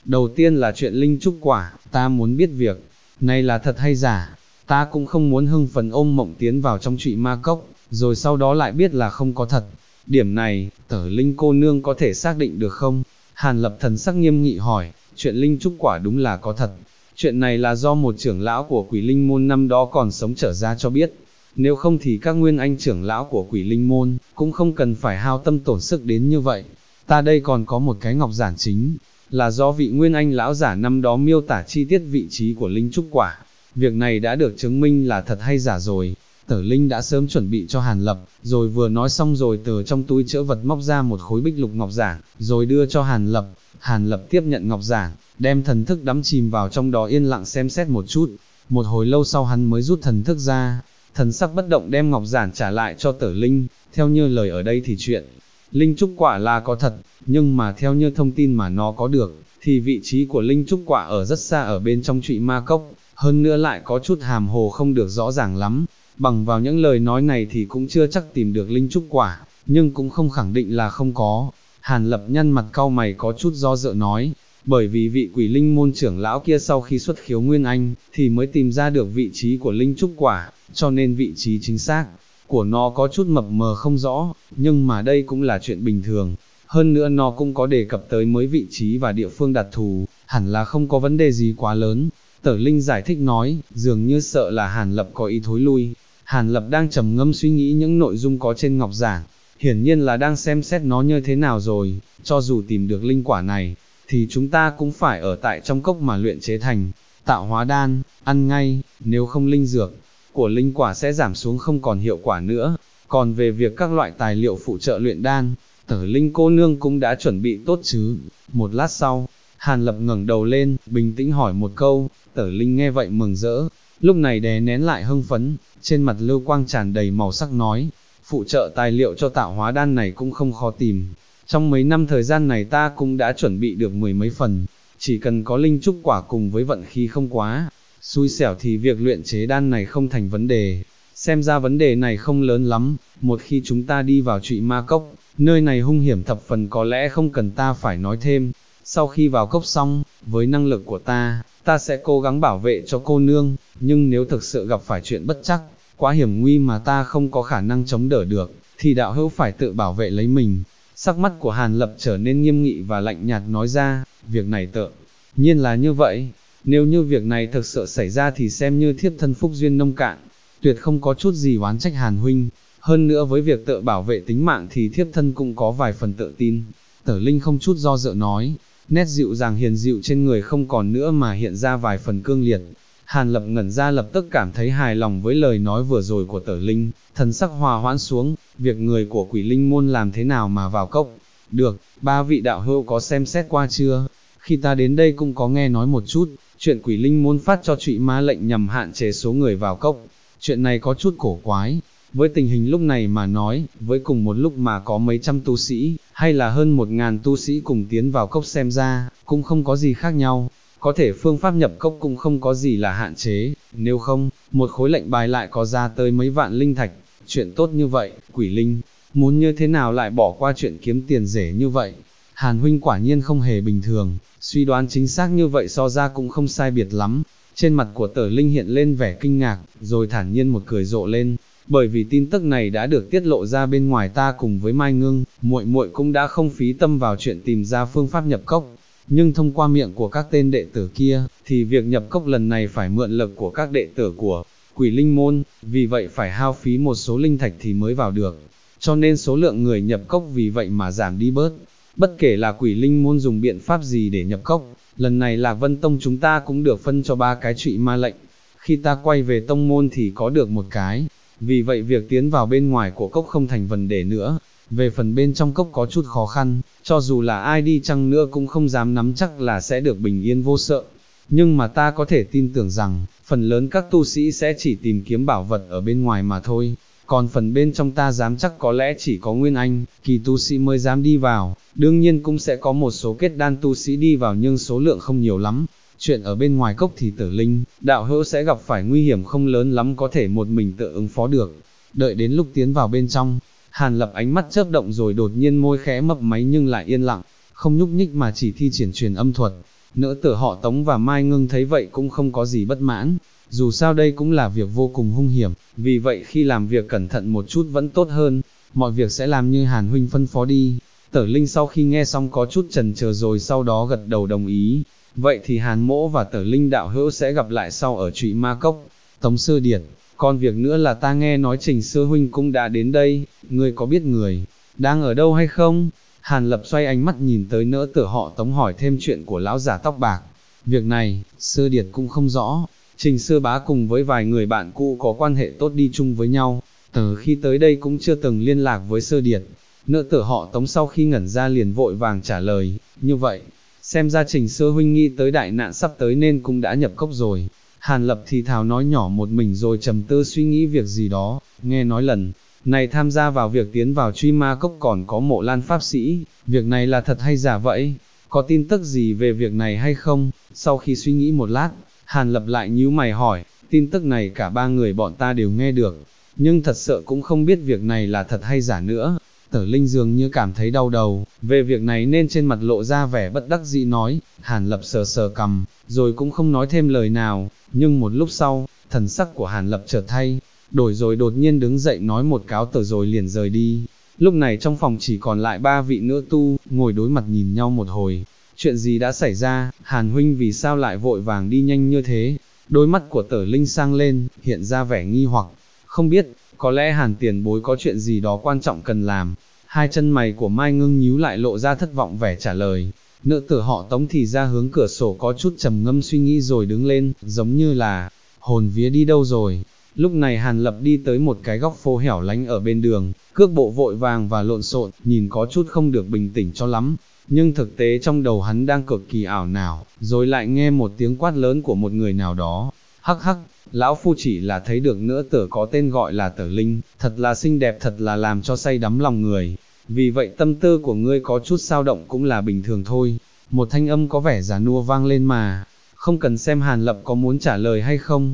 Đầu tiên là chuyện linh trúc quả, ta muốn biết việc này là thật hay giả, ta cũng không muốn hưng phấn ôm mộng tiến vào trong trụy ma cốc, rồi sau đó lại biết là không có thật. Điểm này, Tở Linh cô nương có thể xác định được không? Hàn Lập thần sắc nghiêm nghị hỏi, chuyện linh trúc quả đúng là có thật. Chuyện này là do một trưởng lão của Quỷ Linh môn năm đó còn sống trở ra cho biết. Nếu không thì các nguyên anh trưởng lão của Quỷ Linh môn cũng không cần phải hao tâm tổn sức đến như vậy. Ta đây còn có một cái ngọc giản chính, là do vị nguyên anh lão giả năm đó miêu tả chi tiết vị trí của linh trúc quả. Việc này đã được chứng minh là thật hay giả rồi. Tở Linh đã sớm chuẩn bị cho Hàn Lập, rồi vừa nói xong rồi từ trong túi trữ vật móc ra một khối bích lục ngọc giản, rồi đưa cho Hàn Lập. Hàn Lập tiếp nhận ngọc giản, đem thần thức đắm chìm vào trong đó yên lặng xem xét một chút. Một hồi lâu sau hắn mới rút thần thức ra, thần sắc bất động đem ngọc giản trả lại cho Tở Linh. Theo như lời ở đây thì chuyện linh trúc quả là có thật, nhưng mà theo như thông tin mà nó có được, thì vị trí của linh trúc quả ở rất xa ở bên trong trụy ma cốc, hơn nữa lại có chút hàm hồ không được rõ ràng lắm. Bằng vào những lời nói này thì cũng chưa chắc tìm được linh trúc quả, nhưng cũng không khẳng định là không có. Hàn Lập nhăn mặt cau mày có chút do dự nói, bởi vì vị Quỷ Linh môn trưởng lão kia sau khi xuất khiếu Nguyên Anh, thì mới tìm ra được vị trí của linh trúc quả, cho nên vị trí chính xác của nó có chút mập mờ không rõ, nhưng mà đây cũng là chuyện bình thường. Hơn nữa nó cũng có đề cập tới mới vị trí và địa phương đặc thù, hẳn là không có vấn đề gì quá lớn. Tở Linh giải thích nói, dường như sợ là Hàn Lập có ý thối lui. Hàn Lập đang trầm ngâm suy nghĩ những nội dung có trên ngọc giản, hiển nhiên là đang xem xét nó như thế nào rồi. Cho dù tìm được linh quả này, thì chúng ta cũng phải ở tại trong cốc mà luyện chế thành tạo hóa đan, ăn ngay, nếu không linh dược của linh quả sẽ giảm xuống không còn hiệu quả nữa. Còn về việc các loại tài liệu phụ trợ luyện đan, Tở Linh cô nương cũng đã chuẩn bị tốt chứ. Một lát sau, Hàn Lập ngẩng đầu lên, bình tĩnh hỏi một câu. Tở Linh nghe vậy mừng rỡ, lúc này đè nén lại hưng phấn, trên mặt lưu quang tràn đầy màu sắc nói, phụ trợ tài liệu cho tạo hóa đan này cũng không khó tìm. Trong mấy năm thời gian này ta cũng đã chuẩn bị được mười mấy phần, chỉ cần có linh trúc quả cùng với vận khí không quá xui xẻo thì việc luyện chế đan này không thành vấn đề. Xem ra vấn đề này không lớn lắm, một khi chúng ta đi vào trụy ma cốc, nơi này hung hiểm thập phần có lẽ không cần ta phải nói thêm. Sau khi vào cốc xong, với năng lực của ta sẽ cố gắng bảo vệ cho cô nương, nhưng nếu thực sự gặp phải chuyện bất chắc, quá hiểm nguy mà ta không có khả năng chống đỡ được, thì đạo hữu phải tự bảo vệ lấy mình. Sắc mắt của Hàn Lập trở nên nghiêm nghị và lạnh nhạt nói ra, việc này tự nhiên là như vậy. Nếu như việc này thực sự xảy ra thì xem như thiếp thân phúc duyên nông cạn, tuyệt không có chút gì oán trách Hàn huynh. Hơn nữa với việc tự bảo vệ tính mạng thì thiếp thân cũng có vài phần tự tin. Tở Linh không chút do dự nói, nét dịu dàng hiền dịu trên người không còn nữa mà hiện ra vài phần cương liệt. Hàn Lập ngẩn ra lập tức cảm thấy hài lòng với lời nói vừa rồi của Tở Linh, thần sắc hòa hoãn xuống. Việc người của Quỷ Linh môn làm thế nào mà vào cốc được, ba vị đạo hữu có xem xét qua chưa? Khi ta đến đây cũng có nghe nói một chút, chuyện Quỷ Linh môn phát cho trụy ma lệnh nhằm hạn chế số người vào cốc. Chuyện này có chút cổ quái. Với tình hình lúc này mà nói, với cùng một lúc mà có mấy trăm tu sĩ, hay là hơn 1000 tu sĩ cùng tiến vào cốc xem ra, cũng không có gì khác nhau. Có thể phương pháp nhập cốc cũng không có gì là hạn chế, nếu không, một khối lệnh bài lại có ra tới mấy vạn linh thạch. Chuyện tốt như vậy, Quỷ Linh muốn như thế nào lại bỏ qua chuyện kiếm tiền rẻ như vậy? Hàn huynh quả nhiên không hề bình thường, suy đoán chính xác như vậy so ra cũng không sai biệt lắm. Trên mặt của Tở Linh hiện lên vẻ kinh ngạc, rồi thản nhiên một cười rộ lên, bởi vì tin tức này đã được tiết lộ ra bên ngoài, ta cùng với Mai Ngưng, muội muội cũng đã không phí tâm vào chuyện tìm ra phương pháp nhập cốc. Nhưng thông qua miệng của các tên đệ tử kia, thì việc nhập cốc lần này phải mượn lực của các đệ tử của Quỷ Linh môn, vì vậy phải hao phí một số linh thạch thì mới vào được. Cho nên số lượng người nhập cốc vì vậy mà giảm đi bớt. Bất kể là Quỷ Linh môn dùng biện pháp gì để nhập cốc, lần này Lạc Vân Tông chúng ta cũng được phân cho 3 cái trụy ma lệnh. Khi ta quay về tông môn thì có được một cái, vì vậy việc tiến vào bên ngoài của cốc không thành vấn đề nữa. Về phần bên trong cốc có chút khó khăn, cho dù là ai đi chăng nữa cũng không dám nắm chắc là sẽ được bình yên vô sợ. Nhưng mà ta có thể tin tưởng rằng, phần lớn các tu sĩ sẽ chỉ tìm kiếm bảo vật ở bên ngoài mà thôi. Còn phần bên trong ta dám chắc có lẽ chỉ có Nguyên Anh, kỳ tu sĩ mới dám đi vào, đương nhiên cũng sẽ có một số kết đan tu sĩ đi vào nhưng số lượng không nhiều lắm. Chuyện ở bên ngoài cốc thì Tử Linh, đạo hữu sẽ gặp phải nguy hiểm không lớn lắm, có thể một mình tự ứng phó được. Đợi đến lúc tiến vào bên trong, Hàn Lập ánh mắt chớp động rồi đột nhiên môi khẽ mấp máy nhưng lại yên lặng, không nhúc nhích mà chỉ thi triển truyền âm thuật. Nỡ tử họ Tống và Mai Ngưng thấy vậy cũng không có gì bất mãn, dù sao đây cũng là việc vô cùng hung hiểm, vì vậy khi làm việc cẩn thận một chút vẫn tốt hơn, mọi việc sẽ làm như Hàn huynh phân phó đi. Tở Linh sau khi nghe xong có chút chần chờ rồi sau đó gật đầu đồng ý, vậy thì Hàn mỗ và Tở Linh đạo hữu sẽ gặp lại sau ở Trụy Ma Cốc. Tống Sư Điệt, còn việc nữa là ta nghe nói Trình Sư huynh cũng đã đến đây, ngươi có biết người đang ở đâu hay không? Hàn Lập xoay ánh mắt nhìn tới Nỡ Tử họ Tống hỏi thêm chuyện của lão giả tóc bạc. Việc này, Sư Điệt cũng không rõ. Trình Sư Bá cùng với vài người bạn cũ có quan hệ tốt đi chung với nhau, từ khi tới đây cũng chưa từng liên lạc với Sư Điệt. Nỡ Tử họ Tống sau khi ngẩn ra liền vội vàng trả lời, như vậy, xem ra Trình Sư huynh nghĩ tới đại nạn sắp tới nên cũng đã nhập cốc rồi. Hàn Lập thì thào nói nhỏ một mình rồi trầm tư suy nghĩ việc gì đó, nghe nói lần này tham gia vào việc tiến vào Truy Ma Cốc còn có Mộ Lan Pháp Sĩ, việc này là thật hay giả vậy? Có tin tức gì về việc này hay không? Sau khi suy nghĩ một lát, Hàn Lập lại nhíu mày hỏi, tin tức này cả ba người bọn ta đều nghe được, nhưng thật sự cũng không biết việc này là thật hay giả nữa. Tở Linh dường như cảm thấy đau đầu, về việc này nên trên mặt lộ ra vẻ bất đắc dĩ nói, Hàn Lập sờ sờ cằm, rồi cũng không nói thêm lời nào, nhưng một lúc sau, thần sắc của Hàn Lập chợt thay đổi rồi đột nhiên đứng dậy nói một cáo từ rồi liền rời đi. Lúc này trong phòng chỉ còn lại ba vị nữ tu, ngồi đối mặt nhìn nhau một hồi. Chuyện gì đã xảy ra, Hàn huynh vì sao lại vội vàng đi nhanh như thế? Đôi mắt của Tở Linh sang lên, hiện ra vẻ nghi hoặc. Không biết, có lẽ Hàn tiền bối có chuyện gì đó quan trọng cần làm. Hai chân mày của Mai Ngưng nhíu lại lộ ra thất vọng vẻ trả lời. Nữ tử họ Tống thì ra hướng cửa sổ có chút trầm ngâm suy nghĩ rồi đứng lên, giống như là hồn vía đi đâu rồi. Lúc này Hàn Lập đi tới một cái góc phố hẻo lánh ở bên đường, cước bộ vội vàng và lộn xộn, nhìn có chút không được bình tĩnh cho lắm, nhưng thực tế trong đầu hắn đang cực kỳ ảo não, rồi lại nghe một tiếng quát lớn của một người nào đó. Hắc hắc, lão phu chỉ là thấy được nữ tử có tên gọi là Tở Linh, thật là xinh đẹp, thật là làm cho say đắm lòng người, vì vậy tâm tư của ngươi có chút dao động cũng là bình thường thôi. Một thanh âm có vẻ già nua vang lên mà, không cần xem Hàn Lập có muốn trả lời hay không.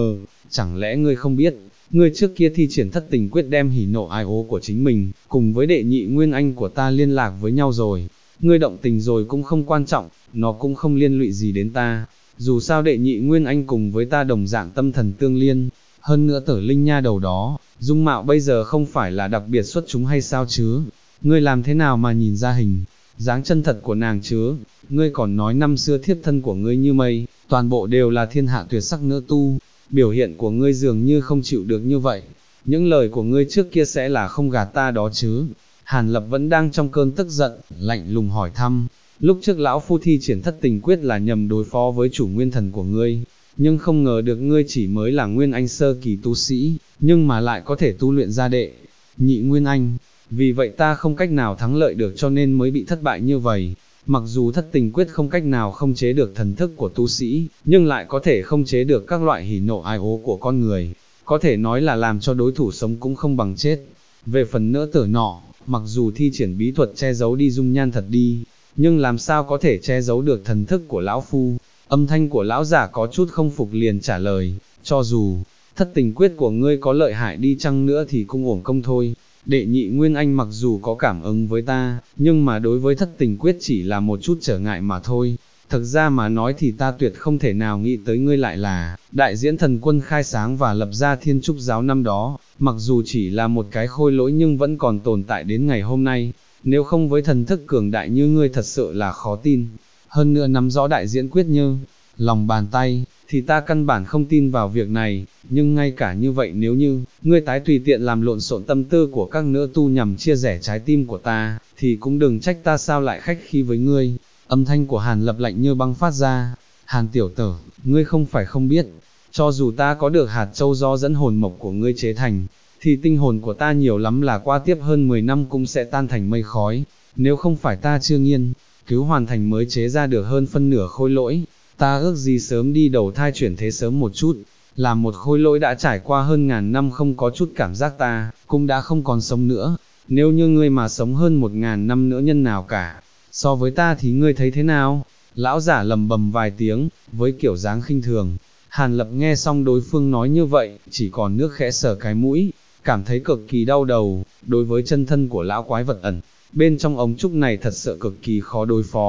Chẳng lẽ ngươi không biết, ngươi trước kia thi triển thất tình quyết đem hỉ nộ ai ố của chính mình, cùng với đệ nhị nguyên anh của ta liên lạc với nhau rồi, ngươi động tình rồi cũng không quan trọng, nó cũng không liên lụy gì đến ta, dù sao đệ nhị nguyên anh cùng với ta đồng dạng tâm thần tương liên, hơn nữa Tở Linh nha đầu đó, dung mạo bây giờ không phải là đặc biệt xuất chúng hay sao chứ, ngươi làm thế nào mà nhìn ra hình dáng chân thật của nàng chứ? Ngươi còn nói năm xưa thiếp thân của ngươi như mây, toàn bộ đều là thiên hạ tuyệt sắc nữ tu, biểu hiện của ngươi dường như không chịu được như vậy, những lời của ngươi trước kia sẽ là không gạt ta đó chứ? Hàn Lập vẫn đang trong cơn tức giận, lạnh lùng hỏi thăm, lúc trước lão phu thi triển thất tình quyết là nhằm đối phó với chủ nguyên thần của ngươi, nhưng không ngờ được ngươi chỉ mới là nguyên anh sơ kỳ tu sĩ, nhưng mà lại có thể tu luyện ra đệ nhị nguyên anh, vì vậy ta không cách nào thắng lợi được cho nên mới bị thất bại như vậy. Mặc dù thất tình quyết không cách nào không chế được thần thức của tu sĩ, nhưng lại có thể không chế được các loại hỉ nộ ai ố của con người, có thể nói là làm cho đối thủ sống cũng không bằng chết. Về phần nữa Tử nọ, mặc dù thi triển bí thuật che giấu đi dung nhan thật đi, nhưng làm sao có thể che giấu được thần thức của lão phu? Âm thanh của lão giả có chút không phục liền trả lời, cho dù thất tình quyết của ngươi có lợi hại đi chăng nữa thì cũng uổng công thôi. Đệ nhị nguyên anh mặc dù có cảm ứng với ta, nhưng mà đối với thất tình quyết chỉ là một chút trở ngại mà thôi. Thực ra mà nói thì ta tuyệt không thể nào nghĩ tới ngươi lại là đại diễn thần quân khai sáng và lập ra Thiên Trúc giáo năm đó, mặc dù chỉ là một cái khôi lỗi nhưng vẫn còn tồn tại đến ngày hôm nay. Nếu không với thần thức cường đại như ngươi thật sự là khó tin. Hơn nữa nắm rõ đại diễn quyết như lòng bàn tay, thì ta căn bản không tin vào việc này, nhưng ngay cả như vậy nếu như, ngươi tái tùy tiện làm lộn xộn tâm tư của các nữ tu nhằm chia rẽ trái tim của ta, thì cũng đừng trách ta sao lại khách khí với ngươi. Âm thanh của Hàn Lập lạnh như băng phát ra, Hàn tiểu tử, ngươi không phải không biết, cho dù ta có được hạt châu do dẫn hồn mộc của ngươi chế thành, thì tinh hồn của ta nhiều lắm là qua tiếp hơn 10 năm cũng sẽ tan thành mây khói, nếu không phải ta chưa nghiên cứu hoàn thành mới chế ra được hơn phân nửa khôi lỗi, ta ước gì sớm đi đầu thai chuyển thế sớm một chút, làm một khôi lỗi đã trải qua hơn ngàn năm không có chút cảm giác ta, cũng đã không còn sống nữa, nếu như ngươi mà sống hơn 1000 năm nữa nhân nào cả, so với ta thì ngươi thấy thế nào? Lão giả lầm bầm vài tiếng, với kiểu dáng khinh thường. Hàn Lập nghe xong đối phương nói như vậy, chỉ còn nước khẽ sờ cái mũi, cảm thấy cực kỳ đau đầu, đối với chân thân của lão quái vật ẩn bên trong ống trúc này thật sự cực kỳ khó đối phó.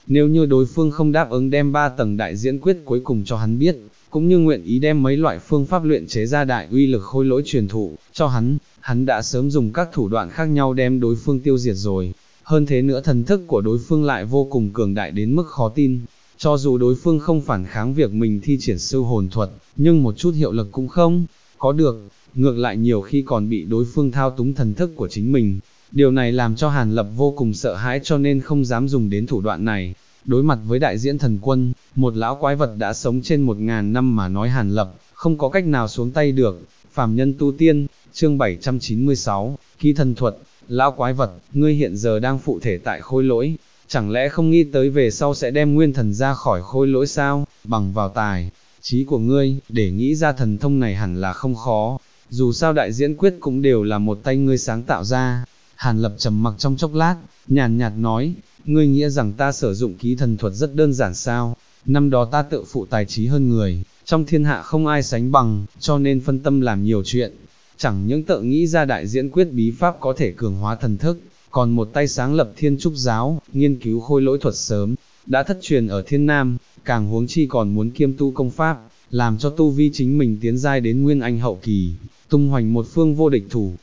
nếu như đối phương không đáp ứng đem 3 tầng đại diễn quyết cuối cùng cho hắn biết, cũng như nguyện ý đem mấy loại phương pháp luyện chế ra đại uy lực khôi lỗi truyền thụ cho hắn đã sớm dùng các thủ đoạn khác nhau đem đối phương tiêu diệt rồi. Hơn thế nữa thần thức của đối phương lại vô cùng cường đại đến mức khó tin, cho dù đối phương không phản kháng việc mình thi triển siêu hồn thuật, nhưng một chút hiệu lực cũng không có được, ngược lại nhiều khi còn bị đối phương thao túng thần thức của chính mình. Điều này làm cho Hàn Lập vô cùng sợ hãi cho nên không dám dùng đến thủ đoạn này. Đối mặt với đại diễn thần quân, một lão quái vật đã sống trên 1000 năm mà nói Hàn Lập, không có cách nào xuống tay được. Phàm nhân tu tiên, chương 796, ký thần thuật, lão quái vật, ngươi hiện giờ đang phụ thể tại khôi lỗi, chẳng lẽ không nghĩ tới về sau sẽ đem nguyên thần ra khỏi khôi lỗi sao, bằng vào tài trí của ngươi, để nghĩ ra thần thông này hẳn là không khó, dù sao đại diễn quyết cũng đều là một tay ngươi sáng tạo ra. Hàn Lập trầm mặc trong chốc lát, nhàn nhạt nói, ngươi nghĩ rằng ta sử dụng ký thần thuật rất đơn giản sao, năm đó ta tự phụ tài trí hơn người, trong thiên hạ không ai sánh bằng, cho nên phân tâm làm nhiều chuyện, chẳng những tự nghĩ ra đại diễn quyết bí pháp có thể cường hóa thần thức, còn một tay sáng lập thiên trúc giáo, nghiên cứu khôi lỗi thuật sớm, đã thất truyền ở thiên nam, càng huống chi còn muốn kiêm tu công pháp, làm cho tu vi chính mình tiến giai đến nguyên anh hậu kỳ, tung hoành một phương vô địch thủ,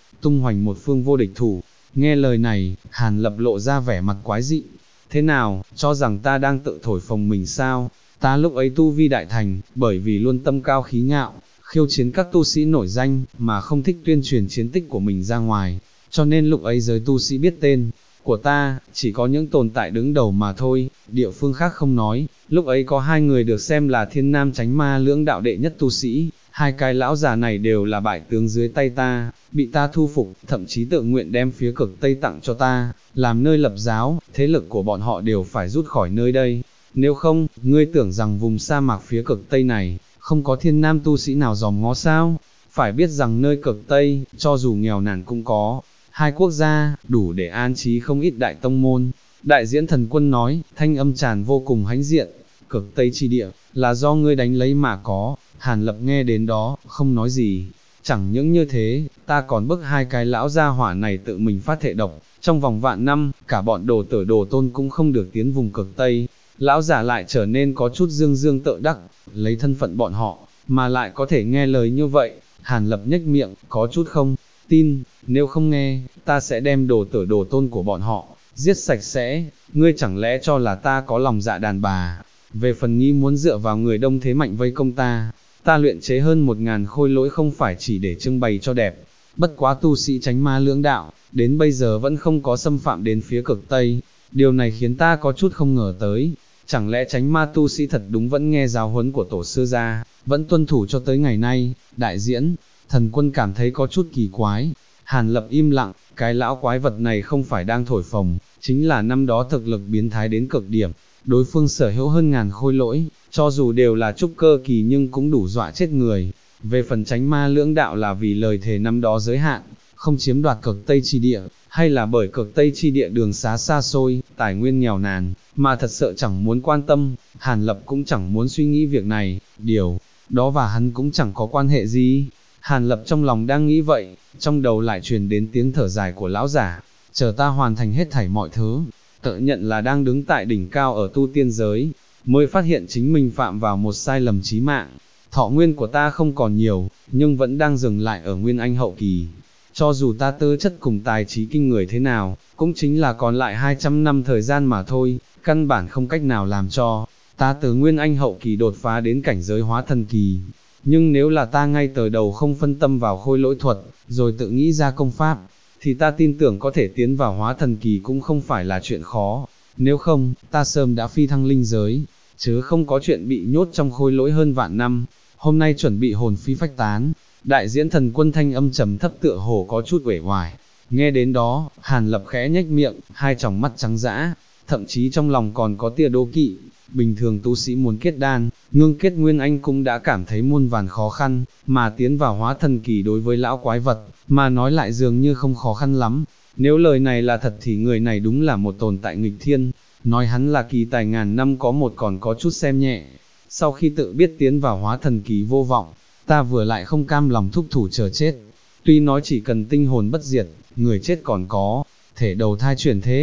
Nghe lời này, Hàn Lập lộ ra vẻ mặt quái dị, thế nào, cho rằng ta đang tự thổi phồng mình sao, ta lúc ấy tu vi đại thành, bởi vì luôn tâm cao khí ngạo, khiêu chiến các tu sĩ nổi danh, mà không thích tuyên truyền chiến tích của mình ra ngoài, cho nên lúc ấy giới tu sĩ biết tên của ta, chỉ có những tồn tại đứng đầu mà thôi, địa phương khác không nói, lúc ấy có 2 người được xem là thiên nam chánh ma lưỡng đạo đệ nhất tu sĩ, 2 cái lão già này đều là bại tướng dưới tay ta, bị ta thu phục, thậm chí tự nguyện đem phía cực Tây tặng cho ta, làm nơi lập giáo, thế lực của bọn họ đều phải rút khỏi nơi đây, nếu không, ngươi tưởng rằng vùng sa mạc phía cực Tây này, không có thiên nam tu sĩ nào dòm ngó sao, phải biết rằng nơi cực Tây, cho dù nghèo nàn cũng có 2 quốc gia, đủ để an trí không ít đại tông môn. Đại diễn thần quân nói, thanh âm tràn vô cùng hãnh diện, cực Tây chi địa, là do ngươi đánh lấy mà có. Hàn Lập nghe đến đó, không nói gì, chẳng những như thế, ta còn bức 2 cái lão gia hỏa này tự mình phát thệ độc, trong vòng vạn năm, cả bọn đồ tử đồ tôn cũng không được tiến vùng cực Tây. Lão giả lại trở nên có chút dương dương tự đắc, lấy thân phận bọn họ, mà lại có thể nghe lời như vậy. Hàn Lập nhếch miệng, có chút không tin, nếu không nghe, ta sẽ đem đồ tử đồ tôn của bọn họ giết sạch sẽ, ngươi chẳng lẽ cho là ta có lòng dạ đàn bà. Về phần nghĩ muốn dựa vào người đông thế mạnh vây công ta luyện chế hơn 1000 khôi lỗi không phải chỉ để trưng bày cho đẹp, bất quá tu sĩ chánh ma lưỡng đạo, đến bây giờ vẫn không có xâm phạm đến phía cực Tây, điều này khiến ta có chút không ngờ tới, chẳng lẽ chánh ma tu sĩ thật đúng vẫn nghe giáo huấn của tổ sư ra, vẫn tuân thủ cho tới ngày nay. Đại diễn thần quân cảm thấy có chút kỳ quái. Hàn Lập im lặng, cái lão quái vật này không phải đang thổi phồng, chính là năm đó thực lực biến thái đến cực điểm, đối phương sở hữu hơn 1000 khôi lỗi, cho dù đều là trúc cơ kỳ nhưng cũng đủ dọa chết người. Về phần chánh ma lưỡng đạo là vì lời thề năm đó giới hạn, không chiếm đoạt cực Tây chi địa, hay là bởi cực Tây chi địa đường xá xa xôi, tài nguyên nghèo nàn, mà thật sự chẳng muốn quan tâm. Hàn Lập cũng chẳng muốn suy nghĩ việc này, điều đó và hắn cũng chẳng có quan hệ gì. Hàn Lập trong lòng đang nghĩ vậy, trong đầu lại truyền đến tiếng thở dài của lão giả, chờ ta hoàn thành hết thảy mọi thứ, tự nhận là đang đứng tại đỉnh cao ở tu tiên giới, mới phát hiện chính mình phạm vào một sai lầm chí mạng. Thọ nguyên của ta không còn nhiều, nhưng vẫn đang dừng lại ở nguyên anh hậu kỳ. Cho dù ta tư chất cùng tài trí kinh người thế nào, cũng chính là còn lại 200 năm thời gian mà thôi, căn bản không cách nào làm cho ta từ nguyên anh hậu kỳ đột phá đến cảnh giới hóa thần kỳ. Nhưng nếu là ta ngay từ đầu không phân tâm vào khôi lỗi thuật, rồi tự nghĩ ra công pháp, thì ta tin tưởng có thể tiến vào hóa thần kỳ cũng không phải là chuyện khó. Nếu không, ta sớm đã phi thăng linh giới, chứ không có chuyện bị nhốt trong khôi lỗi hơn vạn năm. Hôm nay chuẩn bị hồn phi phách tán. Đại diễn thần quân thanh âm trầm thấp tựa hồ có chút uể oải. Nghe đến đó, Hàn Lập khẽ nhếch miệng, 2 tròng mắt trắng dã, thậm chí trong lòng còn có tia đố kỵ. Bình thường tu sĩ muốn kết đan, ngưng kết nguyên anh cũng đã cảm thấy muôn vàn khó khăn, mà tiến vào hóa thần kỳ đối với lão quái vật, mà nói lại dường như không khó khăn lắm. Nếu lời này là thật thì người này đúng là một tồn tại nghịch thiên, nói hắn là kỳ tài ngàn năm có một còn có chút xem nhẹ. Sau khi tự biết tiến vào hóa thần kỳ vô vọng, ta vừa lại không cam lòng thúc thủ chờ chết. Tuy nói chỉ cần tinh hồn bất diệt, người chết còn có thể đầu thai chuyển thế,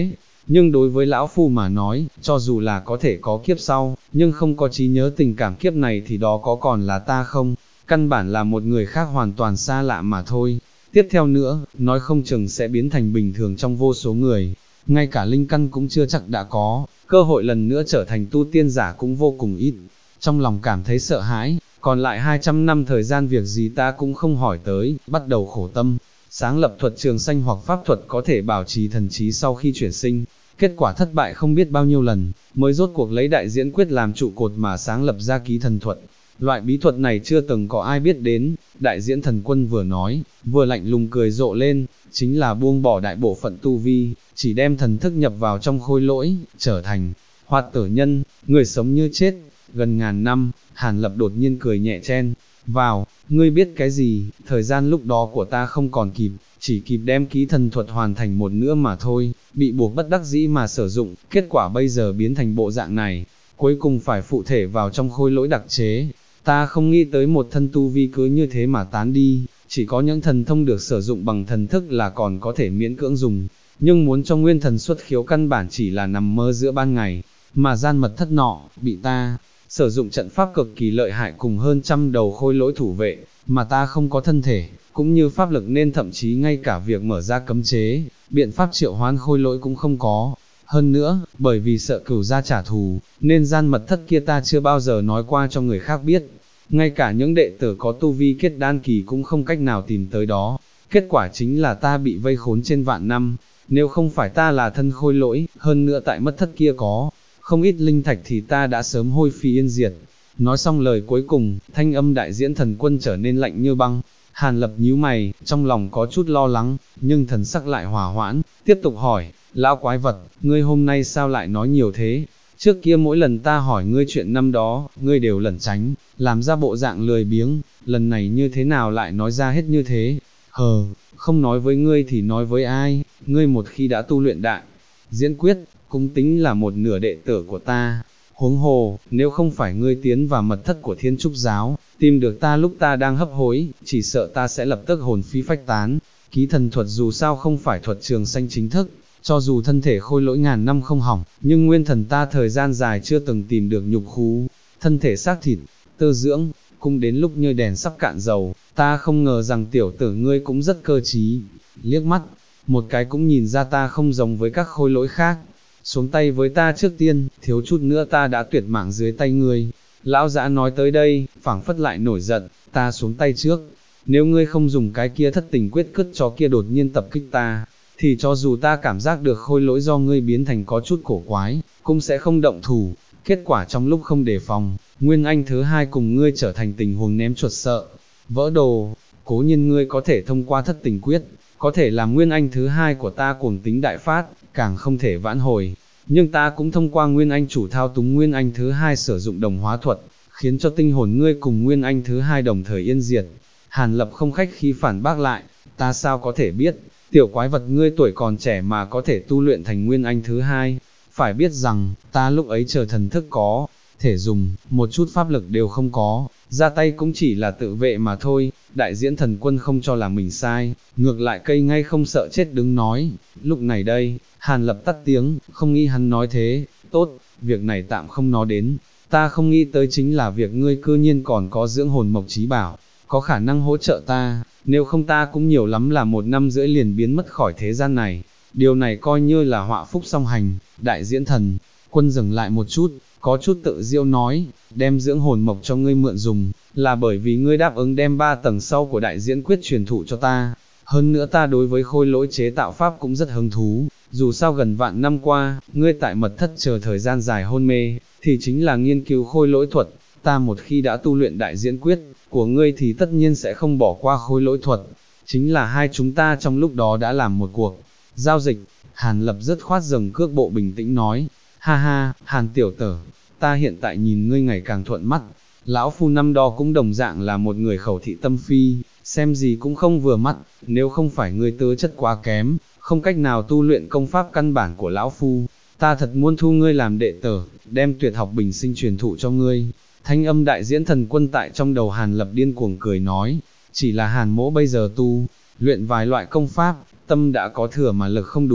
nhưng đối với lão phu mà nói, cho dù là có thể có kiếp sau, nhưng không có trí nhớ tình cảm kiếp này thì đó có còn là ta không, căn bản là một người khác hoàn toàn xa lạ mà thôi. Tiếp theo nữa, nói không chừng sẽ biến thành bình thường trong vô số người, ngay cả linh căn cũng chưa chắc đã có, cơ hội lần nữa trở thành tu tiên giả cũng vô cùng ít. Trong lòng cảm thấy sợ hãi, còn lại 200 năm thời gian việc gì ta cũng không hỏi tới, bắt đầu khổ tâm, sáng lập thuật trường sanh hoặc pháp thuật có thể bảo trì thần trí sau khi chuyển sinh. Kết quả thất bại không biết bao nhiêu lần, mới rốt cuộc lấy đại diễn quyết làm trụ cột mà sáng lập ra ký thần thuật. Loại bí thuật này chưa từng có ai biết đến, đại diễn thần quân vừa nói, vừa lạnh lùng cười rộ lên, chính là buông bỏ đại bộ phận tu vi, chỉ đem thần thức nhập vào trong khôi lỗi, trở thành hoạt tử nhân, người sống như chết. Gần ngàn năm, Hàn Lập đột nhiên cười nhẹ chen vào, ngươi biết cái gì, thời gian lúc đó của ta không còn kịp, chỉ kịp đem ký thần thuật hoàn thành một nữa mà thôi, bị buộc bất đắc dĩ mà sử dụng, kết quả bây giờ biến thành bộ dạng này, cuối cùng phải phụ thể vào trong khôi lỗi đặc chế. Ta không nghĩ tới một thân tu vi cứ như thế mà tán đi, chỉ có những thần thông được sử dụng bằng thần thức là còn có thể miễn cưỡng dùng, nhưng muốn cho nguyên thần xuất khiếu căn bản chỉ là nằm mơ giữa ban ngày, mà gian mật thất nọ, bị ta sử dụng trận pháp cực kỳ lợi hại cùng hơn trăm đầu khôi lỗi thủ vệ, mà ta không có thân thể, cũng như pháp lực nên thậm chí ngay cả việc mở ra cấm chế, biện pháp triệu hoán khôi lỗi cũng không có. Hơn nữa, bởi vì sợ cửu gia trả thù, nên gian mật thất kia ta chưa bao giờ nói qua cho người khác biết. Ngay cả những đệ tử có tu vi kết đan kỳ cũng không cách nào tìm tới đó. Kết quả chính là ta bị vây khốn trên vạn năm. Nếu không phải ta là thân khôi lỗi, hơn nữa tại mật thất kia có không ít linh thạch thì ta đã sớm hôi phi yên diệt. Nói xong lời cuối cùng, thanh âm đại diễn thần quân trở nên lạnh như băng. Hàn Lập nhíu mày, trong lòng có chút lo lắng, nhưng thần sắc lại hòa hoãn, tiếp tục hỏi, lão quái vật, ngươi hôm nay sao lại nói nhiều thế? Trước kia mỗi lần ta hỏi ngươi chuyện năm đó, ngươi đều lẩn tránh, làm ra bộ dạng lười biếng, lần này như thế nào lại nói ra hết như thế? Không nói với ngươi thì nói với ai, ngươi một khi đã tu luyện đại diễn quyết, cũng tính là một nửa đệ tử của ta. Huống hồ, nếu không phải ngươi tiến vào mật thất của Thiên Trúc Giáo, tìm được ta lúc ta đang hấp hối, chỉ sợ ta sẽ lập tức hồn phi phách tán. Ký thần thuật dù sao không phải thuật trường sanh chính thức, cho dù thân thể khôi lỗi ngàn năm không hỏng, nhưng nguyên thần ta thời gian dài chưa từng tìm được nhục khú, thân thể xác thịt, tơ dưỡng, cũng đến lúc như đèn sắp cạn dầu, ta không ngờ rằng tiểu tử ngươi cũng rất cơ trí, liếc mắt, một cái cũng nhìn ra ta không giống với các khôi lỗi khác, xuống tay với ta trước tiên, thiếu chút nữa ta đã tuyệt mạng dưới tay ngươi. Lão giã nói tới đây, phảng phất lại nổi giận, ta xuống tay trước, nếu ngươi không dùng cái kia thất tình quyết cứt chó kia đột nhiên tập kích ta, thì cho dù ta cảm giác được khôi lỗi do ngươi biến thành có chút cổ quái, cũng sẽ không động thủ. Kết quả trong lúc không đề phòng, Nguyên Anh thứ hai cùng ngươi trở thành tình huống ném chuột sợ, vỡ đồ. Cố nhiên ngươi có thể thông qua thất tình quyết, có thể làm Nguyên Anh thứ hai của ta cuồng tính đại phát, càng không thể vãn hồi. Nhưng ta cũng thông qua Nguyên Anh chủ thao túng Nguyên Anh thứ hai sử dụng đồng hóa thuật, khiến cho tinh hồn ngươi cùng Nguyên Anh thứ hai đồng thời yên diệt. Hàn Lập không khách khí phản bác lại, ta sao có thể biết, tiểu quái vật ngươi tuổi còn trẻ mà có thể tu luyện thành Nguyên Anh thứ hai, phải biết rằng, ta lúc ấy chờ thần thức có thể dùng, một chút pháp lực đều không có, ra tay cũng chỉ là tự vệ mà thôi. Đại diễn thần quân không cho là mình sai, ngược lại cây ngay không sợ chết đứng nói. Lúc này đây, Hàn Lập tắt tiếng, không nghĩ hắn nói thế, tốt, việc này tạm không nói đến, ta không nghĩ tới chính là việc ngươi cư nhiên còn có dưỡng hồn mộc trí bảo, có khả năng hỗ trợ ta, nếu không ta cũng nhiều lắm là 1 năm rưỡi liền biến mất khỏi thế gian này, điều này coi như là họa phúc song hành. Đại diễn thần quân dừng lại một chút, có chút tự diêu nói, đem dưỡng hồn mộc cho ngươi mượn dùng, là bởi vì ngươi đáp ứng đem 3 tầng sau của đại diễn quyết truyền thụ cho ta, hơn nữa ta đối với khôi lỗi chế tạo pháp cũng rất hứng thú, dù sao gần vạn năm qua, ngươi tại mật thất chờ thời gian dài hôn mê, thì chính là nghiên cứu khôi lỗi thuật, ta một khi đã tu luyện đại diễn quyết, của ngươi thì tất nhiên sẽ không bỏ qua khôi lỗi thuật, chính là hai chúng ta trong lúc đó đã làm một cuộc giao dịch. Hàn Lập dứt khoát dừng cước bộ bình tĩnh nói, ha ha, Hàn tiểu tử, ta hiện tại nhìn ngươi ngày càng thuận mắt, lão phu năm đó cũng đồng dạng là một người khẩu thị tâm phi, xem gì cũng không vừa mắt, nếu không phải ngươi tố chất quá kém, không cách nào tu luyện công pháp căn bản của lão phu, ta thật muốn thu ngươi làm đệ tử, đem tuyệt học bình sinh truyền thụ cho ngươi. Thanh âm đại diễn thần quân tại trong đầu Hàn Lập điên cuồng cười nói, chỉ là Hàn mỗ bây giờ tu luyện vài loại công pháp, tâm đã có thừa mà lực không đủ,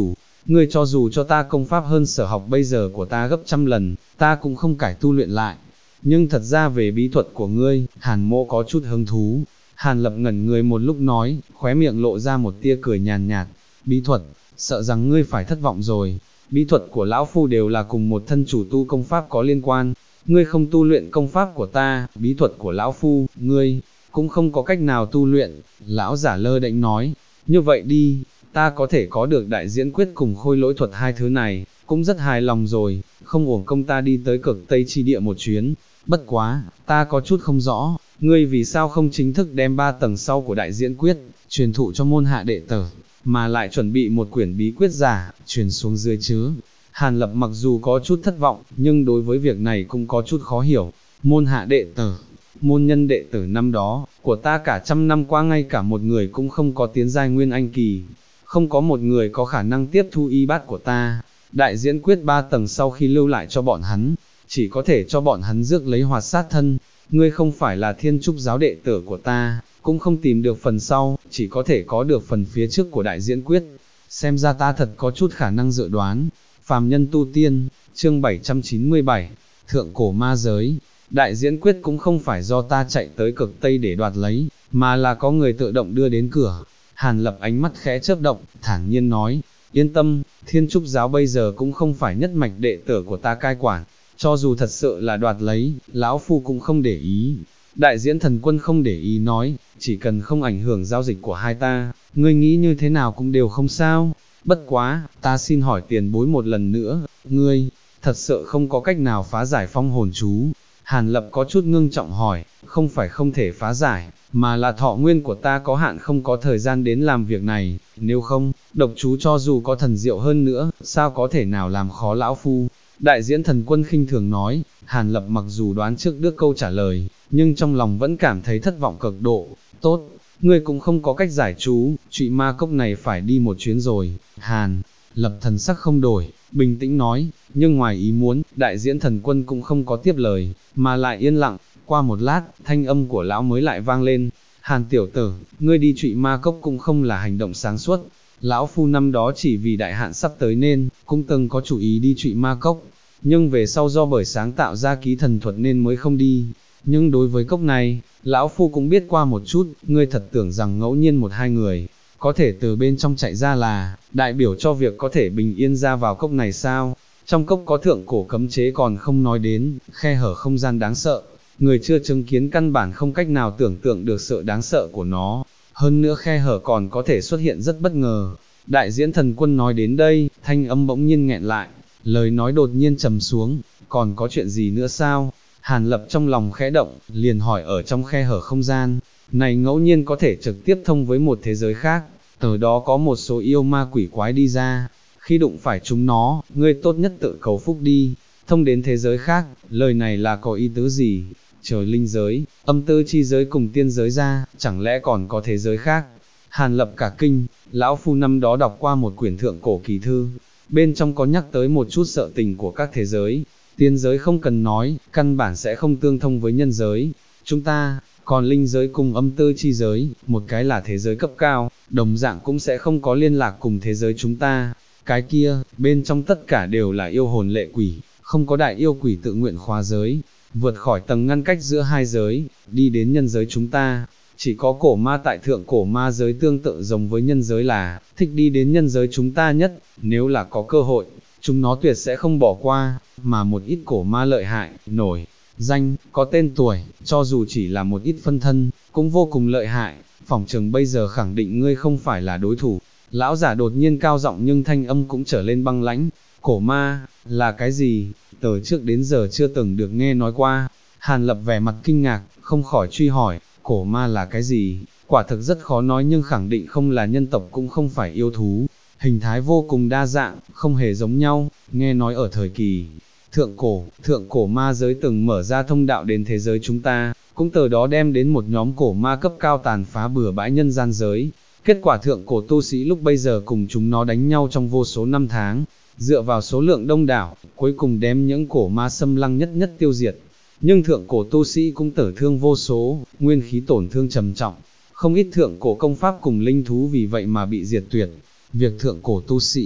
ngươi cho dù cho ta công pháp hơn sở học bây giờ của ta gấp trăm lần, ta cũng không cải tu luyện lại. Nhưng thật ra về bí thuật của ngươi, Hàn Mỗ có chút hứng thú. Hàn Lập ngẩn người một lúc nói, khóe miệng lộ ra một tia cười nhàn nhạt. Bí thuật, sợ rằng ngươi phải thất vọng rồi. Bí thuật của lão phu đều là cùng một thân chủ tu công pháp có liên quan. Ngươi không tu luyện công pháp của ta, bí thuật của lão phu, ngươi cũng không có cách nào tu luyện. Lão giả lơ đễnh nói, như vậy đi, ta có thể có được đại diễn quyết cùng khôi lỗi thuật hai thứ này, cũng rất hài lòng rồi, không uổng công ta đi tới cực Tây chi địa một chuyến. Bất quá, ta có chút không rõ, ngươi vì sao không chính thức đem 3 tầng sau của đại diễn quyết, truyền thụ cho môn hạ đệ tử, mà lại chuẩn bị một quyển bí quyết giả, truyền xuống dưới chứ. Hàn Lập mặc dù có chút thất vọng, nhưng đối với việc này cũng có chút khó hiểu. Môn hạ đệ tử, môn nhân đệ tử năm đó, của ta cả trăm năm qua ngay cả một người cũng không có tiến giai nguyên anh kỳ, không có một người có khả năng tiếp thu y bát của ta. Đại diễn quyết 3 tầng sau khi lưu lại cho bọn hắn, chỉ có thể cho bọn hắn rước lấy hoạt sát thân. Ngươi không phải là thiên trúc giáo đệ tử của ta, cũng không tìm được phần sau, chỉ có thể có được phần phía trước của đại diễn quyết. Xem ra ta thật có chút khả năng dự đoán. Phàm nhân tu tiên, chương 797, thượng cổ ma giới. Đại diễn quyết cũng không phải do ta chạy tới cực Tây để đoạt lấy, mà là có người tự động đưa đến cửa. Hàn Lập ánh mắt khẽ chớp động, thản nhiên nói, yên tâm, thiên trúc giáo bây giờ cũng không phải nhất mạch đệ tử của ta cai quản, cho dù thật sự là đoạt lấy, lão phu cũng không để ý. Đại diễn thần quân không để ý nói, chỉ cần không ảnh hưởng giao dịch của hai ta, ngươi nghĩ như thế nào cũng đều không sao. Bất quá, ta xin hỏi tiền bối một lần nữa, ngươi, thật sự không có cách nào phá giải phong hồn chú. Hàn Lập có chút ngưng trọng hỏi, không phải không thể phá giải, mà là thọ nguyên của ta có hạn không có thời gian đến làm việc này, nếu không, độc chú cho dù có thần diệu hơn nữa, sao có thể nào làm khó lão phu. Đại diễn thần quân khinh thường nói, Hàn Lập mặc dù đoán trước được câu trả lời, nhưng trong lòng vẫn cảm thấy thất vọng cực độ. Tốt, ngươi cũng không có cách giải chú, trụy ma cốc này phải đi một chuyến rồi. Hàn Lập thần sắc không đổi, bình tĩnh nói, nhưng ngoài ý muốn, đại diễn thần quân cũng không có tiếp lời, mà lại yên lặng. Qua một lát, thanh âm của lão mới lại vang lên, Hàn tiểu tử, ngươi đi trụy ma cốc cũng không là hành động sáng suốt. Lão phu năm đó chỉ vì đại hạn sắp tới nên, cũng từng có chủ ý đi trụy ma cốc, nhưng về sau do bởi sáng tạo ra ký thần thuật nên mới không đi. Nhưng đối với cốc này, lão phu cũng biết qua một chút, ngươi thật tưởng rằng ngẫu nhiên một hai người, có thể từ bên trong chạy ra là, đại biểu cho việc có thể bình yên ra vào cốc này sao? Trong cốc có thượng cổ cấm chế còn không nói đến, khe hở không gian đáng sợ, người chưa chứng kiến căn bản không cách nào tưởng tượng được sự đáng sợ của nó, hơn nữa khe hở còn có thể xuất hiện rất bất ngờ. Đại diễn thần quân nói đến đây, thanh âm bỗng nhiên nghẹn lại, lời nói đột nhiên trầm xuống, còn có chuyện gì nữa sao? Hàn Lập trong lòng khẽ động, liền hỏi ở trong khe hở không gian, này ngẫu nhiên có thể trực tiếp thông với một thế giới khác, từ đó có một số yêu ma quỷ quái đi ra, khi đụng phải chúng nó, ngươi tốt nhất tự cầu phúc đi, thông đến thế giới khác, lời này là có ý tứ gì? Trời linh giới, âm tư chi giới cùng tiên giới ra, chẳng lẽ còn có thế giới khác? Hàn Lập cả kinh, lão phu năm đó đọc qua một quyển thượng cổ kỳ thư, bên trong có nhắc tới một chút sợ tình của các thế giới, tiên giới không cần nói, căn bản sẽ không tương thông với nhân giới, chúng ta, còn linh giới cùng âm tư chi giới, một cái là thế giới cấp cao, đồng dạng cũng sẽ không có liên lạc cùng thế giới chúng ta, cái kia, bên trong tất cả đều là yêu hồn lệ quỷ, không có đại yêu quỷ tự nguyện khóa giới, vượt khỏi tầng ngăn cách giữa hai giới, đi đến nhân giới chúng ta. Chỉ có cổ ma tại thượng cổ ma giới tương tự giống với nhân giới là, thích đi đến nhân giới chúng ta nhất, nếu là có cơ hội, chúng nó tuyệt sẽ không bỏ qua, mà một ít cổ ma lợi hại, nổi danh, có tên tuổi, cho dù chỉ là một ít phân thân, cũng vô cùng lợi hại, phỏng chừng bây giờ khẳng định ngươi không phải là đối thủ. Lão giả đột nhiên cao giọng nhưng thanh âm cũng trở lên băng lãnh, cổ ma, là cái gì? Từ trước đến giờ chưa từng được nghe nói qua. Hàn Lập vẻ mặt kinh ngạc, không khỏi truy hỏi, cổ ma là cái gì? Quả thực rất khó nói nhưng khẳng định không là nhân tộc cũng không phải yêu thú, hình thái vô cùng đa dạng, không hề giống nhau, nghe nói ở thời kỳ thượng cổ ma giới từng mở ra thông đạo đến thế giới chúng ta, cũng từ đó đem đến một nhóm cổ ma cấp cao tàn phá bừa bãi nhân gian giới. Kết quả thượng cổ tu sĩ lúc bây giờ cùng chúng nó đánh nhau trong vô số năm tháng, dựa vào số lượng đông đảo, cuối cùng đem những cổ ma xâm lăng nhất nhất tiêu diệt. Nhưng thượng cổ tu sĩ cũng tử thương vô số, nguyên khí tổn thương trầm trọng, không ít thượng cổ công pháp cùng linh thú vì vậy mà bị diệt tuyệt. Việc thượng cổ tu sĩ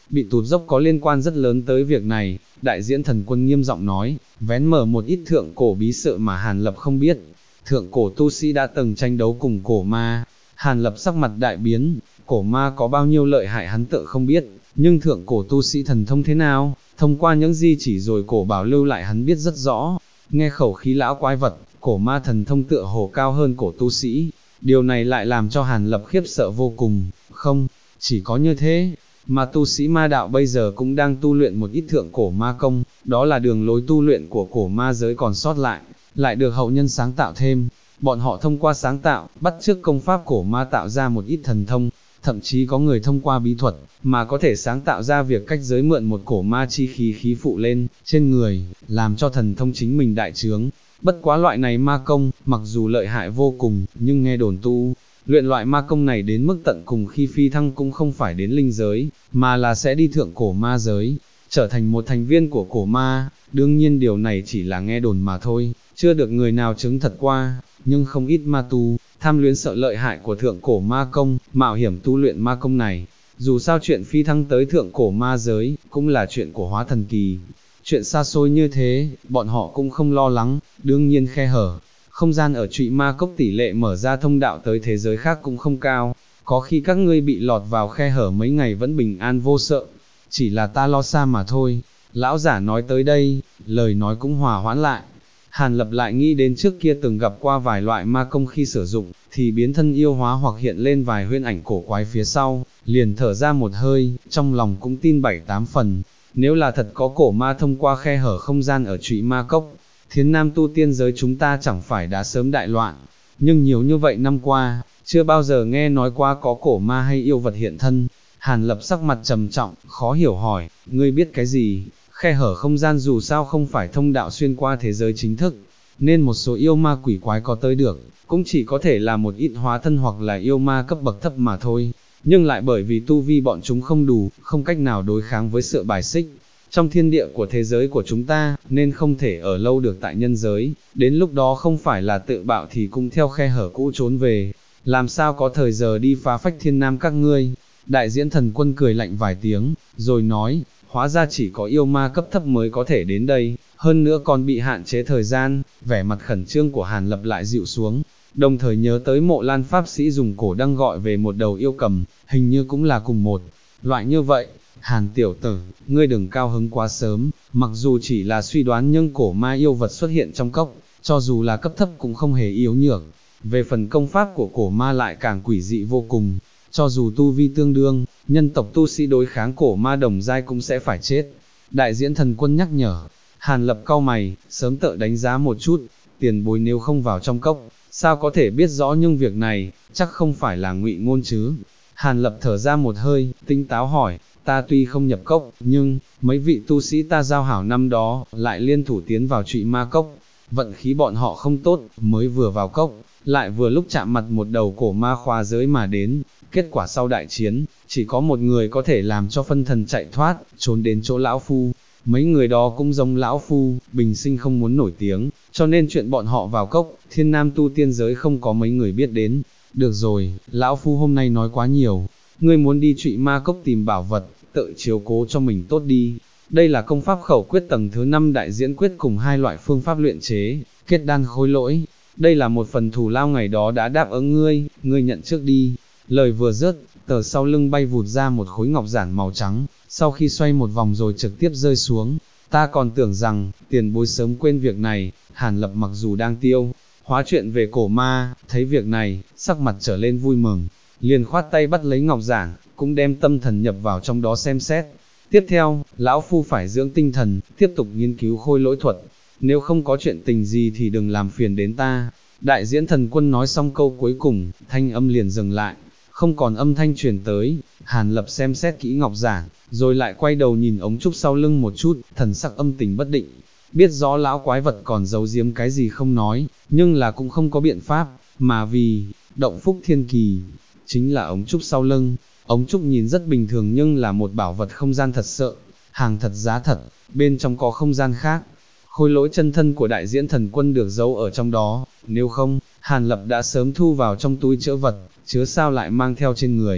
bị tụt dốc có liên quan rất lớn tới việc này, đại diễn thần quân nghiêm giọng nói, vén mở một ít thượng cổ bí sự mà Hàn Lập không biết. Thượng cổ tu sĩ đã từng tranh đấu cùng cổ ma, Hàn Lập sắc mặt đại biến, cổ ma có bao nhiêu lợi hại hắn tự không biết, nhưng thượng cổ tu sĩ thần thông thế nào, thông qua những di chỉ rồi cổ bảo lưu lại hắn biết rất rõ. Nghe khẩu khí lão quái vật, cổ ma thần thông tựa hồ cao hơn cổ tu sĩ, điều này lại làm cho Hàn Lập khiếp sợ vô cùng. Không, chỉ có như thế, mà tu sĩ ma đạo bây giờ cũng đang tu luyện một ít thượng cổ ma công, đó là đường lối tu luyện của cổ ma giới còn sót lại được hậu nhân sáng tạo thêm. Bọn họ thông qua sáng tạo, bắt chước công pháp cổ ma tạo ra một ít thần thông, thậm chí có người thông qua bí thuật, mà có thể sáng tạo ra việc cách giới mượn một cổ ma chi khí phụ lên, trên người, làm cho thần thông chính mình đại trướng. Bất quá loại này ma công, mặc dù lợi hại vô cùng, nhưng nghe đồn tu, luyện loại ma công này đến mức tận cùng khi phi thăng cũng không phải đến linh giới, mà là sẽ đi thượng cổ ma giới, trở thành một thành viên của cổ ma. Đương nhiên điều này chỉ là nghe đồn mà thôi, chưa được người nào chứng thật qua, nhưng không ít ma tu, tham luyến sợ lợi hại của thượng cổ ma công, mạo hiểm tu luyện ma công này. Dù sao chuyện phi thăng tới thượng cổ ma giới, cũng là chuyện của hóa thần kỳ. Chuyện xa xôi như thế, bọn họ cũng không lo lắng. Đương nhiên khe hở, không gian ở Trụy Ma Cốc tỷ lệ mở ra thông đạo tới thế giới khác cũng không cao. Có khi các ngươi bị lọt vào khe hở mấy ngày vẫn bình an vô sợ. Chỉ là ta lo xa mà thôi. Lão giả nói tới đây, lời nói cũng hòa hoãn lại. Hàn Lập lại nghĩ đến trước kia từng gặp qua vài loại ma công khi sử dụng, thì biến thân yêu hóa hoặc hiện lên vài huyễn ảnh cổ quái phía sau, liền thở ra một hơi, trong lòng cũng tin 7-8 phần. Nếu là thật có cổ ma thông qua khe hở không gian ở Trụy Ma Cốc, Thiến Nam tu tiên giới chúng ta chẳng phải đã sớm đại loạn. Nhưng nhiều như vậy năm qua, chưa bao giờ nghe nói qua có cổ ma hay yêu vật hiện thân. Hàn Lập sắc mặt trầm trọng, khó hiểu hỏi, ngươi biết cái gì? Khe hở không gian dù sao không phải thông đạo xuyên qua thế giới chính thức, nên một số yêu ma quỷ quái có tới được, cũng chỉ có thể là một ít hóa thân hoặc là yêu ma cấp bậc thấp mà thôi, nhưng lại bởi vì tu vi bọn chúng không đủ, không cách nào đối kháng với sự bài xích trong thiên địa của thế giới của chúng ta, nên không thể ở lâu được tại nhân giới, đến lúc đó không phải là tự bạo thì cũng theo khe hở cũ trốn về, làm sao có thời giờ đi phá phách thiên nam các ngươi. Đại diễn thần quân cười lạnh vài tiếng, rồi nói, hóa ra chỉ có yêu ma cấp thấp mới có thể đến đây, hơn nữa còn bị hạn chế thời gian. Vẻ mặt khẩn trương của Hàn Lập lại dịu xuống, đồng thời nhớ tới Mộ Lan Pháp Sĩ dùng cổ đăng gọi về một đầu yêu cầm, hình như cũng là cùng một loại như vậy. Hàn tiểu tử, ngươi đừng cao hứng quá sớm, mặc dù chỉ là suy đoán nhưng cổ ma yêu vật xuất hiện trong cốc, cho dù là cấp thấp cũng không hề yếu nhược. Về phần công pháp của cổ ma lại càng quỷ dị vô cùng, cho dù tu vi tương đương, nhân tộc tu sĩ đối kháng cổ ma đồng giai cũng sẽ phải chết. Đại diễn thần quân nhắc nhở. Hàn Lập cau mày, sớm tự đánh giá một chút, tiền bối nếu không vào trong cốc, sao có thể biết rõ, nhưng việc này, chắc không phải là ngụy ngôn chứ. Hàn Lập thở ra một hơi, tinh táo hỏi, ta tuy không nhập cốc, nhưng, mấy vị tu sĩ ta giao hảo năm đó, lại liên thủ tiến vào Trụy Ma Cốc. Vận khí bọn họ không tốt, mới vừa vào cốc, lại vừa lúc chạm mặt một đầu cổ ma khóa giới mà đến. Kết quả sau đại chiến, chỉ có một người có thể làm cho phân thần chạy thoát, trốn đến chỗ lão phu. Mấy người đó cũng giống lão phu, bình sinh không muốn nổi tiếng, cho nên chuyện bọn họ vào cốc, Thiên Nam tu tiên giới không có mấy người biết đến. Được rồi, lão phu hôm nay nói quá nhiều, ngươi muốn đi Trụy Ma Cốc tìm bảo vật, tự chiếu cố cho mình tốt đi. Đây là công pháp khẩu quyết tầng thứ 5 đại diễn quyết cùng hai loại phương pháp luyện chế, kết đan khôi lỗi. Đây là một phần thù lao ngày đó đã đáp ứng ngươi, ngươi nhận trước đi. Lời vừa dứt, tờ sau lưng bay vụt ra một khối ngọc giản màu trắng, sau khi xoay một vòng rồi trực tiếp rơi xuống. Ta còn tưởng rằng, tiền bối sớm quên việc này. Hàn Lập mặc dù đang tiêu hóa chuyện về cổ ma, thấy việc này, sắc mặt trở lên vui mừng, liền khoát tay bắt lấy ngọc giản, cũng đem tâm thần nhập vào trong đó xem xét. Tiếp theo, lão phu phải dưỡng tinh thần, tiếp tục nghiên cứu khôi lỗi thuật, nếu không có chuyện tình gì thì đừng làm phiền đến ta. Đại diễn thần quân nói xong câu cuối cùng, thanh âm liền dừng lại, không còn âm thanh truyền tới. Hàn Lập xem xét kỹ ngọc giản, rồi lại quay đầu nhìn ống trúc sau lưng một chút, thần sắc âm tình bất định, biết rõ lão quái vật còn giấu giếm cái gì không nói, nhưng là cũng không có biện pháp, mà vì, động phúc thiên kỳ, chính là ống trúc sau lưng. Ống trúc nhìn rất bình thường nhưng là một bảo vật không gian thật sợ, hàng thật giá thật, bên trong có không gian khác. Khôi lỗi chân thân của đại diễn thần quân được giấu ở trong đó, nếu không, Hàn Lập đã sớm thu vào trong túi chứa vật, chứa sao lại mang theo trên người.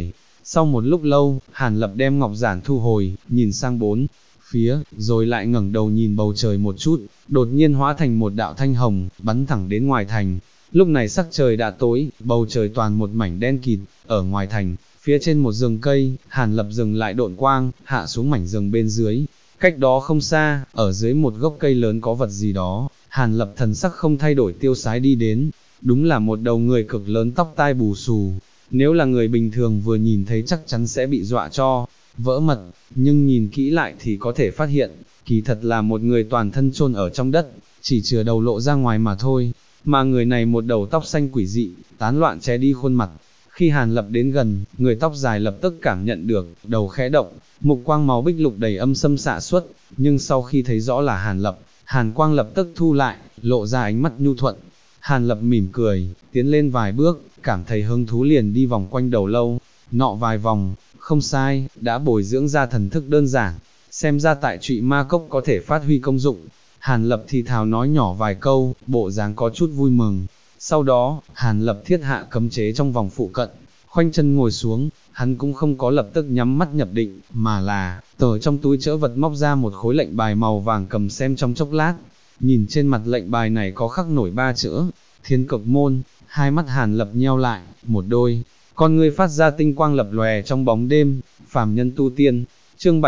Sau một lúc lâu, Hàn Lập đem ngọc giản thu hồi, nhìn sang bốn phía, rồi lại ngẩng đầu nhìn bầu trời một chút, đột nhiên hóa thành một đạo thanh hồng, bắn thẳng đến ngoài thành. Lúc này sắc trời đã tối, bầu trời toàn một mảnh đen kịt, ở ngoài thành, phía trên một rừng cây, Hàn Lập dừng lại độn quang, hạ xuống mảnh rừng bên dưới. Cách đó không xa, ở dưới một gốc cây lớn có vật gì đó, Hàn Lập thần sắc không thay đổi tiêu sái đi đến, đúng là một đầu người cực lớn tóc tai bù xù. Nếu là người bình thường vừa nhìn thấy chắc chắn sẽ bị dọa cho vỡ mật, nhưng nhìn kỹ lại thì có thể phát hiện, kỳ thật là một người toàn thân chôn ở trong đất, chỉ chừa đầu lộ ra ngoài mà thôi, mà người này một đầu tóc xanh quỷ dị, tán loạn che đi khuôn mặt. Khi Hàn Lập đến gần, người tóc dài lập tức cảm nhận được, đầu khẽ động, mục quang máu bích lục đầy âm sâm xạ xuất, nhưng sau khi thấy rõ là Hàn Lập, Hàn quang lập tức thu lại, lộ ra ánh mắt nhu thuận. Hàn Lập mỉm cười, tiến lên vài bước, cảm thấy hứng thú liền đi vòng quanh đầu lâu, nọ vài vòng, không sai, đã bồi dưỡng ra thần thức đơn giản, xem ra tại Trụy Ma Cốc có thể phát huy công dụng. Hàn Lập thì thào nói nhỏ vài câu, bộ dáng có chút vui mừng. Sau đó, Hàn Lập thiết hạ cấm chế trong vòng phụ cận, khoanh chân ngồi xuống, hắn cũng không có lập tức nhắm mắt nhập định, mà là, từ trong túi trữ vật móc ra một khối lệnh bài màu vàng cầm xem trong chốc lát. Nhìn trên mặt lệnh bài này có khắc nổi 3 chữ, Thiên Cực Môn, hai mắt Hàn Lập nheo lại, một đôi con ngươi phát ra tinh quang lập lòe trong bóng đêm. Phàm nhân tu tiên, chương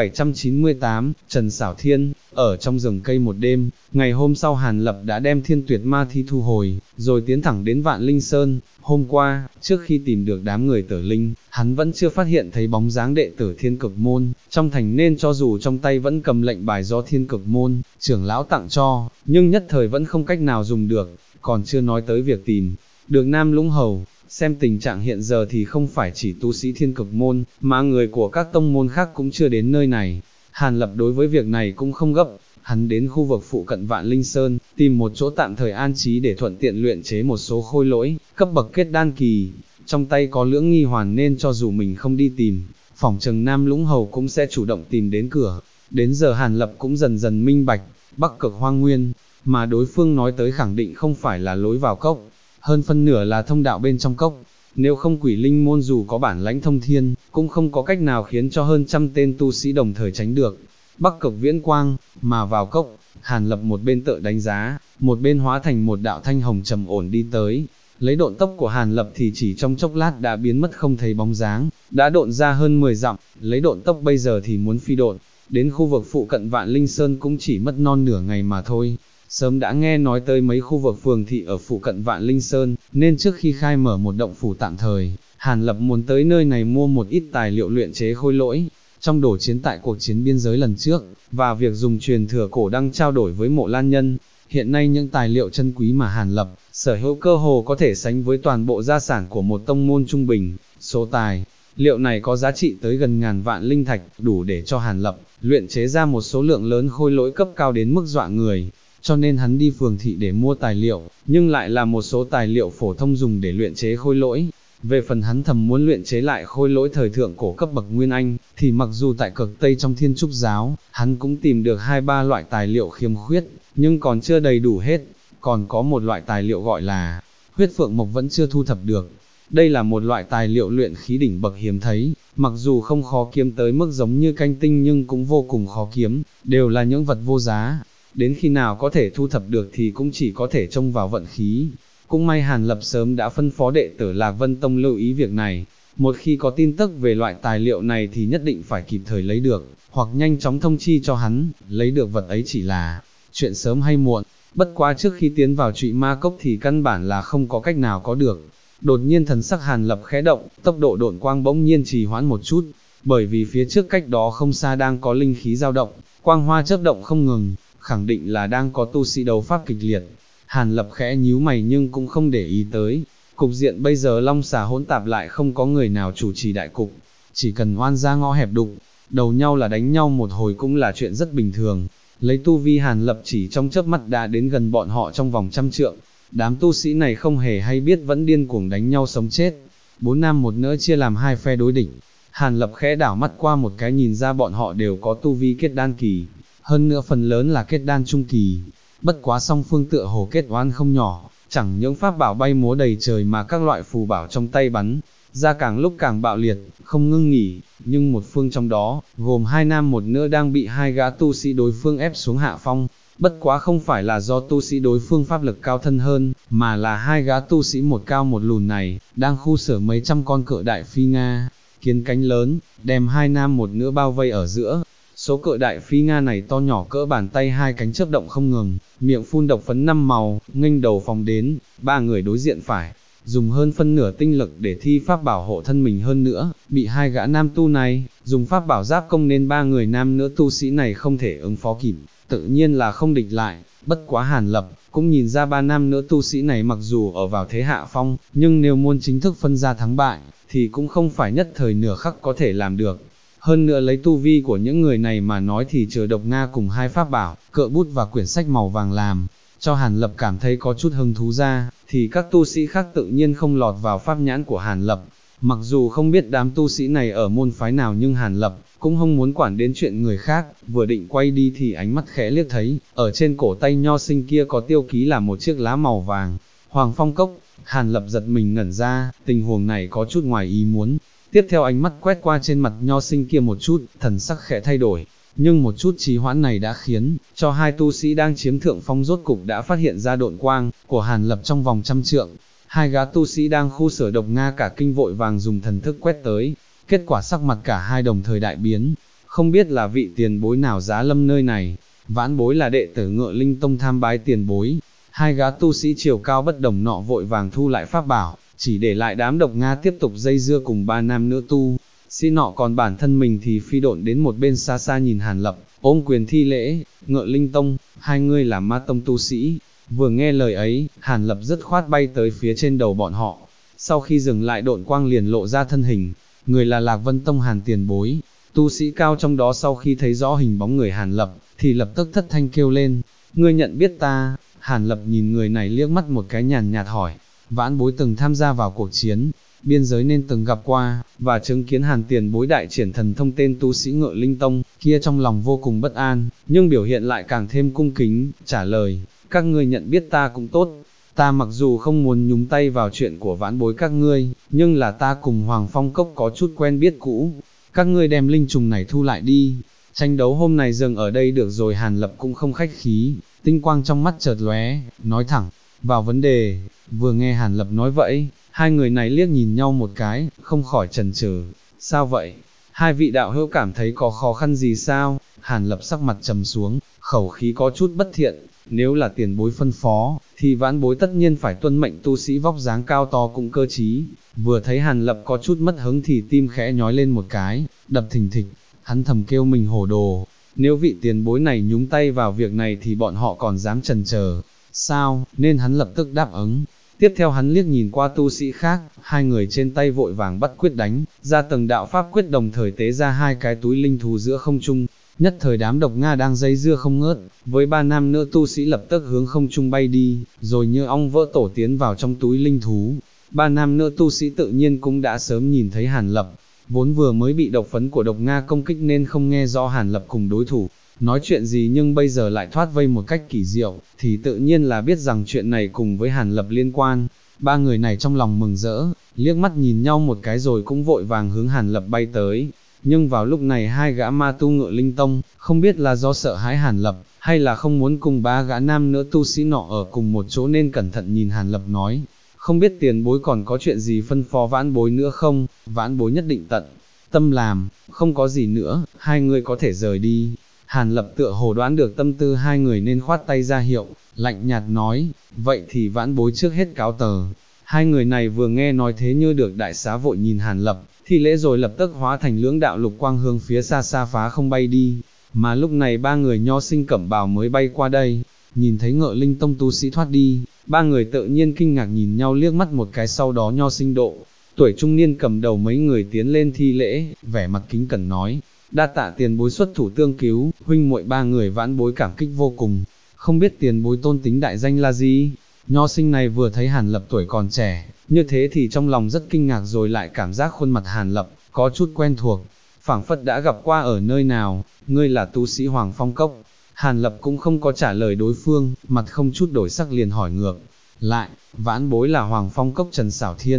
798, Trần Xảo Thiên. Ở trong rừng cây một đêm, ngày hôm sau Hàn Lập đã đem Thiên Tuyệt Ma Thi thu hồi, rồi tiến thẳng đến Vạn Linh Sơn. Hôm qua, trước khi tìm được đám người Tử Linh, hắn vẫn chưa phát hiện thấy bóng dáng đệ tử Thiên Cực Môn trong thành, nên cho dù trong tay vẫn cầm lệnh bài do Thiên Cực Môn trưởng lão tặng cho, nhưng nhất thời vẫn không cách nào dùng được, còn chưa nói tới việc tìm được Nam Lũng Hầu. Xem tình trạng hiện giờ thì không phải chỉ tu sĩ Thiên Cực Môn, mà người của các tông môn khác cũng chưa đến nơi này. Hàn Lập đối với việc này cũng không gấp, hắn đến khu vực phụ cận Vạn Linh Sơn, tìm một chỗ tạm thời an trí để thuận tiện luyện chế một số khôi lỗi, cấp bậc kết đan kỳ. Trong tay có lưỡng nghi hoàn nên cho dù mình không đi tìm, phỏng chừng Nam Lũng Hầu cũng sẽ chủ động tìm đến cửa. Đến giờ Hàn Lập cũng dần dần minh bạch, Bắc Cực Hoang Nguyên, mà đối phương nói tới khẳng định không phải là lối vào cốc, hơn phân nửa là thông đạo bên trong cốc. Nếu không Quỷ Linh môn dù có bản lãnh thông thiên, cũng không có cách nào khiến cho hơn trăm tên tu sĩ đồng thời tránh được Bắc Cực Viễn Quang, mà vào cốc. Hàn Lập một bên tự đánh giá, một bên hóa thành một đạo thanh hồng trầm ổn đi tới. Lấy độn tốc của Hàn Lập thì chỉ trong chốc lát đã biến mất không thấy bóng dáng, đã độn ra hơn 10 dặm. Lấy độn tốc bây giờ thì muốn phi độn đến khu vực phụ cận Vạn Linh Sơn cũng chỉ mất non nửa ngày mà thôi. Sớm đã nghe nói tới mấy khu vực phường thị ở phụ cận Vạn Linh Sơn, nên trước khi khai mở một động phủ tạm thời, Hàn Lập muốn tới nơi này mua một ít tài liệu luyện chế khôi lỗi. Trong đổ chiến tại cuộc chiến biên giới lần trước, và việc dùng truyền thừa cổ đăng trao đổi với Mộ Lan Nhân, hiện nay những tài liệu chân quý mà Hàn Lập sở hữu cơ hồ có thể sánh với toàn bộ gia sản của một tông môn trung bình. Số tài liệu này có giá trị tới gần ngàn vạn linh thạch, đủ để cho Hàn Lập luyện chế ra một số lượng lớn khôi lỗi cấp cao đến mức dọa người. Cho nên hắn đi phường thị để mua tài liệu, nhưng lại là một số tài liệu phổ thông dùng để luyện chế khôi lỗi. Về phần hắn thầm muốn luyện chế lại khôi lỗi thời thượng cổ cấp bậc Nguyên Anh, thì mặc dù tại Cực Tây trong Thiên Trúc Giáo, hắn cũng tìm được 2-3 loại tài liệu khiếm khuyết, nhưng còn chưa đầy đủ hết. Còn có một loại tài liệu gọi là huyết phượng mộc vẫn chưa thu thập được. Đây là một loại tài liệu luyện khí đỉnh bậc hiếm thấy, mặc dù không khó kiếm tới mức giống như canh tinh nhưng cũng vô cùng khó kiếm, đều là những vật vô giá. Đến khi nào có thể thu thập được thì cũng chỉ có thể trông vào vận khí. Cũng may Hàn Lập sớm đã phân phó đệ tử Lạc Vân Tông lưu ý việc này, một khi có tin tức về loại tài liệu này thì nhất định phải kịp thời lấy được, hoặc nhanh chóng thông chi cho hắn. Lấy được vật ấy chỉ là chuyện sớm hay muộn, bất quá trước khi tiến vào Trụy Ma Cốc thì căn bản là không có cách nào có được. Đột nhiên thần sắc Hàn Lập khẽ động, tốc độ độn quang bỗng nhiên trì hoãn một chút, bởi vì phía trước cách đó không xa đang có linh khí dao động, quang hoa chớp động không ngừng, khẳng định là đang có tu sĩ đấu pháp kịch liệt. Hàn Lập khẽ nhíu mày nhưng cũng không để ý tới. Cục diện bây giờ long xà hỗn tạp, lại không có người nào chủ trì đại cục, chỉ cần oan ra ngõ hẹp đụng đầu nhau là đánh nhau một hồi cũng là chuyện rất bình thường. Lấy tu vi Hàn Lập chỉ trong chớp mắt đã đến gần bọn họ trong vòng 100 trượng. Đám tu sĩ này không hề hay biết vẫn điên cuồng đánh nhau sống chết. 4 nam một nữ chia làm 2 phe đối địch. Hàn Lập khẽ đảo mắt qua một cái nhìn ra bọn họ đều có tu vi kết đan kỳ, hơn nữa phần lớn là kết đan trung kỳ. Bất quá song phương tựa hồ kết oán không nhỏ, chẳng những pháp bảo bay múa đầy trời mà các loại phù bảo trong tay bắn ra càng lúc càng bạo liệt, không ngưng nghỉ, nhưng một phương trong đó, gồm hai nam một nữ đang bị hai gã tu sĩ đối phương ép xuống hạ phong. Bất quá không phải là do tu sĩ đối phương pháp lực cao thân hơn, mà là hai gã tu sĩ một cao một lùn này, đang khu xử mấy trăm con cự đại phi Nga, kiến cánh lớn, đem hai nam một nữ bao vây ở giữa. Số cự đại phi Nga này to nhỏ cỡ bàn tay, hai cánh chớp động không ngừng, miệng phun độc phấn năm màu, nghênh đầu phóng đến, ba người đối diện phải dùng hơn phân nửa tinh lực để thi pháp bảo hộ thân mình, hơn nữa, bị hai gã nam tu này dùng pháp bảo giáp công nên ba người nam nữ tu sĩ này không thể ứng phó kịp, tự nhiên là không địch lại. Bất quá Hàn Lập cũng nhìn ra ba nam nữ tu sĩ này mặc dù ở vào thế hạ phong, nhưng nếu muốn chính thức phân ra thắng bại, thì cũng không phải nhất thời nửa khắc có thể làm được. Hơn nữa lấy tu vi của những người này mà nói thì chờ độc Nga cùng hai pháp bảo, cợ bút và quyển sách màu vàng làm cho Hàn Lập cảm thấy có chút hứng thú ra, thì các tu sĩ khác tự nhiên không lọt vào pháp nhãn của Hàn Lập. Mặc dù không biết đám tu sĩ này ở môn phái nào, nhưng Hàn Lập cũng không muốn quản đến chuyện người khác, vừa định quay đi thì ánh mắt khẽ liếc thấy, ở trên cổ tay nho sinh kia có tiêu ký là một chiếc lá màu vàng, Hoàng Phong Cốc. Hàn Lập giật mình ngẩn ra, tình huống này có chút ngoài ý muốn. Tiếp theo ánh mắt quét qua trên mặt nho sinh kia một chút, thần sắc khẽ thay đổi. Nhưng một chút trì hoãn này đã khiến cho hai tu sĩ đang chiếm thượng phong rốt cục đã phát hiện ra độn quang của Hàn Lập trong vòng trăm trượng. Hai gã tu sĩ đang khu sở độc Nga cả kinh vội vàng dùng thần thức quét tới, kết quả sắc mặt cả hai đồng thời đại biến. Không biết là vị tiền bối nào giá lâm nơi này, vãn bối là đệ tử Ngựa Linh Tông tham bái tiền bối. Hai gã tu sĩ chiều cao bất đồng nọ vội vàng thu lại pháp bảo, chỉ để lại đám độc Nga tiếp tục dây dưa cùng ba nam nữ tu sĩ nọ, còn bản thân mình thì phi độn đến một bên xa xa nhìn Hàn Lập, ôm quyền thi lễ. Ngựa Linh Tông, hai ngươi là ma tông tu sĩ. Vừa nghe lời ấy, Hàn Lập dứt khoát bay tới phía trên đầu bọn họ. Sau khi dừng lại độn quang liền lộ ra thân hình, người là Lạc Vân Tông Hàn tiền bối. Tu sĩ cao trong đó sau khi thấy rõ hình bóng người Hàn Lập, thì lập tức thất thanh kêu lên, ngươi nhận biết ta? Hàn Lập nhìn người này liếc mắt một cái nhàn nhạt hỏi, vãn bối từng tham gia vào cuộc chiến biên giới nên từng gặp qua, và chứng kiến Hàn tiền bối đại triển thần thông tên tu sĩ Ngựa Linh Tông kia, trong lòng vô cùng bất an, nhưng biểu hiện lại càng thêm cung kính, trả lời, các ngươi nhận biết ta cũng tốt, ta mặc dù không muốn nhúng tay vào chuyện của vãn bối các ngươi, nhưng là ta cùng Hoàng Phong Cốc có chút quen biết cũ, các ngươi đem linh trùng này thu lại đi, tranh đấu hôm nay dừng ở đây được rồi. Hàn Lập cũng không khách khí, tinh quang trong mắt chợt lóe, nói thẳng vào vấn đề. Vừa nghe Hàn Lập nói vậy, hai người này liếc nhìn nhau một cái, không khỏi chần chừ. Sao vậy? Hai vị đạo hữu cảm thấy có khó khăn gì sao? Hàn Lập sắc mặt trầm xuống, khẩu khí có chút bất thiện. Nếu là tiền bối phân phó, thì vãn bối tất nhiên phải tuân mệnh. Tu sĩ vóc dáng cao to cũng cơ trí. Vừa thấy Hàn Lập có chút mất hứng thì tim khẽ nhói lên một cái, đập thình thịch. Hắn thầm kêu mình hổ đồ. Nếu vị tiền bối này nhúng tay vào việc này thì bọn họ còn dám chần chờ sao? Nên hắn lập tức đáp ứng. Tiếp theo hắn liếc nhìn qua tu sĩ khác, hai người trên tay vội vàng bắt quyết đánh ra từng đạo pháp quyết, đồng thời tế ra hai cái túi linh thú giữa không trung. Nhất thời đám độc Nga đang dây dưa không ngớt, với ba nam nữ tu sĩ lập tức hướng không trung bay đi, rồi như ong vỡ tổ tiến vào trong túi linh thú. Ba nam nữ tu sĩ tự nhiên cũng đã sớm nhìn thấy Hàn Lập, vốn vừa mới bị độc phấn của độc Nga công kích nên không nghe rõ Hàn Lập cùng đối thủ nói chuyện gì, nhưng bây giờ lại thoát vây một cách kỳ diệu, thì tự nhiên là biết rằng chuyện này cùng với Hàn Lập liên quan. Ba người này trong lòng mừng rỡ, liếc mắt nhìn nhau một cái rồi cũng vội vàng hướng Hàn Lập bay tới. Nhưng vào lúc này hai gã ma tu Ngựa Linh Tông, không biết là do sợ hãi Hàn Lập, hay là không muốn cùng ba gã nam nữ tu sĩ nọ ở cùng một chỗ nên cẩn thận nhìn Hàn Lập nói, không biết tiền bối còn có chuyện gì phân phó vãn bối nữa không? Vãn bối nhất định tận tâm làm, không có gì nữa, hai người có thể rời đi. Hàn Lập tựa hồ đoán được tâm tư hai người nên khoát tay ra hiệu, lạnh nhạt nói, vậy thì vãn bối trước hết cáo tờ. Hai người này vừa nghe nói thế như được đại xá, vội nhìn Hàn Lập thi lễ rồi lập tức hóa thành lưỡng đạo lục quang hướng phía xa xa phá không bay đi. Mà lúc này ba người nho sinh cẩm bào mới bay qua đây, nhìn thấy Ngựa Linh Tông tu sĩ thoát đi, ba người tự nhiên kinh ngạc nhìn nhau liếc mắt một cái, sau đó nho sinh độ tuổi trung niên cầm đầu mấy người tiến lên thi lễ, vẻ mặt kính cẩn nói, đa tạ tiền bối xuất thủ tương cứu, huynh muội ba người vãn bối cảm kích vô cùng, không biết tiền bối tôn tính đại danh là gì? Nho sinh này vừa thấy Hàn Lập tuổi còn trẻ, như thế thì trong lòng rất kinh ngạc, rồi lại cảm giác khuôn mặt Hàn Lập có chút quen thuộc, phảng phất đã gặp qua ở nơi nào. Ngươi là tu sĩ Hoàng Phong Cốc? Hàn Lập cũng không có trả lời đối phương, mặt không chút đổi sắc liền hỏi ngược lại, vãn bối là Hoàng Phong Cốc Trần Xảo Thiên.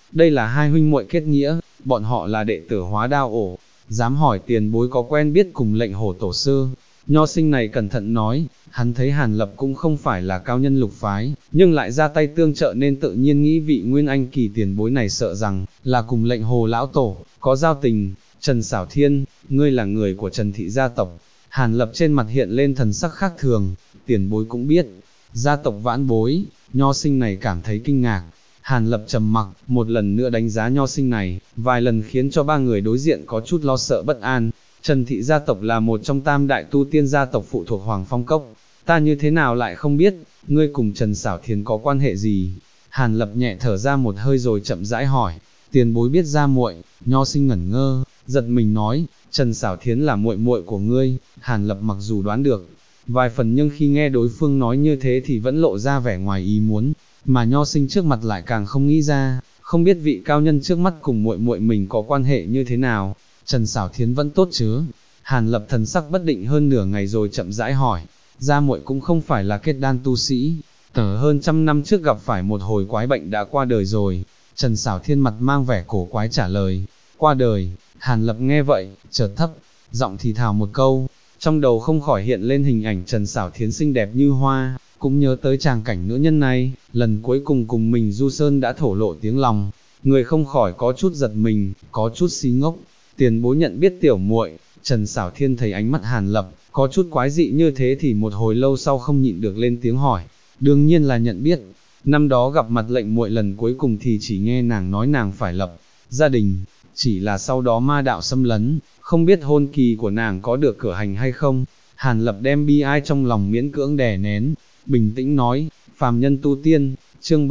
đây là hai huynh muội kết nghĩa, bọn họ là đệ tử Hóa Đao ổ, dám hỏi tiền bối có quen biết cùng Lệnh Hồ tổ sư. Nho sinh này cẩn thận nói, hắn thấy Hàn Lập cũng không phải là cao nhân lục phái, nhưng lại ra tay tương trợ nên tự nhiên nghĩ vị Nguyên Anh kỳ tiền bối này sợ rằng, là cùng Lệnh Hồ lão tổ, có giao tình. Trần Sảo Thiên, ngươi là người của Trần thị gia tộc. Hàn Lập trên mặt hiện lên thần sắc khác thường, tiền bối cũng biết, gia tộc vãn bối. Nho sinh này cảm thấy kinh ngạc. Hàn Lập trầm mặc, một lần nữa đánh giá nho sinh này, vài lần khiến cho ba người đối diện có chút lo sợ bất an. Trần thị gia tộc là một trong tam đại tu tiên gia tộc phụ thuộc Hoàng Phong Cốc, ta như thế nào lại không biết, ngươi cùng Trần Sảo Thiến có quan hệ gì? Hàn Lập nhẹ thở ra một hơi rồi chậm rãi hỏi, tiền bối biết gia muội. Nho sinh ngẩn ngơ, giật mình nói, Trần Sảo Thiến là muội muội của ngươi. Hàn Lập mặc dù đoán được vài phần nhưng khi nghe đối phương nói như thế thì vẫn lộ ra vẻ ngoài ý muốn, mà nho sinh trước mặt lại càng không nghĩ ra, không biết vị cao nhân trước mắt cùng muội muội mình có quan hệ như thế nào. Trần Sảo Thiến vẫn tốt chứ? Hàn Lập thần sắc bất định hơn nửa ngày rồi chậm rãi hỏi, gia muội cũng không phải là kết đan tu sĩ, tở hơn 100 năm trước gặp phải một hồi quái bệnh đã qua đời rồi. Trần Sảo Thiên mặt mang vẻ cổ quái trả lời, qua đời. Hàn Lập nghe vậy, chợt thấp giọng thì thào một câu, trong đầu không khỏi hiện lên hình ảnh Trần Sảo Thiến xinh đẹp như hoa, cũng nhớ tới tràng cảnh nữ nhân này, lần cuối cùng mình Du Sơn đã thổ lộ tiếng lòng, người không khỏi có chút giật mình, có chút si ngốc. Tiền bối nhận biết tiểu muội. Trần Sảo Thiên thấy ánh mắt Hàn Lập có chút quái dị như thế thì một hồi lâu sau không nhịn được lên tiếng hỏi, đương nhiên là nhận biết, năm đó gặp mặt Lệnh muội lần cuối cùng thì chỉ nghe nàng nói nàng phải lập gia đình, chỉ là sau đó ma đạo xâm lấn, không biết hôn kỳ của nàng có được cử hành hay không. Hàn Lập đem bi ai trong lòng miễn cưỡng đè nén, bình tĩnh nói, phàm nhân tu tiên, chương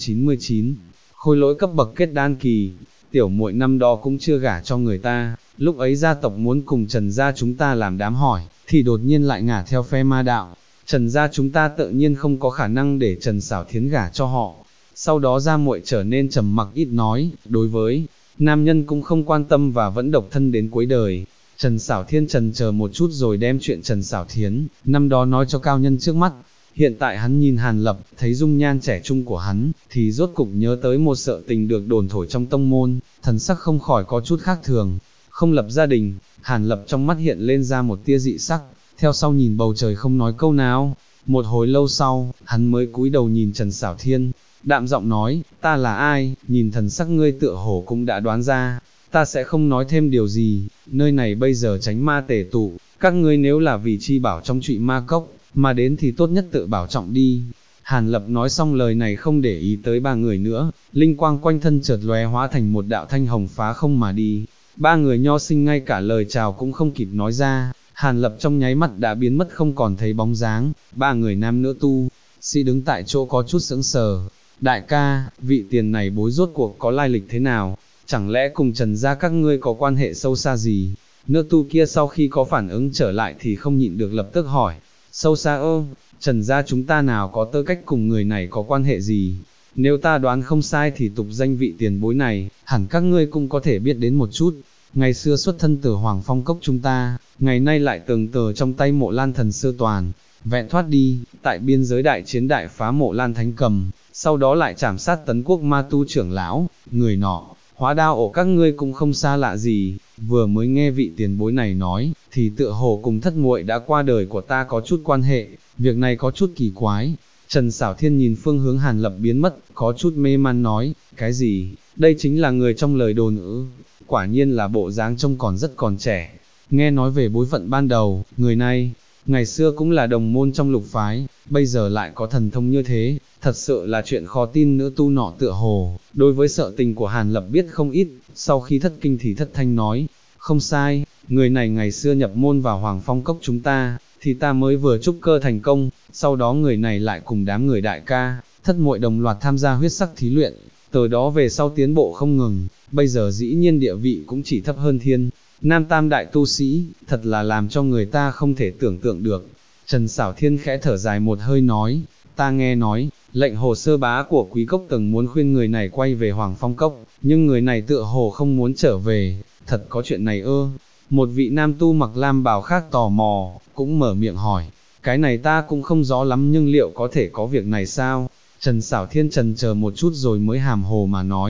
799, khôi lỗi cấp bậc kết đan kỳ, tiểu muội năm đó cũng chưa gả cho người ta, lúc ấy gia tộc muốn cùng Trần gia chúng ta làm đám hỏi, thì đột nhiên lại ngả theo phe ma đạo, Trần gia chúng ta tự nhiên không có khả năng để Trần Sảo Thiến gả cho họ. Sau đó gia muội trở nên trầm mặc ít nói, đối với nam nhân cũng không quan tâm và vẫn độc thân đến cuối đời. Trần Sảo Thiên trần chờ một chút rồi đem chuyện Trần Sảo Thiến năm đó nói cho cao nhân trước mắt. Hiện tại hắn nhìn Hàn Lập, thấy dung nhan trẻ trung của hắn, thì rốt cục nhớ tới một sự tình được đồn thổi trong tông môn, thần sắc không khỏi có chút khác thường. Không lập gia đình, Hàn Lập trong mắt hiện lên ra một tia dị sắc, theo sau nhìn bầu trời không nói câu nào. Một hồi lâu sau, hắn mới cúi đầu nhìn Trần Sảo Thiên, đạm giọng nói, ta là ai? Nhìn thần sắc ngươi tựa hồ cũng đã đoán ra, ta sẽ không nói thêm điều gì, nơi này bây giờ tránh ma tề tụ, các ngươi nếu là vì chi bảo trong trụy ma cốc, mà đến thì tốt nhất tự bảo trọng đi. Hàn Lập nói xong lời này không để ý tới ba người nữa, linh quang quanh thân chợt lóe hóa thành một đạo thanh hồng phá không mà đi. Ba người nho sinh ngay cả lời chào cũng không kịp nói ra, Hàn Lập trong nháy mắt đã biến mất không còn thấy bóng dáng. Ba người nam nữ tu sĩ đứng tại chỗ có chút sững sờ. Đại ca, vị tiền này bối rốt cuộc có lai lịch thế nào? Chẳng lẽ cùng Trần gia các ngươi có quan hệ sâu xa gì? Nữ tu kia sau khi có phản ứng trở lại thì không nhịn được lập tức hỏi, sâu xa ơ, Trần gia chúng ta nào có tư cách cùng người này có quan hệ gì? Nếu ta đoán không sai thì tục danh vị tiền bối này, hẳn các ngươi cũng có thể biết đến một chút. Ngày xưa xuất thân từ Hoàng Phong Cốc chúng ta, ngày nay lại tường tờ trong tay Mộ Lan thần sư toàn, vẹn thoát đi, tại biên giới đại chiến đại phá Mộ Lan thánh cầm, sau đó lại trảm sát Tấn Quốc ma tu trưởng lão, người nọ, Hóa Đao ổ các ngươi cũng không xa lạ gì. Vừa mới nghe vị tiền bối này nói, thì tựa hồ cùng thất muội đã qua đời của ta có chút quan hệ, việc này có chút kỳ quái. Trần Sảo Thiên nhìn phương hướng Hàn Lập biến mất, có chút mê man nói, cái gì, đây chính là người trong lời đồn ư? Quả nhiên là bộ dáng trông còn rất còn trẻ. Nghe nói về bối phận ban đầu, người này, ngày xưa cũng là đồng môn trong lục phái, bây giờ lại có thần thông như thế, thật sự là chuyện khó tin. Nữ tu nọ tựa hồ, đối với sự tình của Hàn Lập biết không ít, sau khi thất kinh thì thất thanh nói, không sai, người này ngày xưa nhập môn vào Hoàng Phong Cốc chúng ta, thì ta mới vừa trúc cơ thành công, sau đó người này lại cùng đám người đại ca, thất muội đồng loạt tham gia huyết sắc thí luyện, từ đó về sau tiến bộ không ngừng, bây giờ dĩ nhiên địa vị cũng chỉ thấp hơn thiên nam tam đại tu sĩ, thật là làm cho người ta không thể tưởng tượng được. Trần Sảo Thiên khẽ thở dài một hơi nói, ta nghe nói, lệnh hồ sơ bá của Quý Cốc từng muốn khuyên người này quay về Hoàng Phong Cốc, nhưng người này tựa hồ không muốn trở về, thật có chuyện này ư? Một vị nam tu mặc lam bào khác tò mò, cũng mở miệng hỏi, cái này ta cũng không rõ lắm nhưng liệu có thể có việc này sao? Trần Sảo Thiên trần chờ một chút rồi mới hàm hồ mà nói,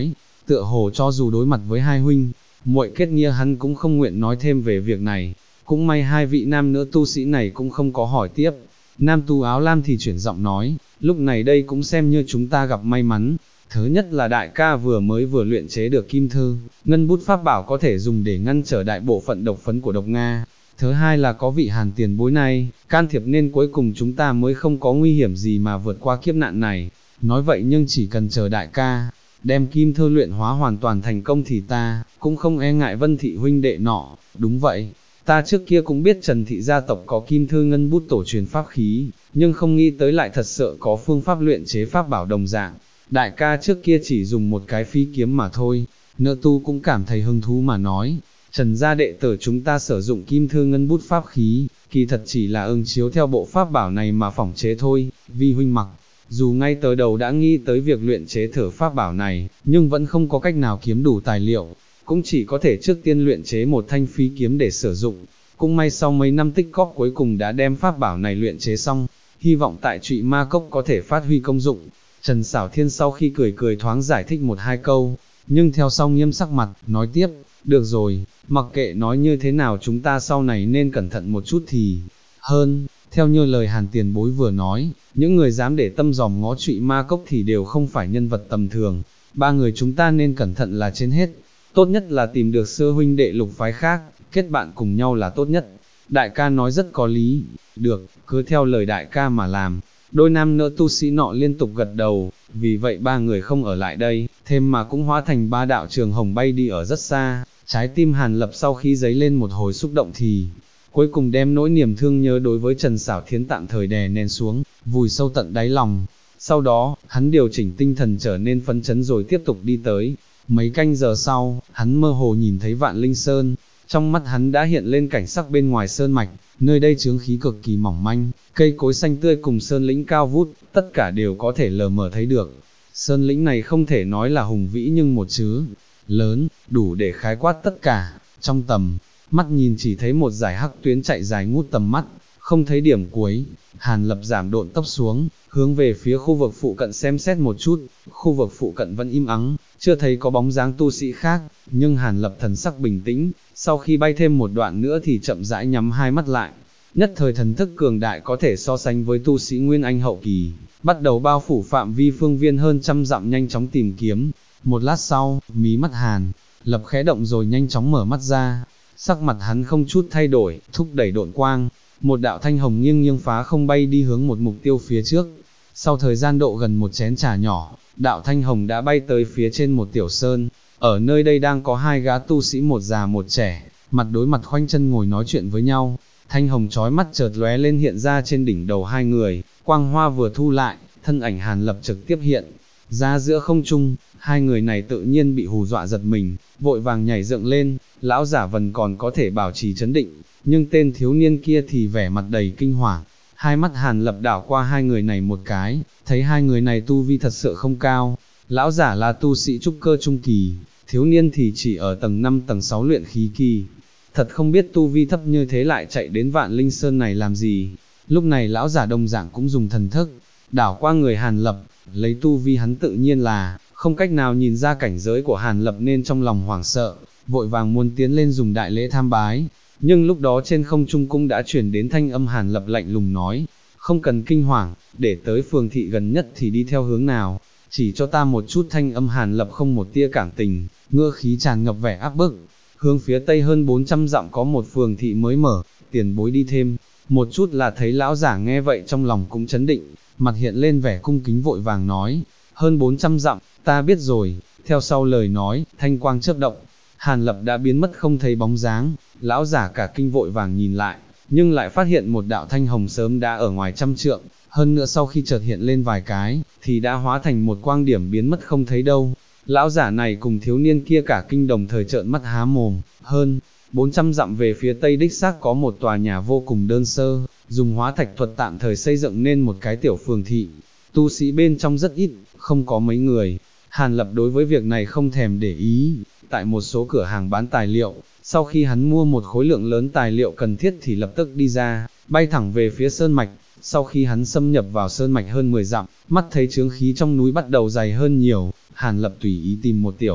tựa hồ cho dù đối mặt với hai huynh muội kết nghĩa hắn cũng không nguyện nói thêm về việc này. Cũng may hai vị nam nữ tu sĩ này cũng không có hỏi tiếp. Nam tu áo lam thì chuyển giọng nói, lúc này đây cũng xem như chúng ta gặp may mắn. Thứ nhất là đại ca vừa luyện chế được kim thư, ngân bút pháp bảo có thể dùng để ngăn trở đại bộ phận độc phấn của độc Nga. Thứ hai là có vị Hàn tiền bối này, can thiệp nên cuối cùng chúng ta mới không có nguy hiểm gì mà vượt qua kiếp nạn này. Nói vậy nhưng chỉ cần chờ đại ca đem kim thư luyện hóa hoàn toàn thành công thì ta cũng không e ngại Vân thị huynh đệ nọ. Đúng vậy, ta trước kia cũng biết Trần thị gia tộc có kim thư ngân bút tổ truyền pháp khí, nhưng không nghĩ tới lại thật sự có phương pháp luyện chế pháp bảo đồng dạng. Đại ca trước kia chỉ dùng một cái phi kiếm mà thôi. Nữ tu cũng cảm thấy hứng thú mà nói, Trần gia đệ tử chúng ta sử dụng kim thư ngân bút pháp khí, kỳ thật chỉ là ứng chiếu theo bộ pháp bảo này mà phỏng chế thôi. Vi huynh mặc dù ngay tới đầu đã nghĩ tới việc luyện chế thử pháp bảo này, nhưng vẫn không có cách nào kiếm đủ tài liệu, cũng chỉ có thể trước tiên luyện chế một thanh phi kiếm để sử dụng. Cũng may sau mấy năm tích góp cuối cùng đã đem pháp bảo này luyện chế xong, hy vọng tại Trụy Ma Cốc có thể phát huy công dụng. Trần Sảo Thiên sau khi cười thoáng giải thích một hai câu, nhưng theo sau nghiêm sắc mặt, nói tiếp, được rồi, mặc kệ nói như thế nào chúng ta sau này nên cẩn thận một chút thì hơn. Theo như lời Hàn tiền bối vừa nói, những người dám để tâm dòm ngó Trụy Ma Cốc thì đều không phải nhân vật tầm thường. Ba người chúng ta nên cẩn thận là trên hết, tốt nhất là tìm được sư huynh đệ lục phái khác, kết bạn cùng nhau là tốt nhất. Đại ca nói rất có lý, được, cứ theo lời đại ca mà làm. Đôi nam nữ tu sĩ nọ liên tục gật đầu, vì vậy ba người không ở lại đây, thêm mà cũng hóa thành ba đạo trường hồng bay đi ở rất xa. Trái tim Hàn Lập sau khi dấy lên một hồi xúc động thì cuối cùng đem nỗi niềm thương nhớ đối với Trần Sảo Thiến tạm thời đè nén xuống, vùi sâu tận đáy lòng. Sau đó, hắn điều chỉnh tinh thần trở nên phấn chấn rồi tiếp tục đi tới. Mấy canh giờ sau, hắn mơ hồ nhìn thấy Vạn Linh Sơn, trong mắt hắn đã hiện lên cảnh sắc bên ngoài sơn mạch, nơi đây chướng khí cực kỳ mỏng manh, cây cối xanh tươi cùng sơn lĩnh cao vút, tất cả đều có thể lờ mờ thấy được. Sơn lĩnh này không thể nói là hùng vĩ nhưng một chữ lớn, đủ để khái quát tất cả. Trong tầm mắt nhìn chỉ thấy một dải hắc tuyến chạy dài ngút tầm mắt, không thấy điểm cuối. Hàn Lập giảm độn tốc xuống, hướng về phía khu vực phụ cận xem xét một chút. Khu vực phụ cận vẫn im ắng, chưa thấy có bóng dáng tu sĩ khác, nhưng Hàn Lập thần sắc bình tĩnh, sau khi bay thêm một đoạn nữa thì chậm rãi nhắm hai mắt lại. Nhất thời thần thức cường đại có thể so sánh với tu sĩ Nguyên Anh hậu kỳ, bắt đầu bao phủ phạm vi phương viên hơn trăm dặm nhanh chóng tìm kiếm. Một lát sau, mí mắt Hàn Lập khẽ động rồi nhanh chóng mở mắt ra, sắc mặt hắn không chút thay đổi, thúc đẩy độn quang, một đạo thanh hồng nghiêng phá không bay đi hướng một mục tiêu phía trước. Sau thời gian độ gần một chén trà nhỏ, đạo thanh hồng đã bay tới phía trên một tiểu sơn. Ở nơi đây đang có hai gã tu sĩ một già một trẻ, mặt đối mặt khoanh chân ngồi nói chuyện với nhau. Thanh hồng chói mắt chợt lóe lên hiện ra trên đỉnh đầu hai người, quang hoa vừa thu lại, thân ảnh Hàn Lập trực tiếp hiện ra giữa không trung. Hai người này tự nhiên bị hù dọa giật mình, vội vàng nhảy dựng lên. Lão giả Vân còn có thể bảo trì trấn định, nhưng tên thiếu niên kia thì vẻ mặt đầy kinh hoàng. Hai mắt Hàn Lập đảo qua hai người này một cái, thấy hai người này tu vi thật sự không cao. Lão giả là tu sĩ trúc cơ trung kỳ, thiếu niên thì chỉ ở tầng 5 tầng 6 luyện khí kỳ. Thật không biết tu vi thấp như thế lại chạy đến Vạn Linh Sơn này làm gì. Lúc này lão giả đồng dạng cũng dùng thần thức đảo qua người Hàn Lập, lấy tu vi hắn tự nhiên là không cách nào nhìn ra cảnh giới của Hàn Lập nên trong lòng hoảng sợ, vội vàng muốn tiến lên dùng đại lễ tham bái. Nhưng lúc đó trên không trung cũng đã chuyển đến thanh âm Hàn Lập lạnh lùng nói, không cần kinh hoàng, để tới phường thị gần nhất thì đi theo hướng nào, chỉ cho ta một chút. Thanh âm Hàn Lập không một tia cảm tình, ngựa khí tràn ngập vẻ áp bức. Hướng phía tây hơn 400 dặm có một phường thị mới mở, tiền bối đi thêm một chút là thấy. Lão giả nghe vậy trong lòng cũng chấn định, mặt hiện lên vẻ cung kính vội vàng nói, hơn 400 dặm, ta biết rồi. Theo sau lời nói, thanh quang chớp động, Hàn Lập đã biến mất không thấy bóng dáng. Lão giả cả kinh vội vàng nhìn lại, nhưng lại phát hiện một đạo thanh hồng sớm đã ở ngoài trăm trượng, hơn nữa sau khi chợt hiện lên vài cái, thì đã hóa thành một quang điểm biến mất không thấy đâu. Lão giả này cùng thiếu niên kia cả kinh đồng thời trợn mắt há mồm. Hơn 400 dặm về phía tây đích xác có một tòa nhà vô cùng đơn sơ, dùng hóa thạch thuật tạm thời xây dựng nên một cái tiểu phường thị. Tu sĩ bên trong rất ít, không có mấy người. Hàn Lập đối với việc này không thèm để ý. Tại một số cửa hàng bán tài liệu, sau khi hắn mua một khối lượng lớn tài liệu cần thiết thì lập tức đi ra, bay thẳng về phía sơn mạch. Sau khi hắn xâm nhập vào sơn mạch hơn 10 dặm, mắt thấy chướng khí trong núi bắt đầu dày hơn nhiều, Hàn Lập tùy ý tìm một tiểu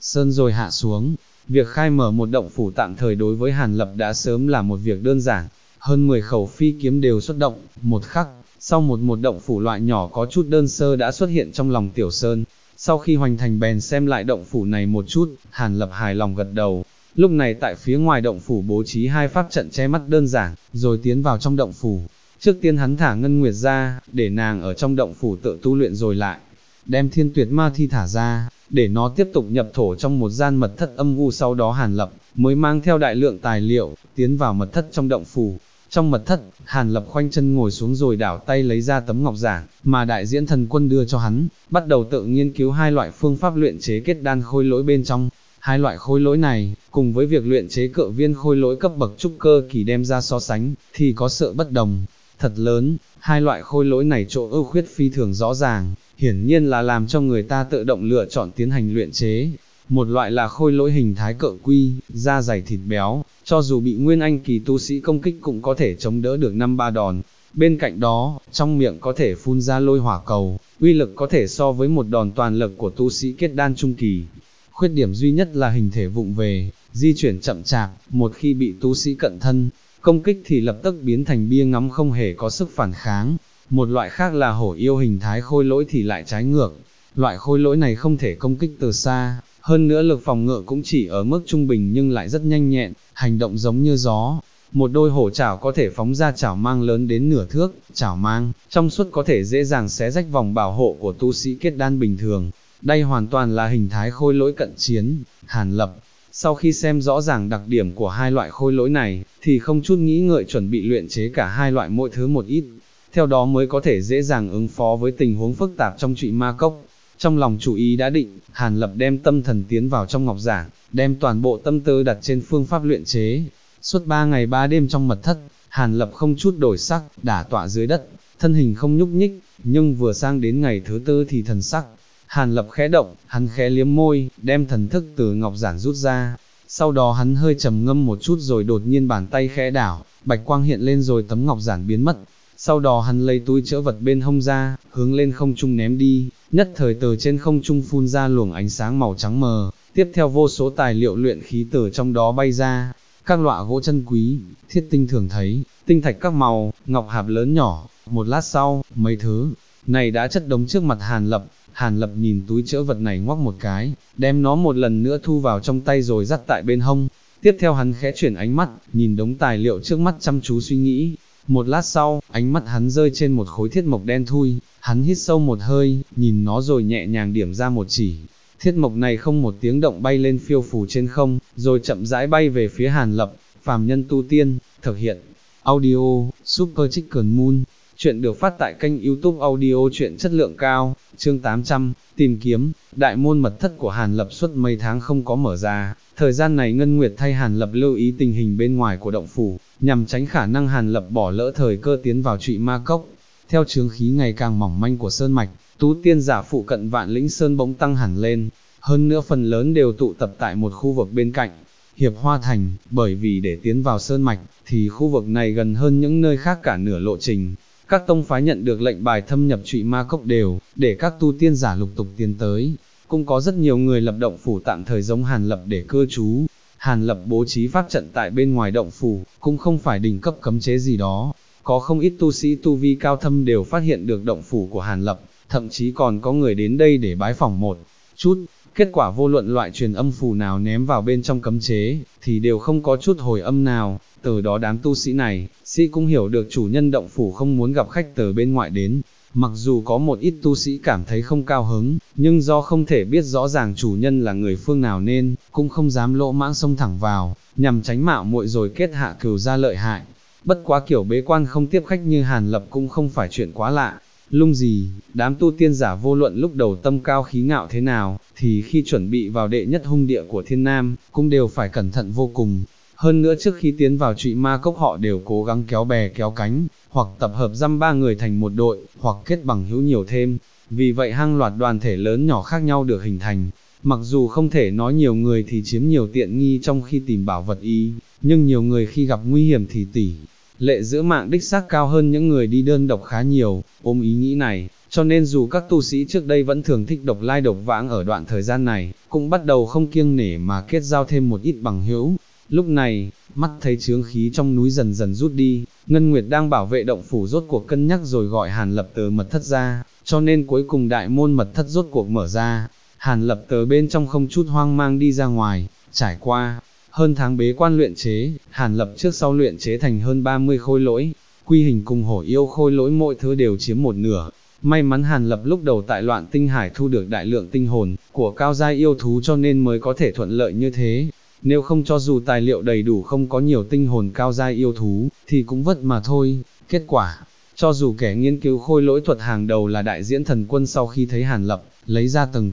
sơn rồi hạ xuống. Việc khai mở một động phủ tạm thời đối với Hàn Lập đã sớm là một việc đơn giản, hơn 10 khẩu phi kiếm đều xuất động, một khắc, sau một động phủ loại nhỏ có chút đơn sơ đã xuất hiện trong lòng Tiểu Sơn. Sau khi hoành thành bèn xem lại động phủ này một chút, Hàn Lập hài lòng gật đầu. Lúc này tại phía ngoài động phủ bố trí 2 pháp trận che mắt đơn giản, rồi tiến vào trong động phủ. Trước tiên hắn thả Ngân Nguyệt ra, để nàng ở trong động phủ tự tu luyện rồi lại đem Thiên Tuyệt Ma Thi thả ra, để nó tiếp tục nhập thổ trong một gian mật thất âm u. Sau đó Hàn Lập mới mang theo đại lượng tài liệu, tiến vào mật thất trong động phủ. Trong mật thất, Hàn Lập khoanh chân ngồi xuống rồi đảo tay lấy ra tấm ngọc giản, mà đại diễn thần quân đưa cho hắn, bắt đầu tự nghiên cứu 2 loại phương pháp luyện chế kết đan khôi lỗi bên trong. 2 loại khôi lỗi này, cùng với việc luyện chế cự viên khôi lỗi cấp bậc trúc cơ kỳ đem ra so sánh, thì có sự bất đồng thật lớn. 2 loại khôi lỗi này chỗ ưu khuyết phi thường rõ ràng, hiển nhiên là làm cho người ta tự động lựa chọn tiến hành luyện chế. Một loại là khôi lỗi hình thái cự quy, da dày thịt béo, cho dù bị nguyên anh kỳ tu sĩ công kích cũng có thể chống đỡ được 5-3 đòn. Bên cạnh đó, trong miệng có thể phun ra lôi hỏa cầu, uy lực có thể so với một đòn toàn lực của tu sĩ kết đan trung kỳ. Khuyết điểm duy nhất là hình thể vụng về, di chuyển chậm chạp, một khi bị tu sĩ cận thân công kích thì lập tức biến thành bia ngắm không hề có sức phản kháng. Một loại khác là hổ yêu hình thái khôi lỗi thì lại trái ngược. Loại khôi lỗi này không thể công kích từ xa, hơn nữa lực phòng ngự cũng chỉ ở mức trung bình nhưng lại rất nhanh nhẹn, hành động giống như gió. Một đôi hổ chảo có thể phóng ra chảo mang lớn đến nửa thước, chảo mang trong suốt có thể dễ dàng xé rách vòng bảo hộ của tu sĩ kết đan bình thường. Đây hoàn toàn là hình thái khôi lỗi cận chiến. Hàn Lập sau khi xem rõ ràng đặc điểm của 2 loại khôi lỗi này, thì không chút nghĩ ngợi chuẩn bị luyện chế cả 2 loại mỗi thứ một ít, theo đó mới có thể dễ dàng ứng phó với tình huống phức tạp trong Trụy Ma Cốc. Trong lòng chủ ý đã định, Hàn Lập đem tâm thần tiến vào trong ngọc giản, đem toàn bộ tâm tư đặt trên phương pháp luyện chế. Suốt 3 ngày 3 đêm trong mật thất, Hàn Lập không chút đổi sắc, đả tọa dưới đất, thân hình không nhúc nhích, nhưng vừa sang đến ngày thứ 4 thì thần sắc Hàn Lập khẽ động, hắn khẽ liếm môi, đem thần thức từ ngọc giản rút ra. Sau đó hắn hơi trầm ngâm một chút rồi đột nhiên bàn tay khẽ đảo, bạch quang hiện lên rồi tấm ngọc giản biến mất. Sau đó hắn lấy túi trữ vật bên hông ra, hướng lên không trung ném đi, nhất thời từ trên không trung phun ra luồng ánh sáng màu trắng mờ, tiếp theo vô số tài liệu luyện khí từ trong đó bay ra, các loại gỗ chân quý, thiết tinh thường thấy, tinh thạch các màu, ngọc hạp lớn nhỏ. Một lát sau, mấy thứ này đã chất đống trước mặt Hàn Lập. Hàn Lập nhìn túi trữ vật này ngoắc một cái, đem nó một lần nữa thu vào trong tay rồi dắt tại bên hông. Tiếp theo hắn khẽ chuyển ánh mắt, nhìn đống tài liệu trước mắt chăm chú suy nghĩ. Một lát sau, ánh mắt hắn rơi trên một khối thiết mộc đen thui, hắn hít sâu một hơi, nhìn nó rồi nhẹ nhàng điểm ra một chỉ. Thiết mộc này không một tiếng động bay lên phiêu phù trên không, rồi chậm rãi bay về phía Hàn Lập. Phàm Nhân Tu Tiên, thực hiện, audio, Super Chicken Moon. Chuyện được phát tại kênh YouTube audio truyện chất lượng cao, chương 800, tìm kiếm. Đại môn mật thất của Hàn Lập suốt mấy tháng không có mở ra, thời gian này Ngân Nguyệt thay Hàn Lập lưu ý tình hình bên ngoài của động phủ, nhằm tránh khả năng Hàn Lập bỏ lỡ thời cơ tiến vào Trụy Ma Cốc. Theo chướng khí ngày càng mỏng manh của sơn mạch, tu tiên giả phụ cận Vạn Lĩnh Sơn bỗng tăng hẳn lên, hơn nữa phần lớn đều tụ tập tại một khu vực bên cạnh, Hiệp Hoa Thành, bởi vì để tiến vào sơn mạch, thì khu vực này gần hơn những nơi khác cả nửa lộ trình. Các tông phái nhận được lệnh bài thâm nhập Trụy Ma Cốc đều, để các tu tiên giả lục tục tiến tới. Cũng có rất nhiều người lập động phủ tạm thời giống Hàn Lập để cư trú. Hàn Lập bố trí pháp trận tại bên ngoài động phủ, cũng không phải đỉnh cấp cấm chế gì đó. Có không ít tu sĩ tu vi cao thâm đều phát hiện được động phủ của Hàn Lập, thậm chí còn có người đến đây để bái phỏng một chút. Kết quả vô luận loại truyền âm phù nào ném vào bên trong cấm chế, thì đều không có chút hồi âm nào. Từ đó đám tu sĩ này, cũng hiểu được chủ nhân động phủ không muốn gặp khách từ bên ngoại đến. Mặc dù có một ít tu sĩ cảm thấy không cao hứng, nhưng do không thể biết rõ ràng chủ nhân là người phương nào nên, cũng không dám lỗ mãng xông thẳng vào, nhằm tránh mạo muội rồi kết hạ cừu ra lợi hại. Bất quá kiểu bế quan không tiếp khách như Hàn Lập cũng không phải chuyện quá lạ. Lung gì, đám tu tiên giả vô luận lúc đầu tâm cao khí ngạo thế nào, thì khi chuẩn bị vào đệ nhất hung địa của Thiên Nam, cũng đều phải cẩn thận vô cùng. Hơn nữa trước khi tiến vào Trụy Ma Cốc họ đều cố gắng kéo bè kéo cánh, hoặc tập hợp dăm ba người thành một đội, hoặc kết bằng hữu nhiều thêm. Vì vậy hàng loạt đoàn thể lớn nhỏ khác nhau được hình thành. Mặc dù không thể nói nhiều người thì chiếm nhiều tiện nghi trong khi tìm bảo vật nhưng nhiều người khi gặp nguy hiểm thì tỉ lệ giữ mạng đích xác cao hơn những người đi đơn độc khá nhiều, ôm ý nghĩ này, cho nên dù các tu sĩ trước đây vẫn thường thích độc lai độc vãng ở đoạn thời gian này, cũng bắt đầu không kiêng nể mà kết giao thêm một ít bằng hữu. Lúc này, mắt thấy chướng khí trong núi dần dần rút đi, Ngân Nguyệt đang bảo vệ động phủ rốt cuộc cân nhắc rồi gọi Hàn Lập từ mật thất ra, cho nên cuối cùng đại môn mật thất rốt cuộc mở ra. Hàn Lập từ bên trong không chút hoang mang đi ra ngoài, trải qua hơn tháng bế quan luyện chế, Hàn Lập trước sau luyện chế thành hơn 30 khôi lỗi, quy hình cùng hổ yêu khôi lỗi mỗi thứ đều chiếm một nửa. May mắn Hàn Lập lúc đầu tại Loạn Tinh Hải thu được đại lượng tinh hồn của cao giai yêu thú cho nên mới có thể thuận lợi như thế. Nếu không cho dù tài liệu đầy đủ không có nhiều tinh hồn cao giai yêu thú, thì cũng vất mà thôi. Kết quả, cho dù kẻ nghiên cứu khôi lỗi thuật hàng đầu là đại diễn thần quân sau khi thấy Hàn Lập lấy ra từng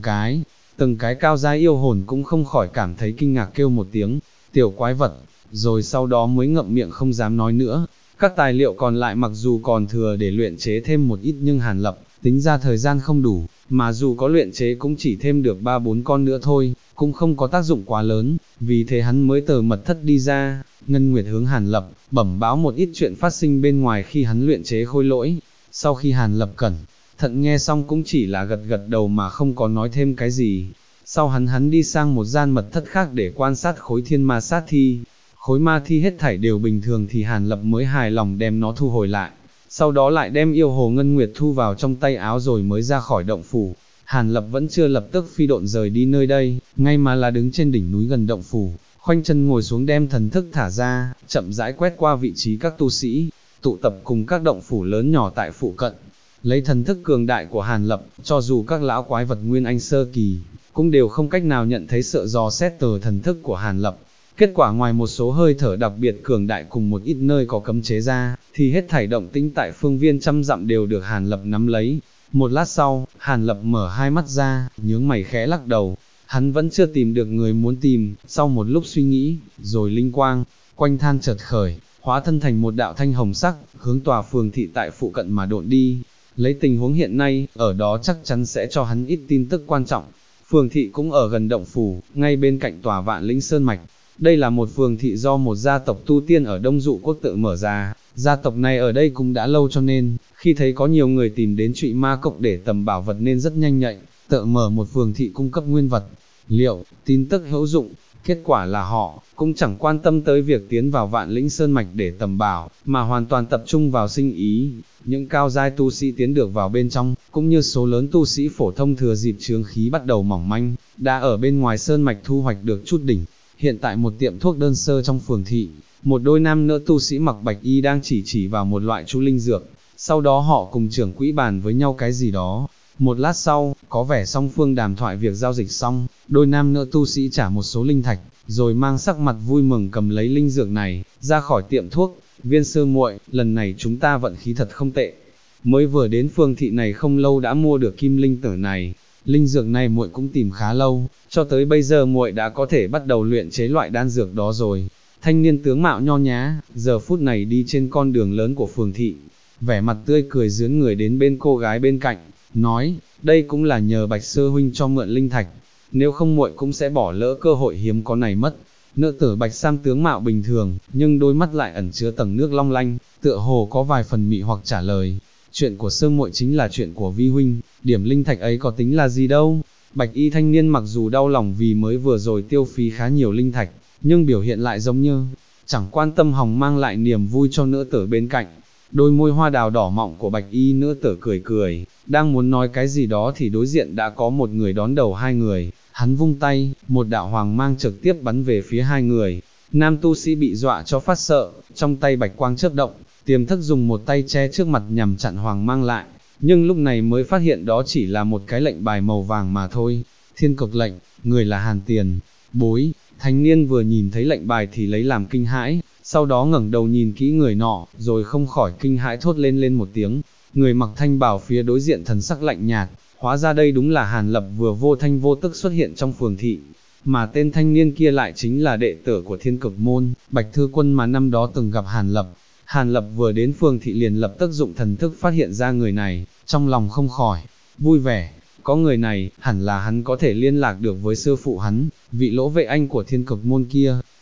cái cao giai yêu hồn cũng không khỏi cảm thấy kinh ngạc kêu một tiếng, tiểu quái vật, rồi sau đó mới ngậm miệng không dám nói nữa. Các tài liệu còn lại mặc dù còn thừa để luyện chế thêm một ít nhưng Hàn Lập tính ra thời gian không đủ, mà dù có luyện chế cũng chỉ thêm được 3-4 con nữa thôi, cũng không có tác dụng quá lớn, vì thế hắn mới từ mật thất đi ra. Ngân Nguyệt hướng Hàn Lập bẩm báo một ít chuyện phát sinh bên ngoài khi hắn luyện chế khôi lỗi. Sau khi Hàn Lập cẩn thận nghe xong cũng chỉ là gật gật đầu mà không có nói thêm cái gì. Sau hắn đi sang một gian mật thất khác để quan sát khối thiên ma sát thi. Khối ma thi hết thảy đều bình thường thì Hàn Lập mới hài lòng đem nó thu hồi lại. Sau đó lại đem yêu hồ Ngân Nguyệt thu vào trong tay áo rồi mới ra khỏi động phủ. Hàn Lập vẫn chưa lập tức phi độn rời đi nơi đây, ngay mà là đứng trên đỉnh núi gần động phủ, khoanh chân ngồi xuống đem thần thức thả ra, chậm rãi quét qua vị trí các tu sĩ, tụ tập cùng các động phủ lớn nhỏ tại phụ cận. Lấy thần thức cường đại của Hàn Lập, cho dù các lão quái vật Nguyên Anh sơ kỳ, cũng đều không cách nào nhận thấy sợ dò xét từ thần thức của Hàn Lập. Kết quả ngoài một số hơi thở đặc biệt cường đại cùng một ít nơi có cấm chế ra, thì hết thảy động tĩnh tại phương viên trăm dặm đều được Hàn Lập nắm lấy. Một lát sau, Hàn Lập mở hai mắt ra, nhướng mày khẽ lắc đầu, hắn vẫn chưa tìm được người muốn tìm. Sau một lúc suy nghĩ, rồi linh quang quanh than chợt khởi, hóa thân thành một đạo thanh hồng sắc, hướng tòa phường thị tại phụ cận mà độn đi. Lấy tình huống hiện nay, ở đó chắc chắn sẽ cho hắn ít tin tức quan trọng. Phường thị cũng ở gần động phủ, ngay bên cạnh tòa Vạn Lĩnh Sơn Mạch. Đây là một phường thị do một gia tộc tu tiên ở Đông Dụ Quốc tự mở ra, gia tộc này ở đây cũng đã lâu cho nên, khi thấy có nhiều người tìm đến Trụy Ma Cốc để tầm bảo vật nên rất nhanh nhạy, tự mở một phường thị cung cấp nguyên vật, liệu, tin tức hữu dụng. Kết quả là họ cũng chẳng quan tâm tới việc tiến vào Vạn Lĩnh Sơn Mạch để tầm bảo, mà hoàn toàn tập trung vào sinh ý. Những cao giai tu sĩ tiến được vào bên trong, cũng như số lớn tu sĩ phổ thông thừa dịp chướng khí bắt đầu mỏng manh, đã ở bên ngoài Sơn Mạch thu hoạch được chút đỉnh. Hiện tại một tiệm thuốc đơn sơ trong phường thị, một đôi nam nữ tu sĩ mặc bạch y đang chỉ vào một loại chú linh dược, sau đó họ cùng trưởng quỹ bàn với nhau cái gì đó. Một lát sau, có vẻ song phương đàm thoại việc giao dịch xong, đôi nam nữ tu sĩ trả một số linh thạch, rồi mang sắc mặt vui mừng cầm lấy linh dược này, ra khỏi tiệm thuốc. Viên sư muội, lần này chúng ta vận khí thật không tệ, mới vừa đến phường thị này không lâu đã mua được kim linh tử này. Linh dược này muội cũng tìm khá lâu, cho tới bây giờ muội đã có thể bắt đầu luyện chế loại đan dược đó rồi. Thanh niên tướng mạo nho nhá, giờ phút này đi trên con đường lớn của phường thị, vẻ mặt tươi cười dướn người đến bên cô gái bên cạnh, nói, đây cũng là nhờ Bạch sư huynh cho mượn linh thạch, nếu không muội cũng sẽ bỏ lỡ cơ hội hiếm có này mất. Nữ tử Bạch Sam tướng mạo bình thường, nhưng đôi mắt lại ẩn chứa tầng nước long lanh, tựa hồ có vài phần mị hoặc trả lời, chuyện của Sương muội chính là chuyện của vi huynh, điểm linh thạch ấy có tính là gì đâu. Bạch y thanh niên mặc dù đau lòng vì mới vừa rồi tiêu phí khá nhiều linh thạch, nhưng biểu hiện lại giống như chẳng quan tâm, hòng mang lại niềm vui cho nữ tử bên cạnh. Đôi môi hoa đào đỏ mọng của bạch y nữ tử cười cười, đang muốn nói cái gì đó thì đối diện đã có một người đón đầu hai người, hắn vung tay, một đạo hoàng mang trực tiếp bắn về phía hai người. Nam tu sĩ bị dọa cho phát sợ, trong tay bạch quang chớp động, tiềm thức dùng một tay che trước mặt nhằm chặn hoàng mang lại, nhưng lúc này mới phát hiện đó chỉ là một cái lệnh bài màu vàng mà thôi. Thiên cực lệnh, người là Hàn Tiền Bối. Thanh niên vừa nhìn thấy lệnh bài thì lấy làm kinh hãi, sau đó ngẩng đầu nhìn kỹ người nọ, rồi không khỏi kinh hãi thốt lên một tiếng. Người mặc thanh bào phía đối diện thần sắc lạnh nhạt, hóa ra đây đúng là Hàn Lập vừa vô thanh vô tức xuất hiện trong phường thị, mà tên thanh niên kia lại chính là đệ tử của Thiên Cực Môn, Bạch Thư Quân mà năm đó từng gặp Hàn Lập. Hàn Lập vừa đến phường thị liền lập tức dụng thần thức phát hiện ra người này, trong lòng không khỏi vui vẻ, có người này, hẳn là hắn có thể liên lạc được với sư phụ hắn, vị Lỗ Vệ Anh của Thiên Cực Môn kia.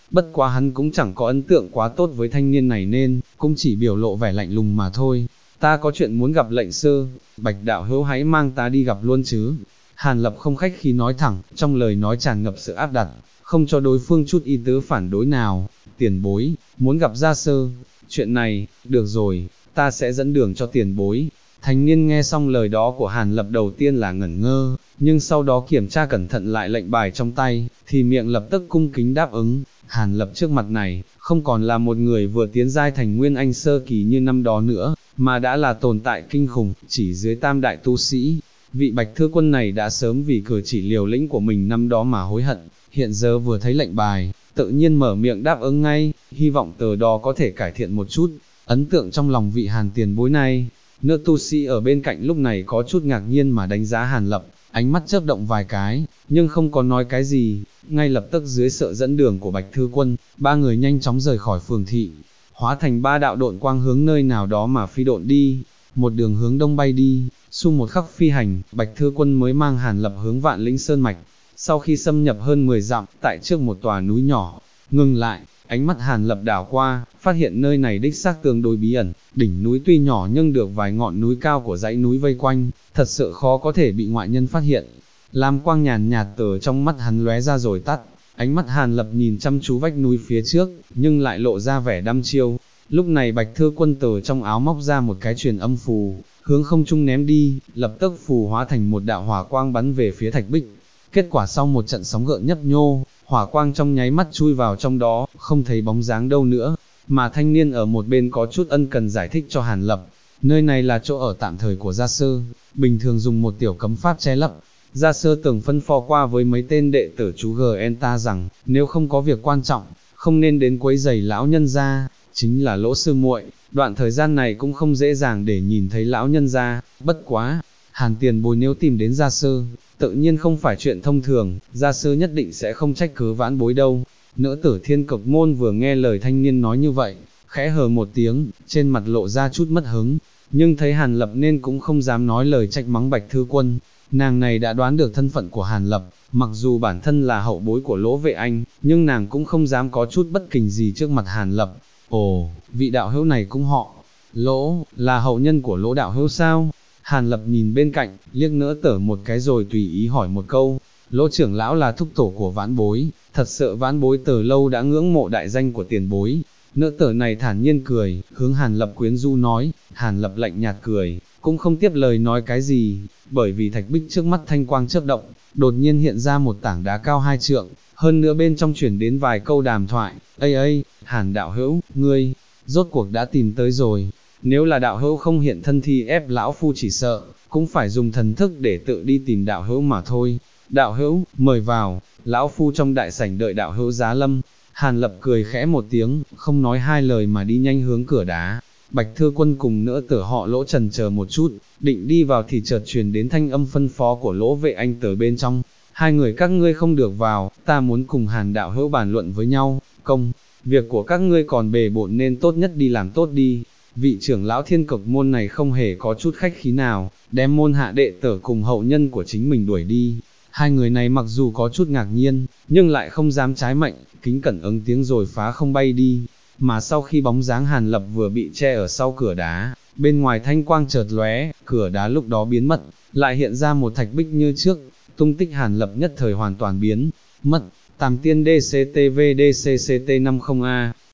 bất quá hắn cũng chẳng có ấn tượng quá tốt với thanh niên này nên, cũng chỉ biểu lộ vẻ lạnh lùng mà thôi. Ta có chuyện muốn gặp lệnh sư, Bạch đạo hữu hãy mang ta đi gặp luôn chứ. Hàn Lập không khách khí nói thẳng, trong lời nói tràn ngập sự áp đặt, không cho đối phương chút ý tứ phản đối nào. Tiền bối, muốn gặp gia sơ, chuyện này, được rồi, ta sẽ dẫn đường cho tiền bối. Thanh niên nghe xong lời đó của Hàn Lập đầu tiên là ngẩn ngơ, nhưng sau đó kiểm tra cẩn thận lại lệnh bài trong tay, thì miệng lập tức cung kính đáp ứng. Hàn Lập trước mặt này, không còn là một người vừa tiến giai thành Nguyên Anh sơ kỳ như năm đó nữa, mà đã là tồn tại kinh khủng, chỉ dưới tam đại tu sĩ. Vị Bạch Thư Quân này đã sớm vì cử chỉ liều lĩnh của mình năm đó mà hối hận, hiện giờ vừa thấy lệnh bài, tự nhiên mở miệng đáp ứng ngay, hy vọng từ đó có thể cải thiện một chút, ấn tượng trong lòng vị Hàn tiền bối này. Nữ tu sĩ ở bên cạnh lúc này có chút ngạc nhiên mà đánh giá Hàn Lập, ánh mắt chớp động vài cái, nhưng không có nói cái gì, ngay lập tức dưới sự dẫn đường của Bạch Thư Quân, ba người nhanh chóng rời khỏi phường thị, hóa thành ba đạo độn quang hướng nơi nào đó mà phi độn đi, một đường hướng đông bay đi, su một khắc phi hành, Bạch Thư Quân mới mang Hàn Lập hướng Vạn Lĩnh Sơn Mạch. Sau khi xâm nhập hơn 10 dặm, tại trước một tòa núi nhỏ, ngừng lại, ánh mắt Hàn Lập đảo qua, phát hiện nơi này đích xác tương đối bí ẩn, đỉnh núi tuy nhỏ nhưng được vài ngọn núi cao của dãy núi vây quanh, thật sự khó có thể bị ngoại nhân phát hiện. Lam quang nhàn nhạt từ trong mắt hắn lóe ra rồi tắt, ánh mắt Hàn Lập nhìn chăm chú vách núi phía trước, nhưng lại lộ ra vẻ đăm chiêu. Lúc này Bạch Thư Quân từ trong áo móc ra một cái truyền âm phù, hướng không trung ném đi, lập tức phù hóa thành một đạo hỏa quang bắn về phía thạch bích. Kết quả sau một trận sóng gợn nhấp nhô, hỏa quang trong nháy mắt chui vào trong đó, không thấy bóng dáng đâu nữa, mà thanh niên ở một bên có chút ân cần giải thích cho Hàn Lập. Nơi này là chỗ ở tạm thời của gia sư, bình thường dùng một tiểu cấm pháp che lấp. Gia sư từng phân phó qua với mấy tên đệ tử chú GN ta rằng, nếu không có việc quan trọng, không nên đến quấy rầy lão nhân gia, chính là Lỗ sư muội, đoạn thời gian này cũng không dễ dàng để nhìn thấy lão nhân gia, bất quá, Hàn tiền bối nếu tìm đến gia sư, tự nhiên không phải chuyện thông thường, gia sư nhất định sẽ không trách cứ vãn bối đâu. Nữ tử Thiên Cực Môn vừa nghe lời thanh niên nói như vậy, khẽ hờ một tiếng, trên mặt lộ ra chút mất hứng, nhưng thấy Hàn Lập nên cũng không dám nói lời trách mắng Bạch Thư Quân. Nàng này đã đoán được thân phận của Hàn Lập, mặc dù bản thân là hậu bối của Lỗ Vệ Anh, nhưng nàng cũng không dám có chút bất kình gì trước mặt Hàn Lập. Ồ, vị đạo hữu này cũng họ Lỗ, là hậu nhân của Lỗ đạo hữu sao? Hàn Lập nhìn bên cạnh, liếc nữa tở một cái rồi tùy ý hỏi một câu. Lỗ trưởng lão là thúc tổ của vãn bối, thật sự vãn bối từ lâu đã ngưỡng mộ đại danh của tiền bối. Nữ tử này thản nhiên cười, hướng Hàn Lập quyến du nói. Hàn Lập lạnh nhạt cười, cũng không tiếp lời nói cái gì, bởi vì thạch bích trước mắt thanh quang chớp động, đột nhiên hiện ra một tảng đá cao 2 trượng, hơn nữa bên trong chuyển đến vài câu đàm thoại. Ây, Hàn đạo hữu, ngươi, rốt cuộc đã tìm tới rồi. Nếu là đạo hữu không hiện thân thì ép lão phu chỉ sợ, cũng phải dùng thần thức để tự đi tìm đạo hữu mà thôi. Đạo hữu, mời vào, lão phu trong đại sảnh đợi đạo hữu giá lâm. Hàn Lập cười khẽ một tiếng, không nói hai lời mà đi nhanh hướng cửa đá. Bạch Thư Quân cùng nữa tử họ Lỗ chần chờ một chút, định đi vào thì chợt truyền đến thanh âm phân phó của Lỗ Vệ Anh từ bên trong. Hai người các ngươi không được vào, ta muốn cùng Hàn đạo hữu bàn luận với nhau, việc của các ngươi còn bề bộn nên tốt nhất đi làm tốt đi. Vị trưởng lão Thiên Cực Môn này không hề có chút khách khí nào, đem môn hạ đệ tử cùng hậu nhân của chính mình đuổi đi. Hai người này mặc dù có chút ngạc nhiên, nhưng lại không dám trái mệnh, kính cẩn ứng tiếng rồi phá không bay đi. Mà sau khi bóng dáng Hàn Lập vừa bị che ở sau cửa đá, bên ngoài thanh quang chợt lóe, cửa đá lúc đó biến mất, lại hiện ra một thạch bích như trước, tung tích Hàn Lập nhất thời hoàn toàn biến mất. Tam tiên DCTVDCCT50A